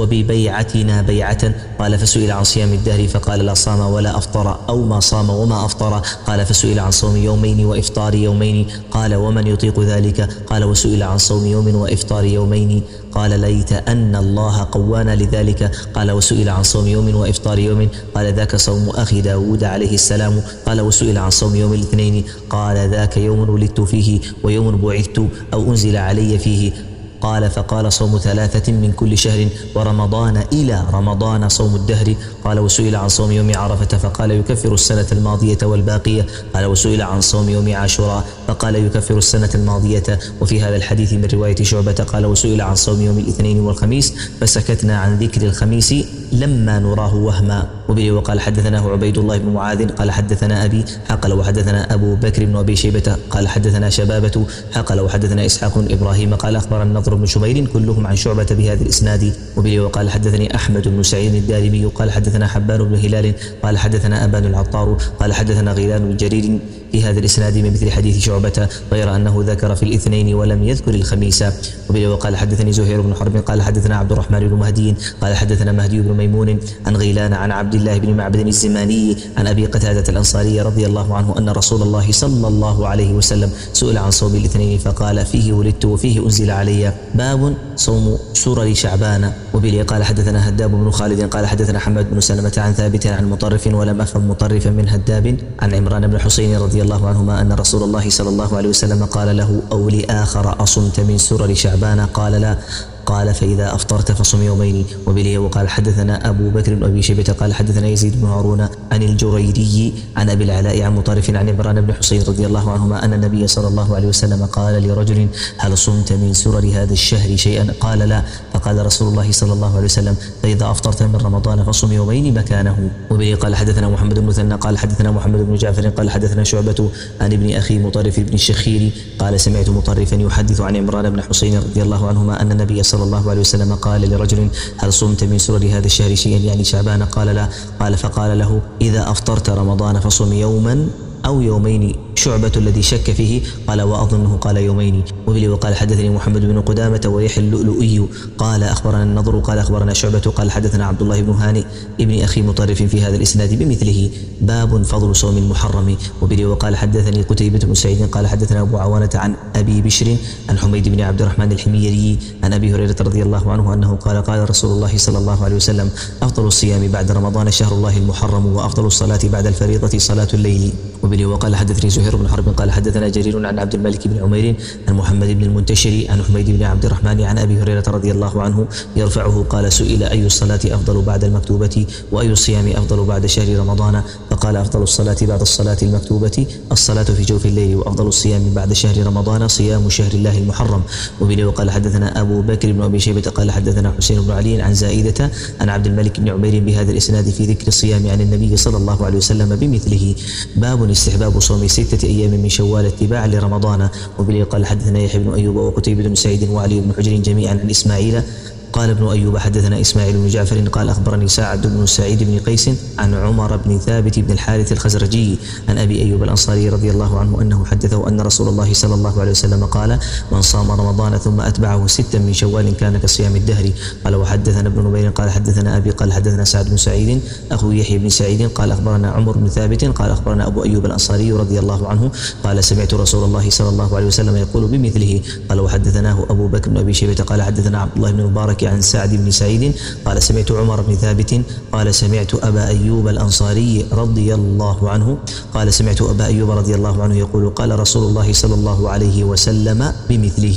وببيعتنا بيعة. قال فسئل عن صيام الدهر فقال لا صام ولا أفطر أو ما صام وما أفطر. قال فسئل عن صوم يومين وإفطار يومين قال ومن يطيق ذلك؟ قال وسئل عن صوم يوم وإفطار يومين قال ليت أن الله قوانا لذلك. قال وسئل عن صوم يوم وإفطار يوم قال ذاك صوم أخي داود عليه السلام. قال وسئل عن صوم يوم الاثنين قال ذاك يوم ولدت فيه ويوم بعثت أو أنزل علي فيه. قال فقال صوم ثلاثة من كل شهر ورمضان إلى رمضان صوم الدهر. قال وسئل عن صوم يوم عرفة فقال يكفر السنة الماضية والباقية. قال وسئل عن صوم يوم عاشوراء فقال يكفر السنة الماضية. وفي هذا الحديث من رواية شعبة قال وسئل عن صوم يوم الاثنين والخميس فسكتنا عن ذكر الخميس لما نراه وهما. وبه وقال حدثناه عبيد الله بن معاذ قال حدثنا أبي حقل وحدثنا أبو بكر بن أبي شيبة قال حدثنا شبابة حقل وحدثنا إسحاق بن إبراهيم قال أخبر النضر بن شمير كلهم عن شعبة بهذا الإسناد. وبه وقال حدثني أحمد بن سعيد الدارمي قال حدثنا حبان بن هلال قال حدثنا أبان العطار قال حدثنا غيلان بن جرير في هذا الإسناد من مثل حديث شعبة غير أنه ذكر في الاثنين ولم يذكر الخميس. وبه وقال حدثني زهير بن حرب قال حدثنا عبد الرحمن بن مهدي قال حدثنا مهدي بن ميمون عن غيلان عن عبد الله بن معبد الزماني عن أبي قتادة الأنصاري رضي الله عنه أن رسول الله صلى الله عليه وسلم سئل عن صوم الاثنين فقال فيه ولدت وفيه أنزل علي. باب صوم سرر شعبان. وبه قال حدثنا هداب بن خالد قال حدثنا حماد بن سلمة عن ثابت عن مطرف ولم أفهم مطرفا من هداب عن عمران بن حسين رضي الله عنهما أن رسول الله صلى الله عليه وسلم قال له أو لآخر أصمت من سرر شعبان؟ قال لا. قال فإذا أفطرت فصم يومين. وبه وقال حدثنا أبو بكر بن أبي شيبة قال حدثنا يزيد بن هارون عن الجريري عن أبي العلاء عن مطرف عن عمران بن حسين رضي الله عنهما أن النبي صلى الله عليه وسلم قال لرجل هل صمت من سرر هذا الشهر شيئا؟ قال لا. فقال رسول الله صلى الله عليه وسلم فإذا أفطرت من رمضان فصم يومين مكانه. وبه قال حدثنا محمد بن مثنى قال حدثنا محمد بن جعفر قال حدثنا شعبة عن ابن أخي مطرف بن الشخير قال سمعت مطرفا يحدث عن عمران بن حسين رضي الله عنهما أن النبي صلى الله عليه وسلم قال لرجل هل صمت من سرر هذا الشهر شيئا يعني شعبان؟ قال لا. قال فقال له إذا أفطرت رمضان فصم يوما أو يومين. شعبة الذي شك فيه قال وأظنه قال يومين. وبه وقال حدثني محمد بن قدامة ويحيى اللؤلؤي قال أخبرنا النضر قال أخبرنا شعبة قال حدثنا عبد الله بن هانئ ابن أخي مطرف في هذا الإسناد بمثله. باب فضل صوم المحرم. وبه وقال حدثني قتيبة بن سعيد قال حدثنا أبو عوانة عن أبي بشر عن حميد بن عبد الرحمن الحميري عن أبي هريرة رضي الله عنه أنه قال قال رسول الله صلى الله عليه وسلم أفضل الصيام بعد رمضان شهر الله المحرم وأفضل الصلاة بعد الفريضة صلاة الليل. وبه وقال حدثني زهير بن حرب قال حدثنا جرير عن عبد الملك بن عمير عن محمد بن المنتشر عن حميد بن عبد الرحمن عن أبي هريرة رضي الله عنه يرفعه قال سئل أي الصلاة أفضل بعد المكتوبة وأي الصيام أفضل بعد شهر رمضان؟ فقال أفضل الصلاة بعد الصلاة المكتوبة الصلاة في جوف الليل وأفضل الصيام بعد شهر رمضان صيام شهر الله المحرم. وبه وقال حدثنا أبو بكر بن أبي شيبة قال حدثنا حسين بن علي عن زائدة عن عبد الملك بن عمير بهذا الإسناد في ذكر الصيام عن النبي صلى الله عليه وسلم بمثله. باب استحباب صوم ستة أيام من شوال اتباعا لرمضان. وبه قال حدثنا يحيى بن أيوب وقتيبة بن سعيد وعلي بن حجر جميعا عن إسماعيل قال ابن أيوب حدثنا إسماعيل بن جعفر قال أخبرني سعد بن سعيد بن قيس عن عمر بن ثابت بن الحارث الخزرجي عن أبي أيوب الأنصاري رضي الله عنه أنه حدثه أن رسول الله صلى الله عليه وسلم قال من صام رمضان ثم أتبعه ستا من شوال كان كصيام الدهر. قال وحدثنا ابن نمير قال حدثنا أبي قال حدثنا سعد بن سعيد أخو يحيى بن سعيد قال أخبرنا عمر بن ثابت قال أخبرنا أبو أيوب الأنصاري رضي الله عنه قال سمعت رسول الله صلى الله عليه وسلم يقول بمثله. قال وحدثناه أبو بكر بن أبي شيبة قال حدثنا عبد الله بن مبارك عن سعد بن سعيد قال سمعت عمر بن ثابت قال سمعت أبا أيوب الأنصاري رضي الله عنه قال سمعت أبا أيوب رضي الله عنه يقول قال رسول الله صلى الله عليه وسلم بمثله.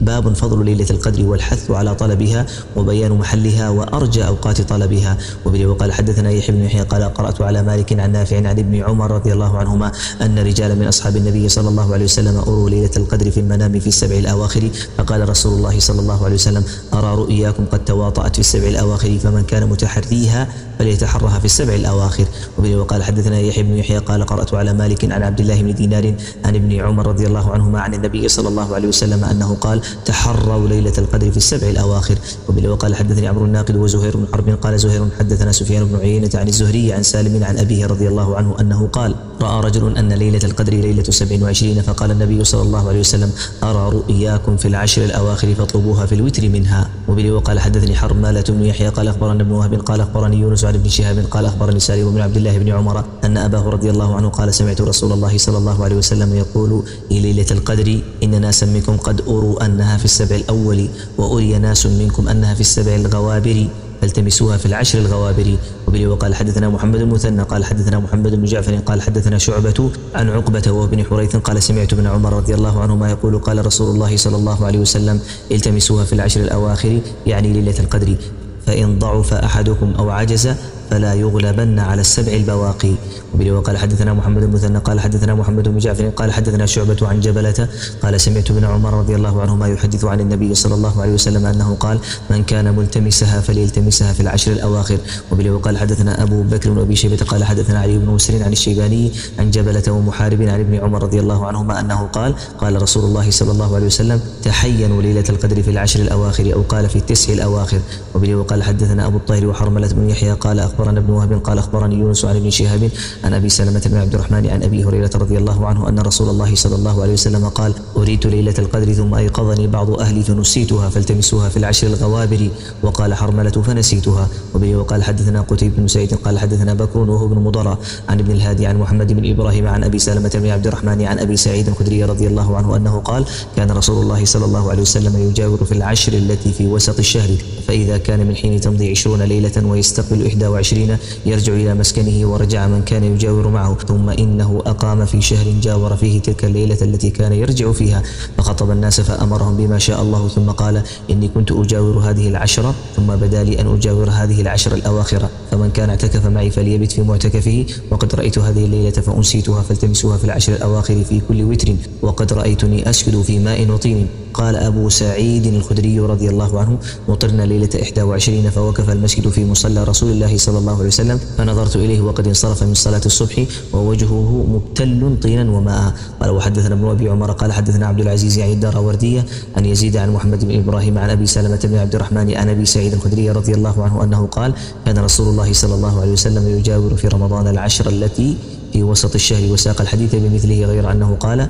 باب فضل ليلة القدر والحث على طلبها وبيان محلها وأرجى أوقات طلبها. وبه وقال حدثنا يحيى بن يحيى قال قرأت على مالك عن نافع عن ابن عمر رضي الله عنهما أن رجالا من أصحاب النبي صلى الله عليه وسلم أروا ليلة القدر في المنام في السبع الأواخر، فقال رسول الله صلى الله عليه وسلم: أرى رؤياكم قد تواطأت في السبع الأواخر، فمن كان متحريها فليتحرها في السبع الأواخر. وبه وقال حدثنا يحيى بن يحيى قال قرأت على مالك عن عبد الله بن دينار عن ابن عمر رضي الله عنهما عن النبي صلى الله عليه وسلم أنه قال: تحروا ليلة القدر في السبع الأواخر. وبه وقال حدثني عمرو الناقد وزهير بن حرب قال زهير حدثنا سفيان بن عيينة عن الزهري عن سالم عن أبيه رضي الله عنه أنه قال: رأى رجل أن ليلة القدر ليلة سبع وعشرين، فقال النبي صلى الله عليه وسلم: أرى رؤياكم في العشر الأواخر فاطلبوها في الوتر منها. وبه وقال حدثني حرمالة بن يحيى قال أخبرنا ابن وهب قال أخبرني يونس عن ابن شهاب قال أخبرني سالم بن عبد الله بن عمر أن أباه رضي الله عنه قال: سمعت رسول الله صلى الله عليه وسلم يقول: ليلة القدر إن ناسا منكم قد أروا أنها في السبع الأول، وأري ناس منكم أنها في السبع الغوابر، فالتمسوها في العشر الغوابر. وبه وقال حدثنا محمد المثنى قال حدثنا محمد بن جعفر قال حدثنا شعبة عن عقبة وابن حريث قال: سمعت ابن عمر رضي الله عنهما يقول: قال رسول الله صلى الله عليه وسلم: التمسوها في العشر الأواخر، يعني ليلة القدر، فإن ضعف أحدكم أو عجز فلا يغلبن على السبع البواقي. وبه وقال حدثنا محمد المثنى قال حدثنا محمد بن جعفر قال حدثنا شعبة عن جبلة قال: سمعت ابن عمر رضي الله عنهما يحدث عن النبي صلى الله عليه وسلم أنه قال: من كان ملتمسها فليلتمسها في العشر الأواخر. وبه وقال حدثنا أبو بكر وأبي شيبة قال حدثنا علي بن مسر عن الشيباني عن جبلة ومحارب عن ابن عمر رضي الله عنهما أنه قال: قال رسول الله صلى الله عليه وسلم: تحينوا ليلة القدر في العشر الأواخر، أو قال في التسع الأواخر. وبه وقال حدثنا أبو الطاهر وحرملة بن يحيى قال أخبرنا ابن وهب قال أخبرني يونس عن ابن شهاب عن أبي سلمة بن عبد الرحمن عن أبي هريرة رضي الله عنه أن رسول الله صلى الله عليه وسلم قال: أريت ليلة القدر ثم أيقظني بعض أهلي فنسيتها، فالتمسوها في العشر الغوابر. وقال حرملة: فنسيتها. وبه وقال حدثنا قتيبة بن سعيد قال حدثنا بكر وهو بن مضر عن ابن الهادي عن محمد بن إبراهيم عن أبي سلمة بن عبد الرحمن عن أبي سعيد الخدري رضي الله عنه أنه قال: كان رسول الله صلى الله عليه وسلم يجاور في العشر التي في وسط الشهر، فإذا كان من حين تمضي عشرون ليلة ويستقبل إحدى وعشرين يرجع إلى مسكنه ورجع من كان يجاور معه، ثم إنه أقام في شهر جاور فيه تلك الليلة التي كان يرجع فيها، فخطب الناس فأمرهم بما شاء الله، ثم قال: إني كنت أجاور هذه العشرة، ثم بدا لي أن أجاور هذه العشر الأواخر، فمن كان اعتكف معي فليبت في معتكفه، وقد رأيت هذه الليلة فأنسيتها، فالتمسوها في العشر الأواخر في كل وتر، وقد رأيتني أسجد في ماء وطين. قال أبو سعيد الخدري رضي الله عنه: مطرنا ليلة إحدى وعشرين، فوقف المسجد في مصلى رسول الله صلى الله عليه وسلم، فنظرت إليه وقد انصرف من صلاة الصبح ووجهه مبتل طينا وماء. قال وحدثنا ابن أبي عمر قال حدثنا عبد العزيز عن الدراوردية عن يزيد عن محمد بن إبراهيم عن أبي سلمة بن عبد الرحمن عن أبي سعيد الخدري رضي الله عنه أنه قال: كان رسول الله صلى الله عليه وسلم يجاور في رمضان العشر التي في وسط الشهر، وساق الحديث بمثله غير أنه قال: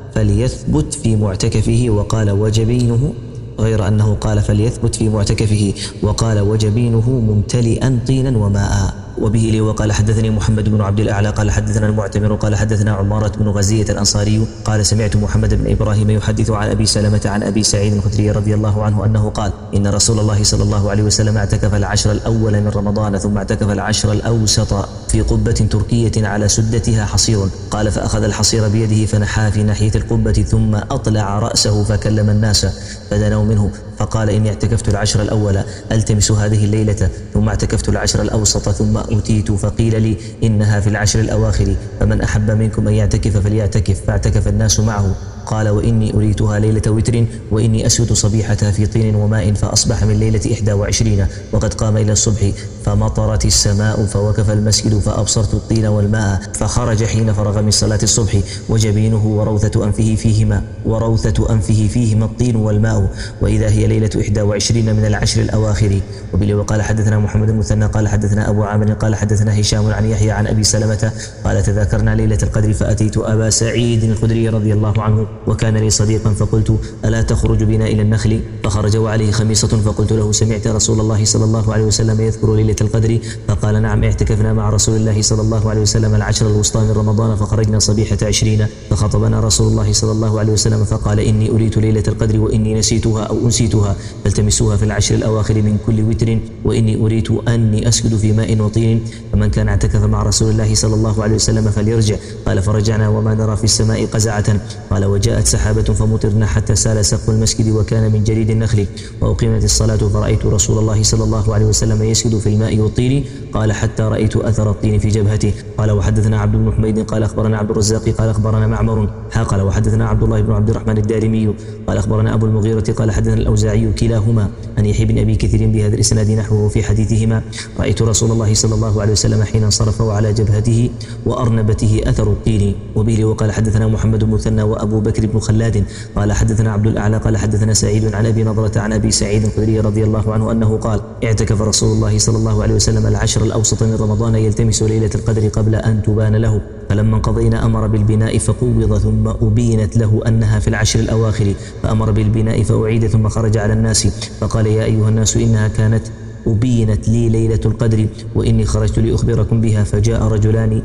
فليثبت في معتكفه، وقال وجبينه غير أنه قال فليثبت في معتكفه، وقال وجبينه ممتلئا طينا وماء. وبه لي وقال حدثني محمد بن عبد الأعلى قال حدثنا المعتمر قال حدثنا عمارة بن غزية الأنصاري قال: سمعت محمد بن إبراهيم يحدث عن أبي سلمة عن أبي سعيد الخدري رضي الله عنه أنه قال: إن رسول الله صلى الله عليه وسلم اعتكف العشر الأول من رمضان، ثم اعتكف العشر الأوسط في قبة تركية على سدتها حصير. قال: فأخذ الحصير بيده فنحى في ناحية القبة، ثم أطلع رأسه فكلم الناس فدنوا منه، فقال: إني اعتكفت العشر الأول ألتمس هذه الليلة، ثم اعتكفت العشر الأوسط، ثم أتيت فقيل لي إنها في العشر الأواخر، فمن أحب منكم أن يعتكف فليعتكف، فاعتكف الناس معه. قال: وإني أريتها ليلة وتر، وإني أسود صبيحتها في طين وماء، فأصبح من ليلة إحدى وعشرين وقد قام إلى الصبح، فمطرت السماء، فوقف المسجد فأبصرت الطين والماء، فخرج حين فرغ من صلاة الصبح، وجبينه وروثة أنفه فيهما وروثة أنفه فيهما الطين والماء، وإذا هي ليلة إحدى وعشرين من العشر الأواخر. وبه وقال حدثنا محمد المثنى قال حدثنا أبو عامر قال حدثنا هشام عن يحيى عن أبي سلمة قال: تذاكرنا ليلة القدر، فأتيت أبا سعيد الخدري رضي الله عنه وكان لي صديقا، فقلت: ألا تخرج بنا إلى النخل؟ فخرج وعليه خميصة، فقلت له: سمعت رسول الله صلى الله عليه وسلم يذكر ليلة القدر؟ فقال: نعم، اعتكفنا مع رسول الله صلى الله عليه وسلم العشر الوسطى من رمضان، فخرجنا صبيحة عشرين، فخطبنا رسول الله صلى الله عليه وسلم فقال: إني أريت ليلة القدر، وإني نسيتها أو أنسيتها، فالتمسوها في العشر الأواخر من كل وتر، وإني أريت أني أسجد في ماء وطين، فمن كان اعتكف مع رسول الله صلى الله عليه وسلم فليرجع. قال: فرجعنا وما نرى في السماء قزعة. قال: وجاءت سحابة فمطرنا حتى سال سقف المسجد وكان من جريد النخل، وأقيمت الصلاة فرأيت رسول الله صلى الله عليه وسلم يسجد في الماء والطين، قال حتى رأيت أثر الطين في جبهته. قال وحدثنا عبد بن حميد قال أخبرنا عبد الرزاق قال أخبرنا معمر قال وحدثنا عبد الله بن عبد الرحمن الدارمي قال أخبرنا أبو المغيرة قال حدثنا الأوزاعي كلاهما عن يحيى بن أبي كثير بهذا الإسناد نحوه في حديثهما: رأيت رسول الله صلى الله عليه وسلم حين انصرف وعلى جبهته وأرنبته أثر الطين. وبه وقال حدثنا محمد بن مثنى وأبو بكر بن خلاد قال حدثنا عبد الأعلى قال حدثنا سعيد عن أبي نضرة عن أبي سعيد الخدري رضي الله عنه أنه قال: اعتكف رسول الله صلى الله عليه وسلم العشر الأوسط من رمضان يلتمس ليلة القدر قبل أن تبان له، فلما انقضينا أمر بالبناء فقوض ثم أبينت له أنها في العشر الأواخر، فأمر بالبناء فأعيد ثم خرج على الناس فقال: يا أيها الناس إنها كانت أبينت لي ليلة القدر وإني خرجت لأخبركم بها، فجاء رجلان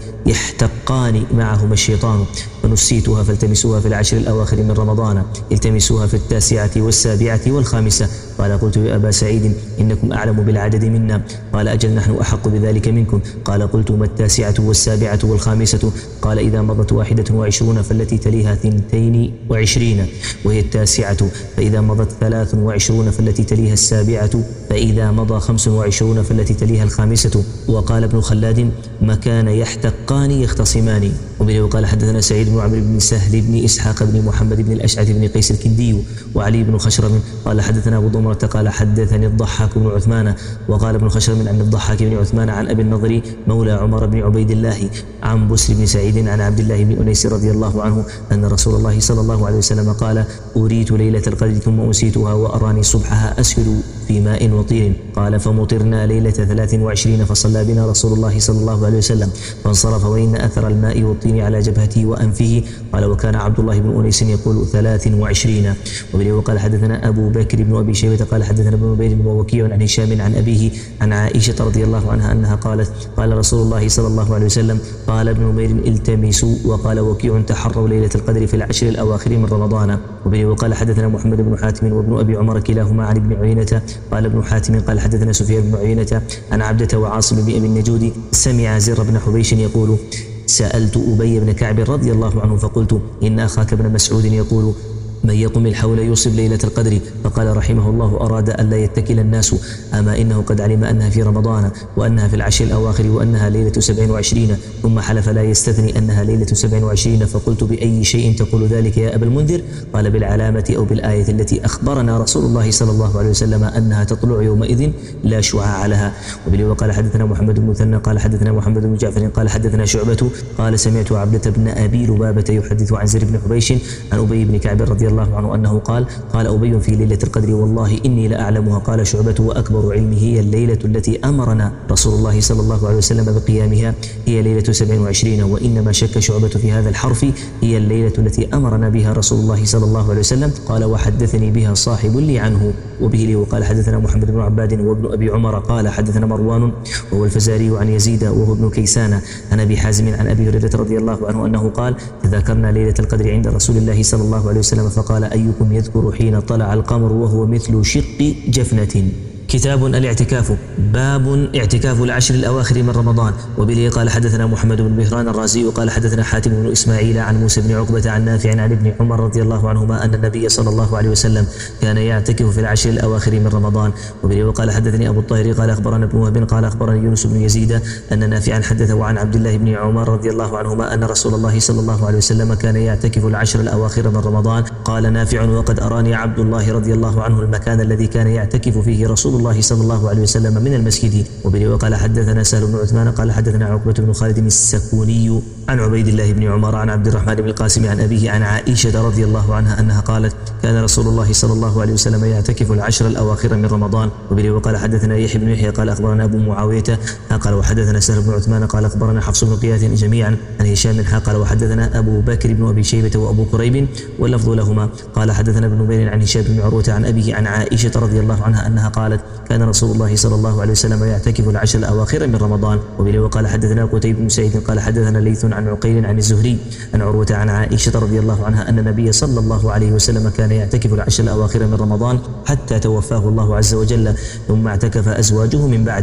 يحتقان معهما الشيطان فنسيتها فالتمسوها في العشر الأواخر من رمضان، التمسوها في التاسعة والسابعة والخامسة. قال: قلت يا أبا سعيد إنكم أعلم بالعدد منا. قال: أجل نحن أحق بذلك منكم. قال: قلت ما التاسعة والسابعة والخامسة؟ قال: إذا مضت واحدة وعشرون فالتي تليها ثنتين وعشرين وهي التاسعة، فإذا مضت ثلاث وعشرون فالتي تليها السابعة، فإذا مضى خمس وعشرون فالتي تليها الخامسة. وقال ابن خلاد: مكان يحتقان يختصمان. وبه وقال حدثنا سعيد بن عمرو بن سهل بن إسحاق بن محمد بن الأشعث بن قيس الكندي وعلي بن خشرم قال حدثنا أبو ضمرة قال حدثني الضحاك بن عثمان. وقال ابن خشرم عن الضحاك بن عثمان عن أبي النضر مولى عمر بن عبيد الله عن بسر بن سعيد عن عبد الله بن أنيس رضي الله عنه أن رسول الله صلى الله عليه وسلم قال: أريت ليلة القدر ثم أنسيتها وأراني صبحها أسجد في ماء وطين. قال: فمطرنا ليلة ثلاث وعشرين فصلى بنا رسول الله صلى الله عليه وسلم فانصرف وإن أثر الماء والطين على جبهته وأنفه. قال: وكان عبد الله بن أنيس يقول ثلاث وعشرين. وبه وقال حدثنا أبو بكر بن أبي شيبة قال حدثنا ابن نبيل ووكيع عن هشام عن أبيه عن عائشة رضي الله عنها أنها قالت: قال رسول الله صلى الله عليه وسلم. قال ابن نبيل: التمسوا. وقال وكيع: تحروا ليلة القدر في العشر الأواخر من رمضان. وبه وقال حدثنا محمد بن حاتم وابن أبي عمر كلاهما عن ابن عيينة. قال ابن حاتم قال حدثنا سفيان بن عيينة عن عبدة وعاصم بن أبي النجود سمع زر بن حبيش يقول: سألت أبي بن كعب رضي الله عنه فقلت: إن أخاك ابن مسعود يقول: من يقم الحول يصب ليلة القدر. فقال رحمه الله: أراد أن لا يتكل الناس، أما إنه قد علم أنها في رمضان وأنها في العشر الأواخر وأنها ليلة سبع وعشرين، ثم حلف لا يستثني أنها ليلة سبع وعشرين. فقلت: بأي شيء تقول ذلك يا أبا المنذر؟ قال: بالعلامة أو بالآية التي أخبرنا رسول الله صلى الله عليه وسلم أنها تطلع يومئذ لا شعاع لها. وبه وقال حدثنا محمد بن مثنى قال حدثنا محمد بن جعفر قال حدثنا شعبة قال: سمعت عبدة بن أبي لبابة يحدث عن زر بن حبيش عن أبي بن كعب رضي الله عنه أنه قال: قال أبي في ليلة القدر: والله إني لأعلمها. قال شعبة: وأكبر علمه هي الليلة التي أمرنا رسول الله صلى الله عليه وسلم بقيامها هي ليلة سبع وعشرين. وإنما شك شعبة في هذا الحرف: هي الليلة التي أمرنا بها رسول الله صلى الله عليه وسلم. قال: وحدثني بها صاحب لي عنه. وبه لي وقال حدثنا محمد بن عباد وابن أبي عمر قال حدثنا مروان وهو الفزاري عن يزيد وهو ابن كيسان عن أبي حازم عن أبي هريرة رضي الله عنه أنه قال: تذكرنا ليلة القدر عند رسول الله صلى الله عليه وسلم فقال: أيكم يذكر حين طلع القمر وهو مثل شق جفنة. كتاب الاعتكاف. باب اعتكاف العشر الأواخر من رمضان. وبه قال حدثنا محمد بن مهران الرازي وقال حدثنا حاتم بن إسماعيل عن موسى بن عقبة عن نافع عن ابن عمر رضي الله عنهما أن النبي صلى الله عليه وسلم كان يعتكف في العشر الأواخر من رمضان. وبه وقال حدثني أبو الطاهر قال أخبرنا ابن وهب قال أخبرني يونس بن يزيد أن نافعا حدثه عن عبد الله بن عمر رضي الله عنهما أن رسول الله صلى الله عليه وسلم كان يعتكف العشر الأواخر من رمضان. قال نافع: وقد أراني عبد الله رضي الله عنه المكان الذي كان يعتكف فيه رسول الله صلى الله عليه وسلم من المسجد. وبه وقال حدثنا سهل بن عثمان قال حدثنا عقبة بن خالد السكوني عن عبيد الله بن عمر عن عبد الرحمن بن القاسم عن أبيه عن عائشة رضي الله عنها أنها قالت: كان رسول الله صلى الله عليه وسلم يعتكف العشر الأواخر من رمضان. وبه وقال حدثنا يحيى بن يحيى قال أخبرنا أبو معاوية قال وحدثنا سهل بن عثمان قال أخبرنا حفص بن قياس جميعا عن هشام قال وحدثنا أبو بكر بن أبي شيبة وأبو كريب واللفظ لهما قال حدثنا ابن نبيل عن هشام بن عروة عن أبيه عن عائشة رضي الله عنها أنها قالت: كان رسول الله صلى الله عليه وسلم يعتكف العشر الأواخر من رمضان. وبه وقال حدثنا قتيبة بن سعيد قال حدثنا ليث عن عقيل عن الزهري عن عروة عن عائشة رضي الله عنها أن النبي صلى الله عليه وسلم كان يعتكف العشر الأواخر من رمضان حتى توفاه الله عز وجل، ثم اعتكف أزواجه من بعده.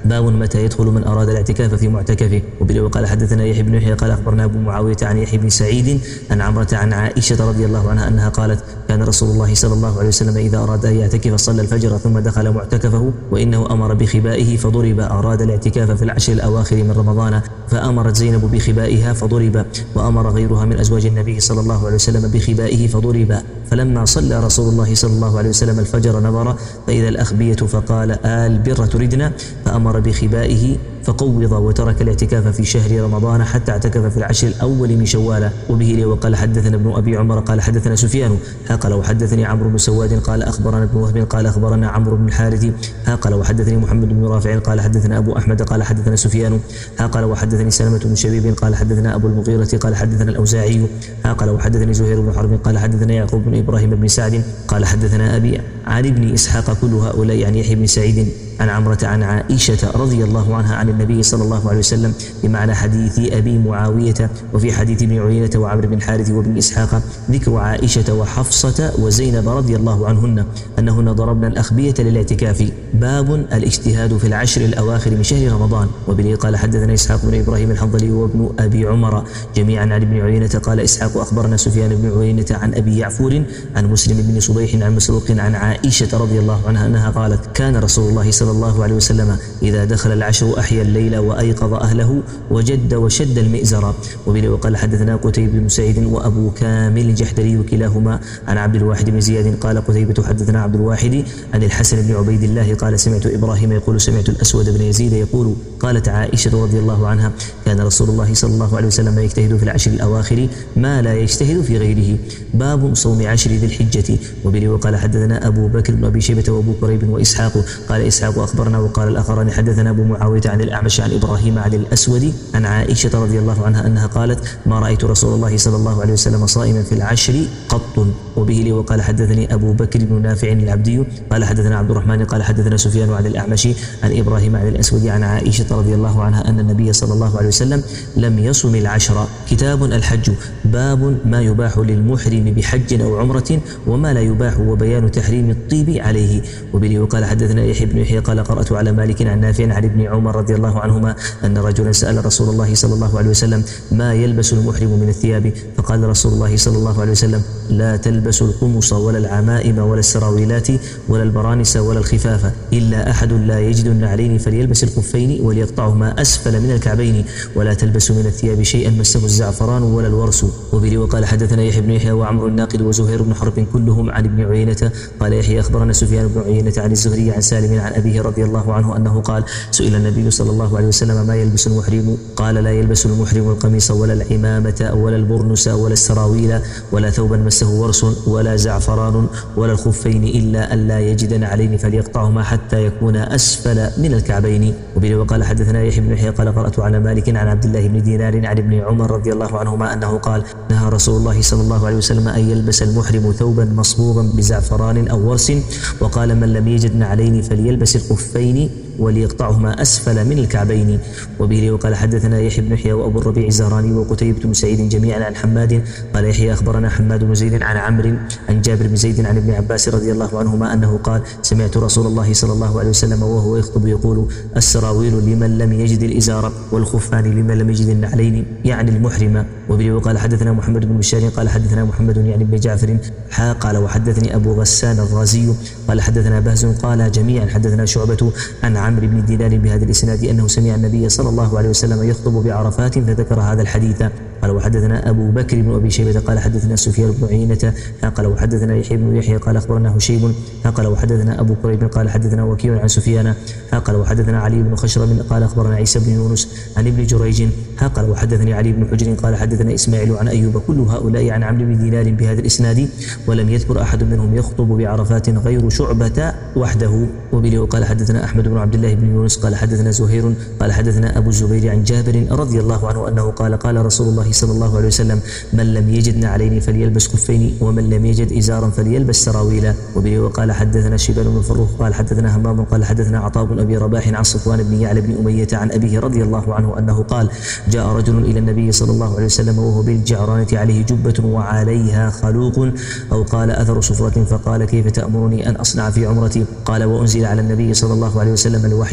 باب متى يدخل من أراد الاعتكاف في معتكفه. وبه قال حدثنا يحيى بن يحيى قال أخبرنا أبو معاوية عن يحيى بن سعيد عن عمرة عن عائشة رضي الله عنها أنها قالت كان رسول الله صلى الله عليه وسلم إذا أراد أن يعتكف صلى الفجر ثم دخل معتكفه وإنه أمر بخبائه فضرب. أراد الاعتكاف في العشر الأواخر من رمضان فأمرت زينب بخبائها فضرب، وأمر غيرها من أزواج النبي صلى الله عليه وسلم بخبائه فضرب. فلما صلى رسول الله صلى الله عليه وسلم الفجر نظر فإذا الأخبية فقال آل بر تردنا، فأمر بخبائه فقوض وترك الاعتكاف في شهر رمضان حتى اعتكف في العشر الأول من شوال. وبه وقال حدثنا ابن أبي عمر قال حدثنا سفيان قال وحدثني عمرو بن سواد قال أخبرنا ابن وهب قال أخبرنا عمرو بن الحارث قال وحدثني محمد بن رافع قال حدثنا أبو أحمد قال حدثنا سفيان قال وحدثني سلمة بن شبيب قال حدثنا أبو المغيرة قال حدثنا الأوزاعي قال وحدثني زهير بن حرب قال حدثنا يعقوب بن إبراهيم بن سعد قال حدثنا أبي عن ابن إسحاق كل هؤلاء عن يحيى بن سعيد عن عمرة عن عائشة رضي الله عنها عن النبي صلى الله عليه وسلم بمعنى حديث أبي معاوية. وفي حديث ابن عيينة وعمرو بن الحارث وابن إسحاق ذكر عائشة وحفصة وزينب رضي الله عنهن أنهن ضربن الأخبية للاعتكاف. باب الاجتهاد في العشر الأواخر من شهر رمضان. وبه قال حدثنا إسحاق بن إبراهيم الحنظلي وابن أبي عمر جميعا عن ابن عيينة قال إسحاق أخبرنا سفيان بن عيينة عن أبي يعفور عن مسلم بن صبيح عن مسروق عن عائشة رضي الله عنها أنها قالت كان رسول الله صلى الله عليه وسلم إذا دخل العشر أحيا الليل وأيقظ أهله وجد وشد المئزر. وبه وقال حدثنا قتيبة بن سعيد وأبو كامل الجحدري كلاهما عن عبد الواحد بن زياد قال قتيبة حدثنا عبد الواحد عن الحسن بن عبيد الله قال سمعت إبراهيم يقول سمعت الأسود بن يزيد يقول قالت عائشة رضي الله عنها كان رسول الله صلى الله عليه وسلم يجتهد في العشر الأواخر ما لا يجتهد في غيره. باب صوم عشر ذي الحجة. وبه وقال حدثنا أبو بكر بن أبي شيبة وأبو كريب وإسحاق قال إسحاق أخبرنا وقال الآخران حدثنا أبو معاوية عن الأعمش عن إبراهيم عن الأسود عن عائشة رضي الله عنها أنها قالت ما رأيت رسول الله صلى الله عليه وسلم صائما في العشر قط. وبه لي وقال حدثني أبو بكر بن نافع العبدي قال حدثنا عبد الرحمن قال حدثنا سفيان عن الأعمش عن إبراهيم عن الأسود عن عائشة رضي الله عنها أن النبي صلى الله عليه وسلم لم يصم العشر. كتاب الحج. باب ما يباح للمحرم بحج أو عمرة وما لا يباح وبيان تحريم الطيب عليه. وبه وقال حدثنا يحيى بن يحيى قال قرأت على مالك عن نافع عن ابن عمر رضي الله عنهما أن رجلا سأل رسول الله صلى الله عليه وسلم ما يلبس المحرم من الثياب فقال رسول الله صلى الله عليه وسلم لا تلبس القمص ولا العمائم ولا السراويلات ولا البرانس ولا الخفاف إلا أحد لا يجد النعلين فليلبس الخفين وليقطعهما أسفل من الكعبين ولا تلبس من الثياب شيئا مسه الزعفران ولا الورس. وبه وقال حدثنا يحيى بن يحيى وعمرو الناقد وزهير بن حرب كلهم عن ابن عيينة قال يحيى أخبرنا سفيان بن عيينة عن الزهري عن سالم عن أبيه رضي الله عنه أنه قال سئل النبي صلى الله عليه وسلم ما يلبس المحرم قال لا يلبس المحرم القميص ولا العمامة ولا البرنس ولا السراويل ولا ثوبا مسه ورس ولا زعفران ولا الخفين إلا أن لا يجد نعلين فليقطعهما حتى يكون أسفل من الكعبين. وبه وقال حدثنا يحيى بن يحيى قال قرأت على مالك عن عبد الله بن دينار عن ابن عمر رضي الله عنهما أنه قال نهى رسول الله صلى الله عليه وسلم أن يلبس المحرم ثوبا مصبوغا بزعفران أو ورس وقال من لم يجد نعلين فليلبس الخفين وليقطعهما أسفل من الكعبين. وبه وقال حدثنا يحيى بن يحيى وأبو الربيع الزهراني وقتيبة بن سعيد جميعا عن حماد قال يحيى أخبرنا حماد بن زيد عن عمرو عن جابر بن زيد عن ابن عباس رضي الله عنهما أنه قال سمعت رسول الله صلى الله عليه وسلم وهو يخطب يقول السراويل لمن لم يجد الإزار والخفان لمن لم يجد النعلين يعني المحرم. وبه وقال حدثنا محمد بن بشار قال حدثنا محمد يعني بن جعفر حا قال وحدثني أبو غسان الرازي قال حدثنا بهز قال جميعا حدثنا شعبة عن عمرو بن دينار بهذا الإسناد أنه سمع النبي صلى الله عليه وسلم يخطب بعرفات فذكر هذا الحديث. قال وحدثنا أبو بكر بن أبي شيبة قال حدثنا سفيان بن عيينة قال وحدثنا يحيى بن يحيى قال أخبرنا هشيم قال وحدثنا أبو كريب قال حدثنا وكيع عن سفيان قال وحدثنا علي بن خشرم قال أخبرنا عيسى بن يونس عن ابن جريج قال وحدثني علي بن حجر قال حدثنا إسماعيل عن أيوب كل هؤلاء عن عمرو بن دينار بهذا الإسناد ولم يذكر أحد منهم يخطب بعرفات غير شعبة وحده. وبه وقال حدثنا أحمد بن عبد الله بن يونس قال حدثنا زهير قال حدثنا أبو الزبير عن جابر رضي الله عنه أنه قال قال رسول الله صلى الله عليه وسلم من لم يجد نعلين فليلبس خفين ومن لم يجد إزارا فليلبس سراويلا. وبه وقال حدثنا شيبان بن فروخ قال حدثنا همام قال حدثنا عطاء بن أبي رباح عن صفوان بن يعلى بن أمية عن أبيه رضي الله عنه أنه قال جاء رجل إلى النبي صلى الله عليه وسلم وهو بالجعرانة عليه جبة وعليها خلوق أو قال أثر صفرة فقال كيف تأمرني أن أصنع في عمرتي؟ قال وأنزل على النبي صلى الله عليه وسلم الوحي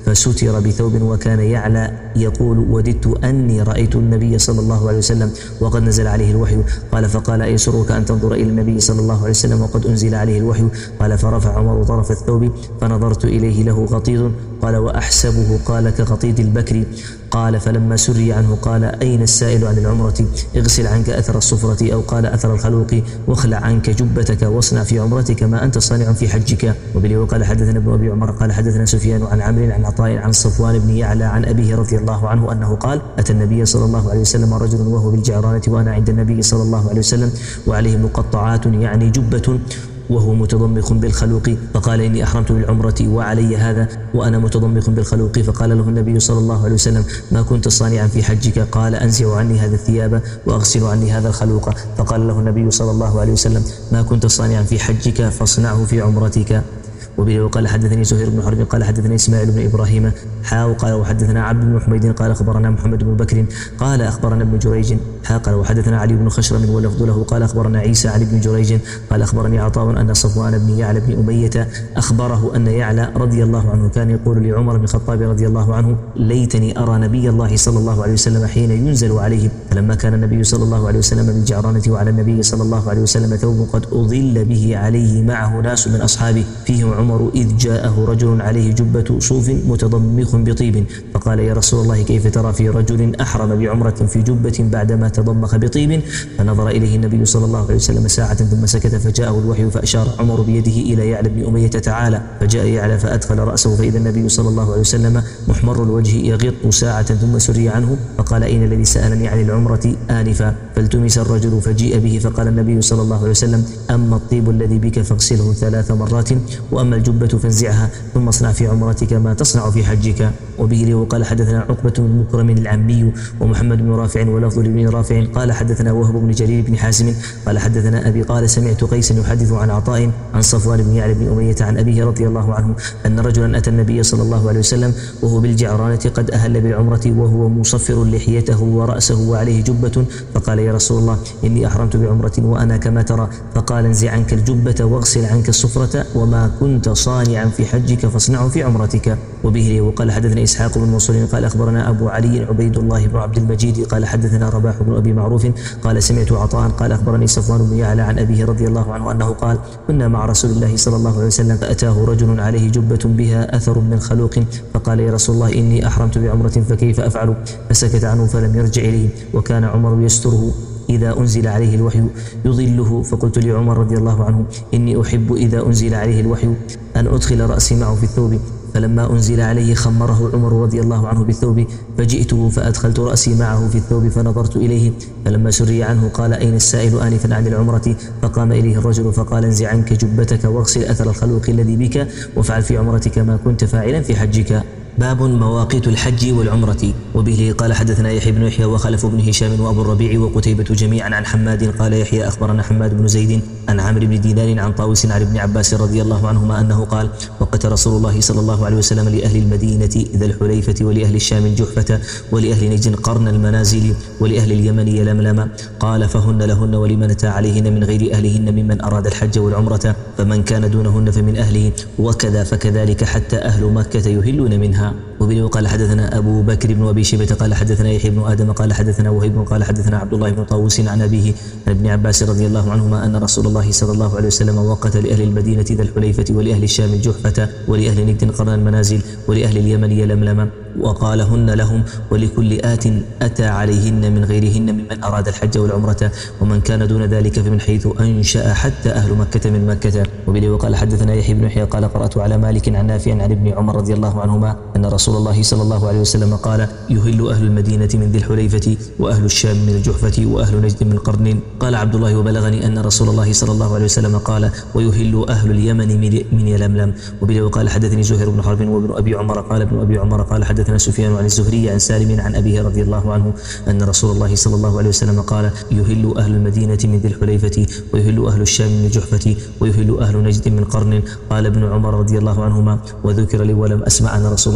فستر بثوب وكان يعلى يقول وددت أني رأيت النبي صلى الله عليه وسلم وقد نزل عليه الوحي. قال فقال أيسرك أن تنظر إلى النبي صلى الله عليه وسلم وقد أنزل عليه الوحي؟ قال فرفع عمر طرف الثوب فنظرت إليه له غطيط. قال وأحسبه قال كغطيط البكر. قال فلما سري عنه قال أين السائل عن العمرة؟ اغسل عنك أثر الصفرة، أو قال أثر الخلوق، واخلع عنك جبتك واصنع في عمرتك ما أنت صانع في حجك. وبه وقال حدثنا ابن أبي عمر قال حدثنا سفيان عن عمرو عن عطاء عن صفوان بن يعلى عن أبيه رضي الله عنه أنه قال أتى النبي صلى الله عليه وسلم رجل وهو بالجعرانة وأنا عند النبي صلى الله عليه وسلم وعليه مقطعات يعني جبة وهو متضمخ بالخلوق، فقال إني أحرمت بالعمرة وعلي هذا وأنا متضمخ بالخلوق. فقال له النبي صلى الله عليه وسلم ما كنت صانعا في حجك؟ قال أنزع عني هذا الثياب وأغسل عني هذا الخلوق. فقال له النبي صلى الله عليه وسلم ما كنت صانعا في حجك فاصنعه في عمرتك. وبه وقال حدثني زهير بن حرب قال حدثني إسماعيل بن إبراهيم حا قال وحدثنا عبد بن حميد قال أخبرنا محمد بن بكر قال أخبرنا ابن جريج حا قال وحدثنا علي بن خشرم واللفظ له قال أخبرنا عيسى عن ابن جريج قال أخبرني عطاء أن صفوان بن يعلى بن أمية أخبره أن يعلى رضي الله عنه كان يقول لعمر بن الخطاب رضي الله عنه ليتني أرى نبي الله صلى الله عليه وسلم حين ينزل عليه. فلما كان النبي صلى الله عليه وسلم بالجعرانة وعلى النبي صلى الله عليه وسلم ثوب قد أضل به عليه معه ناس من أصحابه فيهم عمر إذ جاءه رجل عليه جبة صوف متضمخ بطيب فقال يا رسول الله كيف ترى في رجل أحرم بعمرة في جبة بعدما تضمخ بطيب؟ فنظر إليه النبي صلى الله عليه وسلم ساعة ثم سكت فجاءه الوحي فأشار عمر بيده إلى يعلى بن أمية تعالى فجاء يعلى فأدخل رأسه فإذا النبي صلى الله عليه وسلم محمر الوجه يغط ساعة ثم سري عنه فقال أين الذي سألني عن العمرة آنفا؟ فالتمس الرجل فجيء به فقال النبي صلى الله عليه وسلم أما الطيب الذي بك فاغسله ثلاث مرات وأما الجبة فانزعها ثم اصنع في عمرتك ما تصنع في حجك. وبه له قال حدثنا عقبة بن مكرم العمي ومحمد بن رافع ولفظ لابن رافع قال حدثنا وهب بن جرير بن حازم قال حدثنا أبي قال سمعت قيسا يحدث عن عطاء عن صفوان بن يعلى بن أمية عن أبيه رضي الله عنه أن رجلا أتى النبي صلى الله عليه وسلم وهو بالجعرانة قد أهل بالعمرة وهو مصفر لحيته ورأسه وعليه جبة فقال يا رسول الله إني أحرمت بعمرة وأنا كما ترى. فقال انزع عنك الجبة واغسل عنك الصفرة وما كنت صانعا في حجك فاصنعه في عمرتك. وبه وقال حدثنا إسحاق بن منصور قال أخبرنا أبو علي عبيد الله بن عبد المجيد قال حدثنا رباح بن أبي معروف قال سمعت عطاء قال أخبرني صفوان بن يعلى عن أبيه رضي الله عنه أنه قال كنا مع رسول الله صلى الله عليه وسلم فأتاه رجل عليه جبة بها أثر من خلوق فقال يا رسول الله إني أحرمت بعمرة فكيف أفعل؟ فسكت عنه فلم يرجع إليه وكان عمر يستره إذا أنزل عليه الوحي يضله. فقلت لعمر رضي الله عنه إني أحب إذا أنزل عليه الوحي أن أدخل رأسي معه في الثوب. فلما أنزل عليه خمره عمر رضي الله عنه بالثوب فجئته فأدخلت رأسي معه في الثوب فنظرت إليه فلما سري عنه قال أين السائل آنفا عن العمرة؟ فقام إليه الرجل فقال انزع عنك جبتك واغسل أثر الخلوق الذي بك وافعل في عمرتك ما كنت فاعلا في حجك. باب مواقيت الحج والعمرة. وبه قال حدثنا يحيى بن يحيى وخلف بن هشام وأبو الربيع وقتيبة جميعا عن حماد قال يحيى أخبرنا حماد بن زيد عن عمرو بن دينار عن طاووس عن ابن عباس رضي الله عنهما أنه قال وقت رسول الله صلى الله عليه وسلم لأهل المدينة ذا الحليفة ولأهل الشام الجحفة ولأهل نجد قرن المنازل ولأهل اليمن يلملم قال فهن لهن ولمن أتى عليهن من غير أهلهن ممن أراد الحج والعمرة فمن كان دونهن فمن أهله وكذا فكذلك حتى أهل مكة يهلون منها. وبه قال حدثنا أبو بكر بن أبي شيبة قال حدثنا يحيى بن آدم قال حدثنا وهيب قال حدثنا عبد الله بن طاووس عن أبيه عن ابن عباس رضي الله عنهما أن رسول الله صلى الله عليه وسلم وقت لأهل المدينة ذا الحليفة ولأهل الشام الجحفة ولأهل نجد قرن المنازل ولأهل اليمن يلملم وقال هن لهم ولكل آت أتى عليهن من غيرهن ممن أراد الحج والعمرة ومن كان دون ذلك فمن حيث أنشأ حتى أهل مكة من مكة. وبه وقال حدثنا يحيى بن يحيى قال قرأت على مالك عن نافع عن ابن عمر رضي الله عنهما أن رسول الله صلى الله عليه وسلم قال يهل أهل المدينة من ذي الحليفة وأهل الشام من الجحفة وأهل نجد من قرن. قال عبد الله وبلغني أن رسول الله صلى الله عليه وسلم قال ويهل أهل اليمن من يلملم. وبه وقال حدثني زهير بن حرب وابن أبي عمر قال ابن أبي عمر قال حدثنا سفيان عن الزهري عن سالم عن أبيه رضي الله عنه أن رسول الله صلى الله عليه وسلم قال يهل أهل المدينة من ذي الحليفة ويهل أهل الشام من الجحفة ويهل أهل نجد من قرن. قال ابن عمر رضي الله عنهما وذكر لي ولم أسمع أن رسول الله صلى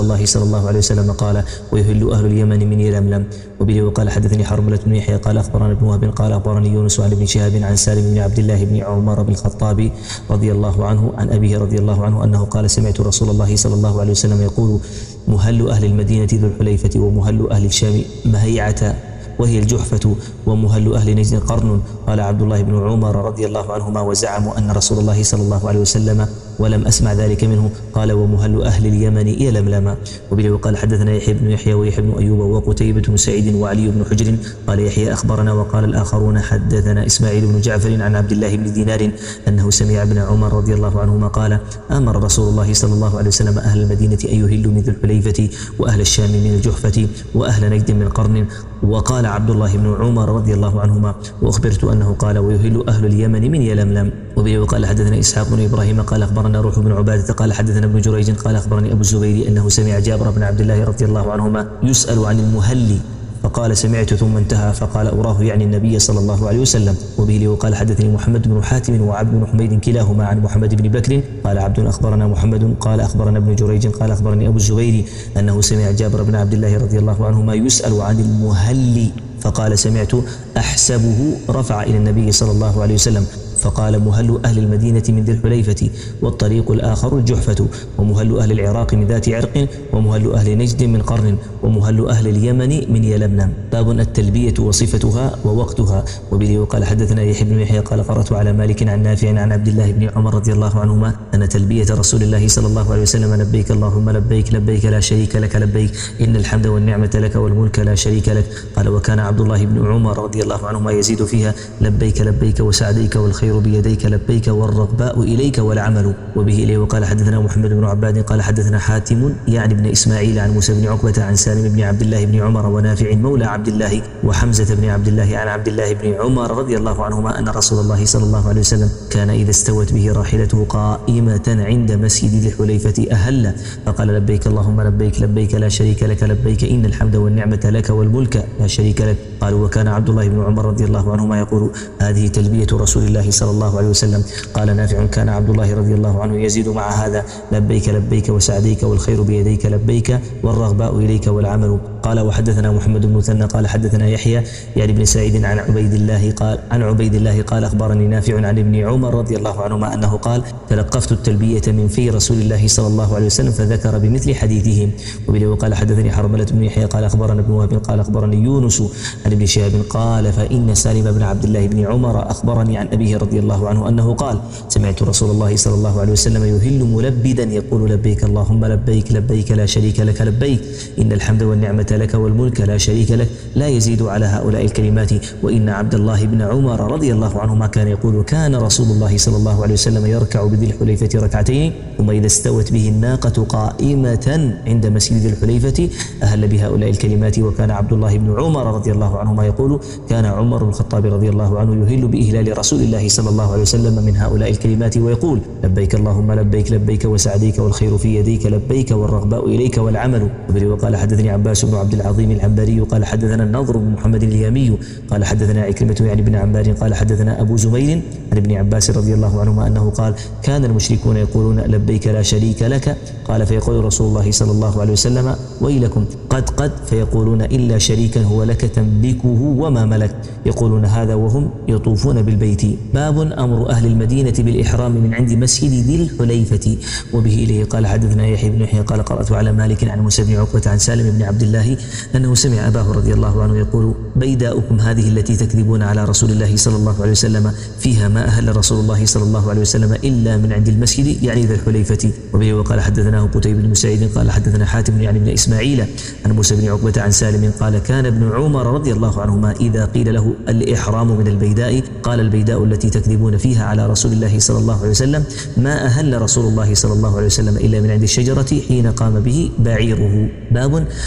الله عليه وسلم قال ويهل أهل اليمن من يلملم. وبه وقال حدثني حرملة بن يحيى قال أخبرنا ابن وهب قال أخبرني يونس عن ابن شهاب عن سالم بن عبد الله بن عمر بن الخطاب رضي الله عنه عن أبيه رضي الله عنه أنه قال سمعت رسول الله صلى الله عليه وسلم يقول مهل أهل المدينة ذو الحليفة ومهل أهل الشام مهيعة وهي الجحفة ومهل أهل نجد قرن. قال عبد الله بن عمر رضي الله عنهما وزعموا أن رسول الله صلى الله عليه وسلم ولم أسمع ذلك منه قال ومهل أهل اليمن يلملم. وبه وقال حدثنا يحيى بن يحيى ويحيى بن أيوب وقتيبة بن سعيد وعلي بن حجر قال يحيى أخبرنا وقال الآخرون حدثنا إسماعيل بن جعفر عن عبد الله بن دينار أنه سمع ابن عمر رضي الله عنهما قال أمر رسول الله صلى الله عليه وسلم أهل المدينة أن يهلوا من ذي الحليفة وأهل الشام من الجحفة وأهل نجد من قرن. وقال عبد الله بن عمر رضي الله عنهما وأخبرت أنه قال ويهل أهل اليمن من يلملم. وبه وقال حدثنا إسحاق بن إبراهيم قال أخبرنا روح بن عبادة قال حدثنا ابن جريج قال أخبرني أبو الزبير أنه سمع جابر بن عبد الله رضي الله عنهما يسأل عن المهل فقال سمعت ثم انتهى فقال أراه يعني النبي صلى الله عليه وسلم. وبه وقال حدثني محمد بن حاتم وعبد بن حميد كلاهما عن محمد بن بكر قال عبد أخبرنا محمد قال أخبرنا ابن جريج قال أخبرني أبو الزبير أنه سمع جابر بن عبد الله رضي الله عنهما يسأل عن المهل فقال سمعت أحسبه رفع إلى النبي صلى الله عليه وسلم فقال مهل أهل المدينة من ذي الحليفة والطريق الآخر الجحفة ومهل أهل العراق من ذات عرق ومهل أهل نجد من قرن ومهل أهل اليمن من يلملم. باب التلبية وصفتها ووقتها. وبه وقال حدثنا يحيى بن يحيى قال قرأت على مالك عن نافع عن عبد الله بن عمر رضي الله عنهما أن تلبية رسول الله صلى الله عليه وسلم لبيك اللهم لبيك لبيك لا شريك لك لبيك إن الحمد والنعمة لك والملك لا شريك لك. قال وكان عبد الله بن عمر رضي الله عنهما يزيد فيها لبيك لبيك وسعديك والخير بيديك لبيك والرغباء إليك والعمل. وبه إليه وقال حدثنا محمد بن عباد قال حدثنا حاتم يعني بن إسماعيل عن موسى بن عقبة عن سالم بن عبد الله بن عمر ونافع مولى عبد الله وحمزة بن عبد الله عن عبد الله بن عمر رضي الله عنهما أن رسول الله صلى الله عليه وسلم كان إذا استوت به راحلته قائمة عند مسجد ذي الحليفة أهل فقال لبيك اللهم لبيك لبيك لا شريك لك لبيك إن الحمد والنعمة لك والملك لا شريك لك. قالوا وكان عبد الله بن عمر رضي الله عنهما يقول هذه تلبية رسول الله صلى الله عليه وسلم. قال نافع كان عبد الله رضي الله عنه يزيد مع هذا لبيك لبيك وسعديك والخير بيديك لبيك والرغباء إليك والعمل. قال وحدثنا محمد بن مثنى قال حدثنا يحيى يعني بن سعيد عن عبيد الله قال عن عبيد الله قال أخبرني نافع عن ابن عمر رضي الله عنهما أنه قال تلقفت التلبية من في رسول الله صلى الله عليه وسلم فذكر بمثل حديثهم. وبه وقال حدثني حرملة بن يحيى قال أخبرنا ابن وهب قال أخبرني يونس عن ابن شهاب قال فإن سالم بن عبد الله بن عمر أخبرني عن أبيه رضي الله عنه أنه قال سمعت رسول الله صلى الله عليه وسلم يهل ملبدا يقول لبيك اللهم لبيك لبيك لا شريك لك لبيك إن الحمد والنعمة لك والملك لا شريك لك لا يزيد على هؤلاء الكلمات. وإن عبد الله بن عمر رضي الله عنهما كان يقول كان رسول الله صلى الله عليه وسلم يركع بذي الحليفة ركعتين ثم إذا استوت به الناقة قائمة عند مسجد ذي الحليفة أهل بهؤلاء الكلمات. وكان عبد الله بن عمر رضي الله عنهما يقول كان عمر بن الخطاب رضي الله عنه يهل بإهلال رسول الله صلى الله عليه وسلم من هؤلاء الكلمات ويقول لبيك اللهم لبيك لبيك وسعديك والخير في يديك لبيك والرغباء إليك والعمل. وقال حدثني عباس بن عبد العظيم العنبري قال حدثنا النضر بن محمد اليامي قال حدثنا عكرمة يعني بن عمار قال حدثنا أبو زبير عن ابن عباس رضي الله عنهما أنه قال كان المشركون يقولون لبيك لا شريك لك قال فيقول رسول الله صلى الله عليه وسلم ويلكم قد قد فيقولون إلا شريكا هو لك تملكه وما ملك يقولون هذا وهم يطوفون بالبيت. باب أمر أهل المدينة بالإحرام من عند مسجد ذي الحليفة. وبه إليه قال حدثنا يحيى بن يحيى قال قرأت على مالك عن موسى بن عقبة عن سالم بن عبد الله أنه سمع أباه رضي الله عنه يقول بيداؤكم هذه التي تكذبون على رسول الله صلى الله عليه وسلم فيها ما أهل رسول الله صلى الله عليه وسلم إلا من عند المسجد يعني ذي الحليفة. وبه وقال حدثناه قتيبة بن سعيد قال حدثنا حاتم يعني بن إسماعيل عن موسى بن عقبة عن سالم قال كان ابن عمر رضي الله عنهما إذا قيل له الإحرام من البيداء قال البيداء التي تكذبون فيها على رسول الله صلى الله عليه وسلم ما أهل رسول الله صلى الله عليه وسلم إلا من عند الشجرة حين قام به بعيره. باب الإهلال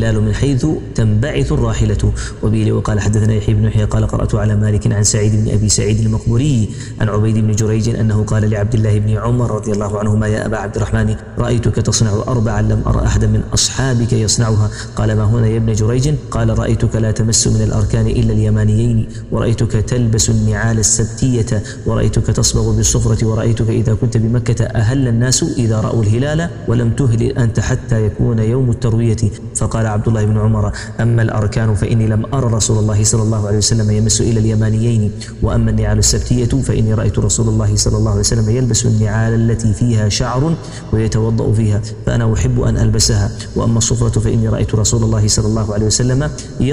والإهلال من حيث تنبعث الراحلة. وبه وقال حدثنا يحيى بن يحيى قال قرأت على مالك عن سعيد بن أبي سعيد المقبوري عن عبيد بن جريج أنه قال لعبد الله بن عمر رضي الله عنهما يا أبا عبد الرحمن رأيتك تصنع أربعا لم أرى أحدا من أصحابك يصنعها. قال ما هنا يا ابن جريج؟ قال رأيتك لا تمس من الأركان إلا اليمانيين، ورأيتك تلبس النعال السبتية، ورأيتك تصبغ بالصفرة، ورأيتك إذا كنت بمكة أهل الناس إذا رأوا الهلال ولم تهلل أنت حتى يكون يوم التروية. فقال عبد الله بن عمر أما الأركان فإني لم أرى رسول الله صلى الله عليه وسلم يمس إلى اليمانيين، وأما النعال السبتية فإني رأيت رسول الله صلى الله عليه وسلم يلبس النعال التي فيها شعر ويتوضأ فيها فأنا أحب أن ألبسها، وأما الصفرة فإني رأيت رسول الله صلى الله عليه وسلم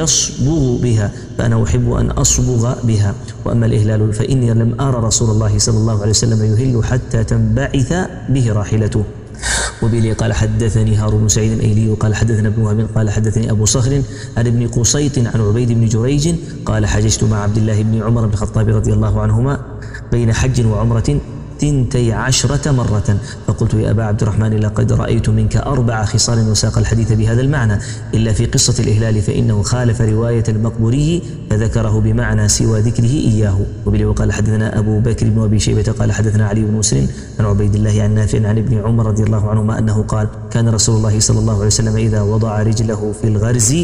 يصبغ بها فأنا أحب أن أصبغ بها، وأما الإهلال فإني لم أرى رسول الله صلى الله عليه وسلم يهل حتى تنبعث به راحلته. وبه قال حدثني هارون بن سعيد الأيلي قال حدثنا ابن وهب قال حدثني أبو صخر عن ابن قصيط عن عبيد بن جريج قال حججت مع عبد الله بن عمر بن الخطاب رضي الله عنهما بين حج وعمرة ثنتي عشرة مرة، فقلت يا أبا عبد الرحمن لقد رأيت منك أربع خصال، وساق الحديث بهذا المعنى إلا في قصة الإهلال فإنه خالف رواية المقبوري فذكره بمعنى سوى ذكره إياه. وبه وقال حدثنا أبو بكر بن أبي شيبة قال حدثنا علي بن مسلم عن عبيد الله عن نافع عن ابن عمر رضي الله عنهما أنه قال كان رسول الله صلى الله عليه وسلم إذا وضع رجله في الغرز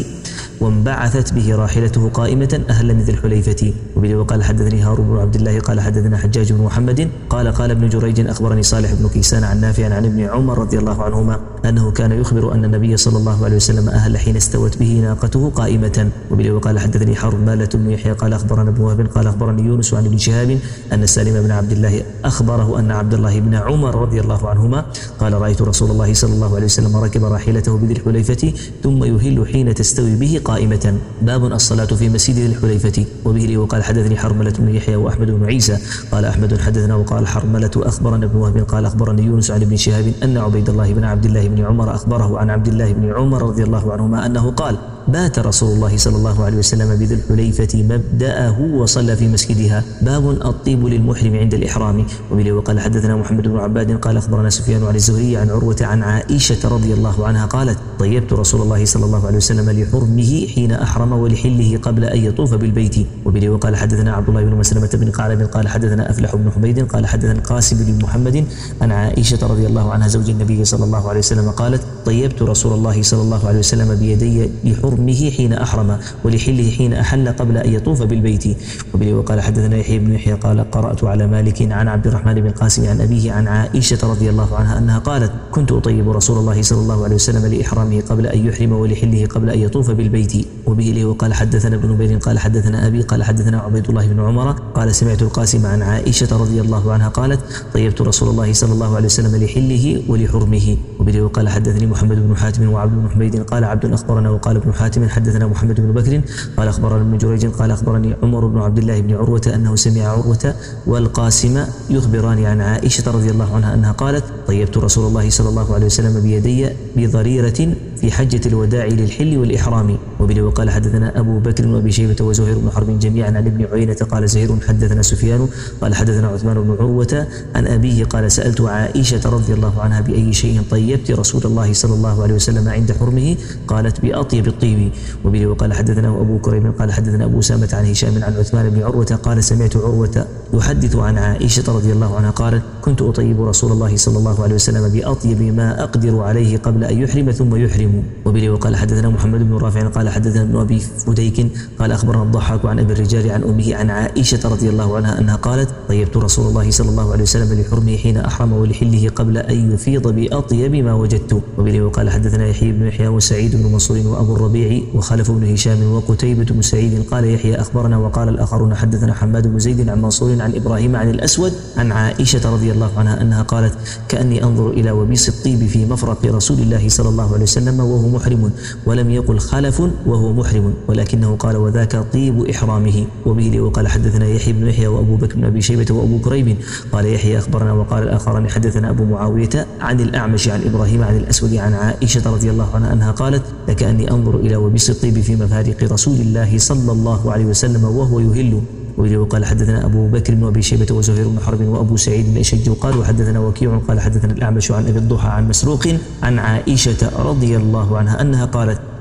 وانبعثت به راحلته قائمة أهل من ذي الحليفة. وبه وقال حدثني هارون بن عبد الله قال حدثنا حجاج بن محمد قال قال ابن جريج أخبرني صالح بن كيسان عن نافع عن ابن عمر رضي الله عنهما أنه كان يخبر أن النبي صلى الله عليه وسلم أهل حين استوت به ناقته قائمة. وبه وقال حدثني حرملة بن يحيى قال أخبرنا ابن وهب قال أخبرني يونس عن ابن شهاب أن سالم بن عبد الله أخبره أن عبد الله بن عمر رضي الله عنهما قال رأيت رسول الله صلى الله عليه وسلم ركب راحلته بذي الحليفة ثم يهل حين تستوي به قائمة. باب الصلاة في مسجد ذي الحليفة. وبه وقال حدثني حرملة بن يحيى وأحمد بن عيسى قال أحمد حدثنا وقال حرملة أخبرنا ابن وهب قال أخبرني يونس عن ابن شهاب أن عبيد الله بن عبد الله بن عمر أخبره عن عبد الله بن عمر رضي الله عنهما أنه قال بات رسول الله صلى الله عليه وسلم بذي الحليفة مبدأه وصلى في مسجدها. باب الطيب للمحرم عند الإحرام. وبه وقال حدثنا محمد بن عباد قال أخبرنا سفيان عن الزهري عن عروة عن عائشة رضي الله عنها قالت طيبت رسول الله صلى الله عليه وسلم لحرمه حين أحرم ولحله قبل أن يطوف بالبيت. وبه وقال حدثنا عبد الله بن مسلمة بن قعنب قال حدثنا أفلح بن حميد قال حدثنا القاسم بن محمد عن عائشة رضي الله عنها زوج النبي صلى الله عليه وسلم قالت طيبت رسول الله صلى الله عليه وسلم بيدي لحرمه حين أحرم ولحله حين أحل قبل أن يطوف بالبيت. وبه وقال حدثنا يحيى بن يحيى قال قرأت على مالك عن عبد الرحمن بن القاسم عن أبيه عن عائشة رضي الله عنها أنها قالت كنت أطيب رسول الله صلى الله عليه وسلم لإحرامه قبل أن يحرم ولحله قبل أن يطوف بالبيت. وبه وقال حدثنا ابن نبير قال حدثنا أبي قال حدثنا عبيد الله بن عمر قال سمعت القاسم عن عائشة رضي الله عنها قالت طيبت رسول الله صلى الله عليه وسلم لحله ولحرمه. وبه وقال حدثني محمد بن حاتم وعبد بن حميد قال عبد أخبرنا وقال ابن حاتم حدثنا محمد بن بكر قال أخبرنا ابن جريج قال أخبرني عمر بن عبد الله بن عروة أنه سمع عروة والقاسم يخبران عن عائشة رضي الله عنها أنها قالت طيبت رسول الله صلى الله عليه وسلم بيدي بضريرة في حجة الوداع للحل والإحرام. وبه وقال حدثنا أبو بكر وأبي شيبة وزهير بن حرب جميعا عن ابن عيينة قال زهير حدثنا سفيان قال حدثنا عثمان بن عروة عن أبيه قال سألت عائشة رضي الله عنها بأي شيء طيبت رسول الله صلى الله عليه وسلم عند حرمه قالت بأطيب الطيب. وبه وقال حدثنا أبو كريم قال حدثنا أبو سامة عن هشام عن عثمان بن عروة قال سمعت عروة يحدث عن عائشة رضي الله عنها قالت كنت أطيب رسول الله صلى الله عليه وسلم بأطيب ما أقدر عليه قبل أن يحرم ثم يحرم. وبه وقال حدثنا محمد بن رافع قال حدثنا ابن أبي فديك قال أخبرنا الضحاك عن أبي الرجال عن أمه عن عائشة رضي الله عنها أنها قالت طيبت رسول الله صلى الله عليه وسلم لحرمه حين أحرم ولحله قبل أن يفيض بأطيب ما وجدت. وبه وقال حدثنا يحيى بن يحيى وسعيد بن منصور وأبو الربيع وخلف بن هشام وقتيبة بن سعيد قال يحيى أخبرنا وقال الآخرون حدثنا حماد بن زيد عن منصور عن إبراهيم عن الأسود عن عائشة رضي الله عنها أنها قالت كأني أنظر إلى وبيص الطيب في مفرق رسول الله صلى الله عليه وسلم وهو محرم، ولم يقل خلف وهو محرم ولكنه قال وذاك طيب إحرامه. وبه وقال حدثنا يحيى بن يحيى وأبو بكر بن أبي شيبة وأبو كريب قال يحيى أخبرنا وقال الآخران حدثنا أبو معاوية عن الأعمش عن إبراهيم عن الأسود عن عائشة رضي الله عنها أنها قالت لكأني أنظر إلى وبيص الطيب في مفارق رسول الله صلى الله عليه وسلم وهو يهل. وبه وقال حدثنا أبو بكر بن أبي شيبة وزهير بن حرب وأبو سعيد بن أشج قال وحدثنا وكيع قال حدثنا الأعمش عن أبي الضحى عن مسروق عن عائشة رضي الله عنها أنها قالت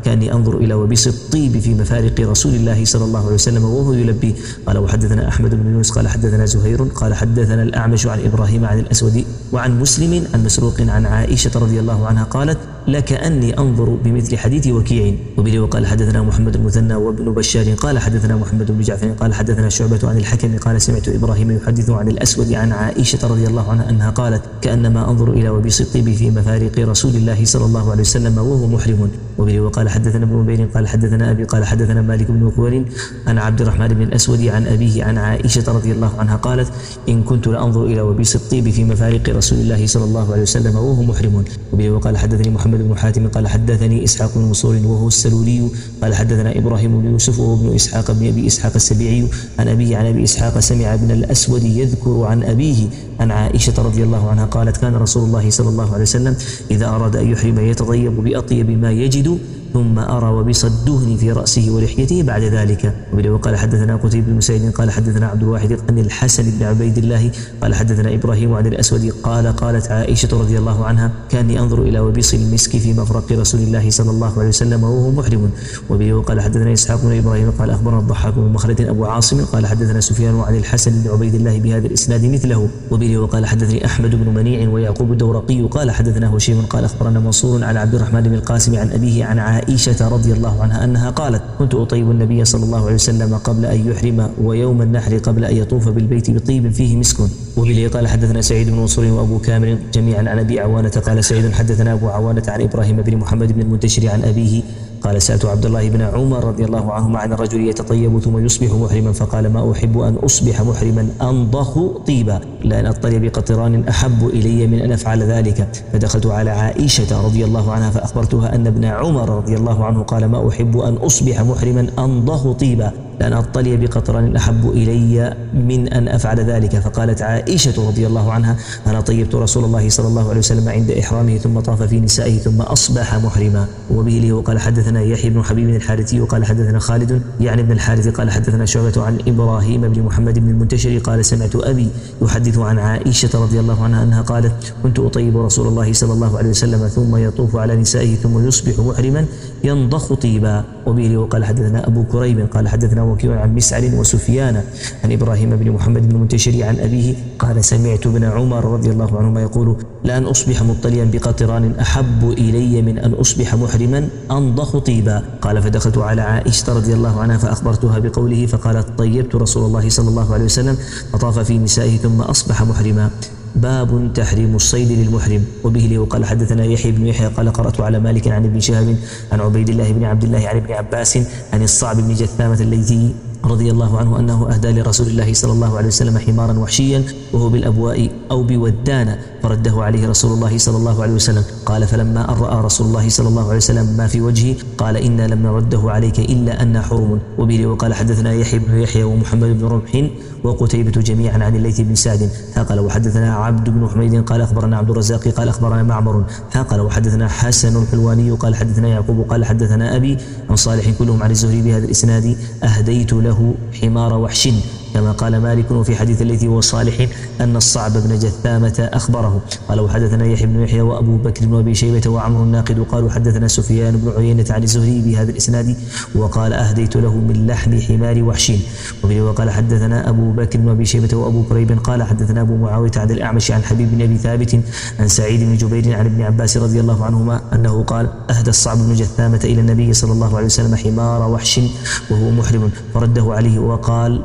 كأني أنظر إلى وبيص الطيب في مفارق رسول الله صلى الله عليه وسلم وهو يلبي. قال وحدثنا أحمد بن يونس قال حدثنا زهير قال حدثنا الأعمش عن إبراهيم عن الأسود وعن مسلم عن مسروق عن عائشة رضي الله عنها قالت لكأني أنظر بمثل حديث وكيع. وبه وقال حدثنا محمد المثنى وابن بشار قال حدثنا محمد بن جعفر قال حدثنا شعبة عن الحكم قال سمعت إبراهيم يحدث عن الأسود عن عائشة رضي الله عنها أنها قالت كأنما أنظر إلى وبيص الطيب في مفارق رسول الله صلى الله عليه وسلم وهو محرم. وبه وقال حدثنا ابن مبين قال حدثنا أبي قال حدثنا مالك بن خويل عن عبد الرحمن بن الأسود عن أبيه عن عائشة رضي الله عنها قالت إن كنت لأنظر إلى وبيص الطيب في مفارق رسول الله صلى الله عليه وسلم وهو محرم. وبه وقال حدثني محمد بن حاتم قال حدثني إسحاق بن منصور وهو السلولي قال حدثنا إبراهيم بن يوسف وهو ابن إسحاق بن أبي إسحاق السبيعي عن أبيه عن أبي إسحاق سمع ابن الأسود يذكر عن أبيه عن عائشة رضي الله عنها قالت كان رسول الله صلى الله عليه وسلم إذا أراد أن يحرم يتطيب بأطيب ما يجد ثم أرى وبيص الدهن في رأسه ولحيته بعد ذلك. وبه وقال حدثنا قتيبة بن سعيد قال حدثنا عبد الواحد عن الحسن بن عبيد الله قال حدثنا إبراهيم عن الأسود قال قالت عائشة رضي الله عنها كاني أنظر إلى وبيص المسك في مفرق رسول الله صلى الله عليه وسلم وهو محرم. وبه وقال حدثنا إسحاق بن إبراهيم قال أخبرنا الضحاك بن مخلد أبو عاصم قال حدثنا سفيان عن الحسن بن عبيد الله بهذا الإسناد مثله. وبه وقال حدثني أحمد بن منيع ويعقوب الدورقي قال حدثنا هشيم قال أخبرنا منصور عن عبد الرحمن بن القاسم عن أبيه عن عائشة رضي الله عنها أنها قالت كنت أطيب النبي صلى الله عليه وسلم قبل أن يحرم ويوم النحر قبل أن يطوف بالبيت بطيب فيه مسك. وبه قال حدثنا سعيد بن منصور وأبو كامل جميعا عن أبي عوانة قال سعيد حدثنا أبو عوانة عن إبراهيم بن محمد بن المنتشر عن أبيه قال سألت عبد الله بن عمر رضي الله عنهما عن الرجل يتطيب ثم يصبح محرما فقال ما أحب أن أصبح محرما أنضخ طيبا لأن أطلي بقطران أحب إلي من أن أفعل ذلك. فدخلت على عائشة رضي الله عنها فأخبرتها أن ابن عمر رضي الله عنه قال ما أحب أن أصبح محرما أنضخ طيبا لأن أطلي بقطران أحب إلي من أن أفعل ذلك. فقالت عائشة رضي الله عنها أنا طيبت رسول الله صلى الله عليه وسلم عند إحرامه ثم طاف في نسائه ثم أصبح محرما. وبه لي وقال حدثنا يحيى بن حبيب الحارثي وقال حدثنا خالد يعني ابن الحارث قال حدثنا شعبة عن إبراهيم بن محمد بن المنتشر قال سمعت أبي يحدث عن عائشة رضي الله عنها أنها قالت كنت أطيب رسول الله صلى الله عليه وسلم ثم يطوف على نسائه ثم يصبح محرما ينضخ طيبا. وبه لي وقال حدثنا أبو كريب قال حدثنا وكيع عن مسعر وسفيان عن إبراهيم بن محمد بن المنتشر عن أبيه قال سمعت ابن عمر رضي الله عنهما يقول لأن أصبح مطليا بقطران أحب إلي من أن أصبح محرما أنضخ طيبا. قال فدخلت على عائشة رضي الله عنها فأخبرتها بقوله فقالت طيبت رسول الله صلى الله عليه وسلم فطاف في نسائه ثم أصبح محرما. باب تحريم الصيد للمحرم. وبه لي وقال حدثنا يحيى بن يحيى قال قرأت على مالك عن ابن شهاب عن عبيد الله بن عبد الله عن ابن عباس عن الصعب بن جثامة الليثي رضي الله عنه أنه أهدى لرسول الله صلى الله عليه وسلم حمارا وحشيا وهو بالأبواء أو بودان فرده عليه رسول الله صلى الله عليه وسلم. قال فلما أن رأى رسول الله صلى الله عليه وسلم ما في وجهه قال إنا لم نرده عليك إلا أن حرم. وبه وقال حدثنا يحيى بن يحيى ومحمد بن رمح وقتيبة جميعا عن الليث بن سعد قال وحدثنا عبد بن حميد قال أخبرنا عبد الرزاق قال أخبرنا معمر قال وحدثنا حسن الحلواني قال حدثنا يعقوب قال حدثنا أبي عن صالح كلهم عن الزهري بهذا الإسناد أهديت له حمار وحش كما قال مالك. وفي حديث الذي هو صالح أن الصعب بن جثامة أخبره. قال وحدثنا يحيى بن يحيى وأبو بكر وأبي شيبة وعمر الناقد قالوا حدثنا سفيان بن عيينة عن الزهري بهذا الإسناد وقال أهديت له من لحم حمار وحش. وبه وقال حدثنا أبو بكر وأبي شيبة وأبو كريب قال حدثنا أبو معاوية عن الأعمش عن حبيب بن أبي ثابت عن سعيد بن جبير عن ابن عباس رضي الله عنهما أنه قال أهدى الصعب بن جثامة إلى النبي صلى الله عليه وسلم حمار وحش وهو محرم فرده عليه وقال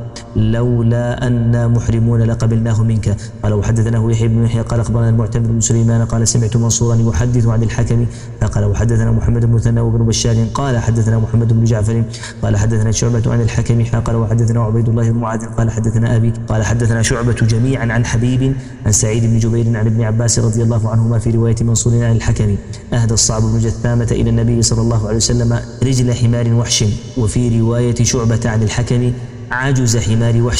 لولا أننا محرمون لقبلناه منك. قال وحدثناه يحيى بن يحيى قال أخبرنا المعتمر بن سليمان قال سمعت منصورا يحدث عن الحكم فقال وحدثنا محمد بن مثنى وابن بشار قال حدثنا محمد بن جعفر قال حدثنا شعبة عن الحكم قال وحدثنا عبيد الله بن معاذ قال حدثنا أبي قال حدثنا شعبة جميعا عن حبيب عن سعيد بن جبير عن ابن عباس رضي الله عنهما في رواية منصور عن الحكم أهدى الصعب بن جثامة إلى النبي صلى الله عليه وسلم رجل حمار وحش. وفي رواية شعبة عن الحكم عجز حمار وحش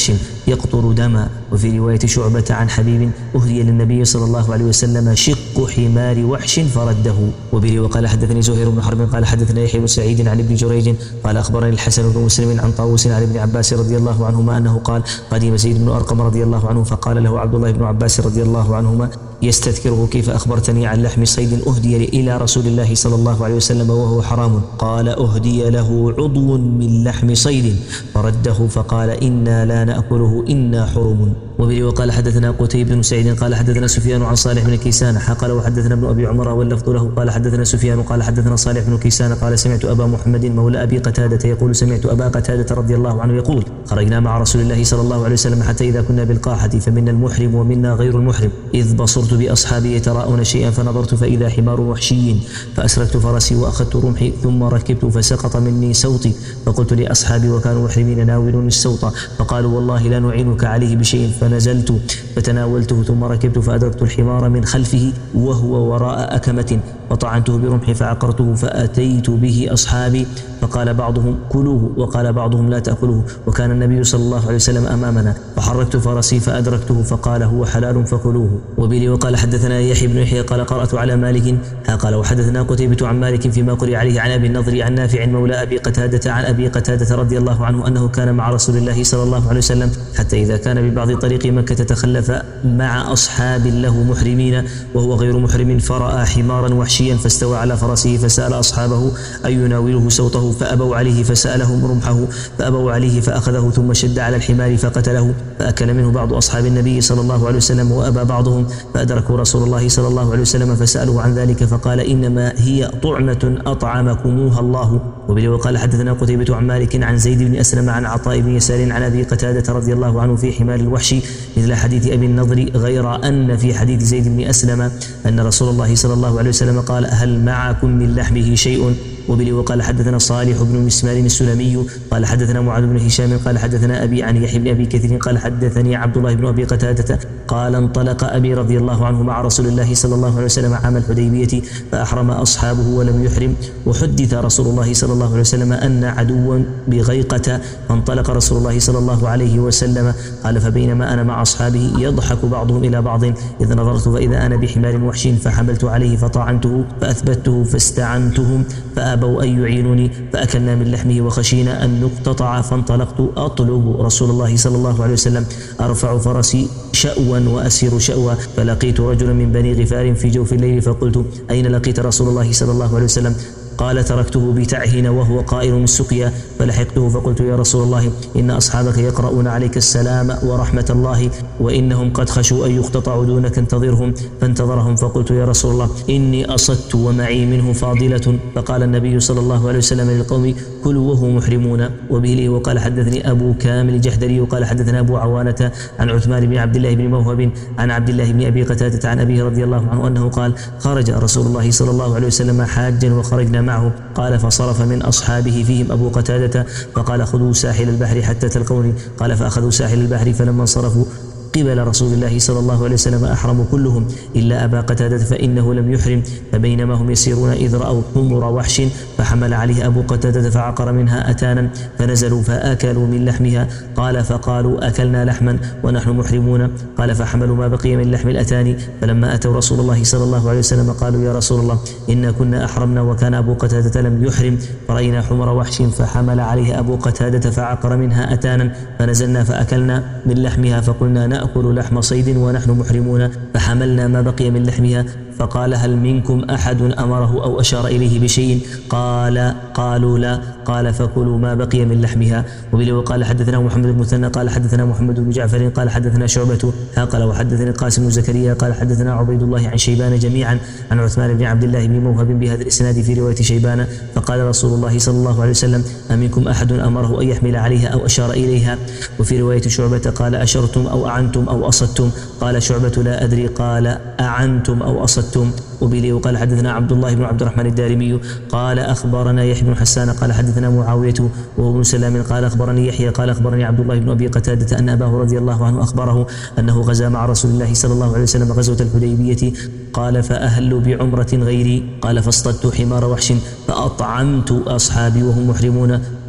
يقطر دما. وفي رواية شعبة عن حبيب أهدي للنبي صلى الله عليه وسلم شق حمار وحش فرده. وبه وقال حدثني زهير بن حرب قال حدثنا يحيى بن سعيد عن ابن جريج قال أخبرني الحسن بن مسلم عن طاووس عن ابن عباس رضي الله عنهما أنه قال قدم زيد بن أرقم رضي الله عنه فقال له عبد الله بن عباس رضي الله عنهما يستذكره كيف أخبرتني عن لحم صيد أهدي إلى رسول الله صلى الله عليه وسلم وهو حرام؟ قال أهدي له عضو من لحم صيد فرده فقال إنا لا نأكله إنا حرم. وبه وقال حدثنا قتيبة بن سعيد قال حدثنا سفيان عن صالح بن كيسان قال وحدثنا ابن أبي عمر واللفظ له قال حدثنا سفيان قال حدثنا صالح بن كيسان قال سمعت أبا محمد مولى أبي قتادة يقول سمعت أبا قتادة رضي الله عنه يقول خرجنا مع رسول الله صلى الله عليه وسلم حتى إذا كنا بالقاحة فمنا المحرم ومنا غير المحرم إذ بصرت بأصحابي يتراءون شيئا فنظرت فإذا حمار وحشي فأسركت فرسي وأخذت رمحي ثم ركبت فسقط مني صوتي فقلت لأصحابي وكانوا محرمين ناولوني الصوت فقالوا والله لا نعينك عليه بشيء فنزلت فتناولته ثم ركبت فأدركت الحمار من خلفه وهو وراء أكمة وطعنته برمحي فعقرته فأتيت به أصحابي فقال بعضهم كلوه وقال بعضهم لا تأكلوه وكان النبي صلى الله عليه وسلم أمامنا فحركت فرسي فأدركته فقال هو حلال فكلوه. وبه وقال حدثنا يحيى بن يحيى قال قرأت على مالك قال وحدثنا قتيبة عن مالك فيما قرئ عليه عن أبي النضر عن نافع مولى أبي قتادة عن أبي قتادة رضي الله عنه أنه كان مع رسول الله صلى الله عليه وسلم حتى إذا كان ببعض طريق مكة تخلف مع أصحاب له محرمين وهو غير محرم فرأى حمارا وحشيا فاستوى على فرسه فسأل أصحابه أن يناوله صوته فأبوا عليه فسألهم رمحه فأبوا عليه فأخذه ثم شد على الحمار فقتله فأكل منه بعض أصحاب النبي صلى الله عليه وسلم وأبى بعضهم فأدركوا رسول الله صلى الله عليه وسلم فسألوا عن ذلك فقال إنما هي طعمة أطعمكموها الله. وبه وقال حدثنا قتيبة عن مالك عن زيد بن أسلم عن عطاء بن يسار عن أبي قتادة رضي الله عنه في حمار الوحش مثل حديث أبي النضر غير أن في حديث زيد بن أسلم أن رسول الله صلى الله عليه وسلم قال هل معكم من لحمه شيء؟ وبه وقال حدثنا صالح بن مسمار السلمي قال حدثنا معاذ بن هشام قال حدثنا أبي عن يحيى بن أبي كثير قال حدثني عبد الله بن أبي قتادة قال انطلق أبي رضي الله عنه مع رسول الله صلى الله عليه وسلم عام الحديبية فأحرم أصحابه ولم يحرم وحدث رسول الله صلى الله عليه وسلم أن عدوا بغيقة فانطلق رسول الله صلى الله عليه وسلم قال فبينما أنا مع أصحابه يضحك بعضهم إلى بعض إذ نظرت فإذا أنا بحمار وحش فحملت عليه فطعنته فأثبته فاستعنتهم فأبوا أن يعينوني فأكلنا من لحمه وخشينا أن نقتطع فانطلقت أطلب رسول الله صلى الله عليه وسلم أرفع فرسي شأوا وأسير شأوا فلقيت رجلا من بني غفار في جوف الليل فقلت أين لقيت رسول الله صلى الله عليه وسلم؟ قال تركته بتعهن وهو قائل السقيا فلحقته فقلت يا رسول الله إن أصحابك يقرؤون عليك السلام ورحمة الله وإنهم قد خشوا أن يقتطعوا دونك انتظرهم فانتظرهم فقلت يا رسول الله إني أصدت ومعي منه فاضلة فقال النبي صلى الله عليه وسلم للقوم كلوا وهم محرمون. وبه وقال حدثني أبو كامل الجحدري وقال حدثنا أبو عوانة عن عثمان بن عبد الله بن موهب عن عبد الله بن أبي قتادة عن أبيه رضي الله عنه أنه قال خرج رسول الله صلى الله عليه وسلم حاجا وخرجنا معه قال فصرف من أصحابه فيهم أبو قتادة فقال خذوا ساحل البحر حتى تلقوني قال فأخذوا ساحل البحر فلما انصرفوا قبل رسول الله صلى الله عليه وسلم أحرموا كلهم إلا أبا قتادة فإنه لم يحرم فبينما هم يسيرون إذ رأوا حمر وحش فحمل عليه أبو قتادة فعقر منها أتانا فنزلوا فأكلوا من لحمها قال فقالوا أكلنا لحما ونحن محرمون قال فحملوا ما بقي من لحم الأتان فلما أتوا رسول الله صلى الله عليه وسلم قالوا يا رسول الله إنا كنا أحرمنا وكان أبو قتادة لم يحرم فرأينا حمر وحش فحمل عليه أبو قتادة فعقر منها أتانا فنزلنا فأكلنا من لحمها فقلنا نأكل لحم صيد ونحن محرمون فحملنا ما بقي من لحمها فقال هل منكم أحد أمره أو أشار إليه بشيء قال قالوا لا قال فكلوا ما بقي من لحمها. وبه وقال حدثنا محمد بن مثنى قال حدثنا محمد بن جعفر قال حدثنا شعبة قال وحدثني القاسم بن زكريا قال حدثنا عبيد الله عن شيبان جميعا عن عثمان بن عبد الله بن موهب بهذا الإسناد في رواية شيبان فقال رسول الله صلى الله عليه وسلم أمنكم أحد أمره أن يحمل عليها أو أشار إليها. وفي رواية شعبة قال أشرتم أو أعنتم أو أصدتم قال شعبة لا أدري قال أعنتم أو أصدتم. وبه وقال حدثنا عبد الله بن عبد الرحمن الدارمي قال أخبرنا يحيى بن حسان قال حدثنا معاوية وابن سلام قال أخبرني يحيى قال أخبرني عبد الله بن أبي قتادة أن أباه رضي الله عنه أخبره أنه غزا مع رسول الله صلى الله عليه وسلم غزوة الحديبية قال فأهلوا بعمرة غيري قال فاصطدت حمار وحش فأطعمت أصحابي وهم محرمون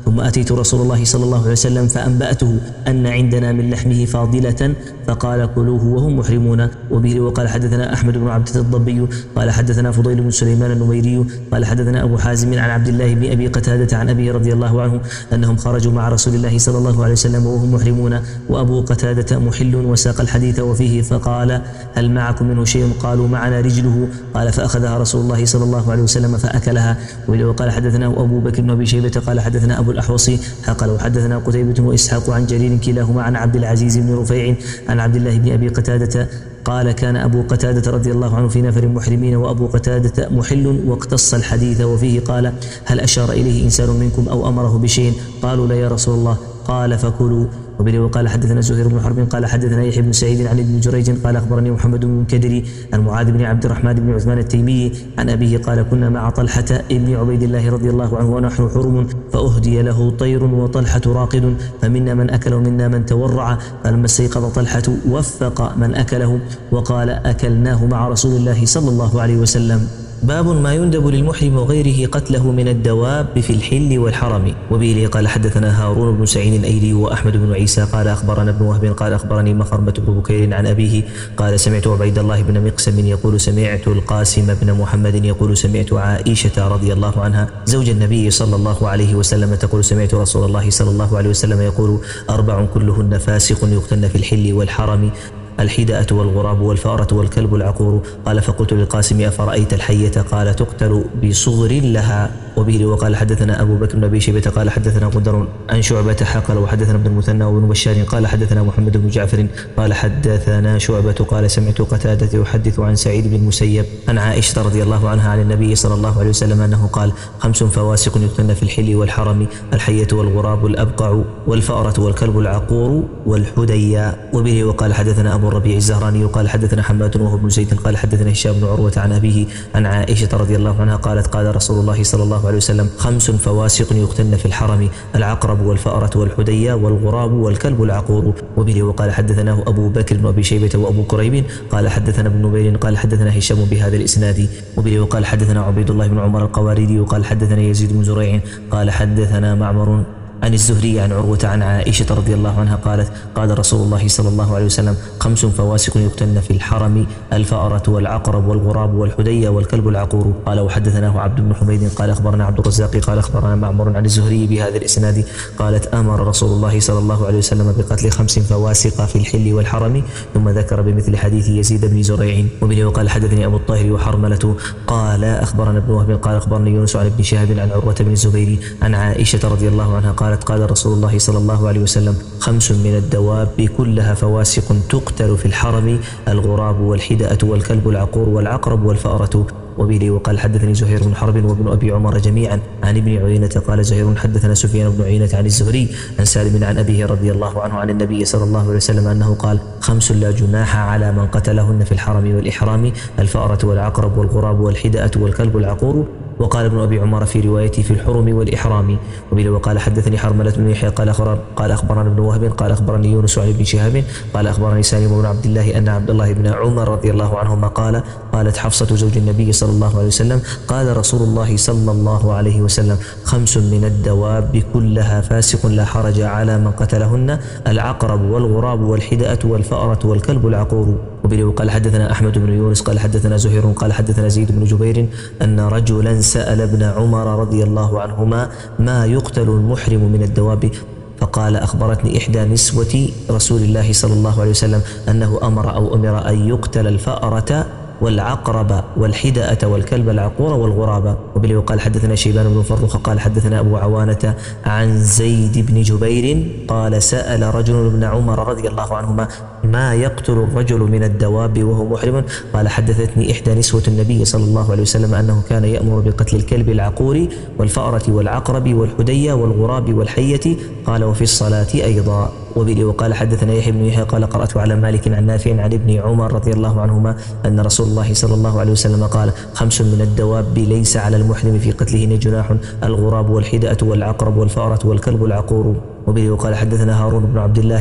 ثم أتيت رسول الله صلى الله عليه وسلم فأنبأته أن عندنا من لحمه فاضلة فقال كلوه وهم محرمون. وبه وقال حدثنا أحمد بن عبد الضبي قال حدثنا فضيل بن سليمان النميري قال حدثنا أبو حازم عن عبد الله بن أبي قتادة عن أبي رضي الله عنه أنهم خرجوا مع رسول الله صلى الله عليه وسلم وهم محرمون وأبو قتادة محل وساق الحديث وفيه فقال هل معكم منه شيء؟ قالوا معنا رجله. قال فأخذها رسول الله صلى الله عليه وسلم فأكلها. وقال حدثنا أبو بكر بن أبي شيبة قال حدثنا أبو الأحوص قال وحدثنا قتيبة وإسحاق عن جرير كلاهما عن عبد العزيز بن رفيع عن عبد الله بن أبي قتادة قال كان أبو قتادة رضي الله عنه في نفر محرمين وأبو قتادة محل واقتص الحديث. وفيه قال هل أشار إليه إنسان منكم أو أمره بشيء؟ قالوا لا يا رسول الله. قال فكلوا. وبه وقال حدثنا زهير بن حرب قال حدثنا يحيى بن سعيد عن ابن جريج قال أخبرني محمد بن المنكدر عن معاذ بن عبد الرحمن بن عثمان التيمي عن أبيه قال كنا مع طلحة ابن عبيد الله رضي الله عنه ونحن حرم فأهدي له طير وطلحة راقد فمنا من أكل ومنا من تورع فلما استيقظ طلحة وفق من أكله وقال أكلناه مع رسول الله صلى الله عليه وسلم. باب ما يندب للمحرم وغيره قتله من الدواب في الحل والحرم. وبه قال حدثنا هارون بن سعيد الأيلي وأحمد بن عيسى قال أخبرنا ابن وهب قال أخبرني مخرمة بن بكير عن أبيه قال سمعت عبيد الله بن مقسم يقول سمعت القاسم بن محمد يقول سمعت عائشة رضي الله عنها زوج النبي صلى الله عليه وسلم تقول سمعت رسول الله صلى الله عليه وسلم يقول أربع كلهن فاسق يقتلن في الحل والحرم الحدأة والغراب والفأرة والكلب العقور. قال فقلت للقاسم أفرأيت الحية؟ قال تقتل بصغر لها. وبه وقال حدثنا أبو بكر بن أبي شيبة قال حدثنا غندر عن شعبة حقل وحدثنا ابن المثنى وابن بشار قال حدثنا محمد بن جعفر قال حدثنا شعبة قال سمعت قتادة يحدث عن سعيد بن المسيب عن عائشة رضي الله عنها عن النبي صلى الله عليه وسلم أنه قال خمس فواسق يقتلن في الحل والحرم الحية والغراب الأبقع والفأرة والكلب العقور والحديا. وبه وقال حدثنا أبو الربيع الزهراني قال حدثنا حماد وهو بن زيد قال حدثنا هشام بن عروة عن أبيه عن عائشة رضي الله عنها قالت قال رسول الله صلى الله عليه وسلم خمس فواسق يقتلن في الحرم العقرب والفأرة والحديا والغراب والكلب العقور. وبه وقال حدثناه أبو بكر بن أبي شيبة وأبو كريب قال حدثنا ابن نبيل قال حدثنا هشام بهذا الإسناد. وبه وقال حدثنا عبيد الله بن عمر القواردي وقال حدثنا يزيد بن زريع قال حدثنا معمر عن الزهري عن عروة عن عائشة رضي الله عنها قالت قال رسول الله صلى الله عليه وسلم خمس فواسق يقتلن في الحرم الفأرة والعقرب والغراب والحديا والكلب العقور. قال وحدثناه عبد بن حميد قال أخبرنا عبد الرزاق قال أخبرنا معمر عن الزهري بهذا الإسناد قالت أمر رسول الله صلى الله عليه وسلم بقتل خمس فواسق في الحل والحرم ثم ذكر بمثل حديث يزيد بن زريع. وبه وقال حدثني أبو الطاهر وحرملة قال أخبرنا ابن وهب قال أخبرني يونس عن ابن شهاب عن عروة بن الزبير عن عائشة رضي الله عنها قالت قال رسول الله صلى الله عليه وسلم خمس من الدواب كلها فواسق تقتل في الحرم الغراب والحدأة والكلب العقور والعقرب والفأرة. وبه وقال حدثني زهير بن حرب وابن أبي عمر جميعا عن ابن عيينة قال زهير حدثنا سفيان بن عيينة عن الزهري عن سالم عن أبيه رضي الله عنه عن النبي صلى الله عليه وسلم أنه قال خمس لا جناح على من قتلهن في الحرم والإحرام الفأرة والعقرب والغراب والحدأة والكلب العقور. وقال ابن أبي عمر في روايته في الحرم والإحرام. وبه وقال حدثني حرملة بن يحيى قال قال أخبرنا ابن وهب قال أخبرني يونس عن ابن شهاب قال أخبرني سالم بن عبد الله أن عبد الله بن عمر رضي الله عنهما قال قالت حفصة زوج النبي صلى الله عليه وسلم قال رسول الله صلى الله عليه وسلم خمس من الدواب كلها فاسق لا حرج على من قتلهن العقرب والغراب والحدأة والفأرة والكلب العقور. وبه وقال حدثنا أحمد بن يونس قال حدثنا زهير قال حدثنا زيد بن جبير أن رجلا سأل ابن عمر رضي الله عنهما ما يقتل المحرم من الدواب فقال أخبرتني إحدى نسوة رسول الله صلى الله عليه وسلم أنه أمر أو أمر أن يقتل الفأرة والعقرب والحدأة والكلب العقور والغراب. وبه وقال حدثنا شيبان بن فرخ قال حدثنا أبو عوانة عن زيد بن جبير قال سأل رجل ابن عمر رضي الله عنهما ما يقتل الرجل من الدواب وهو محرم قال حدثتني إحدى نسوة النبي صلى الله عليه وسلم أنه كان يأمر بقتل الكلب العقور والفأرة والعقرب والحدية والغراب والحية قال وفي الصلاة أيضا. وبه وقال حدثنا يحيى بن يحيى قال قرأت على مالك عن نافع عن ابن عمر رضي الله عنهما أن رسول الله صلى الله عليه وسلم قال خمس من الدواب ليس على المحرم في قتلهن جناح الغراب والحدأة والعقرب والفأرة والكلب العقور. وبه وقال حدثنا هارون بن عبد الله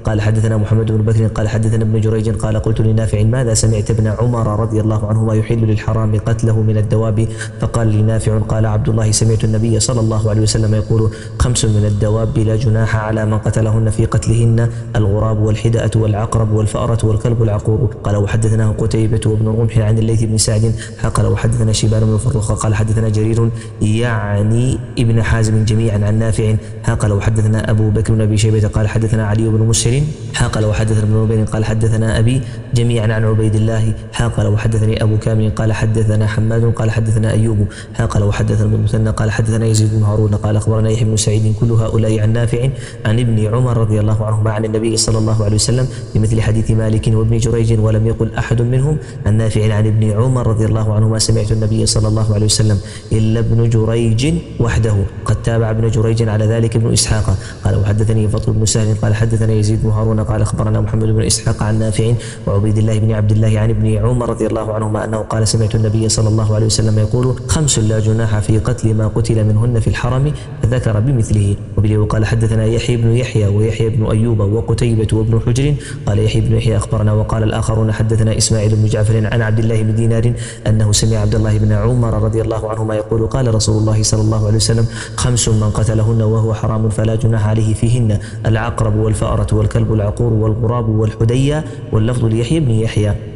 قال حدثنا محمد بن بكر قال حدثنا ابن جريج قال قلت لنافع ماذا سمعت ابن عمر رضي الله عنهما يحل للحرام قتله من الدواب؟ فقال لي نافع قال عبد الله سمعت النبي صلى الله عليه وسلم يقول خمس من الدواب لا جناح على من قتلهن في قتلهن الغراب والحدأة والعقرب والفأرة والكلب العقور. قال وحدثناه قتيبة وابن رمح عن الليث بن سعد قال وحدثنا شيبان بن فروخ قال حدثنا جرير يعني ابن حازم جميعا عن نافع قال وحدثنا أبو بكر بن أبي شيبة قال حدثنا علي بن مسر قال وحدثنا ابن نبيل قال حدثنا أبي جميعا عن عبيد الله قال وحدثني أبو كامل قال حدثنا حماد قال حدثنا أيوب قال وحدثنا ابن المثنى قال حدثنا يزيد بن هارون قال أخبرنا يحيى بن سعيد كل هؤلاء عن نافع عن ابن عمر رضي الله عنهما عن النبي صلى الله عليه وسلم بمثل حديث مالك وابن جريج ولم يقل أحد منهم عن نافع عن ابن عمر رضي الله عنهما سمعت النبي صلى الله عليه وسلم إلا ابن جريج وحده. قد تابع ابن جريج على ذلك ابن إسحاق قال وحدثني فضل بن سهل قال حدثنا يزيد بن هارون قال أخبرنا محمد بن إسحاق عن نافع وعبيد الله بن عبد الله عن ابن عمر رضي الله عنهما أنه قال سمعت النبي صلى الله عليه وسلم يقول خمس لا جناح في قتل ما قتل منهن في الحرم فذكر بمثله. وبه وقال حدثنا يحيى بن يحيى ويحيى بن أيوب وقتيبة وابن حجر قال يحيى بن يحيى أخبرنا وقال الآخرون حدثنا إسماعيل بن جعفر عن عبد الله بن دينار أنه سمع عبد الله بن عمر رضي الله عنهما يقول قال رسول الله صلى الله عليه وسلم خمس من قتلهن وهو حرام فلا جناح عليه فيهن العقرب والفأرة والكلب العقور والغراب والحدية واللفظ ليحيى بن يحيى.